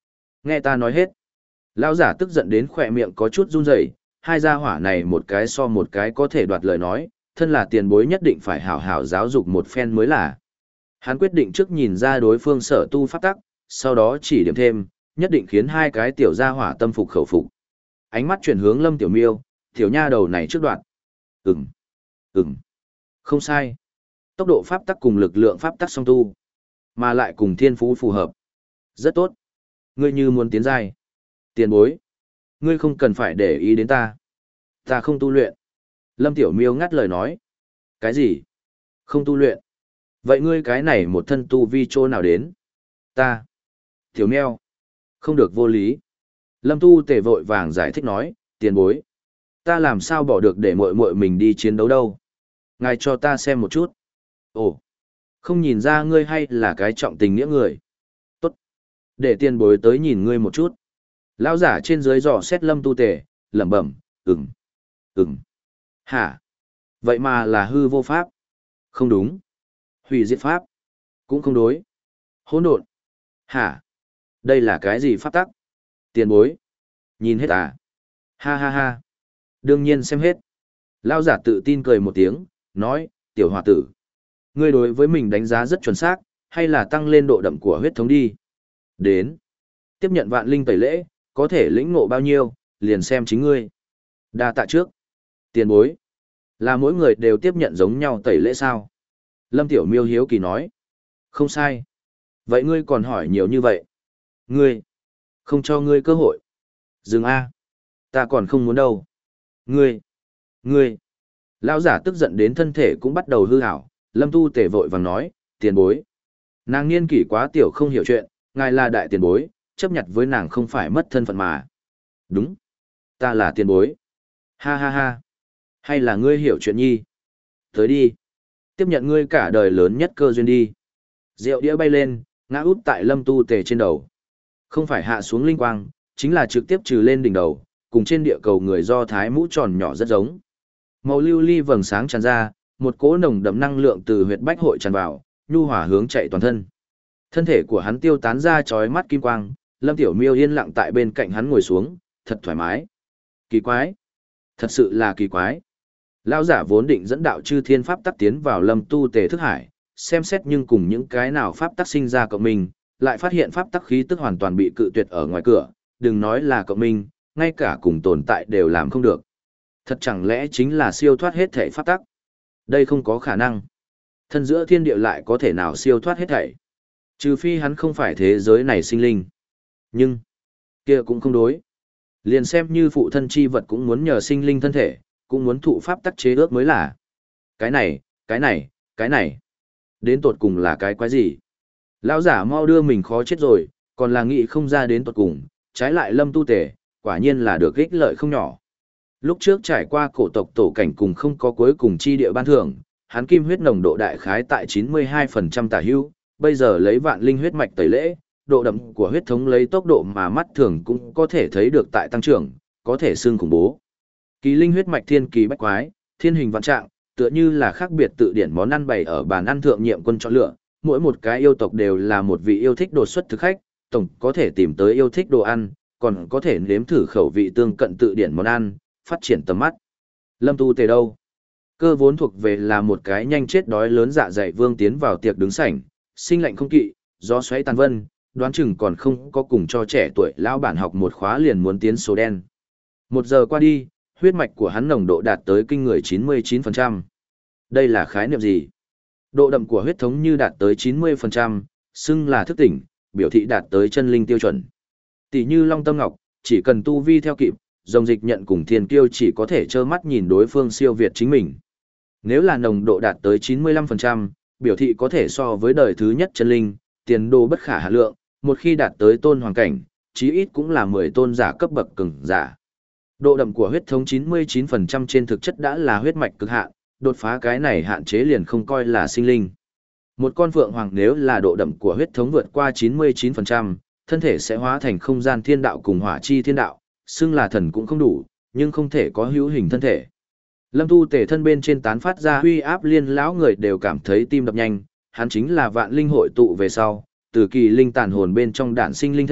Nghe ta nói hết. Lão giả tức giận đến khỏe miệng có chút run rẩy, hai gia hỏa này một cái so một cái có thể đoạt lời nói, thân là tiền bối nhất định phải hảo hảo giáo dục một phen mới là. Hắn quyết định trước nhìn ra đối phương sở tu pháp tắc, sau đó chỉ điểm thêm, nhất định khiến hai cái tiểu gia hỏa tâm phục khẩu phục. Ánh mắt chuyển hướng Lâm Tiểu Miêu, tiểu nha đầu này trước đoạn. Ừm, ừm, không sai. Tốc độ pháp tắc cùng lực lượng pháp tắc song tu, mà lại cùng thiên phú phù hợp. Rất tốt. Ngươi như muốn tiến giai. Tiền bối. Ngươi không cần phải để ý đến ta. Ta không tu luyện. Lâm Tiểu Miêu ngắt lời nói. Cái gì? Không tu luyện. Vậy ngươi cái này một thân tu vi chỗ nào đến? Ta. Tiểu Mèo. Không được vô lý. Lâm Tu Tề vội vàng giải thích nói, tiền bối. Ta làm sao bỏ được để muội muội mình đi chiến đấu đâu? Ngài cho ta xem một chút. Ồ. Không nhìn ra ngươi hay là cái trọng tình nghĩa người. Tốt. Để tiền bối tới nhìn ngươi một chút. Lão giả trên dưới dò xét Lâm Tu Tề, lẩm bẩm, ừm, ừm. Hả? Vậy mà là hư vô pháp? Không đúng. Hủy diệt pháp? Cũng không đối. Hỗn độn? Hả? Đây là cái gì pháp tắc? Tiền bối? Nhìn hết à? Ha ha ha. Đương nhiên xem hết. Lão giả tự tin cười một tiếng, nói, tiểu hòa tử. Ngươi đối với mình đánh giá rất chuẩn xác, hay là tăng lên độ đậm của huyết thống đi. Đến. Tiếp nhận vạn linh tẩy lễ, có thể lĩnh ngộ bao nhiêu, liền xem chính ngươi. Đa tạ trước. Tiền bối. Là mỗi người đều tiếp nhận giống nhau tẩy lễ sao? Lâm Tiểu Miêu hiếu kỳ nói. Không sai. Vậy ngươi còn hỏi nhiều như vậy. Ngươi. Không cho ngươi cơ hội. Dừng A. Ta còn không muốn đâu. Ngươi. Ngươi. Lão giả tức giận đến thân thể cũng bắt đầu hư hảo. Lâm Tu Tề vội vàng nói, tiền bối. Nàng niên kỷ quá tiểu không hiểu chuyện, ngài là đại tiền bối, chấp nhận với nàng không phải mất thân phận mà. Đúng. Ta là tiền bối. Ha ha ha. Hay là ngươi hiểu chuyện nhi? Tới đi. Tiếp nhận ngươi cả đời lớn nhất cơ duyên đi. Rượu đĩa bay lên, ngã út tại Lâm Tu Tề trên đầu. Không phải hạ xuống linh quang, chính là trực tiếp trừ lên đỉnh đầu, cùng trên địa cầu người Do Thái mũ tròn nhỏ rất giống. Màu lưu ly vầng sáng tràn ra, một cỗ nồng đậm năng lượng từ huyệt bách hội tràn vào, nhu hỏa hướng chạy toàn thân. Thân thể của hắn tiêu tán ra chói mắt kim quang, Lâm Tiểu Miêu yên lặng tại bên cạnh hắn ngồi xuống, thật thoải mái. Kỳ quái. Thật sự là kỳ quái. Lão giả vốn định dẫn đạo chư thiên pháp tắc tiến vào Lâm Tu Tề thức hải, xem xét nhưng cùng những cái nào pháp tắc sinh ra cộng minh, lại phát hiện pháp tắc khí tức hoàn toàn bị cự tuyệt ở ngoài cửa, đừng nói là cộng minh, ngay cả cùng tồn tại đều làm không được. Thật chẳng lẽ chính là siêu thoát hết thể pháp tắc? Đây không có khả năng. Thân giữa thiên địa lại có thể nào siêu thoát hết thảy? Trừ phi hắn không phải thế giới này sinh linh. Nhưng, kia cũng không đối. Liền xem như phụ thân chi vật cũng muốn nhờ sinh linh thân thể, cũng muốn thụ pháp tắc chế ước mới là. Cái này, cái này, cái này. Đến tột cùng là cái quái gì? Lão giả mau đưa mình khó chết rồi, còn là nghĩ không ra đến tột cùng, trái lại Lâm Tu Tề, quả nhiên là được ích lợi không nhỏ. Lúc trước trải qua cổ tộc tổ cảnh cùng không có cuối cùng chi địa ban thưởng, hắn kim huyết nồng độ đại khái tại chín mươi hai phần trăm tả hữu, bây giờ lấy vạn linh huyết mạch tẩy lễ, độ đậm của huyết thống lấy tốc độ mà mắt thường cũng có thể thấy được tại tăng trưởng, có thể xương khủng bố. Kỳ linh huyết mạch thiên kỳ bách quái, thiên hình vạn trạng, tựa như là khác biệt tự điển món ăn bày ở bàn ăn thượng nhiệm quân chọn lựa, mỗi một cái yêu tộc đều là một vị yêu thích đột xuất thực khách, tổng có thể tìm tới yêu thích đồ ăn, còn có thể nếm thử khẩu vị tương cận tự điển món ăn, phát triển tầm mắt. Lâm Tu Tề đâu? Cơ vốn thuộc về là một cái nhanh chết đói lớn dạ dày vương tiến vào tiệc đứng sảnh, sinh lạnh không kỵ, gió xoáy tàn vân, đoán chừng còn không có cùng cho trẻ tuổi lão bản học một khóa liền muốn tiến số đen. Một giờ qua đi, huyết mạch của hắn nồng độ đạt tới kinh người chín mươi chín phần trăm. Đây là khái niệm gì? Độ đậm của huyết thống như đạt tới chín mươi phần trăm, xưng là thức tỉnh, biểu thị đạt tới chân linh tiêu chuẩn. Tỷ như Long Tâm Ngọc, chỉ cần tu vi theo kịp, dòng dịch nhận cùng thiên kiêu chỉ có thể trơ mắt nhìn đối phương siêu việt chính mình. Nếu là nồng độ đạt tới chín mươi lăm phần trăm, biểu thị có thể so với đời thứ nhất chân linh, tiền đồ bất khả hạ lượng, một khi đạt tới tôn hoàng cảnh, chí ít cũng là mười tôn giả cấp bậc cường giả. Độ đậm của huyết thống chín mươi chín phần trăm trên thực chất đã là huyết mạch cực hạn, đột phá cái này hạn chế liền không coi là sinh linh. Một con phượng hoàng nếu là độ đậm của huyết thống vượt qua chín mươi chín phần trăm, thân thể sẽ hóa thành không gian thiên đạo cùng hỏa chi thiên đạo, xưng là thần cũng không đủ, nhưng không thể có hữu hình thân thể. Lâm Tu Tề thân bên trên tán phát ra uy áp liên lão người đều cảm thấy tim đập nhanh, hắn chính là vạn linh hội tụ về sau, từ kỳ linh tàn hồn bên trong đản sinh linh thể,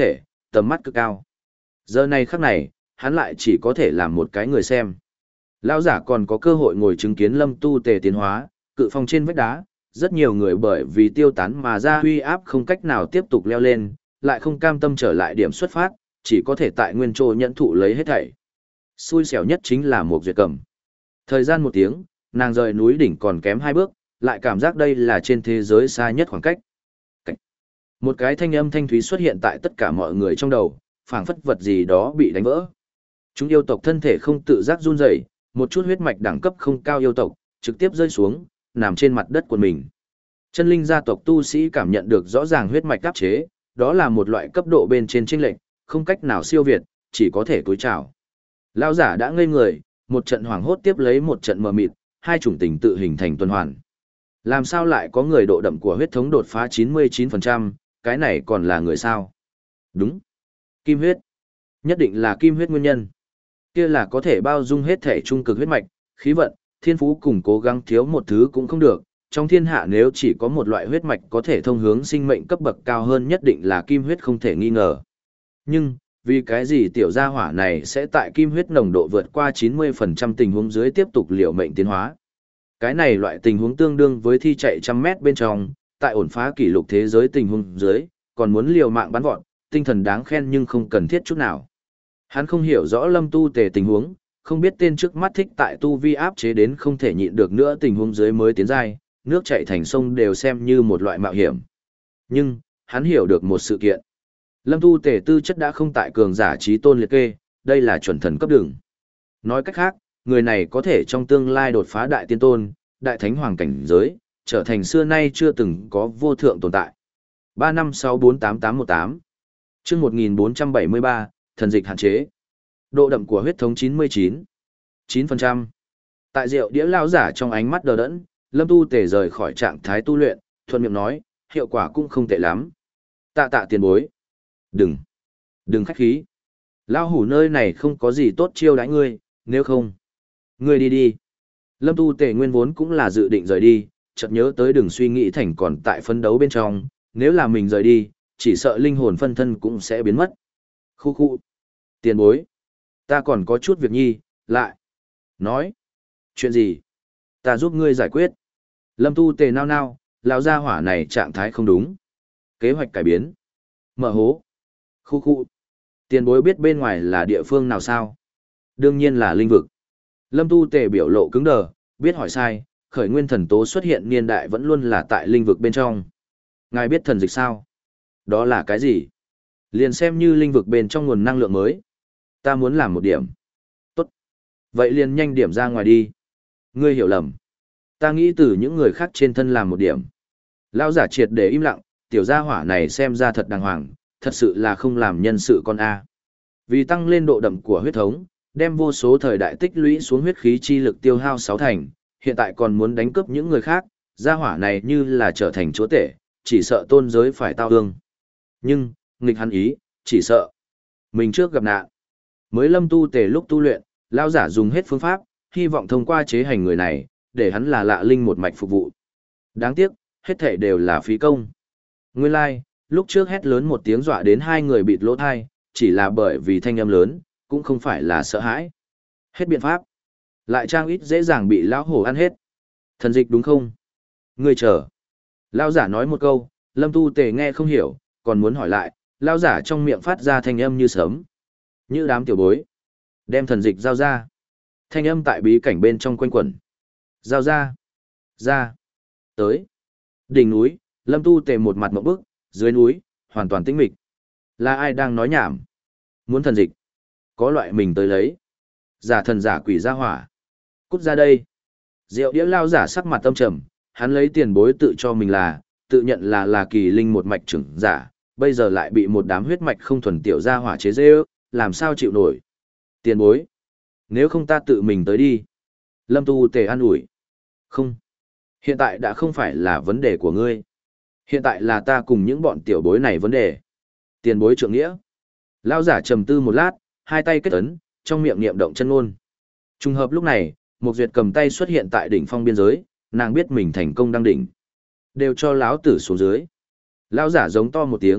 tầm mắt cực cao. Giờ này khắc này, hắn lại chỉ có thể làm một cái người xem. Lão giả còn có cơ hội ngồi chứng kiến Lâm Tu Tề tiến hóa, cự phong trên vách đá, rất nhiều người bởi vì tiêu tán mà ra huy áp không cách nào tiếp tục leo lên, lại không cam tâm trở lại điểm xuất phát, chỉ có thể tại nguyên trô nhận thụ lấy hết thảy. Xui xẻo nhất chính là một duyệt cầm. Thời gian một tiếng, nàng rời núi đỉnh còn kém hai bước, lại cảm giác đây là trên thế giới xa nhất khoảng cách. Cảnh. Một cái thanh âm thanh thúy xuất hiện tại tất cả mọi người trong đầu, phảng phất vật gì đó bị đánh vỡ. Chúng yêu tộc thân thể không tự giác run rẩy, một chút huyết mạch đẳng cấp không cao yêu tộc, trực tiếp rơi xuống, nằm trên mặt đất của mình. Chân linh gia tộc tu sĩ cảm nhận được rõ ràng huyết mạch áp chế, đó là một loại cấp độ bên trên chênh lệch, không cách nào siêu việt, chỉ có thể cúi chào. Lão giả đã ngây người, một trận hoảng hốt tiếp lấy một trận mờ mịt, hai chủng tình tự hình thành tuần hoàn. Làm sao lại có người độ đậm của huyết thống đột phá chín mươi chín phần trăm, cái này còn là người sao? Đúng. Kim huyết. Nhất định là kim huyết nguyên nhân. Kia là có thể bao dung hết thể trung cực huyết mạch, khí vận, thiên phú cùng cố gắng thiếu một thứ cũng không được. Trong thiên hạ nếu chỉ có một loại huyết mạch có thể thông hướng sinh mệnh cấp bậc cao hơn nhất định là kim huyết không thể nghi ngờ. Nhưng, vì cái gì tiểu gia hỏa này sẽ tại kim huyết nồng độ vượt qua chín mươi phần trăm tình huống dưới tiếp tục liều mệnh tiến hóa? Cái này loại tình huống tương đương với thi chạy trăm mét bên trong, tại ổn phá kỷ lục thế giới tình huống dưới, còn muốn liều mạng bắn vọt, tinh thần đáng khen nhưng không cần thiết chút nào. Hắn không hiểu rõ Lâm Tu Tề tình huống, không biết tên trước mắt thích tại tu vi áp chế đến không thể nhịn được nữa tình huống dưới mới tiến giai, nước chảy thành sông đều xem như một loại mạo hiểm. Nhưng, hắn hiểu được một sự kiện. Lâm Tu Tề tư chất đã không tại cường giả trí tôn liệt kê, đây là chuẩn thần cấp đường. Nói cách khác, người này có thể trong tương lai đột phá đại tiên tôn, đại thánh hoàng cảnh giới, trở thành xưa nay chưa từng có vô thượng tồn tại. ba năm sáu bốn tám tám một tám chương một nghìn bốn trăm bảy mươi ba, thần dịch hạn chế. Độ đậm của huyết thống chín mươi chín. chín phần trăm. Tại rượu đĩa lao giả trong ánh mắt đờ đẫn, Lâm Tu Tề rời khỏi trạng thái tu luyện, thuận miệng nói, hiệu quả cũng không tệ lắm. Tạ tạ tiền bối. Đừng. Đừng khách khí. Lao hủ nơi này không có gì tốt chiêu đãi ngươi, nếu không. Ngươi đi đi. Lâm Tu Tề nguyên vốn cũng là dự định rời đi, chợt nhớ tới đừng suy nghĩ thành còn tại phấn đấu bên trong, nếu là mình rời đi, chỉ sợ linh hồn phân thân cũng sẽ biến mất. Khu khu. Tiền bối. Ta còn có chút việc nhi, lại. Nói. Chuyện gì? Ta giúp ngươi giải quyết. Lâm Tu Tề nao nao, lão gia hỏa này trạng thái không đúng. Kế hoạch cải biến. Mở hố. Khu khu. Tiền bối biết bên ngoài là địa phương nào sao? Đương nhiên là linh vực. Lâm Tu Tề biểu lộ cứng đờ, biết hỏi sai, khởi nguyên thần tố xuất hiện niên đại vẫn luôn là tại linh vực bên trong. Ngài biết thần dịch sao? Đó là cái gì? Liền xem như linh vực bên trong nguồn năng lượng mới. Ta muốn làm một điểm. Tốt. Vậy liền nhanh điểm ra ngoài đi. Ngươi hiểu lầm. Ta nghĩ từ những người khác trên thân làm một điểm. Lão giả triệt để im lặng, tiểu gia hỏa này xem ra thật đàng hoàng, thật sự là không làm nhân sự con A. Vì tăng lên độ đậm của huyết thống, đem vô số thời đại tích lũy xuống huyết khí chi lực tiêu hao sáu thành, hiện tại còn muốn đánh cướp những người khác, gia hỏa này như là trở thành chúa tể, chỉ sợ tôn giới phải tao ương. Nhưng, nghịch hắn ý, chỉ sợ mình trước gặp nạn. Mới Lâm Tu Tề lúc tu luyện, lão giả dùng hết phương pháp, hy vọng thông qua chế hành người này, để hắn là lạ linh một mạch phục vụ. Đáng tiếc, hết thảy đều là phí công. Nguyên lai, like, lúc trước hét lớn một tiếng dọa đến hai người bịt lỗ thai, chỉ là bởi vì thanh âm lớn, cũng không phải là sợ hãi. Hết biện pháp. Lại trang ít dễ dàng bị lão hổ ăn hết. Thần dịch đúng không? Ngươi chờ. Lão giả nói một câu, Lâm Tu Tề nghe không hiểu, còn muốn hỏi lại, lão giả trong miệng phát ra thanh âm như sớm. Như đám tiểu bối. Đem thần dịch giao ra. Thanh âm tại bí cảnh bên trong quanh quẩn. Giao ra. Ra. Tới. Đỉnh núi, Lâm Tu Tề một mặt mộng bức, dưới núi, hoàn toàn tĩnh mịch. Là ai đang nói nhảm? Muốn thần dịch. Có loại mình tới lấy. Giả thần giả quỷ ra hỏa. Cút ra đây. Diệu đĩa lao giả sắc mặt tâm trầm, hắn lấy tiền bối tự cho mình là, tự nhận là là kỳ linh một mạch trưởng giả, bây giờ lại bị một đám huyết mạch không thuần tiểu ra hỏa chế dê ước, làm sao chịu nổi. Tiền bối. Nếu không ta tự mình tới đi. Lâm Tu Tề an ủi. Không. Hiện tại đã không phải là vấn đề của ngươi. Hiện tại là ta cùng những bọn tiểu bối này vấn đề. Tiền bối trượng nghĩa. Lao giả trầm tư một lát, hai tay kết ấn, trong miệng niệm động chân ngôn. Trùng hợp lúc này, một duyệt cầm tay xuất hiện tại đỉnh phong biên giới, nàng biết mình thành công đăng đỉnh. Đều cho lão tử xuống dưới. Lão giả giống to một tiếng,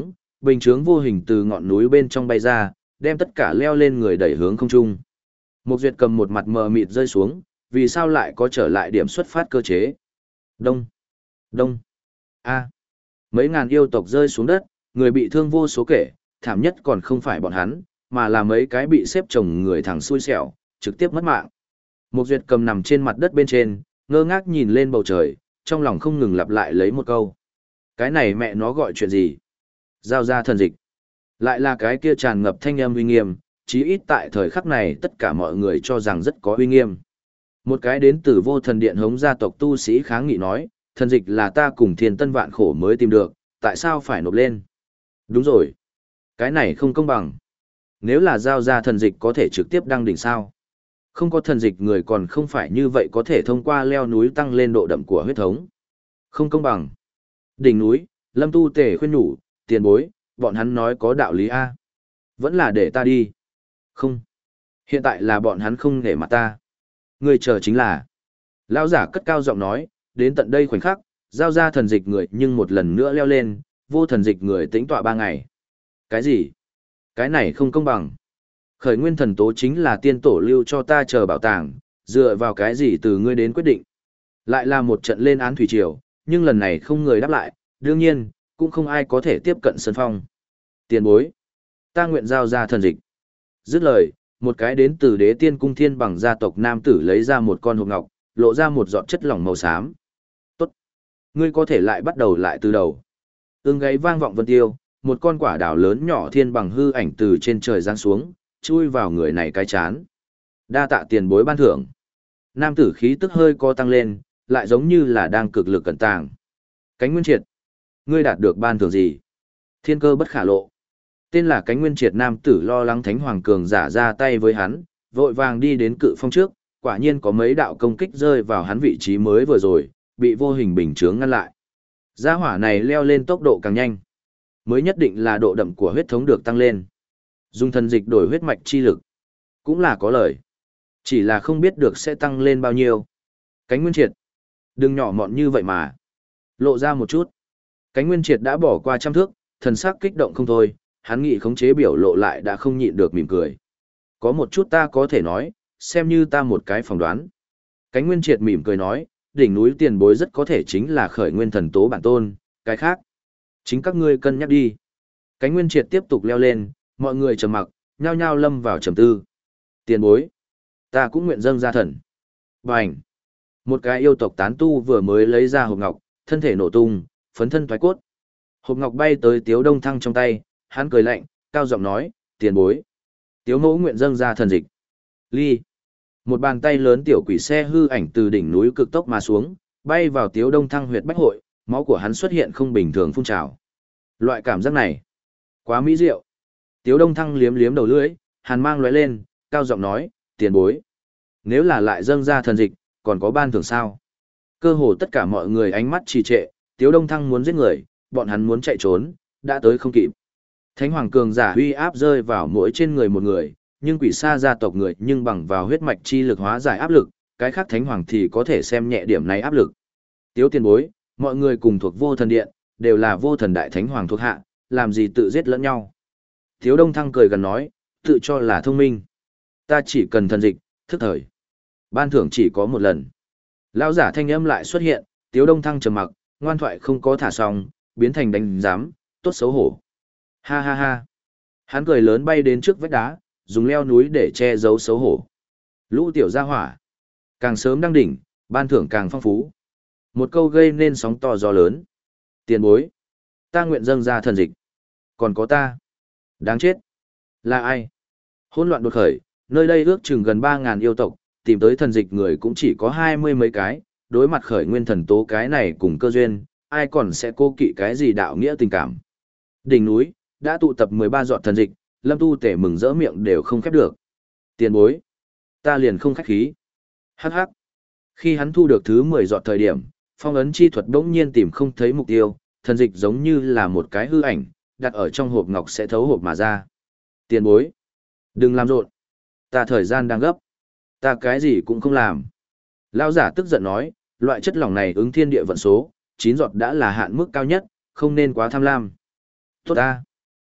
Bình chướng vô hình từ ngọn núi bên trong bay ra, đem tất cả leo lên người đẩy hướng không trung. Một Duyệt cầm một mặt mờ mịt rơi xuống, vì sao lại có trở lại điểm xuất phát cơ chế? Đông, đông, a. Mấy ngàn yêu tộc rơi xuống đất, người bị thương vô số kể, thảm nhất còn không phải bọn hắn, mà là mấy cái bị xếp chồng người thẳng xui xẻo, trực tiếp mất mạng. Một Duyệt cầm nằm trên mặt đất bên trên, ngơ ngác nhìn lên bầu trời, trong lòng không ngừng lặp lại lấy một câu. Cái này mẹ nó gọi chuyện gì? Giao ra thần dịch. Lại là cái kia tràn ngập thanh âm uy nghiêm, chí ít tại thời khắc này tất cả mọi người cho rằng rất có uy nghiêm. Một cái đến từ vô thần điện hống gia tộc tu sĩ kháng nghị nói, thần dịch là ta cùng thiên tân vạn khổ mới tìm được, tại sao phải nộp lên? Đúng rồi. Cái này không công bằng. Nếu là giao ra thần dịch có thể trực tiếp đăng đỉnh sao? Không có thần dịch người còn không phải như vậy có thể thông qua leo núi tăng lên độ đậm của huyết thống. Không công bằng. Đỉnh núi, Lâm Tu Tề khuyên nhủ, tiền bối, bọn hắn nói có đạo lý A. Vẫn là để ta đi. Không. Hiện tại là bọn hắn không để mặt ta. Người chờ chính là. Lão giả cất cao giọng nói, đến tận đây khoảnh khắc, giao ra thần dịch người nhưng một lần nữa leo lên, vô thần dịch người tĩnh tọa ba ngày. Cái gì? Cái này không công bằng. Khởi nguyên thần tố chính là tiên tổ lưu cho ta chờ bảo tàng, dựa vào cái gì từ ngươi đến quyết định. Lại là một trận lên án thủy triều, nhưng lần này không người đáp lại, đương nhiên, cũng không ai có thể tiếp cận sân phong. Tiền bối, ta nguyện giao ra thần dịch. Dứt lời, một cái đến từ đế tiên cung thiên bằng gia tộc nam tử lấy ra một con hộp ngọc, lộ ra một giọt chất lỏng màu xám. Tốt. Ngươi có thể lại bắt đầu lại từ đầu. Ưng gáy vang vọng vân tiêu, một con quả đào lớn nhỏ thiên bằng hư ảnh từ trên trời giáng xuống, chui vào người này cái chán. Đa tạ tiền bối ban thưởng. Nam tử khí tức hơi co tăng lên, lại giống như là đang cực lực cẩn tàng. Cánh Nguyên Triệt. Ngươi đạt được ban thưởng gì? Thiên cơ bất khả lộ. Tên là Cánh Nguyên Triệt nam tử lo lắng Thánh Hoàng cường giả ra tay với hắn, vội vàng đi đến cự phong trước, quả nhiên có mấy đạo công kích rơi vào hắn vị trí mới vừa rồi, bị vô hình bình chướng ngăn lại. Gia hỏa này leo lên tốc độ càng nhanh, mới nhất định là độ đậm của huyết thống được tăng lên. Dùng thần dịch đổi huyết mạch chi lực, cũng là có lời. Chỉ là không biết được sẽ tăng lên bao nhiêu. Cánh Nguyên Triệt, đừng nhỏ mọn như vậy mà. Lộ ra một chút. Cánh Nguyên Triệt đã bỏ qua trăm thước, thần sắc kích động không thôi, hắn nghĩ khống chế biểu lộ lại đã không nhịn được mỉm cười. Có một chút ta có thể nói, xem như ta một cái phỏng đoán. Cánh Nguyên Triệt mỉm cười nói, đỉnh núi tiền bối rất có thể chính là khởi nguyên thần tố bản tôn, cái khác. Chính các ngươi cân nhắc đi. Cánh Nguyên Triệt tiếp tục leo lên, mọi người trầm mặc, nhao nhao lâm vào trầm tư. Tiền bối, ta cũng nguyện dâng ra thần. Bành! Một cái yêu tộc tán tu vừa mới lấy ra hộp ngọc, thân thể nổ tung, phấn thân thoái cốt. Hộp ngọc bay tới Tiếu Đông Thăng trong tay, hắn cười lạnh, cao giọng nói, tiền bối. Tiếu mẫu nguyện dâng ra thần dịch. Ly! Một bàn tay lớn tiểu quỷ xe hư ảnh từ đỉnh núi cực tốc mà xuống, bay vào Tiếu Đông Thăng huyệt bách hội, máu của hắn xuất hiện không bình thường phun trào. Loại cảm giác này, quá mỹ diệu. Tiếu Đông Thăng liếm liếm đầu lưỡi, hàn mang lóe lên, cao giọng nói, tiền bối. Nếu là lại dâng ra thần dịch, còn có ban thưởng sao? Cơ hồ tất cả mọi người ánh mắt trì trệ, Tiếu Đông Thăng muốn giết người, bọn hắn muốn chạy trốn, đã tới không kịp. Thánh Hoàng cường giả uy áp rơi vào mỗi trên người một người, nhưng quỷ sa gia tộc người nhưng bằng vào huyết mạch chi lực hóa giải áp lực, cái khác Thánh Hoàng thì có thể xem nhẹ điểm này áp lực. Tiếu tiền bối, mọi người cùng thuộc vô thần điện, đều là vô thần đại Thánh Hoàng thuộc hạ, làm gì tự giết lẫn nhau. Tiếu Đông Thăng cười gần nói, tự cho là thông minh. Ta chỉ cần thần dịch, thức thời. Ban thưởng chỉ có một lần. Lão giả thanh âm lại xuất hiện, Tiếu Đông Thăng trầm mặc, ngoan thoại không có thả xong, biến thành đánh giám, tốt xấu hổ. Ha ha ha. Hắn cười lớn bay đến trước vách đá, dùng leo núi để che giấu xấu hổ. Lũ tiểu gia hỏa. Càng sớm đăng đỉnh, ban thưởng càng phong phú. Một câu gây nên sóng to gió lớn. Tiền bối. Ta nguyện dâng ra thần dịch. Còn có ta. Đáng chết. Là ai? Hỗn loạn đột khởi, nơi đây ước chừng gần ba ngàn yêu tộc, tìm tới thần dịch người cũng chỉ có hai mươi mấy cái, đối mặt khởi nguyên thần tố cái này cùng cơ duyên, ai còn sẽ cố kỵ cái gì đạo nghĩa tình cảm. Đỉnh núi, đã tụ tập mười ba giọt thần dịch, Lâm Tu Tể mừng rỡ miệng đều không khép được. Tiền bối, ta liền không khách khí. Hắc hắc. Khi hắn thu được thứ mười giọt thời điểm, phong ấn chi thuật bỗng nhiên tìm không thấy mục tiêu, thần dịch giống như là một cái hư ảnh, đặt ở trong hộp ngọc sẽ thấu hộp mà ra. Tiền bối, đừng làm rộn. Ta thời gian đang gấp. Ta cái gì cũng không làm. Lão giả tức giận nói, loại chất lỏng này ứng thiên địa vận số, chín giọt đã là hạn mức cao nhất, không nên quá tham lam. Tốt ta.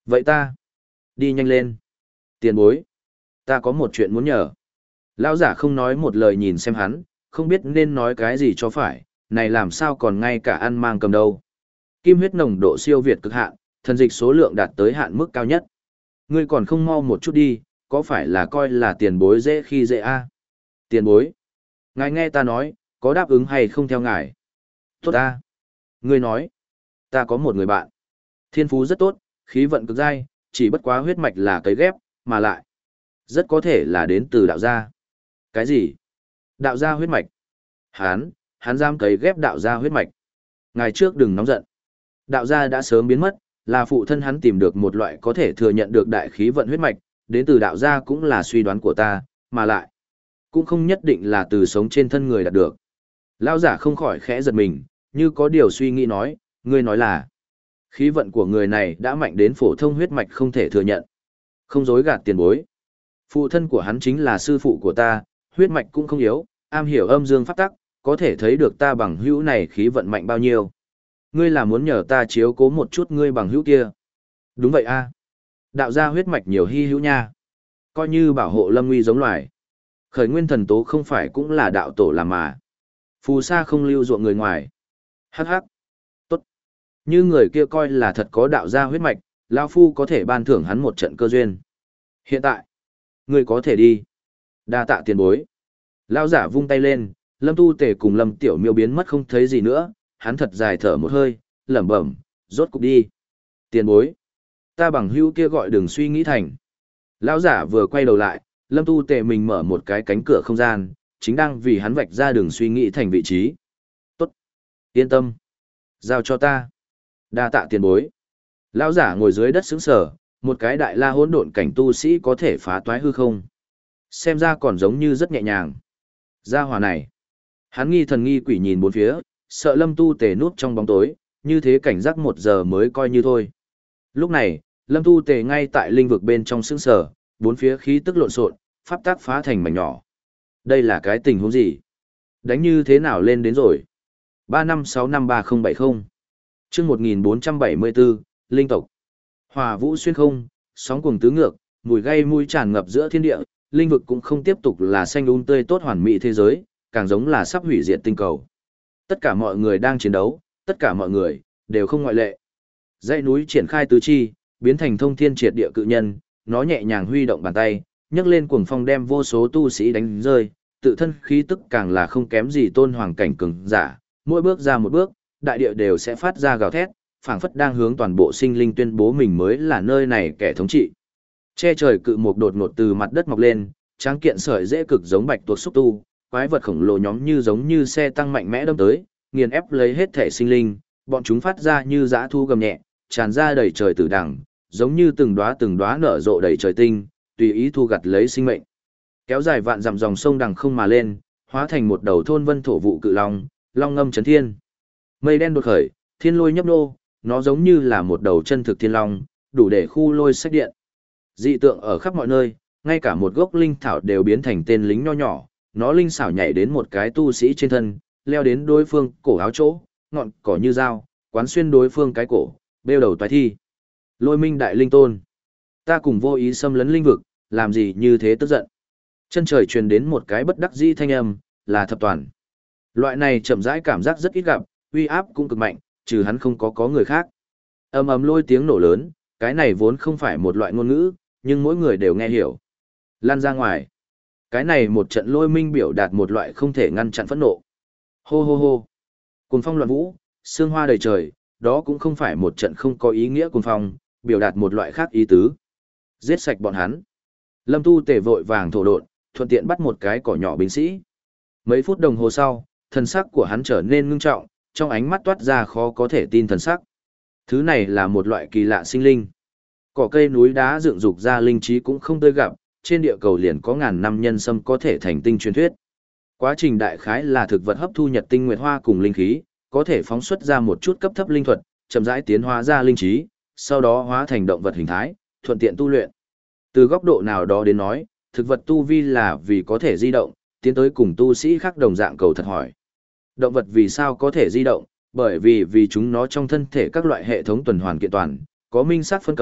Vậy ta, đi nhanh lên. Tiền bối, ta có một chuyện muốn nhờ. Lão giả không nói một lời nhìn xem hắn, không biết nên nói cái gì cho phải, này làm sao còn ngay cả ăn mang cầm đâu. Kim huyết nồng độ siêu việt cực hạn, thần dịch số lượng đạt tới hạn mức cao nhất. Ngươi còn không mau một chút đi, có phải là coi là tiền bối dễ khi dễ a? Tiền bối, ngài nghe ta nói, có đáp ứng hay không theo ngài? Tốt a. Ngươi nói, ta có một người bạn. Thiên phú rất tốt, khí vận cực dai, chỉ bất quá huyết mạch là cấy ghép, mà lại rất có thể là đến từ đạo gia. Cái gì? Đạo gia huyết mạch? Hán, hán giam cấy ghép đạo gia huyết mạch. Ngài trước đừng nóng giận. Đạo gia đã sớm biến mất, là phụ thân hắn tìm được một loại có thể thừa nhận được đại khí vận huyết mạch, đến từ đạo gia cũng là suy đoán của ta, mà lại cũng không nhất định là từ sống trên thân người đạt được. Lão giả không khỏi khẽ giật mình, như có điều suy nghĩ nói, ngươi nói là khí vận của người này đã mạnh đến phổ thông huyết mạch không thể thừa nhận. Không dối gạt tiền bối. Phụ thân của hắn chính là sư phụ của ta, huyết mạch cũng không yếu, am hiểu âm dương pháp tắc, có thể thấy được ta bằng hữu này khí vận mạnh bao nhiêu. Ngươi là muốn nhờ ta chiếu cố một chút ngươi bằng hữu kia. Đúng vậy a. Đạo gia huyết mạch nhiều hy hữu nha. Coi như bảo hộ lâm nguy giống loài. Khởi nguyên thần tố không phải cũng là đạo tổ làm mà. Phù sa không lưu ruộng người ngoài. Hắc hắc. Tốt. Như người kia coi là thật có đạo gia huyết mạch, lão phu có thể ban thưởng hắn một trận cơ duyên. Hiện tại, ngươi có thể đi. Đa tạ tiền bối. Lão giả vung tay lên, Lâm Tu Tề cùng Lâm Tiểu Miêu biến mất không thấy gì nữa, hắn thật dài thở một hơi, lẩm bẩm, rốt cục đi. Tiền bối. Ta bằng hữu kia gọi đừng suy nghĩ thành. Lão giả vừa quay đầu lại, Lâm Tu Tề mình mở một cái cánh cửa không gian, chính đang vì hắn vạch ra đường suy nghĩ thành vị trí. Tốt. Yên tâm. Giao cho ta. Đa tạ tiền bối. Lão giả ngồi dưới đất sững sờ, một cái đại la hỗn độn cảnh tu sĩ có thể phá toái hư không. Xem ra còn giống như rất nhẹ nhàng. Gia hỏa này. Hắn nghi thần nghi quỷ nhìn bốn phía, sợ Lâm Tu Tề núp trong bóng tối, như thế cảnh giác một giờ mới coi như thôi. Lúc này, Lâm Tu Tề ngay tại linh vực bên trong sững sờ, bốn phía khí tức lộn xộn, pháp tác phá thành mảnh nhỏ. Đây là cái tình huống gì? Đánh như thế nào lên đến rồi? ba năm sáu năm ba không bảy không. Chương một nghìn bốn trăm bảy mươi bốn, linh tộc. Hỏa vũ xuyên không, sóng cuồng tứ ngược, mùi gây mũi tràn ngập giữa thiên địa, linh vực cũng không tiếp tục là xanh um tươi tốt hoàn mỹ thế giới, càng giống là sắp hủy diệt tinh cầu. Tất cả mọi người đang chiến đấu, tất cả mọi người đều không ngoại lệ. Dãy núi triển khai tứ chi, biến thành thông thiên triệt địa cự nhân, nó nhẹ nhàng huy động bàn tay, nhấc lên cuồng phong đem vô số tu sĩ đánh rơi, tự thân khí tức càng là không kém gì tôn hoàng cảnh cường giả, mỗi bước ra một bước, đại địa đều sẽ phát ra gào thét, phảng phất đang hướng toàn bộ sinh linh tuyên bố mình mới là nơi này kẻ thống trị. Che trời cự mục đột ngột từ mặt đất mọc lên, tráng kiện sợi dễ cực giống bạch tuộc xúc tu, quái vật khổng lồ nhóm như giống như xe tăng mạnh mẽ đâm tới, nghiền ép lấy hết thể sinh linh, bọn chúng phát ra như dã thu gầm nhẹ, tràn ra đầy trời tử đằng, giống như từng đóa từng đóa nở rộ đầy trời tinh, tùy ý thu gặt lấy sinh mệnh. Kéo dài vạn dặm dòng sông đằng không mà lên, hóa thành một đầu thôn vân thổ vụ cự long, long ngâm chấn thiên. Mây đen đột khởi, thiên lôi nhấp nô, nó giống như là một đầu chân thực thiên long, đủ để khu lôi sách điện. Dị tượng ở khắp mọi nơi, ngay cả một gốc linh thảo đều biến thành tên lính nho nhỏ, nó linh xảo nhảy đến một cái tu sĩ trên thân, leo đến đối phương cổ áo chỗ, ngọn cỏ như dao, quán xuyên đối phương cái cổ, bêu đầu toái thi. Lôi minh đại linh tôn. Ta cùng vô ý xâm lấn linh vực, làm gì như thế tức giận. Chân trời truyền đến một cái bất đắc dĩ thanh âm, là thập toàn. Loại này chậm rãi cảm giác rất ít gặp, uy áp cũng cực mạnh, trừ hắn không có có người khác. Ầm ầm lôi tiếng nổ lớn, cái này vốn không phải một loại ngôn ngữ, nhưng mỗi người đều nghe hiểu. Lan ra ngoài. Cái này một trận lôi minh biểu đạt một loại không thể ngăn chặn phẫn nộ. Hô hô hô. Cuồng phong loạn vũ, sương hoa đầy trời, đó cũng không phải một trận không có ý nghĩa cuồng phong, biểu đạt một loại khác ý tứ. Giết sạch bọn hắn. Lâm Tu Tề vội vàng thổ độn, thuận tiện bắt một cái cỏ nhỏ binh sĩ. Mấy phút đồng hồ sau, thần sắc của hắn trở nên ngưng trọng, trong ánh mắt toát ra khó có thể tin thần sắc. Thứ này là một loại kỳ lạ sinh linh. Cỏ cây núi đá dựng dục ra linh trí cũng không tươi gặp, trên địa cầu liền có ngàn năm nhân sâm có thể thành tinh truyền thuyết. Quá trình đại khái là thực vật hấp thu nhật tinh nguyệt hoa cùng linh khí, có thể phóng xuất ra một chút cấp thấp linh thuật, chậm rãi tiến hóa ra linh trí, sau đó hóa thành động vật hình thái, thuận tiện tu luyện. Từ góc độ nào đó đến nói, thực vật tu vi là vì có thể di động, tiến tới cùng tu sĩ khác đồng dạng cầu thật hỏi. Động vật vì sao có thể di động? Bởi vì vì chúng nó trong thân thể các loại hệ thống tuần hoàn kiện toàn, có minh xác phân công,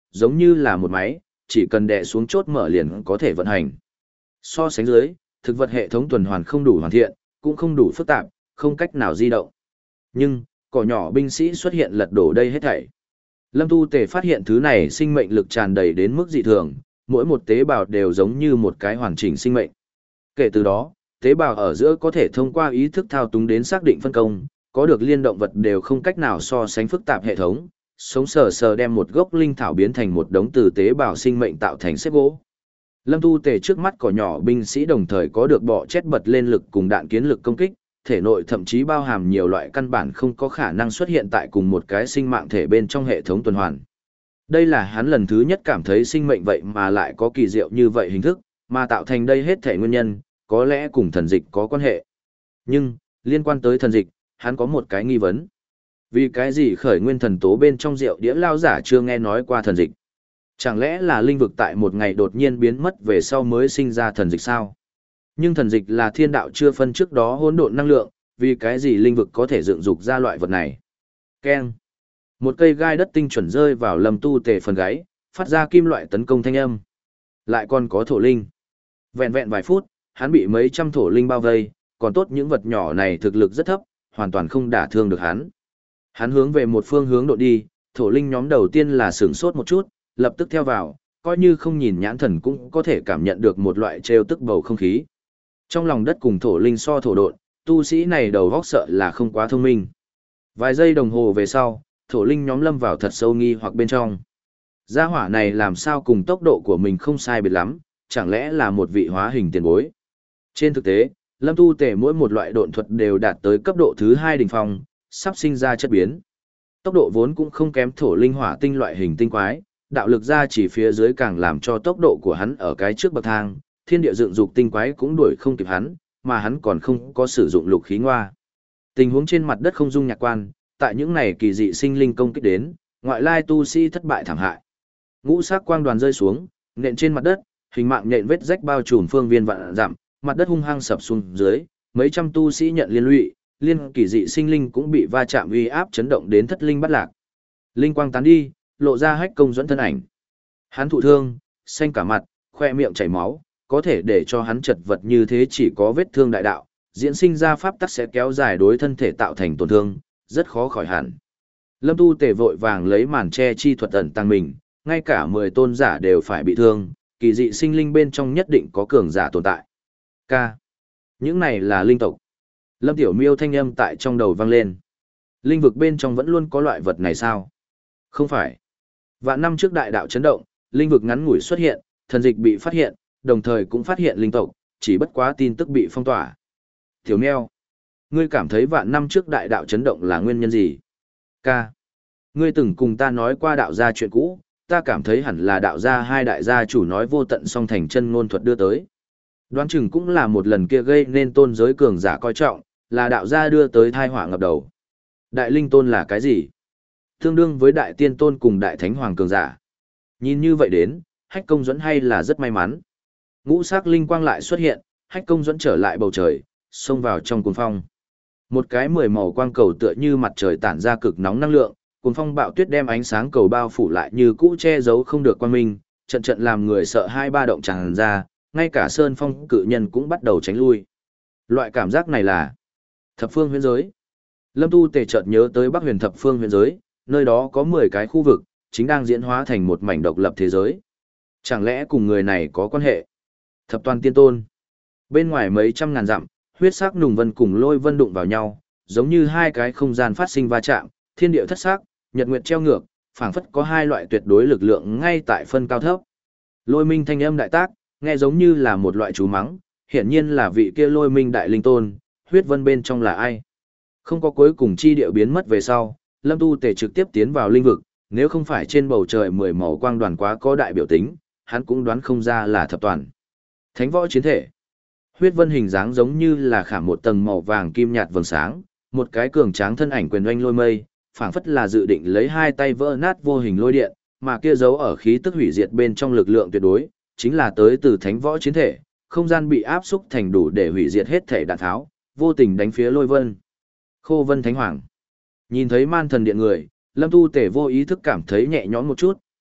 giống như là một máy, chỉ cần đè xuống chốt mở liền có thể vận hành. So sánh dưới, thực vật hệ thống tuần hoàn không đủ hoàn thiện, cũng không đủ phức tạp, không cách nào di động. Nhưng, cỏ nhỏ binh sĩ xuất hiện lật đổ đây hết thảy. Lâm Tu Tề phát hiện thứ này sinh mệnh lực tràn đầy đến mức dị thường, mỗi một tế bào đều giống như một cái hoàn chỉnh sinh mệnh. Kể từ đó, tế bào ở giữa có thể thông qua ý thức thao túng đến xác định phân công, có được liên động vật đều không cách nào so sánh phức tạp hệ thống, sống sờ sờ đem một gốc linh thảo biến thành một đống từ tế bào sinh mệnh tạo thành xếp gỗ. Lâm Tu Tề trước mắt cỏ nhỏ binh sĩ đồng thời có được bọ chết bật lên lực cùng đạn kiến lực công kích, thể nội thậm chí bao hàm nhiều loại căn bản không có khả năng xuất hiện tại cùng một cái sinh mạng thể bên trong hệ thống tuần hoàn. Đây là hắn lần thứ nhất cảm thấy sinh mệnh vậy mà lại có kỳ diệu như vậy hình thức, mà tạo thành đây hết thể nguyên nhân, có lẽ cùng thần dịch có quan hệ. Nhưng, liên quan tới thần dịch, hắn có một cái nghi vấn. Vì cái gì khởi nguyên thần tố bên trong rượu đĩa lao giả chưa nghe nói qua thần dịch? Chẳng lẽ là linh vực tại một ngày đột nhiên biến mất về sau mới sinh ra thần dịch sao? Nhưng thần dịch là thiên đạo chưa phân trước đó hỗn độn năng lượng, vì cái gì linh vực có thể dựng dục ra loại vật này? Keng. Một cây gai đất tinh chuẩn rơi vào Lâm Tu Tề phần gáy, phát ra kim loại tấn công thanh âm. Lại còn có thổ linh. Vẹn vẹn vài phút, hắn bị mấy trăm thổ linh bao vây, còn tốt những vật nhỏ này thực lực rất thấp, hoàn toàn không đả thương được hắn. Hắn hướng về một phương hướng độ đi, thổ linh nhóm đầu tiên là sửng sốt một chút, lập tức theo vào, coi như không nhìn nhãn thần cũng có thể cảm nhận được một loại trêu tức bầu không khí. Trong lòng đất cùng thổ linh so thổ độn, tu sĩ này đầu góc sợ là không quá thông minh. Vài giây đồng hồ về sau, thổ linh nhóm lâm vào thật sâu nghi hoặc bên trong. Gia hỏa này làm sao cùng tốc độ của mình không sai biệt lắm, chẳng lẽ là một vị hóa hình tiền bối. Trên thực tế, Lâm Tu Tề mỗi một loại độn thuật đều đạt tới cấp độ thứ hai đỉnh phong, sắp sinh ra chất biến. Tốc độ vốn cũng không kém thổ linh hỏa tinh loại hình tinh quái, đạo lực ra chỉ phía dưới càng làm cho tốc độ của hắn ở cái trước bậc thang, thiên địa dựng dục tinh quái cũng đuổi không kịp hắn, mà hắn còn không có sử dụng lục khí ngoa. Tình huống trên mặt đất không dung nhạc quan, tại những này kỳ dị sinh linh công kích đến, ngoại lai tu sĩ thất bại thảm hại. Ngũ sắc quang đoàn rơi xuống, nện trên mặt đất, hình mạng nện vết rách bao trùm phương viên vạn dặm, mặt đất hung hăng sập xuống dưới, mấy trăm tu sĩ nhận liên lụy, liên kỳ dị sinh linh cũng bị va chạm uy áp chấn động đến thất linh bắt lạc. Linh quang tán đi, lộ ra Hách Công Duẫn thân ảnh. Hắn thụ thương, xanh cả mặt, khoe miệng chảy máu, có thể để cho hắn chật vật như thế chỉ có vết thương đại đạo, diễn sinh ra pháp tắc sẽ kéo dài đối thân thể tạo thành tổn thương, rất khó khỏi hẳn. Lâm Tu Tề vội vàng lấy màn che chi thuật ẩn tăng mình, ngay cả mười tôn giả đều phải bị thương, kỳ dị sinh linh bên trong nhất định có cường giả tồn tại. K. Những này là linh tộc. Lâm Tiểu Miêu thanh âm tại trong đầu vang lên. Linh vực bên trong vẫn luôn có loại vật này sao? Không phải. Vạn năm trước đại đạo chấn động, linh vực ngắn ngủi xuất hiện, thần dịch bị phát hiện, đồng thời cũng phát hiện linh tộc, chỉ bất quá tin tức bị phong tỏa. Tiểu Miêu, ngươi cảm thấy vạn năm trước đại đạo chấn động là nguyên nhân gì? K. Ngươi từng cùng ta nói qua đạo gia chuyện cũ, ta cảm thấy hẳn là đạo gia hai đại gia chủ nói vô tận song thành chân ngôn thuật đưa tới. Đoán chừng cũng là một lần kia gây nên tôn giới cường giả coi trọng, là đạo gia đưa tới thai họa ngập đầu. Đại linh tôn là cái gì? Tương đương với đại tiên tôn cùng đại thánh hoàng cường giả. Nhìn như vậy đến, Hách Công Duẫn hay là rất may mắn. Ngũ sắc linh quang lại xuất hiện, Hách Công Duẫn trở lại bầu trời, xông vào trong cuồng phong. Một cái mười màu quang cầu tựa như mặt trời tản ra cực nóng năng lượng, cuồng phong bạo tuyết đem ánh sáng cầu bao phủ lại như cũ che giấu không được quang minh, trận trận làm người sợ hai ba động tràn ra, ngay cả sơn phong cự nhân cũng bắt đầu tránh lui. Loại cảm giác này là thập phương huyễn giới. Lâm Tu Tề chợt nhớ tới Bắc Huyền thập phương huyễn giới, nơi đó có mười cái khu vực, chính đang diễn hóa thành một mảnh độc lập thế giới. Chẳng lẽ cùng người này có quan hệ? Thập toàn tiên tôn. Bên ngoài mấy trăm ngàn dặm, huyết sắc nùng vân cùng lôi vân đụng vào nhau, giống như hai cái không gian phát sinh va chạm, thiên địa thất sắc, nhật nguyệt treo ngược, phảng phất có hai loại tuyệt đối lực lượng ngay tại phân cao thấp. Lôi minh thanh âm đại tác, nghe giống như là một loại chú mắng, hiển nhiên là vị kia lôi minh đại linh tôn, huyết vân bên trong là ai? Không có cuối cùng chi địa biến mất về sau, Lâm Tu Tề trực tiếp tiến vào linh vực, nếu không phải trên bầu trời mười màu quang đoàn quá có đại biểu tính, hắn cũng đoán không ra là thập toàn. Thánh võ chiến thể. Huyết vân hình dáng giống như là khảm một tầng màu vàng kim nhạt vầng sáng, một cái cường tráng thân ảnh quyền oanh lôi mây, phảng phất là dự định lấy hai tay vỡ nát vô hình lôi điện, mà kia giấu ở khí tức hủy diệt bên trong lực lượng tuyệt đối, chính là tới từ thánh võ chiến thể, không gian bị áp xúc thành đủ để hủy diệt hết thể đạn tháo, vô tình đánh phía lôi vân. Khô vân thánh hoàng. Nhìn thấy man thần điện người, Lâm Tu Tề vô ý thức cảm thấy nhẹ nhõm một chút,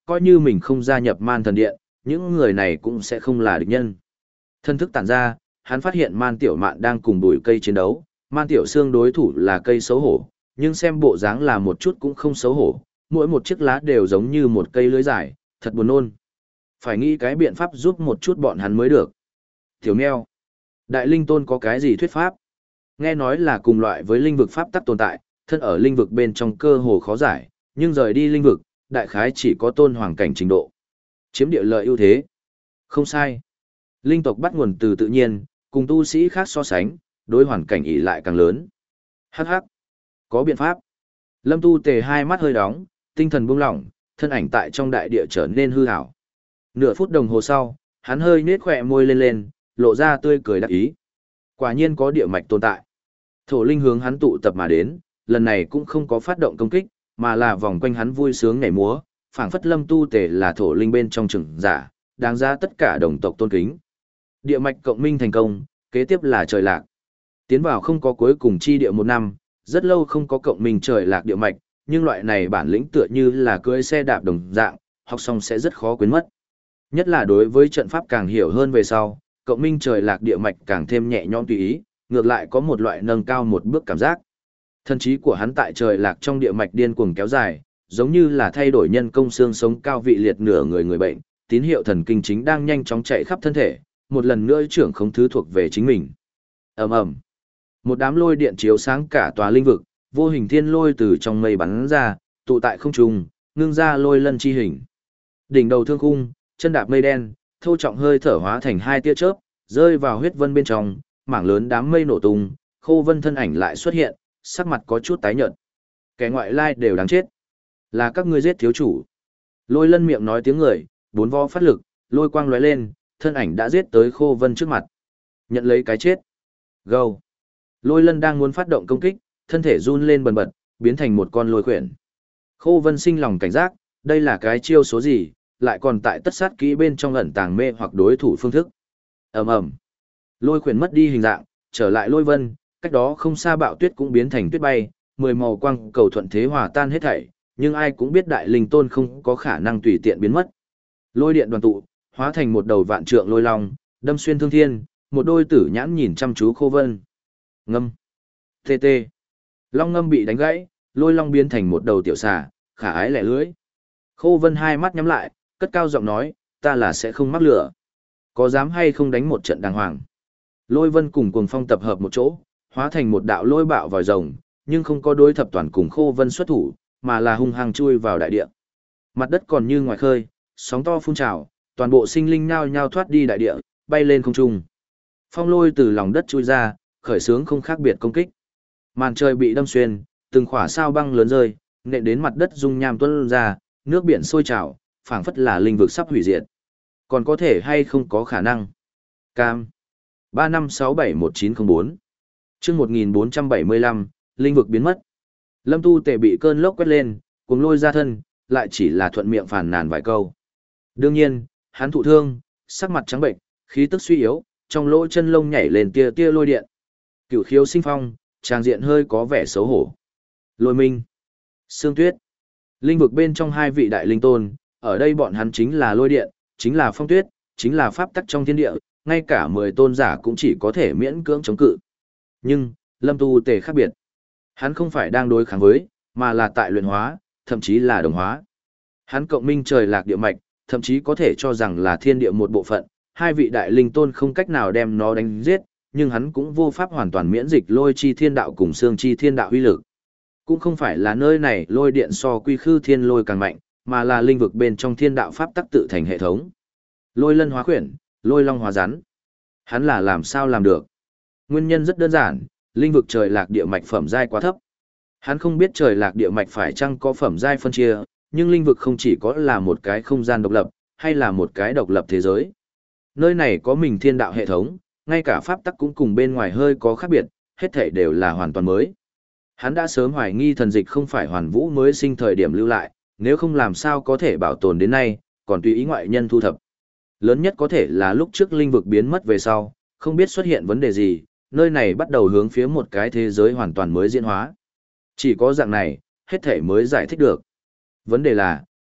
coi như mình không gia nhập man thần điện, những người này cũng sẽ không là địch nhân. Thân thức tản ra, hắn phát hiện man tiểu mạn đang cùng bụi cây chiến đấu, man tiểu xương đối thủ là cây xấu hổ, nhưng xem bộ dáng là một chút cũng không xấu hổ, mỗi một chiếc lá đều giống như một cây lưới dài, thật buồn nôn. Phải nghĩ cái biện pháp giúp một chút bọn hắn mới được. Tiểu meo, đại linh tôn có cái gì thuyết pháp? Nghe nói là cùng loại với linh vực pháp tắc tồn tại, thân ở linh vực bên trong cơ hồ khó giải, nhưng rời đi linh vực, đại khái chỉ có tôn hoàng cảnh trình độ. Chiếm địa lợi ưu thế. Không sai. Linh tộc bắt nguồn từ tự nhiên, cùng tu sĩ khác so sánh, đối hoàn cảnh ỷ lại càng lớn. Hắc hắc. Có biện pháp. Lâm Tu Tề hai mắt hơi đóng, tinh thần buông lỏng, thân ảnh tại trong đại địa trở nên hư ảo. Nửa phút đồng hồ sau, hắn hơi nết khỏe môi lên lên, lộ ra tươi cười đắc ý. Quả nhiên có địa mạch tồn tại. Thổ linh hướng hắn tụ tập mà đến, lần này cũng không có phát động công kích, mà là vòng quanh hắn vui sướng nhảy múa, phảng phất Lâm Tu Tề là thổ linh bên trong trưởng giả, đáng ra tất cả đồng tộc tôn kính. Địa mạch cộng minh thành công, kế tiếp là trời lạc. Tiến vào không có cuối cùng chi địa một năm, rất lâu không có cộng minh trời lạc địa mạch, nhưng loại này bản lĩnh tựa như là cưỡi xe đạp đồng dạng, học xong sẽ rất khó quên mất. Nhất là đối với trận pháp càng hiểu hơn về sau, cộng minh trời lạc địa mạch càng thêm nhẹ nhõm tùy ý, ngược lại có một loại nâng cao một bước cảm giác. Thân trí của hắn tại trời lạc trong địa mạch điên cuồng kéo dài, giống như là thay đổi nhân công xương sống cao vị liệt nửa người người bệnh, tín hiệu thần kinh chính đang nhanh chóng chạy khắp thân thể, một lần nữa trưởng không thứ thuộc về chính mình. Ầm ầm. Một đám lôi điện chiếu sáng cả tòa linh vực, vô hình thiên lôi từ trong mây bắn ra, tụ tại không trung, ngưng ra lôi lân chi hình. Đỉnh đầu thương khung, chân đạp mây đen, thô trọng hơi thở hóa thành hai tia chớp, rơi vào huyết vân bên trong, mảng lớn đám mây nổ tung, Khô Vân thân ảnh lại xuất hiện, sắc mặt có chút tái nhợt. Kẻ ngoại lai đều đáng chết. Là các ngươi giết thiếu chủ. Lôi lân miệng nói tiếng người, bốn vo phát lực, lôi quang lóe lên, thân ảnh đã giết tới Khô Vân trước mặt. Nhận lấy cái chết. Go. Lôi lân đang muốn phát động công kích, thân thể run lên bần bật, biến thành một con lôi khuyển. Khô Vân sinh lòng cảnh giác, đây là cái chiêu số gì, lại còn tại tất sát kỹ bên trong ẩn tàng mê hoặc đối thủ phương thức. Ầm ầm. Lôi khuyển mất đi hình dạng, trở lại lôi vân, cách đó không xa bạo tuyết cũng biến thành tuyết bay, mười màu quang cầu thuận thế hòa tan hết thảy, nhưng ai cũng biết đại linh tôn không có khả năng tùy tiện biến mất. Lôi điện đoàn tụ, hóa thành một đầu vạn trượng lôi long, đâm xuyên thương thiên, một đôi tử nhãn nhìn chăm chú Khô Vân. Ngâm. Tê tê. Long ngâm bị đánh gãy, lôi long biến thành một đầu tiểu xà, khả ái lẻ lưỡi. Khô Vân hai mắt nhắm lại, cất cao giọng nói, ta là sẽ không mắc lửa. Có dám hay không đánh một trận đàng hoàng? Lôi Vân cùng Cuồng Phong tập hợp một chỗ, hóa thành một đạo lôi bạo vòi rồng, nhưng không có đối thập toàn cùng Khô Vân xuất thủ, mà là hung hăng chui vào đại địa. Mặt đất còn như ngoài khơi, sóng to phun trào, toàn bộ sinh linh nhao nhao thoát đi đại địa, bay lên không trung. Phong lôi từ lòng đất chui ra, khởi xướng không khác biệt công kích. Màn trời bị đâm xuyên, từng khỏa sao băng lớn rơi, nện đến mặt đất rung nham tuôn ra, nước biển sôi trào, phảng phất là linh vực sắp hủy diệt. Còn có thể hay không có khả năng? Cam. ba năm sáu bảy một chín không bốn. Chương một nghìn bốn trăm bảy mươi lăm, linh vực biến mất. Lâm Tu Tề bị cơn lốc quét lên, cuồng lôi ra thân, lại chỉ là thuận miệng phàn nàn vài câu. Đương nhiên, hắn thụ thương, sắc mặt trắng bệnh, khí tức suy yếu, trong lỗ chân lông nhảy lên tia tia lôi điện. Cửu khiếu sinh phong, tràng diện hơi có vẻ xấu hổ. Lôi minh, Sương Tuyết, linh vực bên trong hai vị đại linh tôn, ở đây bọn hắn chính là lôi điện, chính là phong tuyết, chính là pháp tắc trong thiên địa, ngay cả mười tôn giả cũng chỉ có thể miễn cưỡng chống cự. Nhưng, Lâm Tu Tề khác biệt. Hắn không phải đang đối kháng với, mà là tại luyện hóa, thậm chí là đồng hóa. Hắn cộng minh trời lạc địa mạch, thậm chí có thể cho rằng là thiên địa một bộ phận, hai vị đại linh tôn không cách nào đem nó đánh giết, nhưng hắn cũng vô pháp hoàn toàn miễn dịch lôi chi thiên đạo cùng xương chi thiên đạo uy lực. Cũng không phải là nơi này lôi điện so quy khư thiên lôi càng mạnh, mà là linh vực bên trong thiên đạo pháp tắc tự thành hệ thống. Lôi lân hóa khuyển, lôi long hóa rắn. Hắn là làm sao làm được? Nguyên nhân rất đơn giản, linh vực trời lạc địa mạch phẩm giai quá thấp. Hắn không biết trời lạc địa mạch phải chăng có phẩm giai phân chia, nhưng linh vực không chỉ có là một cái không gian độc lập, hay là một cái độc lập thế giới. Nơi này có mình thiên đạo hệ thống, ngay cả pháp tắc cũng cùng bên ngoài hơi có khác biệt, hết thảy đều là hoàn toàn mới. Hắn đã sớm hoài nghi thần dịch không phải hoàn vũ mới sinh thời điểm lưu lại, nếu không làm sao có thể bảo tồn đến nay, còn tùy ý ngoại nhân thu thập. Lớn nhất có thể là lúc trước linh vực biến mất về sau, không biết xuất hiện vấn đề gì, nơi này bắt đầu hướng phía một cái thế giới hoàn toàn mới diễn hóa. Chỉ có dạng này, hết thảy mới giải thích được. Vấn đề là,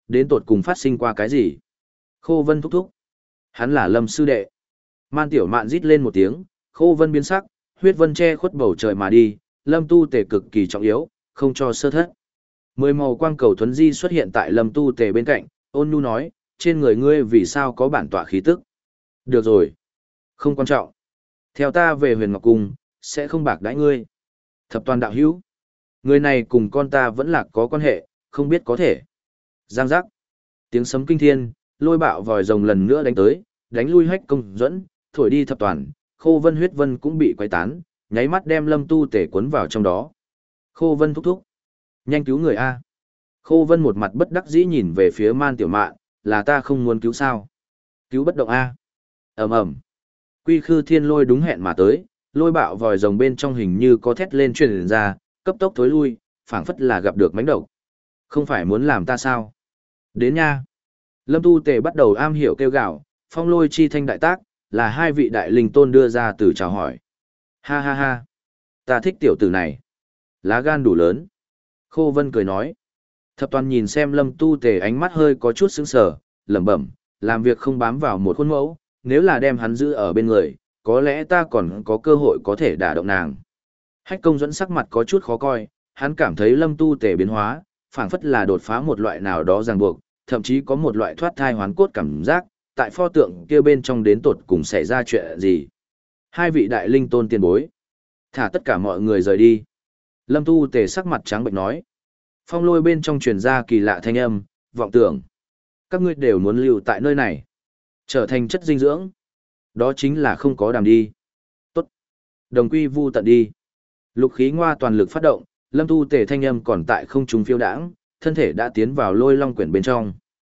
đến tột cùng phát sinh qua cái gì? Khô Vân thúc thúc. Hắn là Lâm sư đệ. Man Tiểu Mạn rít lên một tiếng, Khô Vân biến sắc, huyết vân che khuất bầu trời mà đi, Lâm Tu Tề cực kỳ trọng yếu, không cho sơ thất. Mười màu quang cầu thuấn di xuất hiện tại Lâm Tu Tề bên cạnh, ôn nhu nói, trên người ngươi vì sao có bản tọa khí tức? Được rồi. Không quan trọng. Theo ta về huyền ngọc cung, sẽ không bạc đãi ngươi. Thập toàn đạo hữu. Người này cùng con ta vẫn là có quan hệ, không biết có thể. Giang giác. Tiếng sấm kinh thiên, lôi bạo vòi rồng lần nữa đánh tới, đánh lui Hách Công Duẫn, thổi đi thập toàn, Khô Vân huyết vân cũng bị quấy tán, nháy mắt đem Lâm Tu Tề cuốn vào trong đó. Khô Vân thúc thúc. Nhanh cứu người A. Khô Vân một mặt bất đắc dĩ nhìn về phía Man Tiểu Mạn, là ta không muốn cứu sao. Cứu bất động A. ầm ầm. Quy khư thiên lôi đúng hẹn mà tới, lôi bạo vòi rồng bên trong hình như có thét lên truyền ra, cấp tốc thối lui, phảng phất là gặp được mánh độc. Không phải muốn làm ta sao? Đến nha. Lâm Tu Tề bắt đầu am hiểu kêu gào, phong lôi chi thanh đại tác, là hai vị đại linh tôn đưa ra từ chào hỏi. Ha ha ha. Ta thích tiểu tử này. Lá gan đủ lớn. Khô Vân cười nói. Thập toàn nhìn xem Lâm Tu Tề ánh mắt hơi có chút sững sờ, lẩm bẩm, làm việc không bám vào một khuôn mẫu, nếu là đem hắn giữ ở bên người, có lẽ ta còn có cơ hội có thể đả động nàng. Hách Công Duẫn sắc mặt có chút khó coi, hắn cảm thấy Lâm Tu Tề biến hóa, phảng phất là đột phá một loại nào đó ràng buộc, thậm chí có một loại thoát thai hoán cốt cảm giác, tại pho tượng kia bên trong đến tột cùng xảy ra chuyện gì. Hai vị đại linh tôn tiền bối, thả tất cả mọi người rời đi. Lâm Tu Tề sắc mặt trắng bệnh nói. Phong lôi bên trong truyền ra kỳ lạ thanh âm, vọng tưởng. Các ngươi đều muốn lưu tại nơi này, trở thành chất dinh dưỡng. Đó chính là không có đàm đi. Tốt. Đồng quy vu tận đi. Lục khí ngoa toàn lực phát động, Lâm Tu Tề thanh âm còn tại không trung phiêu đãng, thân thể đã tiến vào lôi long quyển bên trong.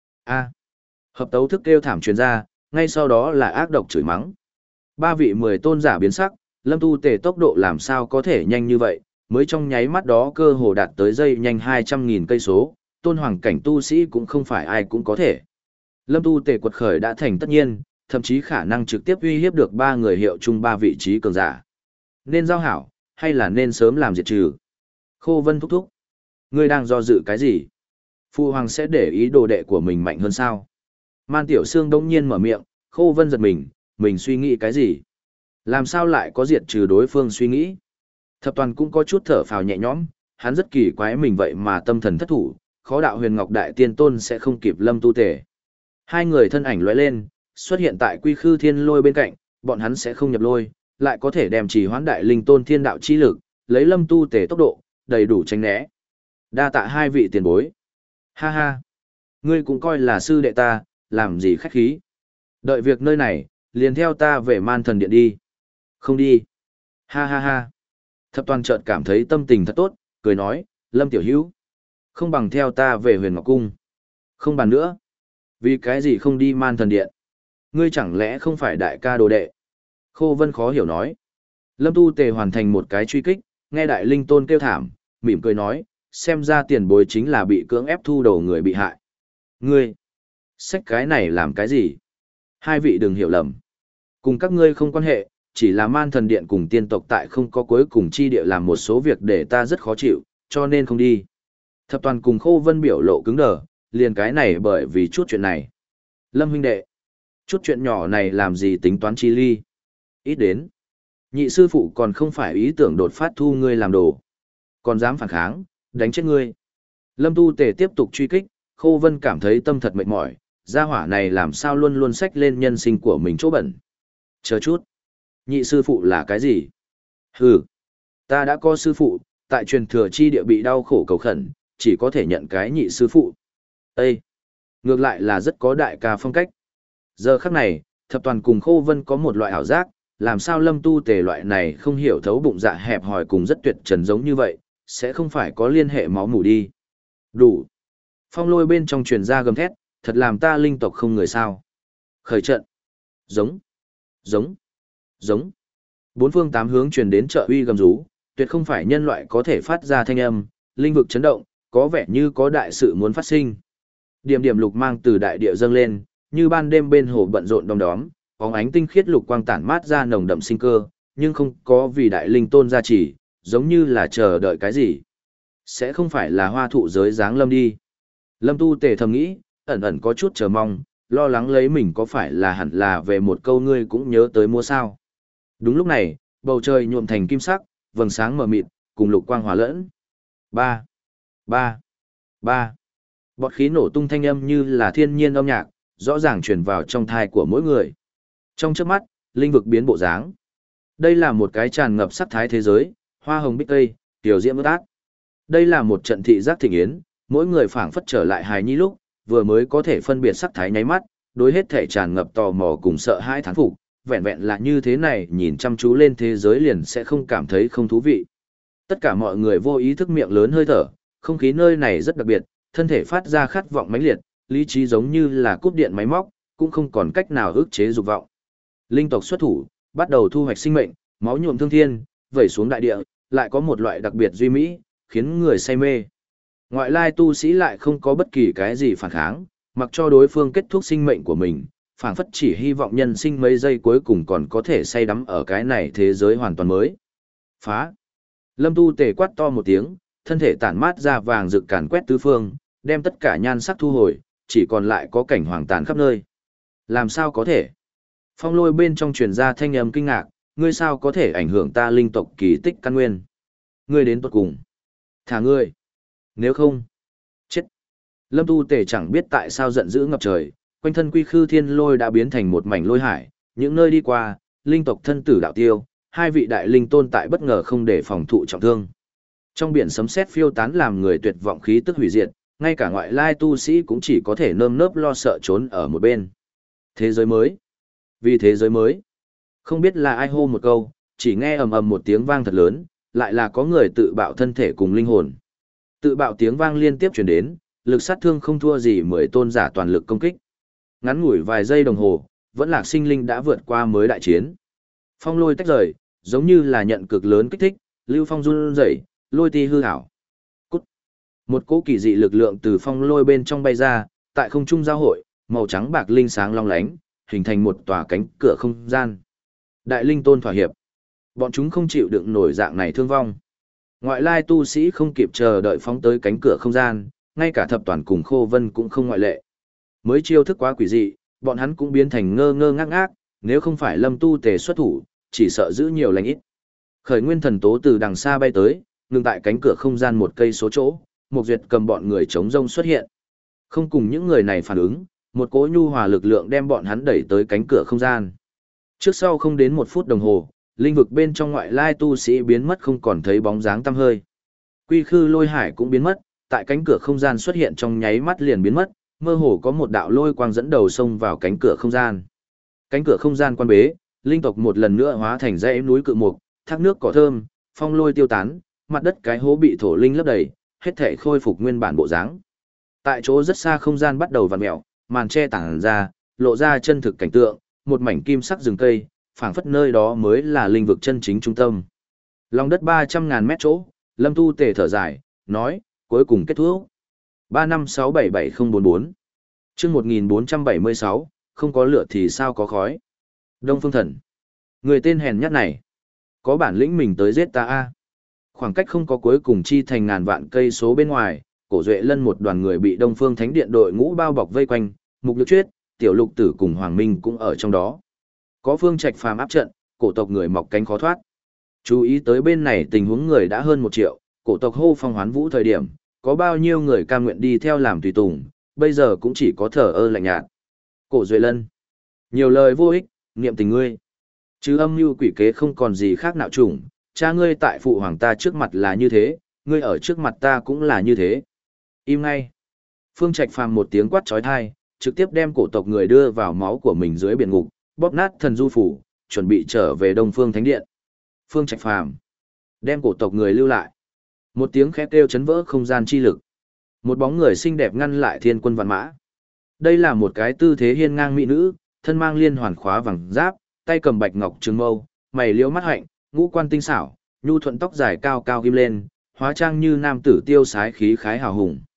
A. Hợp tấu thức kêu thảm truyền ra, ngay sau đó là ác độc chửi mắng. Ba vị mười tôn giả biến sắc, Lâm Tu Tề tốc độ làm sao có thể nhanh như vậy, mới trong nháy mắt đó cơ hồ đạt tới dây nhanh hai trăm nghìn cây số, tôn hoàng cảnh tu sĩ cũng không phải ai cũng có thể. Lâm Tu Tề quật khởi đã thành tất nhiên, thậm chí khả năng trực tiếp uy hiếp được ba người hiệu chung ba vị trí cường giả. Nên giao hảo, hay là nên sớm làm diệt trừ? Khô Vân thúc thúc. Ngươi đang do dự cái gì? Phu hoàng sẽ để ý đồ đệ của mình mạnh hơn sao? Man Tiểu Sương đông nhiên mở miệng, Khô Vân giật mình, mình suy nghĩ cái gì? Làm sao lại có diệt trừ đối phương suy nghĩ? Thập toàn cũng có chút thở phào nhẹ nhõm, hắn rất kỳ quái mình vậy mà tâm thần thất thủ, khó đạo huyền ngọc đại tiên tôn sẽ không kịp Lâm Tu Tề. Hai người thân ảnh lóe lên, xuất hiện tại quy khư thiên lôi bên cạnh, bọn hắn sẽ không nhập lôi, lại có thể đem chỉ hoán đại linh tôn thiên đạo chi lực, lấy Lâm Tu Tề tốc độ, đầy đủ tránh né. Đa tạ hai vị tiền bối. Ha ha. Ngươi cũng coi là sư đệ ta, làm gì khách khí. Đợi việc nơi này, liền theo ta về man thần điện đi. Không đi. Ha ha ha. Thập toàn chợt cảm thấy tâm tình thật tốt, cười nói, Lâm tiểu hữu, không bằng theo ta về huyền ngọc cung. Không bàn nữa. Vì cái gì không đi man thần điện? Ngươi chẳng lẽ không phải đại ca đồ đệ? Khô Vân khó hiểu nói. Lâm Tu Tề hoàn thành một cái truy kích, nghe đại linh tôn kêu thảm, mỉm cười nói, xem ra tiền bối chính là bị cưỡng ép thu đầu người bị hại. Ngươi, xách cái này làm cái gì? Hai vị đừng hiểu lầm. Cùng các ngươi không quan hệ, chỉ là man thần điện cùng tiên tộc tại không có cuối cùng chi địa làm một số việc để ta rất khó chịu, cho nên không đi. Thập toàn cùng Khô Vân biểu lộ cứng đờ, liền cái này bởi vì chút chuyện này. Lâm huynh đệ, chút chuyện nhỏ này làm gì tính toán chi ly? Ít đến. Nhị sư phụ còn không phải ý tưởng đột phát thu ngươi làm đồ. Còn dám phản kháng, đánh chết ngươi. Lâm Tu Tề tiếp tục truy kích, Khô Vân cảm thấy tâm thật mệt mỏi, gia hỏa này làm sao luôn luôn xách lên nhân sinh của mình chỗ bẩn. Chờ chút. Nhị sư phụ là cái gì? Hừ. Ta đã có sư phụ, tại truyền thừa chi địa bị đau khổ cầu khẩn, chỉ có thể nhận cái nhị sư phụ. Ê! Ngược lại là rất có đại ca phong cách. Giờ khắc này, thập toàn cùng Khô Vân có một loại ảo giác, làm sao Lâm Tu Tề loại này không hiểu thấu bụng dạ hẹp hòi cùng rất tuyệt trần giống như vậy, sẽ không phải có liên hệ máu mủ đi. Đủ. Phong lôi bên trong truyền ra gầm thét, thật làm ta linh tộc không người sao. Khởi trận. Giống. Giống. Giống. Bốn phương tám hướng truyền đến trợ uy gầm rú, tuyệt không phải nhân loại có thể phát ra thanh âm, linh vực chấn động, có vẻ như có đại sự muốn phát sinh. Điểm điểm lục mang từ đại địa dâng lên, như ban đêm bên hồ bận rộn đom đóm, bóng ánh tinh khiết lục quang tản mát ra nồng đậm sinh cơ, nhưng không có vì đại linh tôn gia trì, giống như là chờ đợi cái gì. Sẽ không phải là hoa thụ giới dáng lâm đi. Lâm Tu Tề thầm nghĩ, ẩn ẩn có chút chờ mong, lo lắng lấy mình có phải là hẳn là về một câu ngươi cũng nhớ tới mua sao. Đúng lúc này, bầu trời nhuộm thành kim sắc, vầng sáng mờ mịt, cùng lục quang hòa lẫn. Ba, ba, ba. Bọt khí nổ tung thanh âm như là thiên nhiên âm nhạc, rõ ràng truyền vào trong thai của mỗi người. Trong chớp mắt, linh vực biến bộ dáng. Đây là một cái tràn ngập sắc thái thế giới, hoa hồng bích cây, tiểu diễm ướt át. Đây là một trận thị giác thịnh yến, mỗi người phảng phất trở lại hài nhi lúc, vừa mới có thể phân biệt sắc thái nháy mắt, đối hết thể tràn ngập tò mò cùng sợ hãi thán phục, vẹn vẹn là như thế này, nhìn chăm chú lên thế giới liền sẽ không cảm thấy không thú vị. Tất cả mọi người vô ý thức miệng lớn hơi thở, không khí nơi này rất đặc biệt, thân thể phát ra khát vọng mãnh liệt, lý trí giống như là cúp điện máy móc, cũng không còn cách nào ức chế dục vọng. Linh tộc xuất thủ, bắt đầu thu hoạch sinh mệnh, máu nhuộm thương thiên, vẩy xuống đại địa, lại có một loại đặc biệt duy mỹ, khiến người say mê. Ngoại lai tu sĩ lại không có bất kỳ cái gì phản kháng, mặc cho đối phương kết thúc sinh mệnh của mình, phảng phất chỉ hy vọng nhân sinh mấy giây cuối cùng còn có thể say đắm ở cái này thế giới hoàn toàn mới. Phá! Lâm Tu Tề quát to một tiếng, thân thể tản mát ra vàng rực càn quét tứ phương, đem tất cả nhan sắc thu hồi, chỉ còn lại có cảnh hoàng tàn khắp nơi. Làm sao có thể? Phong lôi bên trong truyền ra thanh âm kinh ngạc, ngươi sao có thể ảnh hưởng ta linh tộc kỳ tích căn nguyên? Ngươi đến tuột cùng. Thả ngươi. Nếu không, chết. Lâm Tu Tề chẳng biết tại sao giận dữ ngập trời, quanh thân quy khư thiên lôi đã biến thành một mảnh lôi hải, những nơi đi qua, linh tộc thân tử đạo tiêu, hai vị đại linh tôn tại bất ngờ không để phòng thụ trọng thương. Trong biển sấm sét phiêu tán làm người tuyệt vọng khí tức hủy diệt, ngay cả ngoại lai tu sĩ cũng chỉ có thể nơm nớp lo sợ trốn ở một bên. Thế giới mới. Vì thế giới mới. Không biết là ai hô một câu, chỉ nghe ầm ầm một tiếng vang thật lớn, lại là có người tự bạo thân thể cùng linh hồn. Tự bạo tiếng vang liên tiếp truyền đến, lực sát thương không thua gì mười tôn giả toàn lực công kích. Ngắn ngủi vài giây đồng hồ, vẫn lạc sinh linh đã vượt qua mới đại chiến. Phong lôi tách rời, giống như là nhận cực lớn kích thích, lưu phong run rẩy, lôi ti hư ảo. Cút. Một cỗ kỳ dị lực lượng từ phong lôi bên trong bay ra, tại không trung giao hội, màu trắng bạc linh sáng long lánh, hình thành một tòa cánh cửa không gian. Đại linh tôn thỏa hiệp. Bọn chúng không chịu đựng nổi dạng này thương vong. Ngoại lai tu sĩ không kịp chờ đợi phóng tới cánh cửa không gian, ngay cả thập toàn cùng Khô Vân cũng không ngoại lệ. Mới chiêu thức quá quỷ dị, bọn hắn cũng biến thành ngơ ngơ ngác ngác, nếu không phải Lâm Tu Tề xuất thủ, chỉ sợ giữ nhiều lành ít. Khởi nguyên thần tố từ đằng xa bay tới, ngừng tại cánh cửa không gian một cây số chỗ, Mục Duyệt cầm bọn người chống rông xuất hiện. Không cùng những người này phản ứng, một cỗ nhu hòa lực lượng đem bọn hắn đẩy tới cánh cửa không gian. Trước sau không đến một phút đồng hồ, linh vực bên trong ngoại lai tu sĩ biến mất không còn thấy bóng dáng tăm hơi. Quy khư lôi hải cũng biến mất, tại cánh cửa không gian xuất hiện trong nháy mắt liền biến mất, mơ hồ có một đạo lôi quang dẫn đầu xông vào cánh cửa không gian. Cánh cửa không gian quan bế, linh tộc một lần nữa hóa thành dãy núi cự mục, thác nước cỏ thơm, phong lôi tiêu tán, mặt đất cái hố bị thổ linh lấp đầy, hết thảy khôi phục nguyên bản bộ dáng. Tại chỗ rất xa không gian bắt đầu vặn mèo, màn che tản ra, lộ ra chân thực cảnh tượng, một mảnh kim sắc rừng cây, phảng phất nơi đó mới là linh vực chân chính trung tâm. Lòng đất ba trăm ngàn mét chỗ, Lâm Tu Tề thở dài, nói, cuối cùng kết thúc. ba năm sáu bảy bảy không bốn bốn. Chương một nghìn bốn trăm bảy mươi sáu, không có lửa thì sao có khói. Đông Phương Thần. Người tên hèn nhát này. Có bản lĩnh mình tới giết ta a. Khoảng cách không có cuối cùng chi thành ngàn vạn cây số bên ngoài, Cổ Duệ Lân một đoàn người bị Đông Phương Thánh Điện đội ngũ bao bọc vây quanh, Mục Lực Chuyết, Tiểu Lục Tử cùng Hoàng Minh cũng ở trong đó. Có Phương Trạch phàm áp trận, cổ tộc người mọc cánh khó thoát. Chú ý tới bên này tình huống người đã hơn một triệu, cổ tộc hô phong hoán vũ thời điểm, có bao nhiêu người cam nguyện đi theo làm tùy tùng, bây giờ cũng chỉ có thở ơ lạnh nhạt. Cổ Duệ Lân. Nhiều lời vô ích, niệm tình ngươi. Chứ âm mưu quỷ kế không còn gì khác nạo trùng, cha ngươi tại phụ hoàng ta trước mặt là như thế, ngươi ở trước mặt ta cũng là như thế. Im ngay. Phương Trạch phàm một tiếng quát trói thai, trực tiếp đem cổ tộc người đưa vào máu của mình dưới biển ngục, bóp nát thần du phủ, chuẩn bị trở về Đông Phương Thánh Điện. Phương Trạch phàm. Đem cổ tộc người lưu lại. Một tiếng khét kêu chấn vỡ không gian chi lực. Một bóng người xinh đẹp ngăn lại thiên quân vạn mã. Đây là một cái tư thế hiên ngang mỹ nữ, thân mang liên hoàn khóa vàng giáp, tay cầm bạch ngọc trường mâu, mày liễu mắt hạnh, ngũ quan tinh xảo, nhu thuận tóc dài cao cao ghim lên, hóa trang như nam tử tiêu sái khí khái hào hùng.